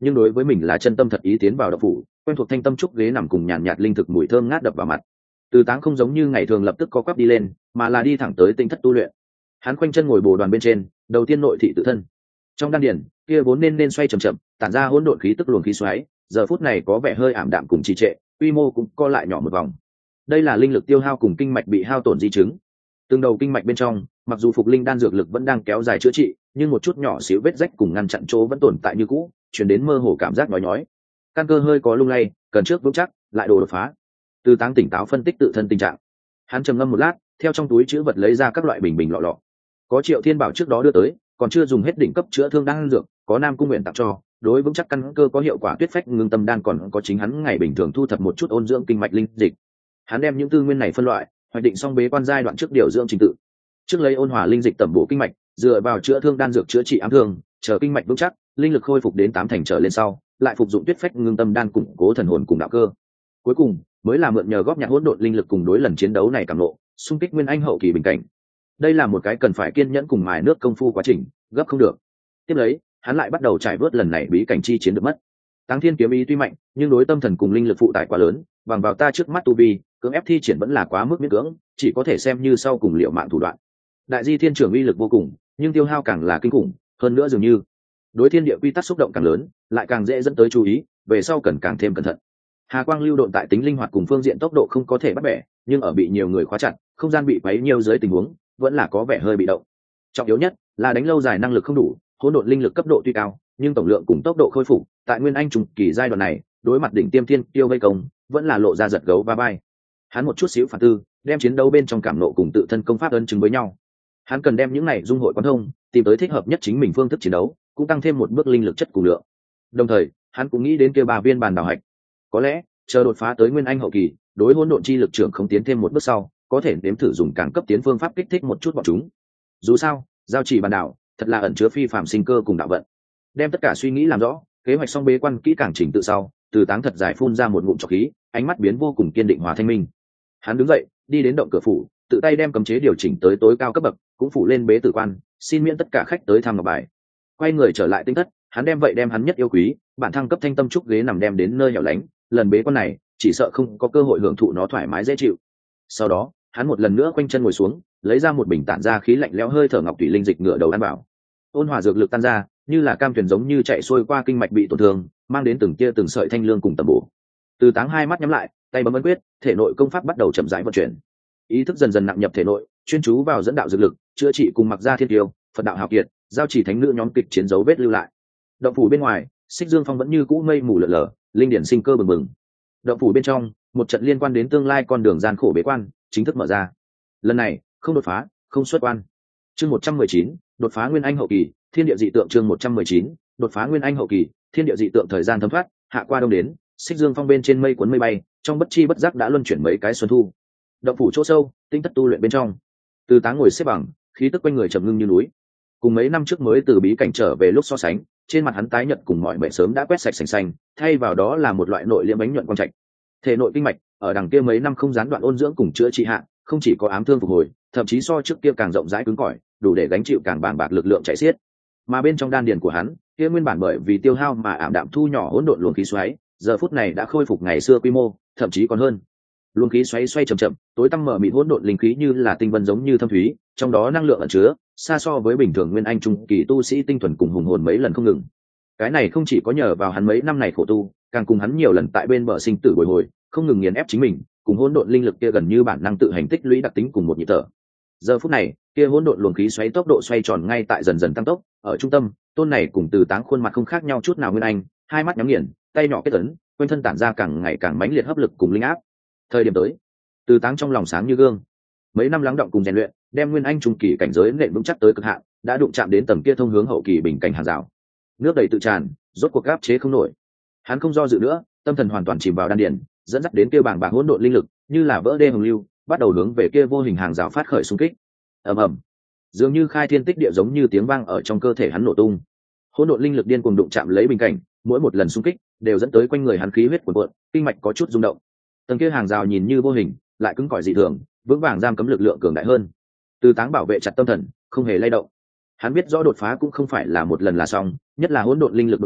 nhưng đối với mình là chân tâm thật ý tiến vào động phủ, quen thuộc thanh tâm trúc ghế nằm cùng nhàn nhạt linh thực mùi thơm ngát đập vào mặt. Từ Táng không giống như ngày thường lập tức co quắp đi lên, mà là đi thẳng tới tinh thất tu luyện. Hắn khoanh chân ngồi bồ đoàn bên trên, đầu tiên nội thị tự thân. Trong đan điển kia vốn nên xoay chậm chậm, tản ra hỗn độn khí tức luồng khí xoáy, giờ phút này có vẻ hơi ảm đạm cùng trì trệ, quy mô cũng co lại nhỏ một vòng. Đây là linh lực tiêu hao cùng kinh mạch bị hao tổn di chứng. Từng đầu kinh mạch bên trong, mặc dù phục linh đan dược lực vẫn đang kéo dài chữa trị, nhưng một chút nhỏ xíu vết rách cùng ngăn chặn chỗ vẫn tồn tại như cũ, truyền đến mơ hồ cảm giác nhói nhói. Căn cơ hơi có lung lay, cần trước vững chắc, lại đồ đột phá. Từ Táng tỉnh táo phân tích tự thân tình trạng. Hắn trầm ngâm một lát, theo trong túi trữ vật lấy ra các loại bình bình lọ lọ. Có Triệu Thiên Bảo trước đó đưa tới, còn chưa dùng hết đỉnh cấp chữa thương đan dược, có Nam Cung Nguyện tặng cho, đối vững chắc căn cơ có hiệu quả tuyết phách ngưng tâm đan, còn có chính hắn ngày bình thường thu thập một chút ôn dưỡng kinh mạch linh dịch. Hắn đem những tư nguyên này phân loại, hoạch định xong bế quan giai đoạn trước điều dưỡng trình tự. Trước lấy ôn hòa linh dịch tẩm bổ kinh mạch, dựa vào chữa thương đan dược chữa trị ám thương, chờ kinh mạch vững chắc, linh lực khôi phục đến 8 thành trở lên sau, lại phục dụng tuyết phách ngưng tâm đan củng cố thần hồn cùng đạo cơ. Cuối cùng mới là mượn nhờ góp nhặt hỗn độn linh lực cùng đối lần chiến đấu này cảm nộ, xung kích nguyên anh hậu kỳ bình cảnh. Đây là một cái cần phải kiên nhẫn cùng mài nước công phu quá trình, gấp không được. Tiếp lấy, hắn lại bắt đầu trải vớt lần này bí cảnh chi chiến được mất. Táng Thiên kiếm ý tuy mạnh, nhưng đối tâm thần cùng linh lực phụ tải quá lớn, bằng vào ta trước mắt tu vi, cưỡng ép thi triển vẫn là quá mức miễn cưỡng, chỉ có thể xem như sau cùng liệu mạng thủ đoạn. Đại Di Thiên Trường uy lực vô cùng, nhưng tiêu hao càng là kinh khủng, hơn nữa dường như đối thiên địa quy tắc xúc động càng lớn, lại càng dễ dẫn tới chú ý, về sau cần càng thêm cẩn thận. Hà quang lưu độn tại tính linh hoạt cùng phương diện tốc độ không có thể bắt bẻ, nhưng ở bị nhiều người khóa chặt, không gian bị quấy nhiều dưới tình huống, vẫn là có vẻ hơi bị động. Trọng yếu nhất là đánh lâu dài năng lực không đủ, hỗn độn linh lực cấp độ tuy cao, nhưng tổng lượng cùng tốc độ khôi phục tại nguyên anh trùng kỳ giai đoạn này, đối mặt đỉnh tiêm thiên tiêu vây công, vẫn là lộ ra giật gấu va vai. Hắn một chút xíu phản tư, đem chiến đấu bên trong cảm nộ cùng tự thân công pháp ấn chứng với nhau. Hắn cần đem những này dung hội quan thông, tìm tới thích hợp nhất chính mình phương thức chiến đấu, cũng tăng thêm một bước linh lực chất cùng lượng. Đồng thời, hắn cũng nghĩ đến kia 3 viên bàn đào hạch. Có lẽ, chờ đột phá tới nguyên anh hậu kỳ, đối hỗn độn chi lực trưởng không tiến thêm một bước sau, có thể nếm thử dùng càng cấp tiến phương pháp kích thích một chút bọn chúng. Dù sao, giao chỉ bàn đảo, thật là ẩn chứa phi phàm sinh cơ cùng đạo vận. Đem tất cả suy nghĩ làm rõ, kế hoạch xong bế quan kỹ càng chỉnh tự sau, Từ Táng thật dài phun ra một ngụm trọc khí, ánh mắt biến vô cùng kiên định hòa thanh minh. Hắn đứng dậy, đi đến động cửa phủ, tự tay đem cấm chế điều chỉnh tới tối cao cấp bậc, cũng phủ lên bế tử quan, xin miễn tất cả khách tới thăm ngọc bài. Quay người trở lại tinh thất, hắn đem hắn nhất yêu quý, bản thăng cấp thanh tâm trúc ghế nằm đem đến nơi hẻo lánh, lần bế quan này, chỉ sợ không có cơ hội hưởng thụ nó thoải mái dễ chịu. Sau đó, hắn một lần nữa quanh chân ngồi xuống, lấy ra một bình tản ra khí lạnh lẽo hơi thở ngọc thủy linh dịch ngửa đầu ăn vào. Ôn hòa dược lực tan ra, như là cam thuyền giống như chạy xuôi qua kinh mạch bị tổn thương, mang đến từng tia từng sợi thanh lương cùng tầm bổ. Từ Táng hai mắt nhắm lại, tay bấm ấn quyết, thể nội công pháp bắt đầu chậm rãi vận chuyển. Ý thức dần dần nặng nhập thể nội, chuyên chú vào dẫn đạo dược lực, chữa trị cùng mặc ra thiên tiêu, Phật đạo hào kiệt, giao chỉ thánh nữ nhóm kịch chiến dấu vết lưu lại. Động phủ bên ngoài, Xích Dương Phong vẫn như cũ mây mù lờ lờ, linh điển sinh cơ bừng bừng. Động phủ bên trong, một trận liên quan đến tương lai con đường gian khổ bế quan chính thức mở ra. Lần này, không đột phá, không xuất quan. Chương 119, đột phá nguyên anh hậu kỳ, thiên địa dị tượng. Chương 119, đột phá nguyên anh hậu kỳ, thiên địa dị tượng. Thời gian thấm thoát, hạ qua đông đến, Xích Dương Phong bên trên mây cuốn mây bay, trong bất chi bất giác đã luân chuyển mấy cái xuân thu. Động phủ chỗ sâu, tinh thất tu luyện bên trong, Từ Táng ngồi xếp bằng, khí tức quanh người trầm ngưng như núi. Cùng mấy năm trước mới từ bí cảnh trở về lúc so sánh, trên mặt hắn tái nhợt cùng mọi bệnh sớm đã quét sạch sành xanh, thay vào đó là một loại nội liễm bánh nhuận quang trạch. Thể nội kinh mạch ở đằng kia mấy năm không gián đoạn ôn dưỡng cùng chữa trị hạ, không chỉ có ám thương phục hồi, thậm chí so trước kia càng rộng rãi cứng cỏi, đủ để gánh chịu càng bàng bạc lực lượng chạy xiết. Mà bên trong đan điền của hắn, kia nguyên bản bởi vì tiêu hao mà ảm đạm thu nhỏ hỗn độn luồng khí xoáy, giờ phút này đã khôi phục ngày xưa quy mô, thậm chí còn hơn. Luồng khí xoáy xoay chậm chậm, tối tăm mở mịt hỗn độn linh khí như là tinh vân giống như thâm thúy, trong đó năng lượng ẩn chứa xa so với bình thường nguyên anh trung kỳ tu sĩ tinh thuần cùng hùng hồn mấy lần không ngừng. Cái này không chỉ có nhờ vào hắn mấy năm này khổ tu, càng cùng hắn nhiều lần tại bên bờ sinh tử bồi hồi, không ngừng nghiền ép chính mình, cùng hỗn độn linh lực kia gần như bản năng tự hành tích lũy đặc tính cùng một nhịp thở. Giờ phút này, kia hỗn độn luồng khí xoáy tốc độ xoay tròn ngay tại dần dần tăng tốc, ở trung tâm, tôn này cùng Từ Táng khuôn mặt không khác nhau chút nào nguyên anh, hai mắt nhắm nghiền, tay nhỏ kết ấn, quanh thân tản ra càng ngày càng mãnh liệt hấp lực cùng linh áp. Thời điểm tới, Từ Táng trong lòng sáng như gương. Mấy năm lắng động cùng rèn luyện, đem nguyên anh trung kỳ cảnh giới nện vững chắc tới cực hạn, đã đụng chạm đến tầm kia thông hướng hậu kỳ bình cảnh hàng rào. Nước đầy tự tràn, rốt cuộc áp chế không nổi. Hắn không do dự nữa, tâm thần hoàn toàn chìm vào đan điền, dẫn dắt đến kia bảng bạc hỗn độn linh lực, như là vỡ đê hồng lưu, bắt đầu hướng về kia vô hình hàng rào phát khởi xung kích. Ầm ầm, dường như khai thiên tích địa giống như tiếng vang ở trong cơ thể hắn nổ tung. Hỗn độn linh lực điên cuồng đụng chạm lấy bình cảnh, mỗi một lần xung kích đều dẫn tới quanh người hắn khí huyết cuồn cuộn, kinh mạch có chút rung động. Tầng kia hàng rào nhìn như vô hình, lại cứng cỏi dị thường, vững vàng giam cấm lực lượng cường đại hơn. Từ Táng bảo vệ chặt tâm thần, không hề lay động. Hắn biết rõ đột phá cũng không phải là một lần là xong, nhất là hỗn độn linh lực đột phá,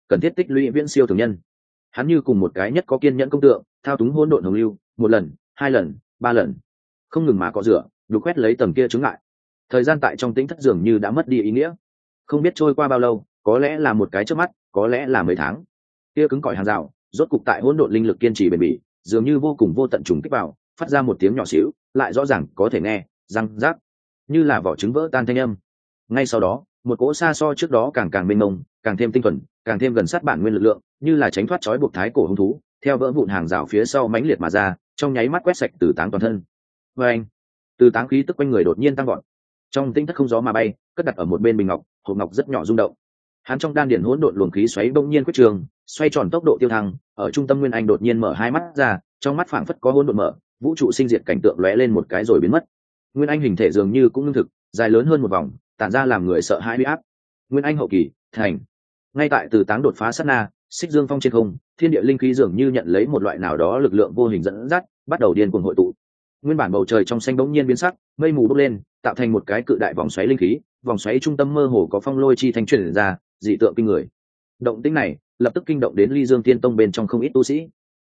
cần thiết tích lũy viễn siêu thường nhân. Hắn như cùng một cái nhất có kiên nhẫn công tượng, thao túng hỗn độn hồng lưu, một lần, hai lần, ba lần, không ngừng mà cọ rửa, đục quét lấy tầng kia chứng ngại. Thời gian tại trong tĩnh thất dường như đã mất đi ý nghĩa, không biết trôi qua bao lâu, có lẽ là một cái chớp mắt, có lẽ là mấy tháng. Kia cứng cỏi hàng rào, rốt cục tại hỗn độn linh lực kiên trì bền bỉ, dường như vô cùng vô tận trùng kích vào, phát ra một tiếng nhỏ xíu, lại rõ ràng có thể nghe, răng rác, như là vỏ trứng vỡ tan thanh âm. Ngay sau đó, một cỗ xa so trước đó càng mênh mông, càng thêm tinh thuần, càng thêm gần sát bản nguyên lực lượng, như là tránh thoát trói buộc thái cổ hung thú, theo vỡ vụn hàng rào phía sau mãnh liệt mà ra, trong nháy mắt quét sạch Từ Táng toàn thân. Và anh, Từ Táng khí tức quanh người đột nhiên tăng vọt. Trong tinh thất không gió mà bay, cất đặt ở một bên bình ngọc, hộp ngọc rất nhỏ rung động. Hắn trong đan điển hỗn độn luồng khí xoáy bỗng nhiên quyết trường, xoay tròn tốc độ tiêu thăng, ở trung tâm Nguyên Anh đột nhiên mở hai mắt ra, trong mắt phảng phất có hỗn độn mở, vũ trụ sinh diệt cảnh tượng lóe lên một cái rồi biến mất. Nguyên Anh hình thể dường như cũng ngưng thực, dài lớn hơn một vòng, tản ra làm người sợ hãi uy áp. Nguyên Anh hậu kỳ, thành. Ngay tại Từ Táng đột phá sát na, xích dương phong trên không, thiên địa linh khí dường như nhận lấy một loại nào đó lực lượng vô hình dẫn dắt, bắt đầu điên cuồng hội tụ. Nguyên bản bầu trời trong xanh bỗng nhiên biến sắc, mây mù bốc lên, tạo thành một cái cự đại vòng xoáy linh khí, vòng xoáy trung tâm mơ hồ có phong lôi chi thanh truyền ra, dị tượng kinh người. Động tĩnh này lập tức kinh động đến Ly Dương Tiên Tông bên trong không ít tu sĩ.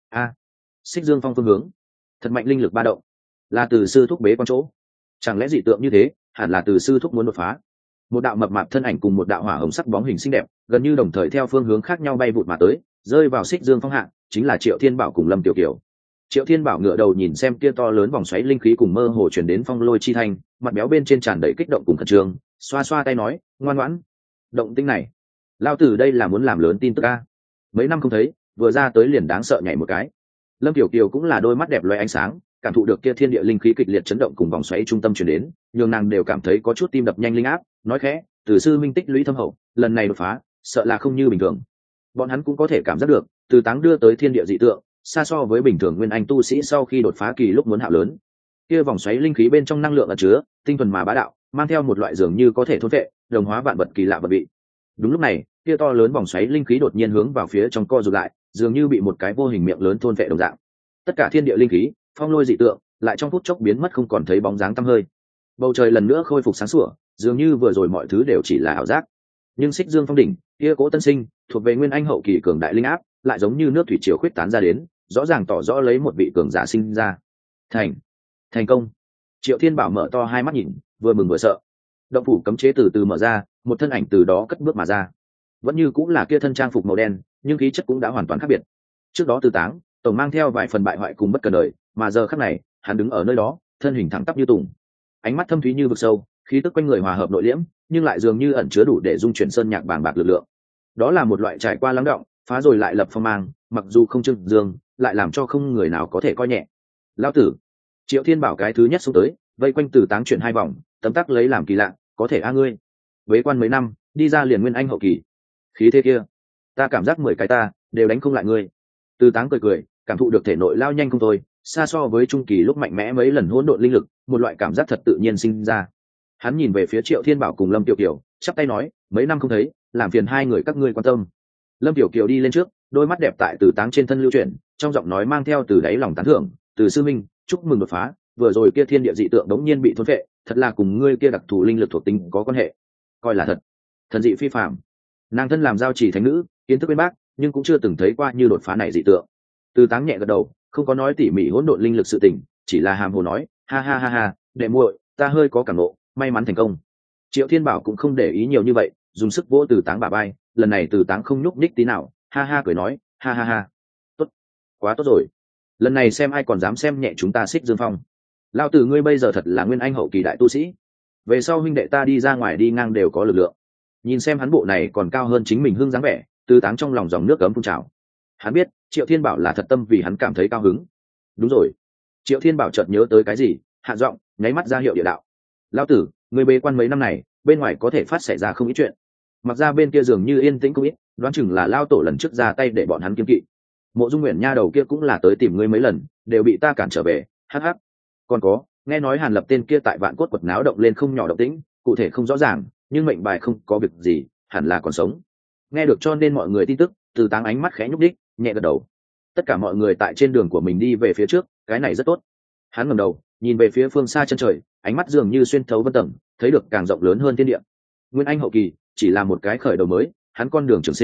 Xích Dương Phong phương hướng, thật mạnh linh lực ba động, là Từ sư thúc bế quan chỗ. Chẳng lẽ dị tượng như thế, hẳn là Từ sư thúc muốn đột phá. Một đạo mập mạp thân ảnh cùng một đạo hỏa hồng sắc bóng hình xinh đẹp, gần như đồng thời theo phương hướng khác nhau bay vụt mà tới, rơi vào Xích Dương Phong hạ, chính là Triệu Thiên Bảo cùng Lâm Tiểu Kiều. Triệu Thiên Bảo ngửa đầu nhìn xem kia to lớn vòng xoáy linh khí cùng mơ hồ truyền đến phong lôi chi thanh, mặt béo bên trên tràn đầy kích động cùng khẩn trương, xoa xoa tay nói, ngoan ngoãn. Động tĩnh này, lao tử đây là muốn làm lớn tin tức a. Mấy năm không thấy, vừa ra tới liền đáng sợ nhảy một cái. Lâm Tiểu Kiều cũng là đôi mắt đẹp loé ánh sáng, cảm thụ được kia thiên địa linh khí kịch liệt chấn động cùng vòng xoáy trung tâm truyền đến, nhường nàng đều cảm thấy có chút tim đập nhanh linh áp, nói khẽ, Từ sư minh tích lũy thâm hậu, lần này đột phá, sợ là không như bình thường. Bọn hắn cũng có thể cảm giác được, Từ Táng đưa tới thiên địa dị tượng, xa so với bình thường nguyên anh tu sĩ sau khi đột phá kỳ lúc muốn hạo lớn. Kia vòng xoáy linh khí bên trong năng lượng ẩn chứa, tinh thuần mà bá đạo, mang theo một loại dường như có thể thôn vệ, đồng hóa vạn vật kỳ lạ vật vị. Đúng lúc này, kia to lớn vòng xoáy linh khí đột nhiên hướng vào phía trong co rụt lại, dường như bị một cái vô hình miệng lớn thôn vệ đồng dạng. Tất cả thiên địa linh khí, phong lôi dị tượng, lại trong phút chốc biến mất không còn thấy bóng dáng tăm hơi. Bầu trời lần nữa khôi phục sáng sủa, dường như vừa rồi mọi thứ đều chỉ là ảo giác. Nhưng Xích Dương Phong đỉnh, kia cố tân sinh, thuộc về nguyên anh hậu kỳ cường đại linh áp, lại giống như nước thủy triều khuyết tán ra đến, rõ ràng tỏ rõ lấy một vị cường giả sinh ra. Thành công. Triệu Thiên Bảo mở to hai mắt nhìn, vừa mừng vừa sợ. Động phủ cấm chế từ từ mở ra, một thân ảnh từ đó cất bước mà ra. Vẫn như cũng là kia thân trang phục màu đen, nhưng khí chất cũng đã hoàn toàn khác biệt. Trước đó Từ Táng tổng mang theo vài phần bại hoại cùng bất cần đời, mà giờ khắc này, hắn đứng ở nơi đó, thân hình thẳng tắp như tùng, ánh mắt thâm thúy như vực sâu, khí tức quanh người hòa hợp nội liễm, nhưng lại dường như ẩn chứa đủ để dung chuyển sơn nhạc bàng bạc lực lượng. Đó là một loại trải qua lắng động, phá rồi lại lập phong mang, mặc dù không trưng dương, lại làm cho không người nào có thể coi nhẹ. Lão tử. Triệu Thiên Bảo cái thứ nhất xuống tới, vây quanh Từ Táng chuyển hai vòng, tấm tắc lấy làm kỳ lạ, có thể ngươi bế quan mấy năm, đi ra liền nguyên anh hậu kỳ, khí thế kia, ta cảm giác 10 cái ta đều đánh không lại ngươi. Từ Táng cười cười, cảm thụ được thể nội lao nhanh không thôi, xa so với trung kỳ lúc mạnh mẽ mấy lần hỗn độn linh lực, một loại cảm giác thật tự nhiên sinh ra. Hắn nhìn về phía Triệu Thiên Bảo cùng Lâm Tiểu Kiều, chắp tay nói, mấy năm không thấy, làm phiền hai người các ngươi quan tâm. Lâm Tiểu Kiều đi lên trước, đôi mắt đẹp tại Từ Táng trên thân lưu chuyển, trong giọng nói mang theo từ đáy lòng tán thưởng, Từ sư minh, chúc mừng đột phá, vừa rồi kia thiên địa dị tượng đống nhiên bị thôn phệ, thật là cùng ngươi kia đặc thù linh lực thuộc tính có quan hệ, coi là thật, thần dị phi phàm. Nàng thân làm giao chỉ thánh nữ, kiến thức bên bác, nhưng cũng chưa từng thấy qua như đột phá này dị tượng. Từ Táng nhẹ gật đầu, không có nói tỉ mỉ hỗn độn linh lực sự tình, chỉ là hàm hồ nói, ha ha ha ha, đệ muội, ta hơi có cảm ngộ, may mắn thành công. Triệu Thiên Bảo cũng không để ý nhiều như vậy, dùng sức vỗ Từ Táng bả vai, lần này Từ Táng không nhúc nhích tí nào, ha ha cười nói, ha ha ha, tốt, quá tốt rồi, lần này xem ai còn dám xem nhẹ chúng ta Xích Dương Phong. Lao tử ngươi bây giờ thật là nguyên anh hậu kỳ đại tu sĩ, về sau huynh đệ ta đi ra ngoài đi ngang đều có lực lượng. Nhìn xem hắn bộ này còn cao hơn chính mình hưng dáng vẻ, Từ Táng trong lòng dòng nước cấm phun trào. Hắn biết Triệu Thiên Bảo là thật tâm vì hắn cảm thấy cao hứng. Đúng rồi. Triệu Thiên Bảo chợt nhớ tới cái gì, hạ giọng nháy mắt ra hiệu địa đạo. Lão tử, người bế quan mấy năm này, bên ngoài có thể phát xảy ra không ít chuyện. Mặc ra bên kia dường như yên tĩnh không ít, đoán chừng là lao tổ lần trước ra tay để bọn hắn kiêng kỵ. Mộ Dung Nguyện nha đầu kia cũng là tới tìm ngươi mấy lần, đều bị ta cản trở về. Hắc hắc. Còn có, nghe nói Hàn Lập tên kia tại Vạn Cốt quật náo động lên không nhỏ động tĩnh, cụ thể không rõ ràng, nhưng mệnh bài không có việc gì, hẳn là còn sống. Nghe được cho nên mọi người tin tức, Từ Táng ánh mắt khẽ nhúc đích, nhẹ gật đầu. Tất cả mọi người tại trên đường của mình đi về phía trước, cái này rất tốt. Hắn ngẩng đầu, nhìn về phía phương xa chân trời, ánh mắt dường như xuyên thấu vân tầng, thấy được càng rộng lớn hơn thiên địa. Nguyên anh hậu kỳ chỉ là một cái khởi đầu mới, hắn con đường trường sinh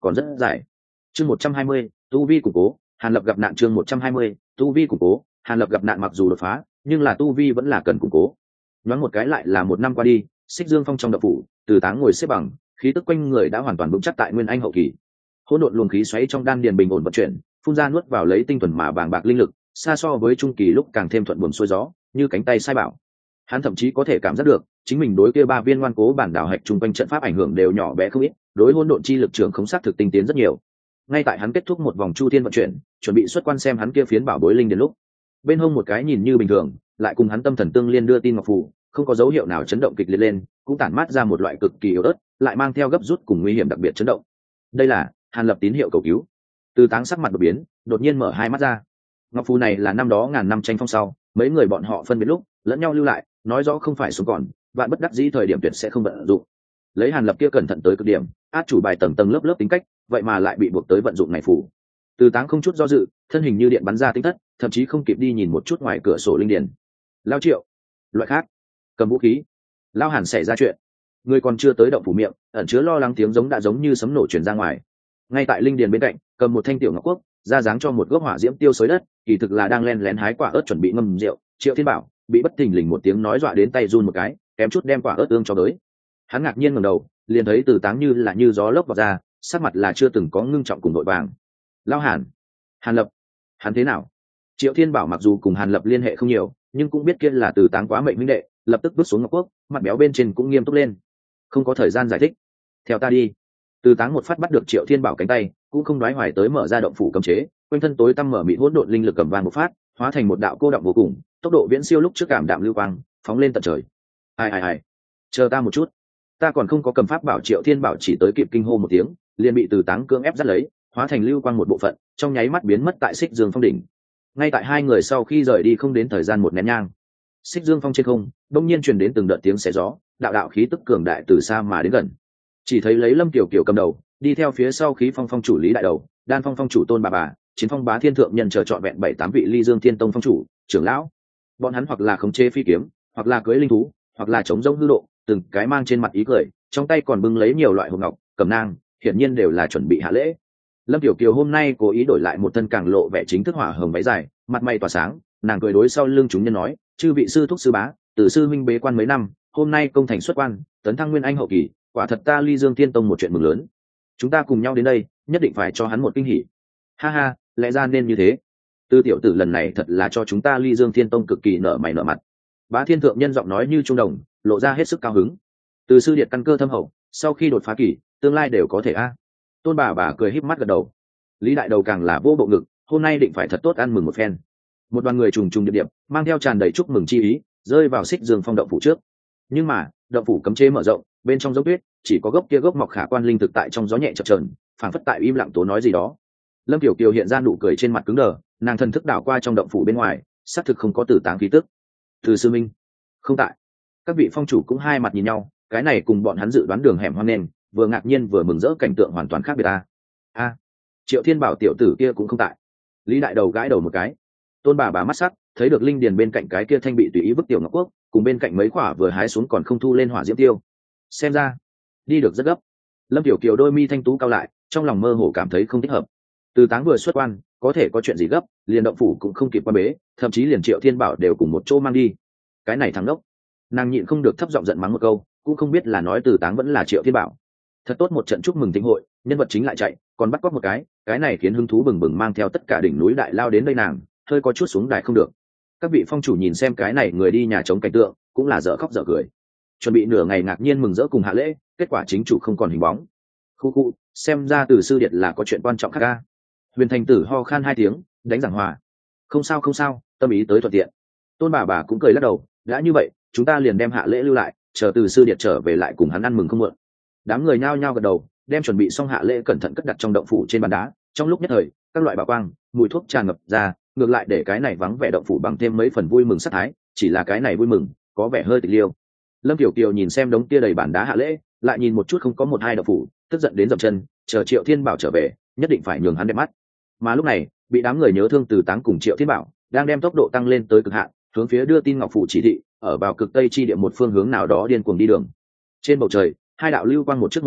còn rất dài. Chương 120, tu vi củng cố, Hàn Lập gặp nạn. Chương 120, tu vi củng cố, Hàn Lập gặp nạn. Mặc dù đột phá, nhưng là tu vi vẫn là cần củng cố. Nhoáng một cái lại là một năm qua đi, Xích Dương Phong trong động phủ, Từ Táng ngồi xếp bằng, khí tức quanh người đã hoàn toàn vững chắc tại Nguyên Anh hậu kỳ. Hỗn độn luồng khí xoáy trong đan điền bình ổn vận chuyển, phun ra nuốt vào lấy tinh thuần mà bàng bạc linh lực, xa so với trung kỳ lúc càng thêm thuận buồm xuôi gió, như cánh tay sai bảo. Hắn thậm chí có thể cảm giác được, chính mình đối kia 3 viên ngoan cố bản đảo hạch trung quanh trận pháp ảnh hưởng đều nhỏ bé không ít, đối hỗn độn chi lực trường không xác thực tinh tiến rất nhiều. Ngay tại hắn kết thúc một vòng chu thiên vận chuyển, chuẩn bị xuất quan xem hắn kia phiến bảo bối linh đến lúc, bên hông một cái nhìn như bình thường, lại cùng hắn tâm thần tương liên đưa tin ngọc phù, không có dấu hiệu nào chấn động kịch liệt lên, cũng tản mát ra một loại cực kỳ yếu ớt, lại mang theo gấp rút cùng nguy hiểm đặc biệt chấn động. Đây là Hàn Lập tín hiệu cầu cứu. Từ Táng sắc mặt đột biến, đột nhiên mở hai mắt ra. Ngọc phù này là năm đó ngàn năm tranh phong sau, mấy người bọn họ phân biệt lúc lẫn nhau lưu lại, nói rõ không phải xuống còn, vạn bất đắc dĩ thời điểm tuyệt sẽ không vận dụng. Lấy Hàn Lập kia cẩn thận tới cực điểm, át chủ bài tầng tầng lớp lớp tính cách, vậy mà lại bị buộc tới vận dụng này phù. Từ Táng không chút do dự, thân hình như điện bắn ra tinh thất, thậm chí không kịp đi nhìn một chút ngoài cửa sổ linh điển. Lao Triệu, loại khác, cầm vũ khí. Lao Hàn xảy ra chuyện. Người còn chưa tới động phủ miệng, ẩn chứa lo lắng tiếng giống đã giống như sấm nổ truyền ra ngoài. Ngay tại linh điền bên cạnh, cầm một thanh tiểu ngọc quốc, ra dáng cho một gốc hỏa diễm tiêu xới đất, kỳ thực là đang len lén hái quả ớt chuẩn bị ngâm rượu. Triệu Thiên Bảo bị bất thình lình một tiếng nói dọa đến tay run một cái, kém chút đem quả ớt ương cho tới. Hắn ngạc nhiên ngẩng đầu, liền thấy Từ Táng như là như gió lốc vọt ra, sắc mặt là chưa từng có ngưng trọng cùng đội vàng. Lao Hàn, Hàn Lập, hắn thế nào? Triệu Thiên Bảo mặc dù cùng Hàn Lập liên hệ không nhiều, nhưng cũng biết kia là Từ Táng quá mệnh huynh đệ, lập tức bước xuống ngọc quốc, mặt béo bên trên cũng nghiêm túc lên. Không có thời gian giải thích, theo ta đi. Từ Táng một phát bắt được Triệu Thiên Bảo cánh tay, cũng không đoái hoài tới mở ra động phủ cấm chế, quanh thân tối tăm mở mịt hỗn độn linh lực cầm vang một phát, hóa thành một đạo cô động vô cùng, tốc độ viễn siêu lúc trước cảm đạm lưu quang, phóng lên tận trời. Ai, chờ ta một chút, ta còn không có cầm pháp bảo. Triệu Thiên Bảo chỉ tới kịp kinh hô một tiếng, liền bị Từ Táng cưỡng ép dắt lấy, hóa thành lưu quang một bộ phận, trong nháy mắt biến mất tại Xích Dương Phong đỉnh. Ngay tại hai người sau khi rời đi không đến thời gian một nén nhang, Xích Dương Phong trên không đông nhiên truyền đến từng đợt tiếng xé gió, đạo đạo khí tức cường đại từ xa mà đến gần. Chỉ thấy lấy Lâm Kiều Kiều cầm đầu, đi theo phía sau Khí Phong Phong chủ Lý Đại Đầu, Đan Phong Phong chủ Tôn Bà, Chiến Phong Bá Thiên Thượng Nhân chờ trọn vẹn 7-8 vị Ly Dương Thiên Tông phong chủ, trưởng lão. Bọn hắn hoặc là khống chế phi kiếm, hoặc là cưỡi linh thú, hoặc là chống rông hư độ, từng cái mang trên mặt ý cười, trong tay còn bưng lấy nhiều loại hộp ngọc, cầm nang, hiển nhiên đều là chuẩn bị hạ lễ. Lâm Kiều Kiều hôm nay cố ý đổi lại một thân càng lộ vẻ chính thức hỏa hồng váy dài, mặt mày tỏa sáng, nàng cười đối sau lưng chúng nhân nói: "Chư vị sư thúc sư bá, từ sư huynh bế quan mấy năm, hôm nay công thành xuất quan, tấn thăng Nguyên Anh hậu kỳ, quả thật ta Ly Dương Thiên Tông một chuyện mừng lớn. Chúng ta cùng nhau đến đây, nhất định phải cho hắn một kinh hỉ." Ha ha, lẽ ra nên như thế. Tư tiểu tử lần này thật là cho chúng ta Ly Dương Thiên Tông cực kỳ nở mày nở mặt. Bá Thiên Thượng Nhân giọng nói như trung đồng, lộ ra hết sức cao hứng. Từ sư điệt căn cơ thâm hậu, sau khi đột phá kỳ, tương lai đều có thể a. Tôn bà cười híp mắt gật đầu. Lý Đại Đầu càng là vô bộ ngực, hôm nay định phải thật tốt ăn mừng một phen. Một đoàn người trùng trùng điệp điệp, mang theo tràn đầy chúc mừng chi ý, rơi vào Xích Dương Phong động phủ trước. Nhưng mà, động phủ cấm chế mở rộng, bên trong dốc tuyết, chỉ có gốc kia gốc mọc khả quan linh thực tại trong gió nhẹ chập chờn, phảng phất tại im lặng tố nói gì đó. Lâm Kiều Kiều hiện ra nụ cười trên mặt cứng đờ, nàng thần thức đảo qua trong động phủ bên ngoài, xác thực không có Từ Táng khí tức. Từ sư minh không tại. Các vị phong chủ cũng hai mặt nhìn nhau, cái này cùng bọn hắn dự đoán đường hẻm hoang nên, vừa ngạc nhiên vừa mừng rỡ, cảnh tượng hoàn toàn khác biệt a. Triệu Thiên Bảo tiểu tử kia cũng không tại. Lý Đại Đầu gãi đầu một cái. Tôn bà mắt sắc, thấy được linh điền bên cạnh cái kia thanh bị tùy ý vứt tiểu ngọc quốc, cùng bên cạnh mấy quả vừa hái xuống còn không thu lên hỏa diễm tiêu. Xem ra đi được rất gấp. Lâm Tiểu Kiều đôi mi thanh tú cao lại, trong lòng mơ hồ cảm thấy không thích hợp. Từ Táng vừa xuất quan, có thể có chuyện gì gấp, liền động phủ cũng không kịp qua bế, thậm chí liền Triệu Thiên Bảo đều cùng một chỗ mang đi. Cái này thằng đốc. Nàng nhịn không được thấp giọng giận mắng một câu, cũng không biết là nói Từ Táng vẫn là Triệu Thiên Bảo. Thật tốt một trận chúc mừng thịnh hội, nhân vật chính lại chạy, còn bắt cóc một cái này khiến hứng thú bừng bừng mang theo tất cả đỉnh núi đại lao đến đây nàng, hơi có chút xuống đài không được. Các vị phong chủ nhìn xem cái này người đi nhà trống cảnh tượng, cũng là dở khóc dở cười. Chuẩn bị nửa ngày ngạc nhiên mừng rỡ cùng hạ lễ, kết quả chính chủ không còn hình bóng. Khu, xem ra Từ sư điệt là có chuyện quan trọng khác a. Huyền Thành Tử ho khan 2 tiếng, đánh giảng hòa. Không sao, tâm ý tới thuận tiện. Tôn bà cũng cười lắc đầu, đã như vậy, chúng ta liền đem hạ lễ lưu lại, chờ Từ sư điệt trở về lại cùng hắn ăn mừng không muộn. Đám người nhao nhao gật đầu, đem chuẩn bị xong hạ lễ cẩn thận cất đặt trong động phủ trên bàn đá. Trong lúc nhất thời, các loại bảo quang, mùi thuốc tràn ngập ra, ngược lại để cái này vắng vẻ động phủ bằng thêm mấy phần vui mừng sát thái. Chỉ là cái này vui mừng có vẻ hơi tịch liêu. Lâm Tiểu Kiều nhìn xem đống tia đầy bàn đá hạ lễ, lại nhìn một chút không có một hai động phủ, tức giận đến dậm chân, chờ Triệu Thiên Bảo trở về, nhất định phải nhường hắn đẹp mắt. Mà lúc này, bị đám người nhớ thương Từ Táng cùng Triệu Thiên Bảo đang đem tốc độ tăng lên tới cực hạn, hướng phía đưa tin ngọc phủ chỉ thị, ở vào cực tây chi địa một phương hướng nào đó điên cuồng đi đường. Trên bầu trời, hai đạo lưu quang một trước một sau,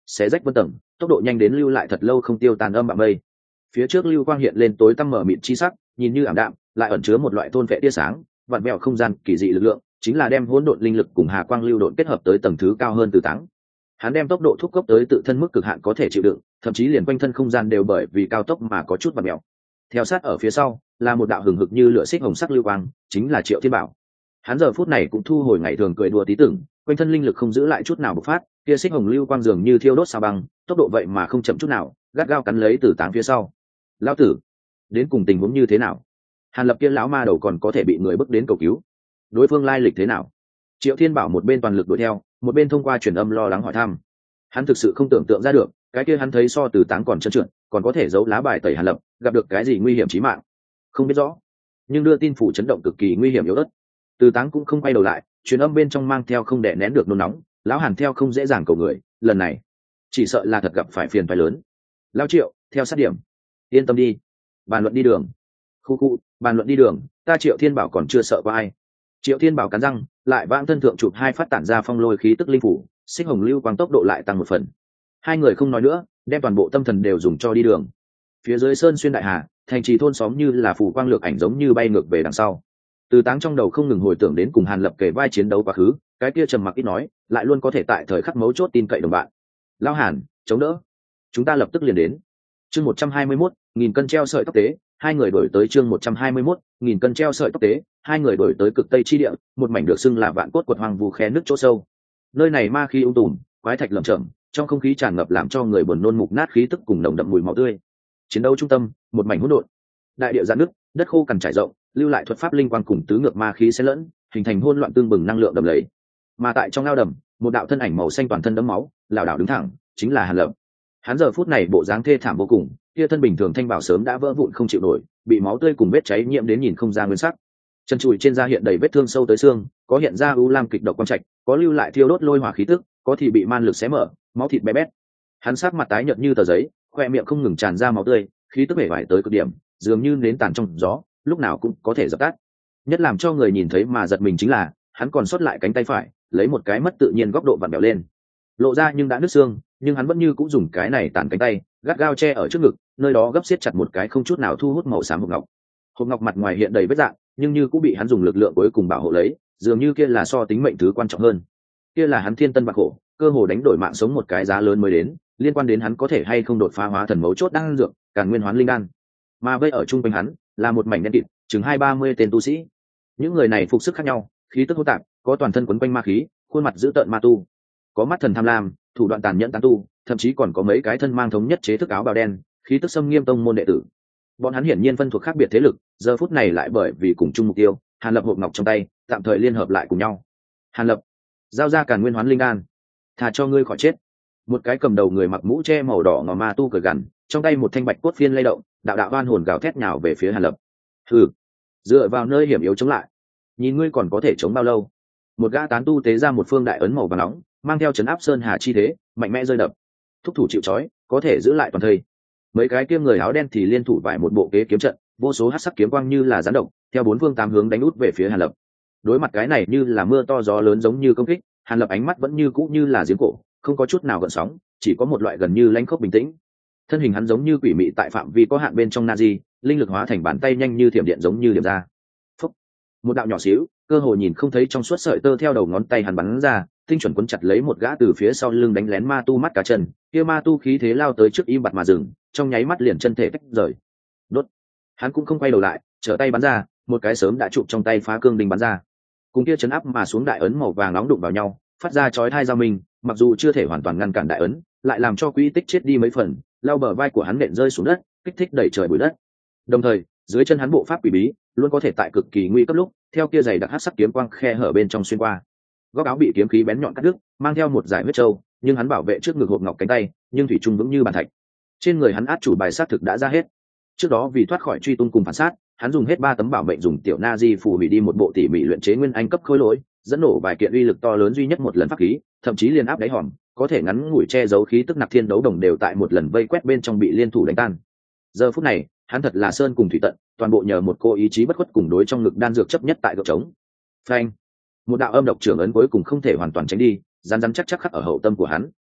xé rách vân tầng, tốc độ nhanh đến lưu lại thật lâu không tiêu tàn âm bạ mây. Phía trước lưu quang hiện lên tối tăm mở mịt chi sắc, nhìn như ảm đạm, lại ẩn chứa một loại thôn vệ tia sáng, vặn vẹo không gian kỳ dị lực lượng, chính là đem hỗn độn linh lực cùng hà quang lưu độn kết hợp tới tầng thứ cao hơn từ táng. Hắn đem tốc độ thúc cấp tới tự thân mức cực hạn có thể chịu đựng, thậm chí liền quanh thân không gian đều bởi vì cao tốc mà có chút vặn vẹo. Theo sát ở phía sau là một đạo hừng hực như lửa xích hồng sắc lưu quang, chính là Triệu Thiên Bảo. Hắn giờ phút này cũng thu hồi ngày thường cười đùa tí tưởng, quanh thân linh lực không giữ lại chút nào bộc phát, kia xích hồng lưu quang dường như thiêu đốt sao băng, tốc độ vậy mà không chậm chút nào, gắt gao cắn lấy Tử Táng phía sau. Lão tử, đến cùng tình huống như thế nào? Hàn Lập kia lão ma đầu còn có thể bị người bức đến cầu cứu, đối phương lai lịch thế nào? Triệu Thiên Bảo một bên toàn lực đuổi theo, một bên thông qua truyền âm lo lắng hỏi thăm. Hắn thực sự không tưởng tượng ra được, cái kia hắn thấy so Tử Táng còn trơn trượt, còn có thể giấu lá bài tẩy Hàn Lập, gặp được cái gì nguy hiểm chí mạng, không biết rõ. Nhưng đưa tin phủ chấn động cực kỳ nguy hiểm yếu ớt. Tử Táng cũng không quay đầu lại, truyền âm bên trong mang theo không đè nén được nôn nóng, lão Hàn theo không dễ dàng cầu người, lần này chỉ sợ là thật gặp phải phiền phái lớn. Lão Triệu, theo sát điểm, yên tâm đi, bàn luận đi đường. Khu, bàn luận đi đường, ta Triệu Thiên Bảo còn chưa sợ qua ai. Triệu Thiên Bảo cắn răng, lại vãng thân thượng chụp 2 phát tản ra phong lôi khí tức linh phủ, xích hồng lưu quang tốc độ lại tăng 1 phần. Hai người không nói nữa, đem toàn bộ tâm thần đều dùng cho đi đường. Phía dưới sơn xuyên đại hà, thành trì thôn xóm như là phù quang lược ảnh giống như bay ngược về đằng sau. Từ Táng trong đầu không ngừng hồi tưởng đến cùng Hàn Lập kể vai chiến đấu quá khứ, cái kia trầm mặc ít nói, lại luôn có thể tại thời khắc mấu chốt tin cậy đồng bạn. Lão Hàn, chống đỡ, chúng ta lập tức liền đến. Chương 121, nghìn cân treo sợi tóc tế, hai người đổi tới chương 121, nghìn cân treo sợi tóc tế, hai người đổi tới cực tây chi địa, một mảnh được xưng là vạn cốt quật hoang vu khe nước chỗ sâu. Nơi này ma khí ung tùm, quái thạch lởm chởm, trong không khí tràn ngập làm cho người buồn nôn mục nát khí tức cùng nồng đậm mùi máu tươi. Chiến đấu trung tâm, một mảnh hỗn độn. Đại địa giãn nước, đất khô cằn trải rộng, lưu lại thuật pháp linh quang cùng tứ ngược ma khí xen lẫn, hình thành hỗn loạn tương bừng năng lượng đầm lầy. Mà tại trong ao đầm, một đạo thân ảnh màu xanh toàn thân đẫm máu, lảo đảo đứng thẳng, chính là Hàn Lập. Hắn giờ phút này bộ dáng thê thảm vô cùng, kia thân bình thường thanh bảo sớm đã vỡ vụn không chịu nổi, bị máu tươi cùng vết cháy nhiễm đến nhìn không ra nguyên sắc. Chân chùi trên da hiện đầy vết thương sâu tới xương, có hiện ra u lam kịch độc quang trạch, có lưu lại thiêu đốt lôi hỏa khí tức, có thì bị man lực xé mở, máu thịt bé bét. Hắn sắc mặt tái nhợt như tờ giấy, khoe miệng không ngừng tràn ra máu tươi, khí tức bể bại tới cực điểm, dường như nến tàn trong gió, lúc nào cũng có thể dập tắt. Nhất làm cho người nhìn thấy mà giật mình chính là, hắn còn sót lại cánh tay phải, lấy một cái mất tự nhiên góc độ vặn bèo lên, lộ ra nhưng đã nứt xương, nhưng hắn vẫn như cũng dùng cái này tàn cánh tay, gắt gao che ở trước ngực, nơi đó gấp siết chặt một cái không chút nào thu hút màu xám hộp ngọc. Hộp ngọc mặt ngoài hiện đầy vết rạn, nhưng như cũng bị hắn dùng lực lượng cuối cùng bảo hộ lấy, dường như kia là so tính mệnh thứ quan trọng hơn. Kia là hắn thiên tân bạc khổ, cơ hồ đánh đổi mạng sống một cái giá lớn mới đến, liên quan đến hắn có thể hay không đột phá hóa thần mấu chốt đang dược, càn nguyên hoán linh đan. Mà vây ở trung quanh hắn là một mảnh đen kịt, chừng 20-30 tên tu sĩ. Những người này phục sức khác nhau, khí tức hỗn tạp, có toàn thân quấn quanh ma khí, khuôn mặt dữ tợn ma tu, có mắt thần tham lam, thủ đoạn tàn nhẫn tán tu, thậm chí còn có mấy cái thân mang thống nhất chế thức áo bào đen, khí tức xâm nghiêm tông môn đệ tử. Bọn hắn hiển nhiên phân thuộc khác biệt thế lực, giờ phút này lại bởi vì cùng chung mục tiêu, Hàn Lập hộp ngọc trong tay, tạm thời liên hợp lại cùng nhau. Hàn Lập, giao ra càn nguyên hoán linh đan, thà cho ngươi khỏi chết. Một cái cầm đầu người mặc mũ che màu đỏ ngò ma tu cười gằn, trong tay một thanh bạch cốt phiên lay động, đạo đạo oan hồn gào thét nhào về phía Hàn Lập. Hừ, dựa vào nơi hiểm yếu chống lại, nhìn ngươi còn có thể chống bao lâu? Một gã tán tu tế ra một phương đại ấn màu vàng nóng, mang theo chấn áp sơn hà chi thế, mạnh mẽ rơi đập. Thúc thủ chịu trói, có thể giữ lại toàn thây. Mấy cái kia người áo đen thì liên thủ vải một bộ kế kiếm trận, vô số hắc sắc kiếm quang như là gián độc, theo bốn phương tám hướng đánh út về phía Hàn Lập. Đối mặt cái này như là mưa to gió lớn giống như công kích, Hàn Lập ánh mắt vẫn như cũ như là giếng cổ, không có chút nào gợn sóng, chỉ có một loại gần như lãnh khốc bình tĩnh. Thân hình hắn giống như quỷ mị tại phạm vi có hạn bên trong Nazi, linh lực hóa thành bàn tay nhanh như thiểm điện giống như điểm ra. Phúc. Một đạo nhỏ xíu, cơ hồ nhìn không thấy trong suốt sợi tơ theo đầu ngón tay hắn bắn ra, tinh chuẩn quấn chặt lấy một gã từ phía sau lưng đánh lén ma tu mắt cá chân, kia ma tu khí thế lao tới trước im bặt mà dừng, trong nháy mắt liền chân thể tách rời. Đốt. Hắn cũng không quay đầu lại, trở tay bắn ra, một cái sớm đã chụp trong tay phá cương đình bắn ra. Cùng kia chấn áp mà xuống đại ấn màu vàng nóng đụng vào nhau, phát ra chói tai giao mình, mặc dù chưa thể hoàn toàn ngăn cản đại ấn, lại làm cho quỹ tích chết đi mấy phần, lao bờ vai của hắn nện rơi xuống đất, kích thích đẩy trời bụi đất. Đồng thời, dưới chân hắn bộ pháp quỷ bí, luôn có thể tại cực kỳ nguy cấp lúc, theo kia giày đặc hắc sắc kiếm quang khe hở bên trong xuyên qua. Góc áo bị kiếm khí bén nhọn cắt đứt, mang theo một dải huyết trâu, nhưng hắn bảo vệ trước ngực hộp ngọc cánh tay, nhưng thủy trung vững như bàn thạch. Trên người hắn át chủ bài sát thực đã ra hết. Trước đó vì thoát khỏi truy tung cùng phản sát, hắn dùng hết 3 tấm bảo mệnh dùng tiểu na di phù hủy đi một bộ tỉ mỉ luyện chế nguyên anh cấp khối lỗi, dẫn nổ vài kiện uy lực to lớn duy nhất một lần pháp khí, thậm chí liền áp đáy hòm, có thể ngắn ngủi che giấu khí tức nặc thiên đấu đồng đều tại một lần vây quét bên trong bị liên thủ đánh tan. Giờ phút này, hắn thật là sơn cùng thủy tận, toàn bộ nhờ một cô ý chí bất khuất cùng đối trong ngực đan dược chấp nhất tại gợp trống. Phanh! Một đạo âm độc trưởng ấn cuối cùng không thể hoàn toàn tránh đi, rắn rắn chắc chắc khắc ở hậu tâm của hắn.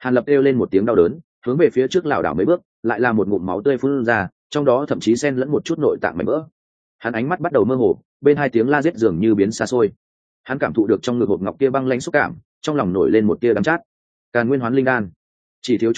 Hàn Lập kêu lên một tiếng đau đớn, hướng về phía trước lảo đảo mấy bước, lại là một ngụm máu tươi phun ra, trong đó thậm chí xen lẫn một chút nội tạng mảnh vỡ. Hắn ánh mắt bắt đầu mơ hồ, bên hai tiếng la giết dường như biến xa xôi. Hắn cảm thụ được trong ngực hộp ngọc kia băng lãnh xúc cảm, trong lòng nổi lên một tia đắng chát. Càn Nguyên Hoán Linh Đan, chỉ thiếu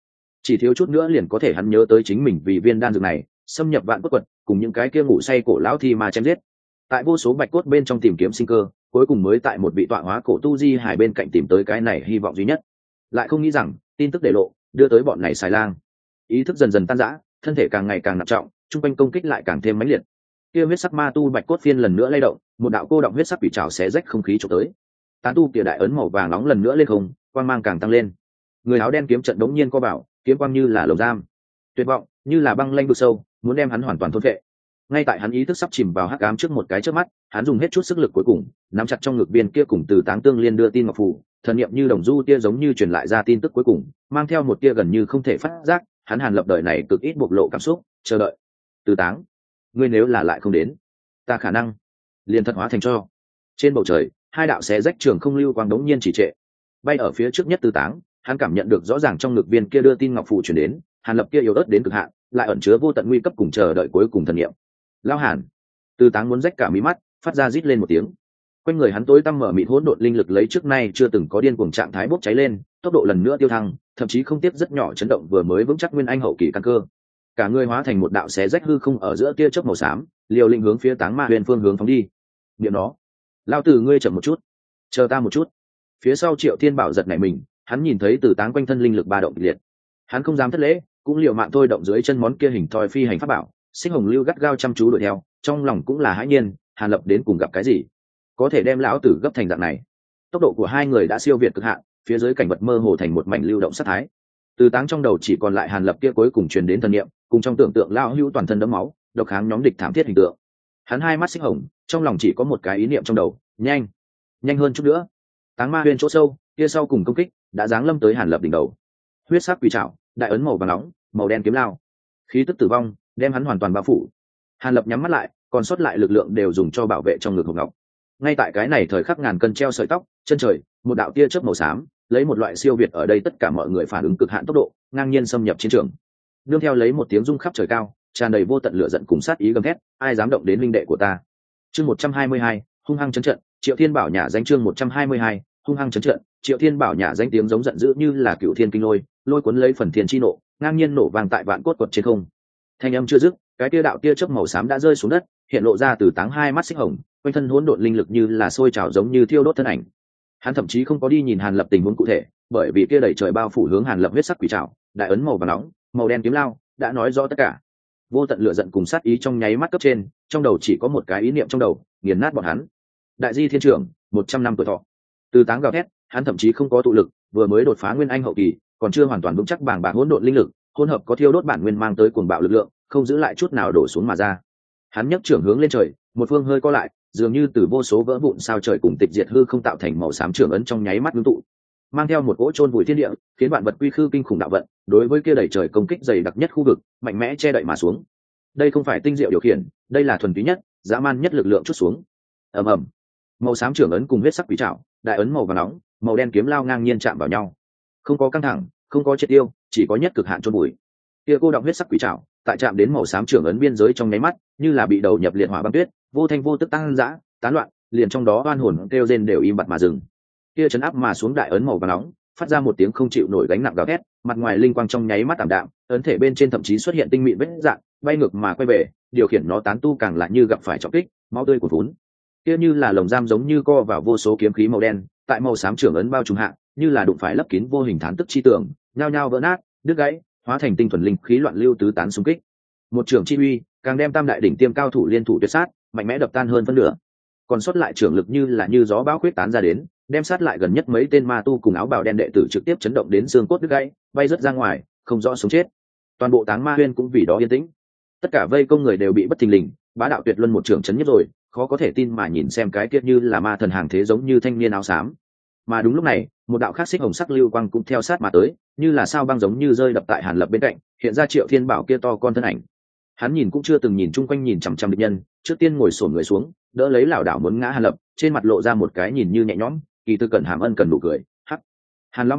chút nữa liền có thể hắn nhớ tới chính mình vì viên đan dược này, xâm nhập vạn cốt quật, cùng những cái kia ngủ say cổ lão thi mà chém giết. Tại vô số bạch cốt bên trong tìm kiếm sinh cơ, cuối cùng mới tại một vị tọa hóa cổ tu di hải bên cạnh tìm tới cái này hy vọng duy nhất. Lại không nghĩ rằng, tin tức để lộ, đưa tới bọn này xài lang. Ý thức dần dần tan rã, thân thể càng ngày càng nặng trọng, trung quanh công kích lại càng thêm mãnh liệt. Kia huyết sắc ma tu bạch cốt phiên lần nữa lay động, một đạo cô động huyết sắc bị trào xé rách không khí chụp tới. Tán tu kia đại ấn màu vàng nóng lần nữa lên không, quang mang càng tăng lên. Người áo đen kiếm trận đống nhiên co bảo, kiếm quang như là lồng giam, tuyệt vọng như là băng lanh vực sâu, muốn đem hắn hoàn toàn thôn phệ. Ngay tại hắn ý thức sắp chìm vào hắc ám trước một cái chớp mắt, hắn dùng hết chút sức lực cuối cùng, nắm chặt trong ngực viên kia cùng từ táng tương liên đưa tin ngọc phù, thần niệm như đồng du tia giống như truyền lại ra tin tức cuối cùng, mang theo một tia gần như không thể phát giác, hắn Hàn Lập đời này cực ít bộc lộ cảm xúc, chờ đợi. Từ táng, ngươi nếu là lại không đến, ta khả năng liền thật hóa thành cho. Trên bầu trời, hai đạo xé rách trường không lưu quang đống nhiên chỉ trệ. Bay ở phía trước nhất Từ táng, hắn cảm nhận được rõ ràng trong ngực viên kia đưa tin ngọc phù truyền đến, Hàn Lập kia yếu ớt đến cực hạn, lại ẩn chứa vô tận nguy cấp cùng chờ đợi cuối cùng thần niệm. Lao Hàn, Từ táng muốn rách cả mí mắt, phát ra rít lên một tiếng. Quanh người hắn tối tăm mở mịt hỗn độn linh lực lấy trước nay chưa từng có điên cuồng trạng thái bốc cháy lên, tốc độ lần nữa tiêu thăng, thậm chí không tiếp rất nhỏ chấn động vừa mới vững chắc nguyên anh hậu kỳ căn cơ. Cả người hóa thành một đạo xé rách hư không ở giữa tia chớp màu xám, liều lĩnh hướng phía Táng Ma Huyền phương hướng phóng đi. Niệm nó, lao tử ngươi chậm một chút, chờ ta một chút. Phía sau Triệu Thiên Bảo giật nảy mình, hắn nhìn thấy Từ táng quanh thân linh lực ba động kịch liệt, hắn không dám thất lễ, cũng liều mạng thôi động dưới chân món kia hình thoi phi hành pháp bảo, Sinh Hồng Lưu gắt gao chăm chú đuổi theo, trong lòng cũng là hãi nhiên, Hàn Lập đến cùng gặp cái gì, có thể đem lão tử gấp thành dạng này. Tốc độ của hai người đã siêu việt cực hạn, phía dưới cảnh vật mơ hồ thành một mảnh lưu động sát thái. Từ táng trong đầu chỉ còn lại Hàn Lập kia cuối cùng truyền đến thần niệm, cùng trong tưởng tượng lão hữu toàn thân đẫm máu, độc kháng nhóm địch thảm thiết hình tượng. Hắn hai mắt xích hồng, trong lòng chỉ có một cái ý niệm trong đầu, nhanh hơn chút nữa. Táng Ma Huyền chỗ sâu, kia sau cùng công kích đã giáng lâm tới Hàn Lập đỉnh đầu. Huyết sắc quỷ trảo, đại ấn màu vàng nóng, màu đen kiếm lao, khí tức tử vong đem hắn hoàn toàn bao phủ. Hàn Lập nhắm mắt lại, còn sót lại lực lượng đều dùng cho bảo vệ trong ngực hộp ngọc. Ngay tại cái này thời khắc ngàn cân treo sợi tóc, chân trời, một đạo tia chớp màu xám, lấy một loại siêu việt ở đây tất cả mọi người phản ứng cực hạn tốc độ, ngang nhiên xâm nhập chiến trường. Nương theo lấy một tiếng rung khắp trời cao, tràn đầy vô tận lửa giận cùng sát ý gầm thét, ai dám động đến linh đệ của ta. Chương 122, hung hăng chấn trận, Triệu Thiên Bảo nhà danh chương 122, hung hăng chấn trận, Triệu Thiên Bảo nhà danh tiếng giống giận dữ như là cựu thiên kinh lôi, lôi cuốn lấy phần thiên chi nộ, ngang nhiên nổ vang tại vạn cốt quật trên không. Thanh âm chưa dứt, cái tia đạo tia chớp màu xám đã rơi xuống đất, hiện lộ ra từ táng hai mắt xích hồng, quanh thân hỗn độn linh lực như là sôi trào giống như thiêu đốt thân ảnh. Hắn thậm chí không có đi nhìn Hàn Lập tình huống cụ thể, bởi vì kia đẩy trời bao phủ hướng Hàn Lập huyết sắc quỷ trảo, đại ấn màu vàng nóng, màu đen kiếm lao, đã nói rõ tất cả. Vô tận lửa giận cùng sát ý trong nháy mắt cấp trên, trong đầu chỉ có một cái ý niệm trong đầu, nghiền nát bọn hắn. Đại di thiên trưởng, 100 năm tuổi thọ. Từ táng gào thét, hắn thậm chí không có tụ lực, vừa mới đột phá nguyên anh hậu kỳ, còn chưa hoàn toàn vững chắc bảng bạc hỗn độn linh lực, hỗn hợp có thiêu đốt bản nguyên mang tới cuồng bạo lực lượng, không giữ lại chút nào đổ xuống mà ra. Hắn nhấc trưởng hướng lên trời, một phương hơi co lại, dường như từ vô số vỡ vụn sao trời cùng tịch diệt hư không tạo thành màu xám trưởng ấn trong nháy mắt ngưng tụ, mang theo một cỗ chôn vùi thiên địa, khiến vạn vật quy khư kinh khủng đạo vận, đối với kia đẩy trời công kích dày đặc nhất khu vực, mạnh mẽ che đậy mà xuống. Đây không phải tinh diệu điều khiển, đây là thuần túy nhất, dã man nhất lực lượng chút xuống. Ầm ầm. Màu xám trưởng ấn cùng huyết sắc quỷ trảo, đại ấn màu vàng nóng, màu đen kiếm lao ngang nhiên chạm vào nhau. Không có căng thẳng, không có triệt tiêu, chỉ có nhất cực hạn chôn vùi. Kia cô động huyết sắc quỷ trảo, tại chạm đến màu xám trưởng ấn biên giới trong nháy mắt, như là bị đầu nhập liệt hỏa băng tuyết, vô thanh vô tức tăng dã, tán loạn, liền trong đó oan hồn kêu rên đều im bặt mà dừng. Kia chấn áp mà xuống đại ấn màu vàng nóng, phát ra một tiếng không chịu nổi gánh nặng gào thét, mặt ngoài linh quang trong nháy mắt tạm đạm, ấn thể bên trên thậm chí xuất hiện tinh mịn vết dạng, bay ngược mà quay về, điều khiển nó tán tu càng lại như gặp phải trọng kích, máu tươi cuồn phún. Kia như là lồng giam giống như co vào vô số kiếm khí màu đen, tại màu xám trưởng ấn bao trùm hạ, như là đụng phải lấp kín vô hình thán tức chi tưởng, nhao nhao vỡ nát, đứt gãy, hóa thành tinh thuần linh khí loạn lưu tứ tán xung kích. Một trưởng chi uy, càng đem tam đại đỉnh tiêm cao thủ liên thủ tuyệt sát, mạnh mẽ đập tan hơn phân nửa. Còn sót lại trưởng lực như là như gió bão khuyết tán ra đến, đem sát lại gần nhất mấy tên ma tu cùng áo bào đen đệ tử trực tiếp chấn động đến xương cốt đứt gãy, bay rớt ra ngoài, không rõ sống chết. Toàn bộ Táng Ma Huyên cũng vì đó yên tĩnh. Tất cả vây công người đều bị bất thình lình, bá đạo tuyệt luân một trưởng chấn nhất rồi, khó có thể tin mà nhìn xem cái kiết như là ma thần hàng thế giống như thanh niên áo xám. Mà đúng lúc này, một đạo khác xích hồng sắc lưu quang cũng theo sát mà tới, như là sao băng giống như rơi đập tại Hàn Lập bên cạnh, hiện ra Triệu Thiên Bảo kia to con thân ảnh. Hắn nhìn cũng chưa từng nhìn chung quanh nhìn chằm chằm địch nhân, trước tiên ngồi xổm người xuống, đỡ lấy lảo đảo muốn ngã Hàn Lập, trên mặt lộ ra một cái nhìn như nhẹ nhõm, kỳ tư cẩn hàm ân cần nụ cười. Hắc, Hàn lão ma,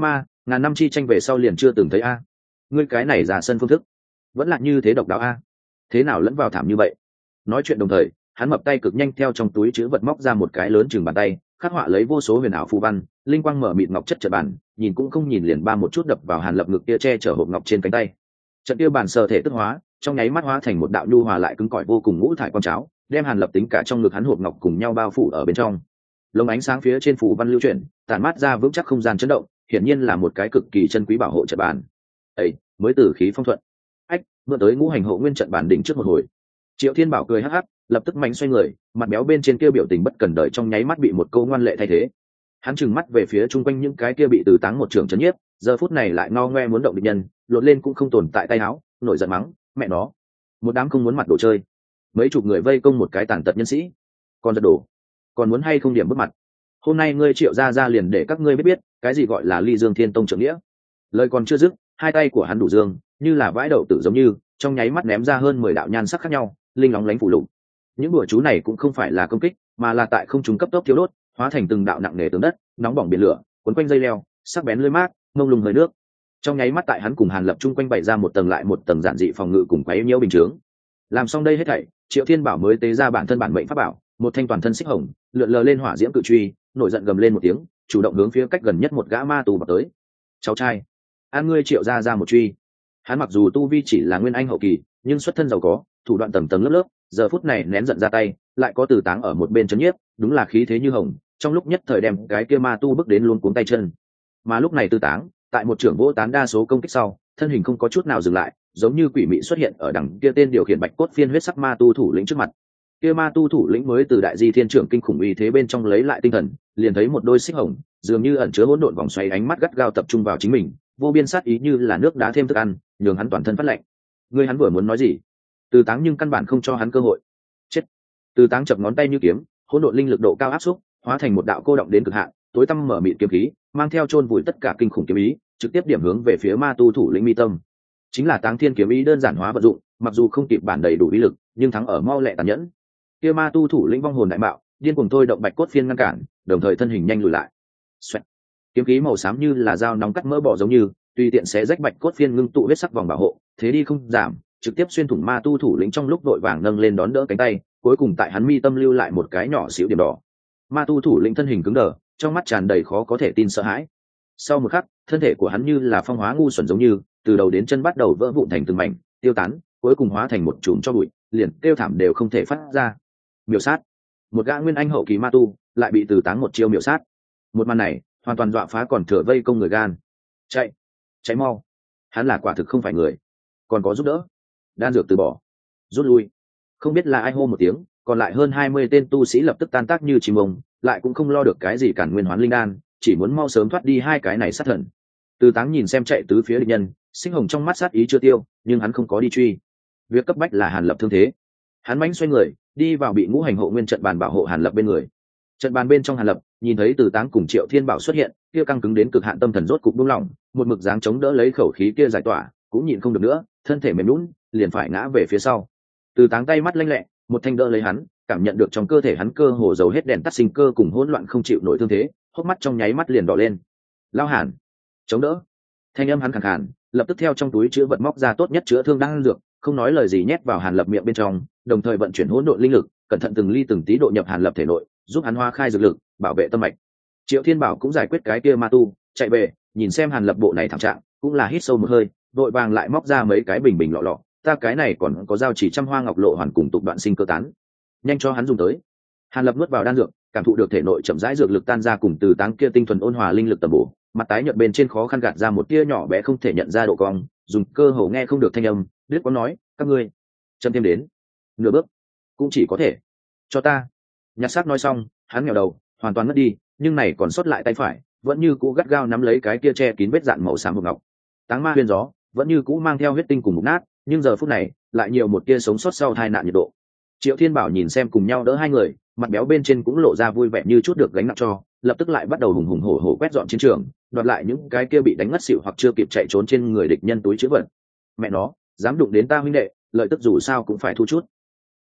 ngàn năm chi tranh về sau liền chưa từng thấy a. Ngươi cái này ra sân phương thức vẫn là như thế độc đáo a, thế nào lẫn vào thảm như vậy. Nói chuyện đồng thời hắn mập tay cực nhanh theo trong túi chứa vật móc ra một cái lớn chừng bàn tay, khắc họa lấy vô số huyền ảo phù văn, linh quang mở mịt ngọc chất trận bàn, nhìn cũng không nhìn liền ba một chút đập vào Hàn Lập ngực kia che chở hộp ngọc trên cánh tay. Trận kia bản sơ thể tức hóa, trong nháy mắt hóa thành một đạo nhu hòa lại cứng cỏi vô cùng ngũ thải quang cháo, đem Hàn Lập tính cả trong ngực hắn hộp ngọc cùng nhau bao phủ ở bên trong. Lồng ánh sáng phía trên phù văn lưu chuyển, tản mát ra vững chắc không gian chấn động, hiển nhiên là một cái cực kỳ chân quý bảo hộ trận bàn. Ấy, mới tử khí phong thuận. Ách, mượn tới ngũ hành hộ nguyên trận bàn đỉnh trước một hồi. Triệu Thiên Bảo cười hắc hắc, lập tức mạnh xoay người, mặt béo bên trên kia biểu tình bất cần đời trong nháy mắt bị một câu ngoan lệ thay thế. Hắn trừng mắt về phía chung quanh những cái kia bị Từ Táng một trường chấn nhiếp, giờ phút này lại ngao ngoe muốn động địch nhân, lột lên cũng không tồn tại tay áo, nổi giận mắng, mẹ nó, một đám không muốn mặt đồ chơi. Mấy chục người vây công một cái tàn tật nhân sĩ, còn giật đổ, còn muốn hay không điểm bước mặt. Hôm nay ngươi Triệu ra liền để các ngươi biết cái gì gọi là Ly Dương Thiên Tông trưởng nghĩa. Lời còn chưa dứt, hai tay của hắn đủ dương, như là vãi đậu tử giống như, trong nháy mắt ném ra hơn 10 đạo nhan sắc khác nhau, linh lóng lánh phủ lục. Những bùa chú này cũng không phải là công kích, mà là tại không trung cấp tốc thiếu đốt, hóa thành từng đạo nặng nề tường đất, nóng bỏng biển lửa, cuốn quanh dây leo, sắc bén lưỡi mát, mông lung hơi nước. Trong nháy mắt tại hắn cùng Hàn Lập chung quanh bày ra một tầng lại một tầng giản dị phòng ngự cùng quấy nhiễu bình chướng. Làm xong đây hết thảy, Triệu Thiên Bảo mới tế ra bản thân bản mệnh pháp bảo, một thanh toàn thân xích hồng, lượn lờ lên hỏa diễm cự truy, nổi giận gầm lên một tiếng, chủ động hướng phía cách gần nhất một gã ma tù vào tới. Cháu trai, an ngươi Triệu ra một truy. Hắn mặc dù tu vi chỉ là nguyên anh hậu kỳ, nhưng xuất thân giàu có, thủ đoạn tầng tầng lớp lớp, giờ phút này nén giận ra tay, lại có Từ Táng ở một bên chấn nhiếp, đúng là khí thế như hồng, trong lúc nhất thời đem cái kia ma tu bước đến luôn cuống tay chân. Mà lúc này Từ Táng, tại một trưởng vỗ tán đa số công kích sau, thân hình không có chút nào dừng lại, giống như quỷ mị xuất hiện ở đằng kia tên điều khiển bạch cốt phiên huyết sắc ma tu thủ lĩnh trước mặt. Kia ma tu thủ lĩnh mới từ đại di thiên trưởng kinh khủng uy thế bên trong lấy lại tinh thần, liền thấy một đôi xích hồng, dường như ẩn chứa hỗn độn vòng xoáy ánh mắt gắt gao tập trung vào chính mình, vô biên sát ý như là nước đá thêm thức ăn, nhường hắn toàn thân phát lạnh. Ngươi hắn vừa muốn nói gì? Từ Táng nhưng căn bản không cho hắn cơ hội. Chết! Từ Táng chập ngón tay như kiếm, hỗn độn linh lực độ cao áp xúc, hóa thành một đạo cô động đến cực hạn, tối tăm mở mịt kiếm khí, mang theo chôn vùi tất cả kinh khủng kiếm ý, trực tiếp điểm hướng về phía ma tu thủ lĩnh mi tâm. Chính là Táng Thiên kiếm ý đơn giản hóa vận dụng, mặc dù không kịp bản đầy đủ ý lực, nhưng thắng ở mau lẹ tàn nhẫn. Kia ma tu thủ lĩnh vong hồn đại bạo, điên cuồng thôi động bạch cốt phiên ngăn cản, đồng thời thân hình nhanh lùi lại. Xoẹt. Kiếm khí màu xám như là dao nóng cắt mỡ bỏ giống như, tùy tiện xé rách bạch cốt phiên ngưng tụ huyết sắc vòng bảo hộ, thế đi không giảm, trực tiếp xuyên thủng ma tu thủ lĩnh trong lúc vội vàng nâng lên đón đỡ cánh tay, cuối cùng tại hắn mi tâm lưu lại một cái nhỏ xíu điểm đỏ. Ma tu thủ lĩnh thân hình cứng đờ, trong mắt tràn đầy khó có thể tin sợ hãi. Sau một khắc, thân thể của hắn như là phong hóa ngu xuẩn giống như, từ đầu đến chân bắt đầu vỡ vụn thành từng mảnh, tiêu tán, cuối cùng hóa thành một chùm tro bụi, liền kêu thảm đều không thể phát ra. Miểu sát. Một gã nguyên anh hậu kỳ ma tu lại bị Từ Táng một chiêu miểu sát. Một màn này hoàn toàn dọa phá còn thừa vây công người gan. Chạy, chạy mau. Hắn là quả thực không phải người. Còn có giúp đỡ. Đan dược từ bỏ, rút lui. Không biết là ai hô một tiếng, còn lại hơn 20 tên tu sĩ lập tức tan tác như chim ông, lại cũng không lo được cái gì cản nguyên hoán linh đan, chỉ muốn mau sớm thoát đi hai cái này sát thần. Từ Táng nhìn xem chạy tứ phía địch nhân, sinh hồng trong mắt sát ý chưa tiêu, nhưng hắn không có đi truy. Việc cấp bách là Hàn Lập thương thế. Hắn mãnh xoay người, đi vào bị ngũ hành hộ nguyên trận bàn bảo hộ Hàn Lập bên người. Trận bàn bên trong Hàn Lập nhìn thấy Từ Táng cùng Triệu Thiên Bảo xuất hiện, kia căng cứng đến cực hạn tâm thần rốt cục buông lỏng, một mực dáng chống đỡ lấy khẩu khí kia giải tỏa, cũng nhịn không được nữa, thân thể mềm nhũn, liền phải ngã về phía sau. Từ Táng tay mắt lanh lẹ, một thanh đỡ lấy hắn, cảm nhận được trong cơ thể hắn cơ hồ dầu hết đèn tắt sinh cơ cùng hỗn loạn không chịu nổi thương thế, hốc mắt trong nháy mắt liền đỏ lên. Lao Hàn, chống đỡ. Thanh âm hắn khàn khàn, lập tức theo trong túi chứa vật móc ra tốt nhất chữa thương đan dược, không nói lời gì nhét vào Hàn Lập miệng bên trong, đồng thời vận chuyển hỗn độn linh lực, cẩn thận từng ly từng tí độ nhập Hàn Lập thể nội, giúp hắn hoa khai dược lực, bảo vệ tâm mạch. Triệu Thiên Bảo cũng giải quyết cái kia ma tu, chạy về, nhìn xem Hàn Lập bộ này thảm trạng, cũng là hít sâu một hơi, vội vàng lại móc ra mấy cái bình bình lọ lọ, ta cái này còn có giao chỉ trăm hoa ngọc lộ hoàn cùng tục đoạn sinh cơ tán, nhanh cho hắn dùng tới. Hàn Lập nuốt vào đan dược, cảm thụ được thể nội chậm rãi dược lực tan ra cùng Từ Táng kia tinh thuần ôn hòa linh lực tầm bổ, mặt tái nhợt bên trên khó khăn gạt ra một tia nhỏ bé không thể nhận ra độ cong, dùng cơ hồ nghe không được thanh âm, đứt có nói, các ngươi châm thêm đến nửa bước cũng chỉ có thể cho ta. Nhặt xác nói xong, hắn nghèo đầu, hoàn toàn mất đi, nhưng này còn sót lại tay phải, vẫn như cũ gắt gao nắm lấy cái kia che kín vết dạn màu xám hộp ngọc. Táng ma huyền gió, vẫn như cũ mang theo huyết tinh cùng mục nát, nhưng giờ phút này lại nhiều một tia sống sót sau tai nạn nhiệt độ. Triệu Thiên Bảo nhìn xem cùng nhau đỡ hai người, mặt béo bên trên cũng lộ ra vui vẻ như chút được gánh nặng cho, lập tức lại bắt đầu hùng hùng hổ hổ quét dọn chiến trường, đoạt lại những cái kia bị đánh ngất xỉu hoặc chưa kịp chạy trốn trên người địch nhân túi trữ vật. Mẹ nó, dám đụng đến ta huynh đệ, lợi tức dù sao cũng phải thu chút.